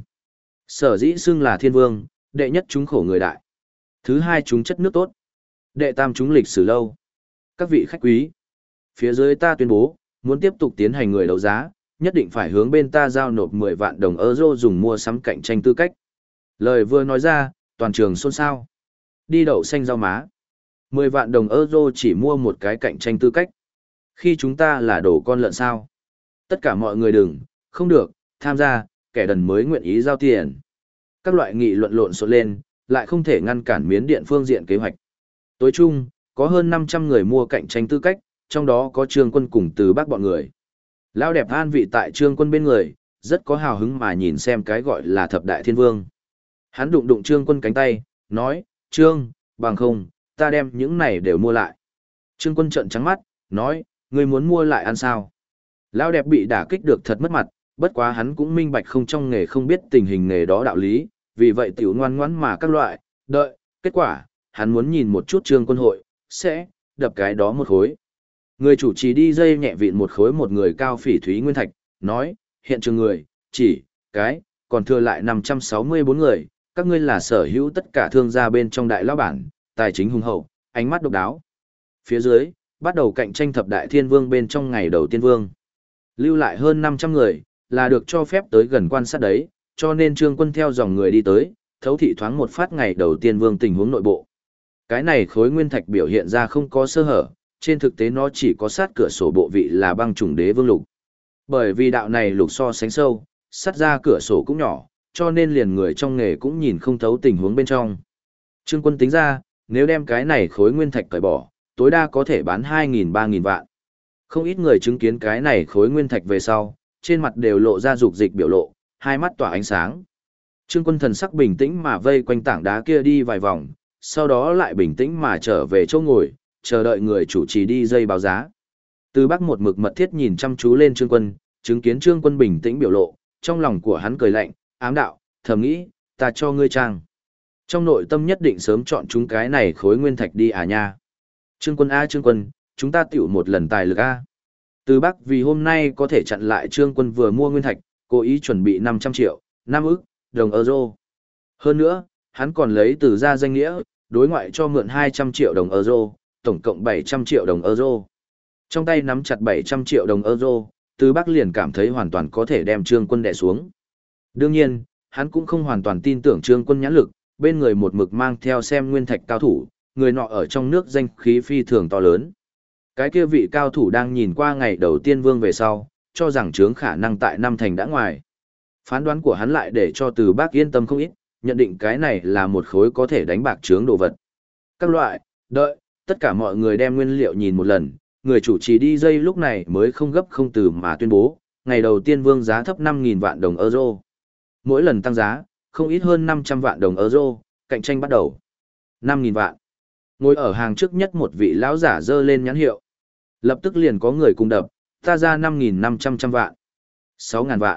A: Sở dĩ xưng là Thiên Vương, đệ nhất chúng khổ người đại. Thứ hai chúng chất nước tốt. Đệ tam chúng lịch sử lâu. Các vị khách quý. Phía dưới ta tuyên bố, muốn tiếp tục tiến hành người đấu giá, nhất định phải hướng bên ta giao nộp 10 vạn đồng euro dùng mua sắm cạnh tranh tư cách. Lời vừa nói ra, toàn trường xôn xao. Đi đậu xanh rau má. 10 vạn đồng euro chỉ mua một cái cạnh tranh tư cách. Khi chúng ta là đồ con lợn sao? Tất cả mọi người đừng, không được, tham gia, kẻ đần mới nguyện ý giao tiền. Các loại nghị luận lộn xộn lên, lại không thể ngăn cản Miến Điện phương diện kế hoạch. Tối chung, có hơn 500 người mua cạnh tranh tư cách, trong đó có Trương Quân cùng Từ Bắc bọn người. Lão đẹp an vị tại Trương Quân bên người, rất có hào hứng mà nhìn xem cái gọi là thập đại thiên vương. Hắn đụng đụng Trương Quân cánh tay, nói, Trương, bằng không, ta đem những này đều mua lại. Trương Quân trợn trắng mắt, nói, ngươi muốn mua lại ăn sao? Lão đẹp bị đả kích được thật mất mặt, bất quá hắn cũng minh bạch không trong nghề không biết tình hình nghề đó đạo lý, vì vậy tiểu ngoan ngoãn mà các loại, đợi, kết quả, hắn muốn nhìn một chút Trương Quân hội, sẽ, đập cái đó một khối. Người chủ trì đi dây nhẹ vịn một khối một người cao phỉ thúy nguyên thạch, nói, hiện trường người, chỉ, cái, còn thừa lại 564 người, các ngươi là sở hữu tất cả thương gia bên trong đại lão bản, tài chính hùng hậu, ánh mắt độc đáo. Phía dưới, bắt đầu cạnh tranh thập đại thiên vương bên trong ngày đầu tiên vương. Lưu lại hơn 500 người, là được cho phép tới gần quan sát đấy, cho nên Trương Quân theo dòng người đi tới, thấu thị thoáng một phát ngày đầu tiên vương tình huống nội bộ. Cái này khối nguyên thạch biểu hiện ra không có sơ hở, trên thực tế nó chỉ có sát cửa sổ bộ vị là băng trùng đế vương lục. Bởi vì đạo này lục so sánh sâu, sát ra cửa sổ cũng nhỏ, cho nên liền người trong nghề cũng nhìn không thấu tình huống bên trong. Trương Quân tính ra, nếu đem cái này khối nguyên thạch cởi bỏ, tối đa có thể bán 2.000-3.000 vạn. Không ít người chứng kiến cái này khối nguyên thạch về sau, trên mặt đều lộ ra dục dịch biểu lộ, hai mắt tỏa ánh sáng. Trương Quân thần sắc bình tĩnh mà vây quanh tảng đá kia đi vài vòng, sau đó lại bình tĩnh mà trở về chỗ ngồi, chờ đợi người chủ trì đi dây báo giá. Từ Bắc một mực mật thiết nhìn chăm chú lên Trương Quân, chứng kiến Trương Quân bình tĩnh biểu lộ, trong lòng của hắn cười lạnh, ám đạo, thầm nghĩ, ta cho ngươi trang. Trong nội tâm nhất định sớm chọn chúng cái này khối nguyên thạch đi à nha. Trương Quân a Trương Quân, chúng ta tiểu một lần tài lực a. Từ Bắc vì hôm nay có thể chặn lại Trương Quân vừa mua nguyên thạch, cố ý chuẩn bị 500 triệu, 5 ức, đồng euro. Hơn nữa, hắn còn lấy từ ra danh nghĩa, đối ngoại cho mượn 200 triệu đồng euro, tổng cộng 700 triệu đồng euro. Trong tay nắm chặt 700 triệu đồng euro, Từ Bắc liền cảm thấy hoàn toàn có thể đem Trương Quân đè xuống. Đương nhiên, hắn cũng không hoàn toàn tin tưởng Trương Quân nhãn lực, bên người một mực mang theo xem nguyên thạch cao thủ, người nọ ở trong nước danh khí phi thường to lớn. Cái kia vị cao thủ đang nhìn qua ngày đầu tiên vương về sau, cho rằng chướng khả năng tại năm thành đã ngoài. Phán đoán của hắn lại để cho Từ Bắc yên tâm không ít, nhận định cái này là một khối có thể đánh bạc chướng đồ vật. Các loại, đợi, tất cả mọi người đem nguyên liệu nhìn một lần, người chủ trì đi dây lúc này mới không gấp không từ mà tuyên bố, ngày đầu tiên vương giá thấp 5.000 vạn đồng euro. Mỗi lần tăng giá, không ít hơn 500 vạn đồng euro, cạnh tranh bắt đầu. 5.000 vạn. Ngồi ở hàng trước nhất một vị lão giả dơ lên nhãn hiệu. Lập tức liền có người cùng đập, ta ra 5.500 vạn. 6.000 vạn.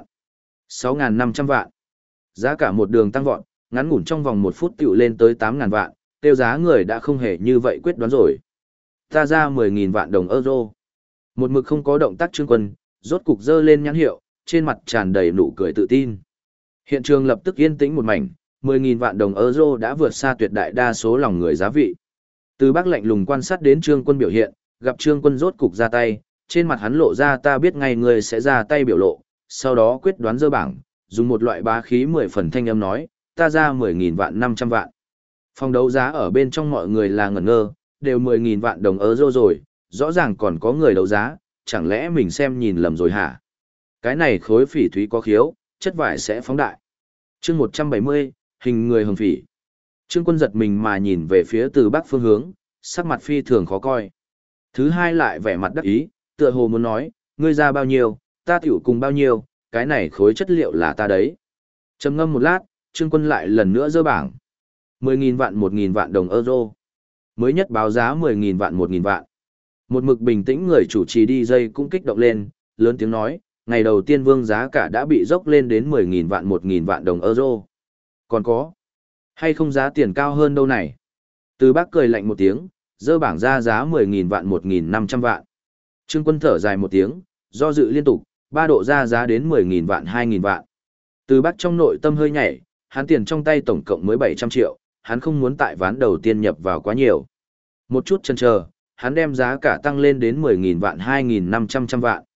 A: 6.500 vạn. Giá cả một đường tăng vọt, ngắn ngủn trong vòng 1 phút tiểu lên tới 8.000 vạn, tiêu giá người đã không hề như vậy quyết đoán rồi. Ta ra 10.000 vạn đồng euro. Một mực không có động tác Trương Quân, rốt cục dơ lên nhãn hiệu, trên mặt tràn đầy nụ cười tự tin. Hiện trường lập tức yên tĩnh một mảnh, 10.000 vạn đồng euro đã vượt xa tuyệt đại đa số lòng người giá vị. Từ Bắc lạnh lùng quan sát đến Trương Quân biểu hiện, gặp Trương Quân rốt cục ra tay, trên mặt hắn lộ ra ta biết ngay người sẽ ra tay biểu lộ, sau đó quyết đoán dơ bảng, dùng một loại bá khí 10 phần thanh âm nói, ta ra 10.000 vạn 500 vạn. Phòng đấu giá ở bên trong mọi người là ngẩn ngơ, đều 10.000 vạn đồng euro rồi, rõ ràng còn có người đấu giá, chẳng lẽ mình xem nhìn lầm rồi hả? Cái này khối phỉ thúy có khiếu, chất vải sẽ phóng đại. Chương 170, hình người hồng phỉ. Trương Quân giật mình mà nhìn về phía Từ Bắc phương hướng, sắc mặt phi thường khó coi. Thứ hai lại vẻ mặt đắc ý, tựa hồ muốn nói, ngươi ra bao nhiêu, ta tiểu cùng bao nhiêu, cái này khối chất liệu là ta đấy. Trầm ngâm một lát, Trương Quân lại lần nữa dơ bảng. 10.000 vạn 1.000 vạn đồng euro. Mới nhất báo giá 10.000 vạn 1.000 vạn. Một mực bình tĩnh người chủ trì đi dây cũng kích động lên, lớn tiếng nói, ngày đầu tiên vương giá cả đã bị dốc lên đến 10.000 vạn 1.000 vạn đồng euro. Còn có, hay không giá tiền cao hơn đâu này? Từ Bắc cười lạnh một tiếng, dơ bảng ra giá 10.000 vạn 1.500 vạn. Trương Quân thở dài một tiếng, do dự liên tục, ba độ ra giá đến 10.000 vạn 2.000 vạn. Từ Bắc trong nội tâm hơi nhảy, hắn tiền trong tay tổng cộng mới 700 triệu, hắn không muốn tại ván đầu tiên nhập vào quá nhiều. Một chút chần chờ, hắn đem giá cả tăng lên đến 10.000 vạn 2.500 vạn.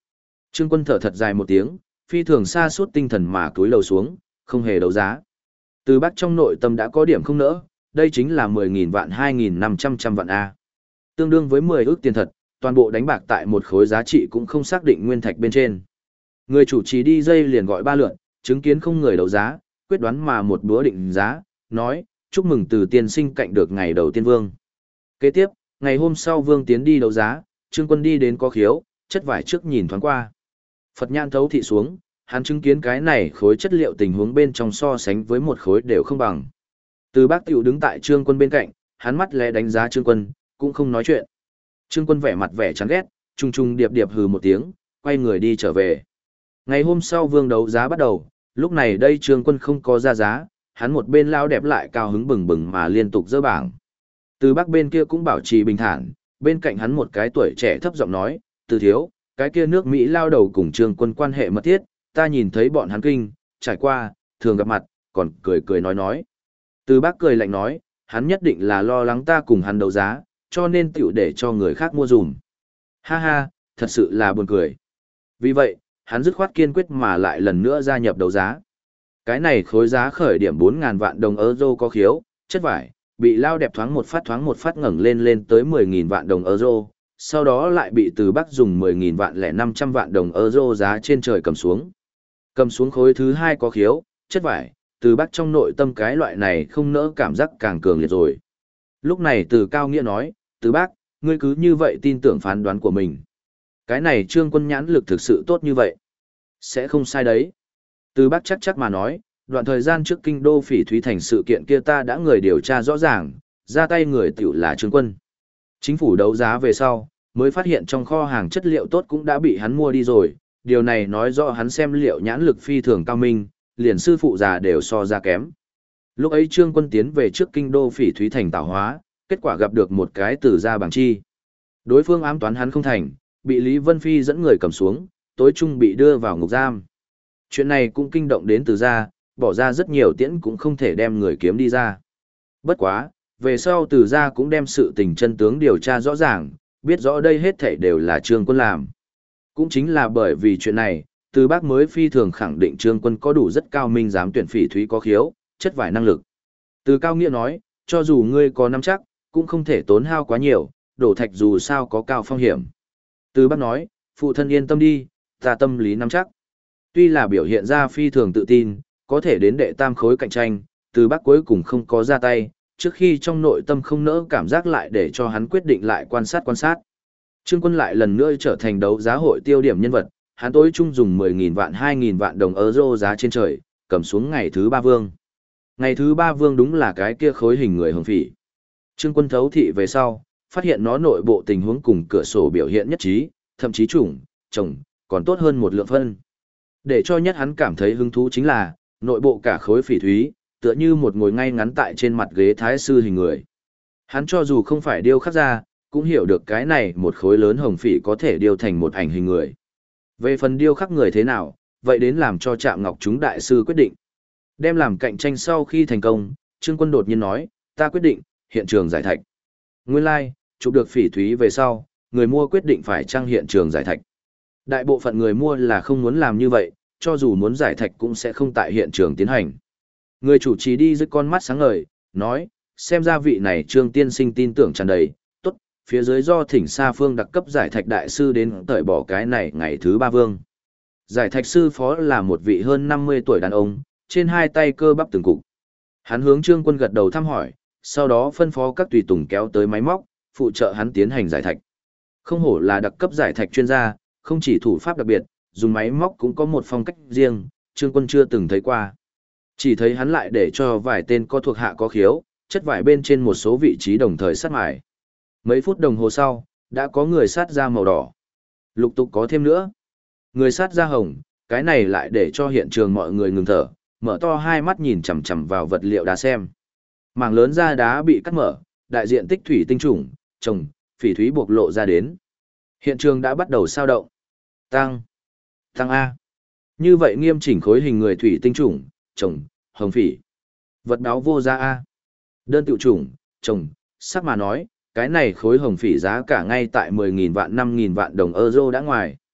A: Trương Quân thở thật dài một tiếng, phi thường xa suốt tinh thần mà cúi đầu xuống, không hề đấu giá. Từ Bắc trong nội tâm đã có điểm không nỡ, đây chính là 10.000 vạn 2.500 vạn A. Tương đương với 10 ước tiền thật, toàn bộ đánh bạc tại một khối giá trị cũng không xác định nguyên thạch bên trên. Người chủ trì đi dây liền gọi 3 lượt, chứng kiến không người đấu giá, quyết đoán mà một búa định giá, nói, chúc mừng Từ tiên sinh cạnh được ngày đầu tiên vương. Kế tiếp, ngày hôm sau vương tiến đi đấu giá, Trương Quân đi đến có khiếu, chất vải trước nhìn thoáng qua. Phật nhãn thấu thị xuống, hắn chứng kiến cái này khối chất liệu tình huống bên trong so sánh với một khối đều không bằng. Từ Bác Tiểu đứng tại Trương Quân bên cạnh, hắn mắt lẽ đánh giá Trương Quân, cũng không nói chuyện. Trương Quân vẻ mặt vẻ chán ghét, trung trung điệp điệp hừ một tiếng, quay người đi trở về. Ngày hôm sau vương đấu giá bắt đầu, lúc này đây Trương Quân không có ra giá, hắn một bên lao đẹp lại cao hứng bừng bừng mà liên tục dơ bảng. Từ Bắc bên kia cũng bảo trì bình thản, bên cạnh hắn một cái tuổi trẻ thấp giọng nói, Từ thiếu, cái kia nước Mỹ lao đầu cùng Trương Quân quan hệ mật thiết, ta nhìn thấy bọn hắn kinh, trải qua, thường gặp mặt, còn cười cười nói. Từ Bắc cười lạnh nói, hắn nhất định là lo lắng ta cùng hắn đấu giá, cho nên tiểu để cho người khác mua dùm. Ha ha, thật sự là buồn cười. Vì vậy, hắn dứt khoát kiên quyết mà lại lần nữa gia nhập đấu giá. Cái này khối giá khởi điểm 4.000 vạn đồng euro có khiếu, chất vải, bị lao đẹp thoáng một phát ngẩng lên tới 10.000 vạn đồng euro, sau đó lại bị Từ Bắc dùng 10.000 vạn lẻ 500 vạn đồng euro giá trên trời cầm xuống. Cầm xuống khối thứ hai có khiếu, chất vải, Từ Bắc trong nội tâm cái loại này không nỡ cảm giác càng cường liệt rồi. Lúc này Từ Cao Nghĩa nói, Từ Bắc, ngươi cứ như vậy tin tưởng phán đoán của mình. Cái này Trương Quân nhãn lực thực sự tốt như vậy. Sẽ không sai đấy. Từ Bắc chắc mà nói, đoạn thời gian trước kinh đô Phỉ Thúy Thành sự kiện kia ta đã người điều tra rõ ràng, ra tay người tiểu là Trương Quân. Chính phủ đấu giá về sau, mới phát hiện trong kho hàng chất liệu tốt cũng đã bị hắn mua đi rồi, điều này nói rõ hắn xem liệu nhãn lực phi thường cao minh, liền sư phụ già đều so ra kém. Lúc ấy Trương Quân tiến về trước kinh đô Phỉ Thúy Thành tạo hóa, kết quả gặp được một cái Từ gia bảng chi. Đối phương ám toán hắn không thành, bị Lý Vân Phi dẫn người cầm xuống, tối trung bị đưa vào ngục giam. Chuyện này cũng kinh động đến Từ gia, bỏ ra rất nhiều tiễn cũng không thể đem người kiếm đi ra. Bất quá, về sau Từ gia cũng đem sự tình chân tướng điều tra rõ ràng, biết rõ đây hết thảy đều là Trương Quân làm. Cũng chính là bởi vì chuyện này, Từ Bác mới phi thường khẳng định Trương Quân có đủ rất cao minh dám tuyển Phỉ Thúy có khiếu, chất vải năng lực. Từ Cao Nghĩa nói, cho dù ngươi có nắm chắc, cũng không thể tốn hao quá nhiều, đổ thạch dù sao có cao phong hiểm. Từ Bác nói, phụ thân yên tâm đi, ta tâm lý nắm chắc. Tuy là biểu hiện ra phi thường tự tin, có thể đến đệ tam khối cạnh tranh, Từ Bác cuối cùng không có ra tay, trước khi trong nội tâm không nỡ cảm giác lại để cho hắn quyết định lại quan sát. Trương Quân lại lần nữa trở thành đấu giá hội tiêu điểm nhân vật, hắn tối trung dùng 10.000 vạn 2.000 vạn đồng euro giá trên trời, cầm xuống ngày thứ 3 vương. Ngày thứ 3 vương đúng là cái kia khối hình người hồng phỉ. Trương Quân thấu thị về sau, phát hiện nó nội bộ tình huống cùng cửa sổ biểu hiện nhất trí, thậm chí trồng, còn tốt hơn một lượng phân. Để cho nhất hắn cảm thấy hứng thú chính là, nội bộ cả khối phỉ thúy, tựa như một ngồi ngay ngắn tại trên mặt ghế thái sư hình người. Hắn cho dù không phải điêu khắc ra, cũng hiểu được cái này một khối lớn hồng phỉ có thể điêu thành một ảnh hình người. Về phần điêu khắc người thế nào, vậy đến làm cho Trạm Ngọc chúng đại sư quyết định. Đem làm cạnh tranh sau khi thành công, Trương Quân đột nhiên nói, ta quyết định, hiện trường giải thạch. Nguyên lai, chụp được phỉ thúy về sau, người mua quyết định phải trang hiện trường giải thạch. Đại bộ phận người mua là không muốn làm như vậy, cho dù muốn giải thạch cũng sẽ không tại hiện trường tiến hành. Người chủ trì đi dưới con mắt sáng ngời, nói, xem ra vị này Trương tiên sinh tin tưởng tràn đầy, tốt, phía dưới do thỉnh Sa Phương đặc cấp giải thạch đại sư đến tởi bỏ cái này ngày thứ 3 vương. Giải thạch sư phó là một vị hơn 50 tuổi đàn ông, trên hai tay cơ bắp từng cục. Hắn hướng Trương Quân gật đầu thăm hỏi, sau đó phân phó các tùy tùng kéo tới máy móc, phụ trợ hắn tiến hành giải thạch. Không hổ là đặc cấp giải thạch chuyên gia, không chỉ thủ pháp đặc biệt, dùng máy móc cũng có một phong cách riêng, Trương Quân chưa từng thấy qua. Chỉ thấy hắn lại để cho vài tên có thuộc hạ có khiếu, chất vải bên trên một số vị trí đồng thời sát mài. Mấy phút đồng hồ sau, đã có người sát ra màu đỏ. Lục tục có thêm nữa. Người sát ra hồng, cái này lại để cho hiện trường mọi người ngừng thở, mở to hai mắt nhìn chằm chằm vào vật liệu đá xem. Mảng lớn da đá bị cắt mở, đại diện tích thủy tinh trùng, trồng, phỉ thúy bộc lộ ra đến. Hiện trường đã bắt đầu sao động. Tăng A. Như vậy nghiêm chỉnh khối hình người thủy tinh trùng, trồng, hồng phỉ. Vật báo vô giá A. Đơn tiểu trùng, trồng, sắc mà nói, cái này khối hồng phỉ giá cả ngay tại 10.000 vạn 5.000 vạn đồng euro đã ngoài.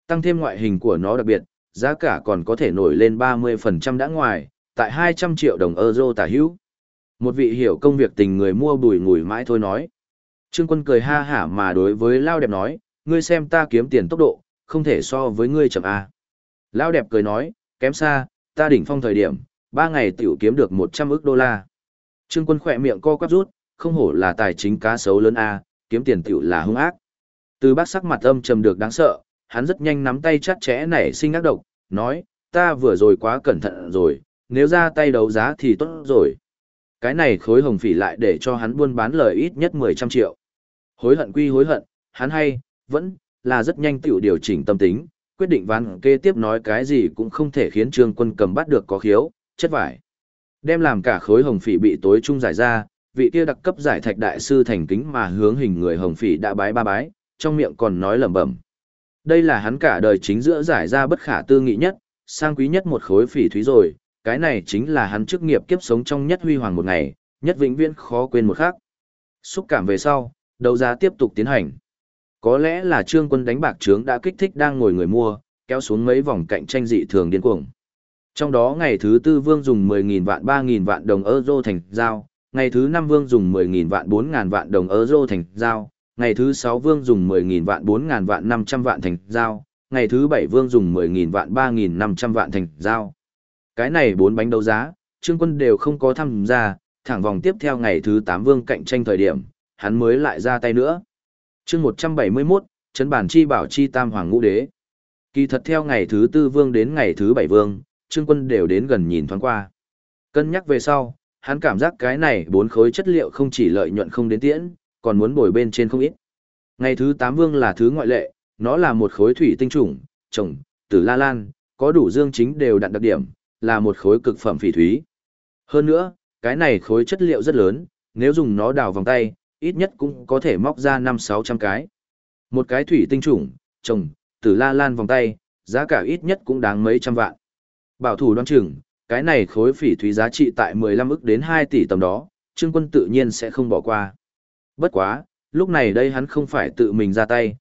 A: Tăng thêm ngoại hình của nó đặc biệt, giá cả còn có thể nổi lên 30% đã ngoài, tại 200 triệu đồng euro tả hữu. Một vị hiểu công việc tình người mua bùi ngùi mãi thôi nói. Trương Quân cười ha hả mà đối với Lao đẹp nói, ngươi xem ta kiếm tiền tốc độ, không thể so với ngươi chậm A. Lao đẹp cười nói, kém xa, ta đỉnh phong thời điểm, 3 ngày tiểu kiếm được 100 ức đô la. Trương Quân khỏe miệng co quắp rút, không hổ là tài chính cá sấu lớn A, kiếm tiền tiểu là hung ác. Từ bác sắc mặt âm trầm được đáng sợ, hắn rất nhanh nắm tay chặt chẽ nảy sinh ác độc, nói, ta vừa rồi quá cẩn thận rồi, nếu ra tay đấu giá thì tốt rồi. Cái này khối hồng phỉ lại để cho hắn buôn bán lời ít nhất 10 triệu. Hối hận quy hối hận, hắn vẫn là rất nhanh tiểu điều chỉnh tâm tính, quyết định ván kế tiếp nói cái gì cũng không thể khiến Trương Quân cầm bắt được có khiếu, chất vải. Đem làm cả khối hồng phỉ bị tối trung giải ra, vị kia đặc cấp giải thạch đại sư thành kính mà hướng hình người hồng phỉ đã bái ba bái, trong miệng còn nói lẩm bẩm. Đây là hắn cả đời chính giữa giải ra bất khả tư nghị nhất, sang quý nhất một khối phỉ thúy rồi, cái này chính là hắn chức nghiệp kiếp sống trong nhất huy hoàng một ngày, nhất vĩnh viễn khó quên một khắc. Xúc cảm về sau, đấu giá tiếp tục tiến hành. Có lẽ là Trương Quân đánh bạc trướng đã kích thích đang ngồi người mua, kéo xuống mấy vòng cạnh tranh dị thường điên cuồng. Trong đó ngày thứ tư Vương dùng 10.000 vạn 3.000 vạn đồng euro thành giao, ngày thứ năm Vương dùng 10.000 vạn 4.000 vạn đồng euro thành giao, ngày thứ sáu Vương dùng 10.000 vạn 4.000 vạn 500 vạn thành giao, ngày thứ bảy Vương dùng 10.000 vạn 3.500 vạn thành giao. Cái này 4 bánh đấu giá, Trương Quân đều không có tham gia, thẳng vòng tiếp theo ngày thứ 8 Vương cạnh tranh thời điểm, hắn mới lại ra tay nữa. Chương 171, Trấn bản chi bảo chi tam hoàng ngũ đế. Kỳ thật theo ngày thứ 4 Vương đến ngày thứ 7 Vương, Trương Quân đều đến gần nhìn thoáng qua. Cân nhắc về sau, hắn cảm giác cái này 4 khối chất liệu không chỉ lợi nhuận không đến tiễn, còn muốn bồi bên trên không ít. Ngày thứ 8 Vương là thứ ngoại lệ, nó là một khối thủy tinh trùng, trồng, tử la lan, có đủ dương chính đều đặn đặc điểm, là một khối cực phẩm phỉ thúy. Hơn nữa, cái này khối chất liệu rất lớn, nếu dùng nó đào vòng tay, ít nhất cũng có thể móc ra 500-600 cái. Một cái thủy tinh trùng, trồng, tử la lan vòng tay, giá cả ít nhất cũng đáng mấy trăm vạn. Bảo thủ đoán chừng, cái này khối phỉ thúy giá trị tại 15 ức đến 2 tỷ tầm đó, Trương Quân tự nhiên sẽ không bỏ qua. Bất quá, lúc này đây hắn không phải tự mình ra tay,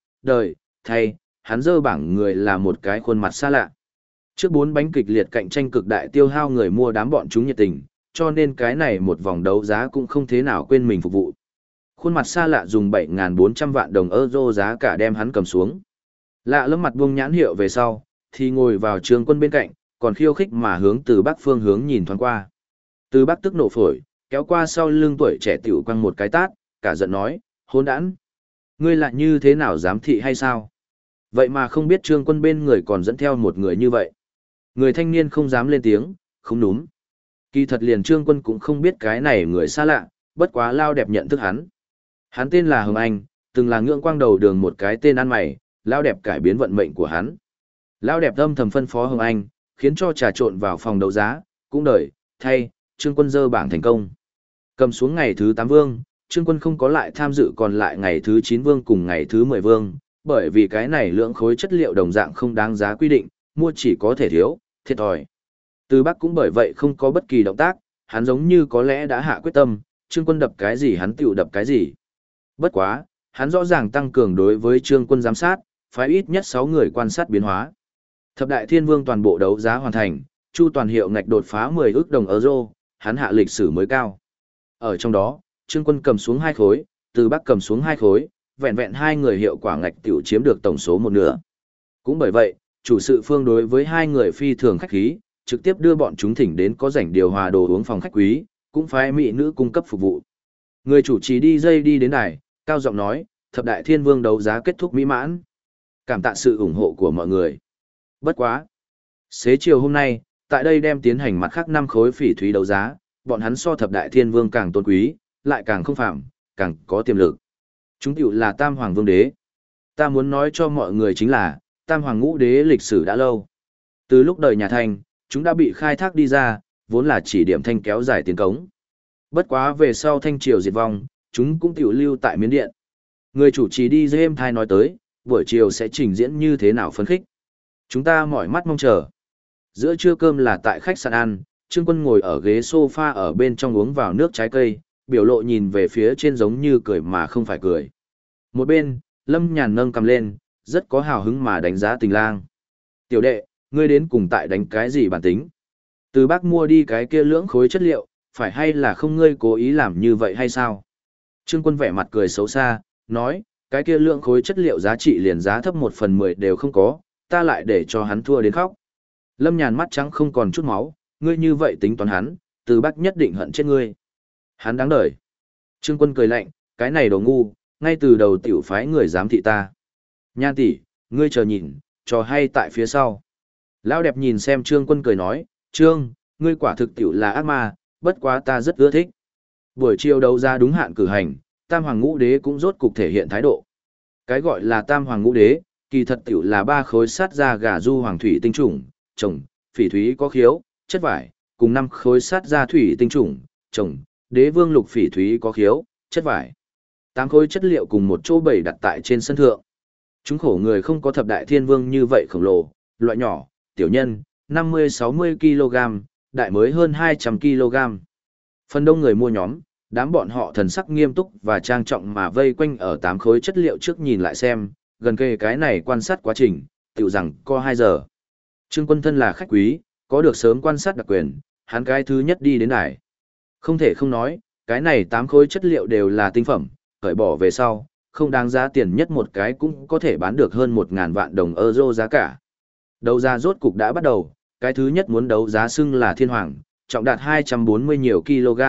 A: hắn dơ bảng người là một cái khuôn mặt xa lạ. Trước 4 bánh kịch liệt cạnh tranh cực đại tiêu hao người mua đám bọn chúng nhiệt tình, cho nên cái này một vòng đấu giá cũng không thế nào quên mình phục vụ. Khuôn mặt xa lạ dùng 7.400 vạn đồng euro giá cả đem hắn cầm xuống. Lạ lẫm mặt buông nhãn hiệu về sau, thì ngồi vào Trương Quân bên cạnh, còn khiêu khích mà hướng từ bắc phương hướng nhìn thoáng qua. Từ bắc tức nổ phổi, kéo qua sau lưng tuổi trẻ tiểu quăng một cái tát, cả giận nói, hỗn đản, ngươi lại như thế nào dám thị hay sao? Vậy mà không biết Trương Quân bên người còn dẫn theo một người như vậy. Người thanh niên không dám lên tiếng, không đúng. Kỳ thật liền Trương Quân cũng không biết cái này người xa lạ, bất quá Lao đẹp nhận thức hắn. Hắn tên là Hồng Anh, từng là ngưỡng quang đầu đường một cái tên ăn mày, Lao đẹp cải biến vận mệnh của hắn. Lao đẹp âm thầm phân phó Hồng Anh, khiến cho trà trộn vào phòng đấu giá, cũng đợi, Trương Quân dơ bảng thành công. Cầm xuống ngày thứ 8 Vương, Trương Quân không có lại tham dự còn lại ngày thứ 9 Vương cùng ngày thứ 10 Vương, bởi vì cái này lượng khối chất liệu đồng dạng không đáng giá quy định, mua chỉ có thể thiếu, thiệt thòi. Từ Bắc cũng bởi vậy không có bất kỳ động tác, hắn giống như có lẽ đã hạ quyết tâm, Trương Quân đập cái gì hắn tiểu đập cái gì. Bất quá, hắn rõ ràng tăng cường đối với Trương Quân giám sát, phái ít nhất 6 người quan sát biến hóa. Thập đại thiên vương toàn bộ đấu giá hoàn thành, Chu Toàn Hiệu ngạch đột phá 10 ức đồng euro, hắn hạ lịch sử mới cao. Ở trong đó, Trương Quân cầm xuống 2 khối, Từ Bắc cầm xuống 2 khối, vẹn vẹn 2 người hiệu quả ngạch tiểu chiếm được tổng số một nửa. Cũng bởi vậy, chủ sự phương đối với 2 người phi thường khách khí, trực tiếp đưa bọn chúng thỉnh đến có rảnh điều hòa đồ uống phòng khách quý, cũng phái mỹ nữ cung cấp phục vụ. Người chủ trì DJ đi đến đài, cao giọng nói, thập đại thiên vương đấu giá kết thúc mỹ mãn. Cảm tạ sự ủng hộ của mọi người. Bất quá. Xế chiều hôm nay, tại đây đem tiến hành mặt khác 5 khối phỉ thúy đấu giá, bọn hắn so thập đại thiên vương càng tôn quý, lại càng không phạm, càng có tiềm lực. Chúng tiểu là Tam Hoàng Vương Đế. Ta muốn nói cho mọi người chính là, Tam Hoàng Ngũ Đế lịch sử đã lâu. Từ lúc đời nhà Thanh, chúng đã bị khai thác đi ra, vốn là chỉ điểm Thanh kéo dài tiến cống. Bất quá về sau Thanh triều diệt vong, chúng cũng tiểu lưu tại Miến Điện. Người chủ trì đi dây êm thai nói tới, buổi chiều sẽ trình diễn như thế nào phấn khích. Chúng ta mỏi mắt mong chờ. Giữa trưa cơm là tại khách sạn ăn, Trương Quân ngồi ở ghế sofa ở bên trong uống vào nước trái cây, biểu lộ nhìn về phía trên giống như cười mà không phải cười. Một bên, Lâm Nhàn nâng cầm lên, rất có hào hứng mà đánh giá Tình Lang. Tiểu đệ, ngươi đến cùng tại đánh cái gì bản tính? Từ Bác mua đi cái kia lưỡng khối chất liệu, phải hay là không ngươi cố ý làm như vậy hay sao? Trương Quân vẻ mặt cười xấu xa, nói, cái kia lưỡng khối chất liệu giá trị liền giá thấp 1/10 đều không có, ta lại để cho hắn thua đến khóc. Lâm Nhàn mắt trắng không còn chút máu, ngươi như vậy tính toán hắn, Từ Bác nhất định hận chết ngươi. Hắn đáng đời. Trương Quân cười lạnh, cái này đồ ngu, ngay từ đầu tiểu phái người giám thị ta. Nhan tỷ, ngươi chờ nhìn, trò hay tại phía sau. Lão đẹp nhìn xem Trương Quân cười nói, Trương, ngươi quả thực tiểu là ác ma, bất quá ta rất ưa thích. Buổi chiều đấu ra đúng hạn cử hành, Tam Hoàng Ngũ Đế cũng rốt cục thể hiện thái độ. Cái gọi là Tam Hoàng Ngũ Đế, kỳ thật tiểu là 3 khối sát da gà du hoàng thủy tinh trùng, trồng, phỉ thúy có khiếu, chất vải, cùng 5 khối sát da thủy tinh trùng, trồng, đế vương lục phỉ thúy có khiếu, chất vải. 8 khối chất liệu cùng một chỗ bày đặt tại trên sân thượng. Chúng khổ người không có thập đại thiên vương như vậy khổng lồ, loại nhỏ, tiểu nhân, 50-60 kg, đại mới hơn 200 kg. Phần đông người mua nhóm, đám bọn họ thần sắc nghiêm túc và trang trọng mà vây quanh ở 8 khối chất liệu trước nhìn lại xem, gần kề cái này quan sát quá trình, tiểu rằng có 2 giờ. Trương Quân thân là khách quý, có được sớm quan sát đặc quyền, hắn cái thứ nhất đi đến đài. Không thể không nói, cái này 8 khối chất liệu đều là tinh phẩm, khởi bỏ về sau, không đáng giá tiền nhất một cái cũng có thể bán được hơn 1.000 vạn đồng euro giá cả. Đấu giá rốt cục đã bắt đầu, cái thứ nhất muốn đấu giá xưng là Thiên Hoàng, trọng đạt 240 nhiều kg.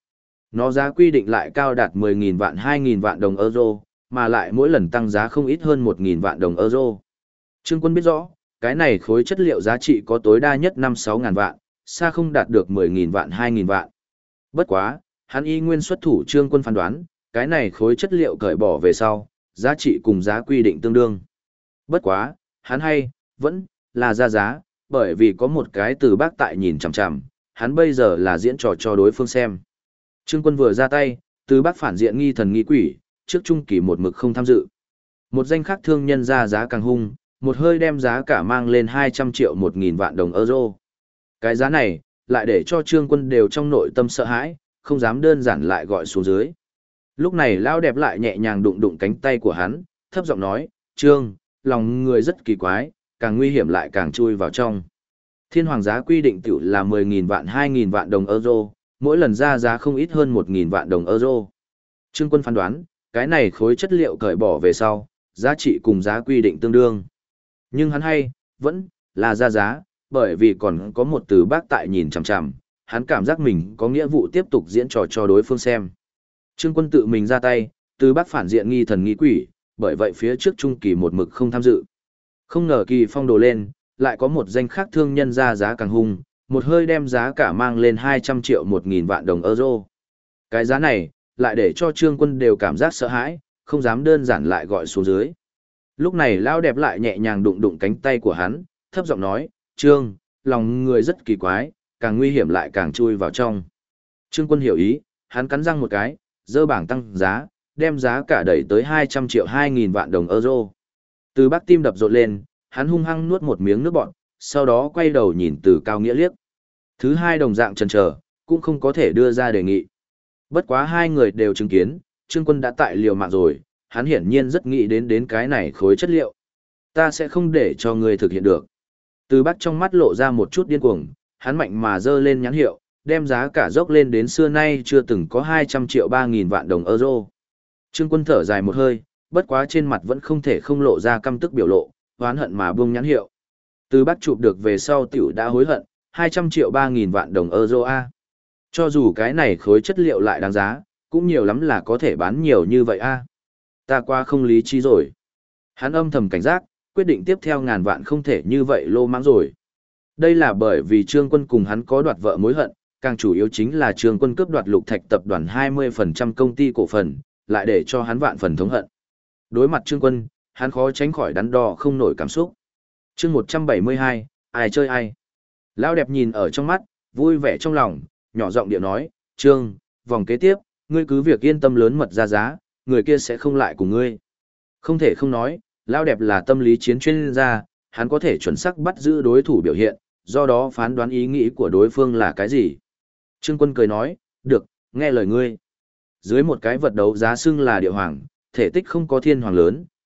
A: Nó giá quy định lại cao đạt 10.000 vạn 2.000 vạn đồng euro, mà lại mỗi lần tăng giá không ít hơn 1.000 vạn đồng euro. Trương Quân biết rõ, cái này khối chất liệu giá trị có tối đa nhất 5-6 ngàn vạn, xa không đạt được 10.000 vạn 2.000 vạn. Bất quá, hắn y nguyên xuất thủ Trương Quân phán đoán, cái này khối chất liệu cởi bỏ về sau, giá trị cùng giá quy định tương đương. Bất quá, hắn hay, vẫn là ra giá, bởi vì có một cái Từ Bác tại nhìn chằm chằm, hắn bây giờ là diễn trò cho đối phương xem. Trương Quân vừa ra tay, Từ Bác phản diện nghi thần nghi quỷ, trước trung kỳ một mực không tham dự. Một danh khác thương nhân ra giá càng hung, một hơi đem giá cả mang lên 200 triệu 1.000 vạn đồng euro. Cái giá này, lại để cho Trương Quân đều trong nội tâm sợ hãi, không dám đơn giản lại gọi xuống dưới. Lúc này lão đẹp lại nhẹ nhàng đụng đụng cánh tay của hắn, thấp giọng nói, Trương, lòng người rất kỳ quái, càng nguy hiểm lại càng chui vào trong. Thiên Hoàng giá quy định tiểu là 10.000 vạn 2.000 vạn đồng euro, mỗi lần ra giá không ít hơn 1.000 vạn đồng euro. Trương Quân phán đoán, cái này khối chất liệu cởi bỏ về sau, giá trị cùng giá quy định tương đương. Nhưng hắn hay, vẫn là ra giá, bởi vì còn có một Từ Bác tại nhìn chằm chằm, hắn cảm giác mình có nghĩa vụ tiếp tục diễn trò cho đối phương xem. Trương Quân tự mình ra tay, Từ Bác phản diện nghi thần nghi quỷ, bởi vậy phía trước trung kỳ một mực không tham dự. Không ngờ kỳ phong đồ lên, lại có một danh khác thương nhân ra giá càng hung, một hơi đem giá cả mang lên 200 triệu 1.000 vạn đồng euro. Cái giá này, lại để cho Trương Quân đều cảm giác sợ hãi, không dám đơn giản lại gọi xuống dưới. Lúc này lão đẹp lại nhẹ nhàng đụng đụng cánh tay của hắn, thấp giọng nói, Trương, lòng người rất kỳ quái, càng nguy hiểm lại càng chui vào trong. Trương Quân hiểu ý, hắn cắn răng một cái, dơ bảng tăng giá, đem giá cả đẩy tới 200 triệu 2.000 vạn đồng euro. Từ Bác tim đập rộn lên, hắn hung hăng nuốt một miếng nước bọt, sau đó quay đầu nhìn Từ Cao Nghĩa liếc. Thứ hai đồng dạng chần chờ, cũng không có thể đưa ra đề nghị. Bất quá hai người đều chứng kiến, Trương Quân đã tại liều mạng rồi, hắn hiển nhiên rất nghĩ đến cái này khối chất liệu. Ta sẽ không để cho ngươi thực hiện được. Từ Bác trong mắt lộ ra một chút điên cuồng, hắn mạnh mà dơ lên nhãn hiệu, đem giá cả dốc lên đến xưa nay chưa từng có 200 triệu 3.000 vạn đồng euro. Trương Quân thở dài một hơi, bất quá trên mặt vẫn không thể không lộ ra căm tức biểu lộ, oán hận mà buông nhãn hiệu. Từ Bác chụp được về sau tiểu đã hối hận, 200 triệu 3.000 vạn đồng euro a. Cho dù cái này khối chất liệu lại đáng giá, cũng nhiều lắm là có thể bán nhiều như vậy a. Ta qua không lý trí rồi. Hắn âm thầm cảnh giác, quyết định tiếp theo ngàn vạn không thể như vậy lô mãng rồi. Đây là bởi vì Trương Quân cùng hắn có đoạt vợ mối hận, càng chủ yếu chính là Trương Quân cướp đoạt Lục Thạch tập đoàn 20% công ty cổ phần, lại để cho hắn vạn phần thống hận. Đối mặt Trương Quân, hắn khó tránh khỏi đắn đo không nổi cảm xúc. Chương 172, ai chơi ai. Lão đẹp nhìn ở trong mắt, vui vẻ trong lòng, nhỏ giọng điệu nói, Trương, vòng kế tiếp, ngươi cứ việc yên tâm lớn mật ra giá, người kia sẽ không lại cùng ngươi. Không thể không nói, Lão đẹp là tâm lý chiến chuyên gia, hắn có thể chuẩn xác bắt giữ đối thủ biểu hiện, do đó phán đoán ý nghĩ của đối phương là cái gì. Trương Quân cười nói, được, nghe lời ngươi. Dưới một cái vật đấu giá xưng là địa hoàng, thể tích không có thiên hoàng lớn,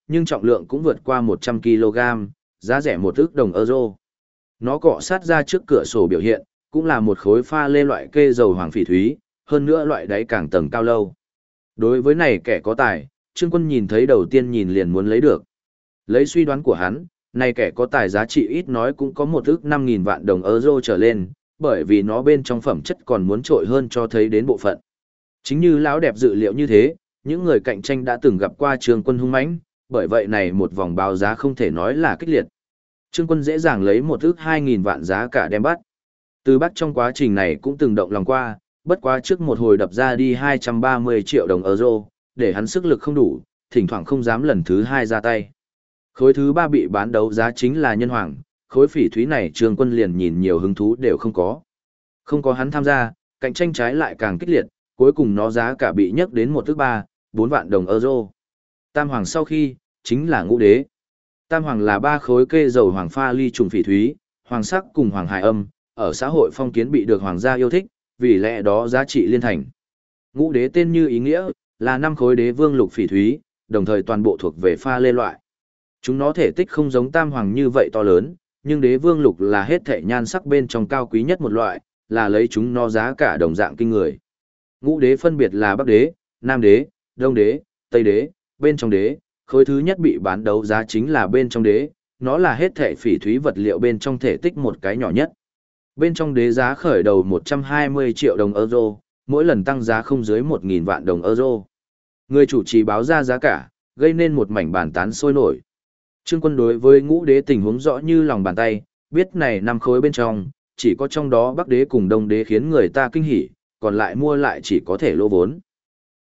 A: nhưng trọng lượng cũng vượt qua 100 kg, giá rẻ 1 ức euro. Nó cọ sát ra trước cửa sổ biểu hiện, cũng là một khối pha lê loại kê dầu hoàng phỉ thúy, hơn nữa loại đáy càng tầng cao lâu. Đối với này kẻ có tài, Trương Quân nhìn thấy đầu tiên nhìn liền muốn lấy được. Lấy suy đoán của hắn, này kẻ có tài giá trị ít nói cũng có 1 ức 5.000 vạn đồng euro trở lên, bởi vì nó bên trong phẩm chất còn muốn trội hơn cho thấy đến bộ phận. Chính như lão đẹp dự liệu như thế, những người cạnh tranh đã từng gặp qua Trương Quân hung mãnh, bởi vậy này một vòng báo giá không thể nói là kích liệt. Trương Quân dễ dàng lấy 1 ức 2.000 vạn giá cả đem bắt. Từ Bắc trong quá trình này cũng từng động lòng qua, bất quá trước một hồi đập ra đi 230 triệu đồng euro, để hắn sức lực không đủ, thỉnh thoảng không dám lần thứ hai ra tay. Khối thứ ba bị bán đấu giá chính là nhân hoàng, khối phỉ thúy này Trương Quân liền nhìn nhiều hứng thú đều không có. Không có hắn tham gia, cạnh tranh trái lại càng kích liệt, cuối cùng nó giá cả bị nhấc đến 1 ức 4 vạn đồng euro. Tam hoàng sau khi, chính là ngũ đế. Tam hoàng là 3 khối kê dầu hoàng pha ly trùng phỉ thúy, hoàng sắc cùng hoàng hài âm, ở xã hội phong kiến bị được hoàng gia yêu thích, vì lẽ đó giá trị liên thành. Ngũ đế tên như ý nghĩa, là 5 khối đế vương lục phỉ thúy, đồng thời toàn bộ thuộc về pha lê loại. Chúng nó thể tích không giống tam hoàng như vậy to lớn, nhưng đế vương lục là hết thảy nhan sắc bên trong cao quý nhất một loại, là lấy chúng nó giá cả đồng dạng kinh người. Ngũ đế phân biệt là Bắc đế, Nam đế, Đông đế, Tây đế, bên trong đế, khối thứ nhất bị bán đấu giá chính là bên trong đế, nó là hết thảy phỉ thúy vật liệu bên trong thể tích một cái nhỏ nhất. Bên trong đế giá khởi đầu 120 triệu đồng euro, mỗi lần tăng giá không dưới 1.000 vạn đồng euro. Người chủ trì báo ra giá cả, gây nên một mảnh bàn tán sôi nổi. Trương Quân đối với ngũ đế tình huống rõ như lòng bàn tay, biết này 5 khối bên trong, chỉ có trong đó Bắc đế cùng Đông đế khiến người ta kinh hỉ, còn lại mua lại chỉ có thể lỗ vốn.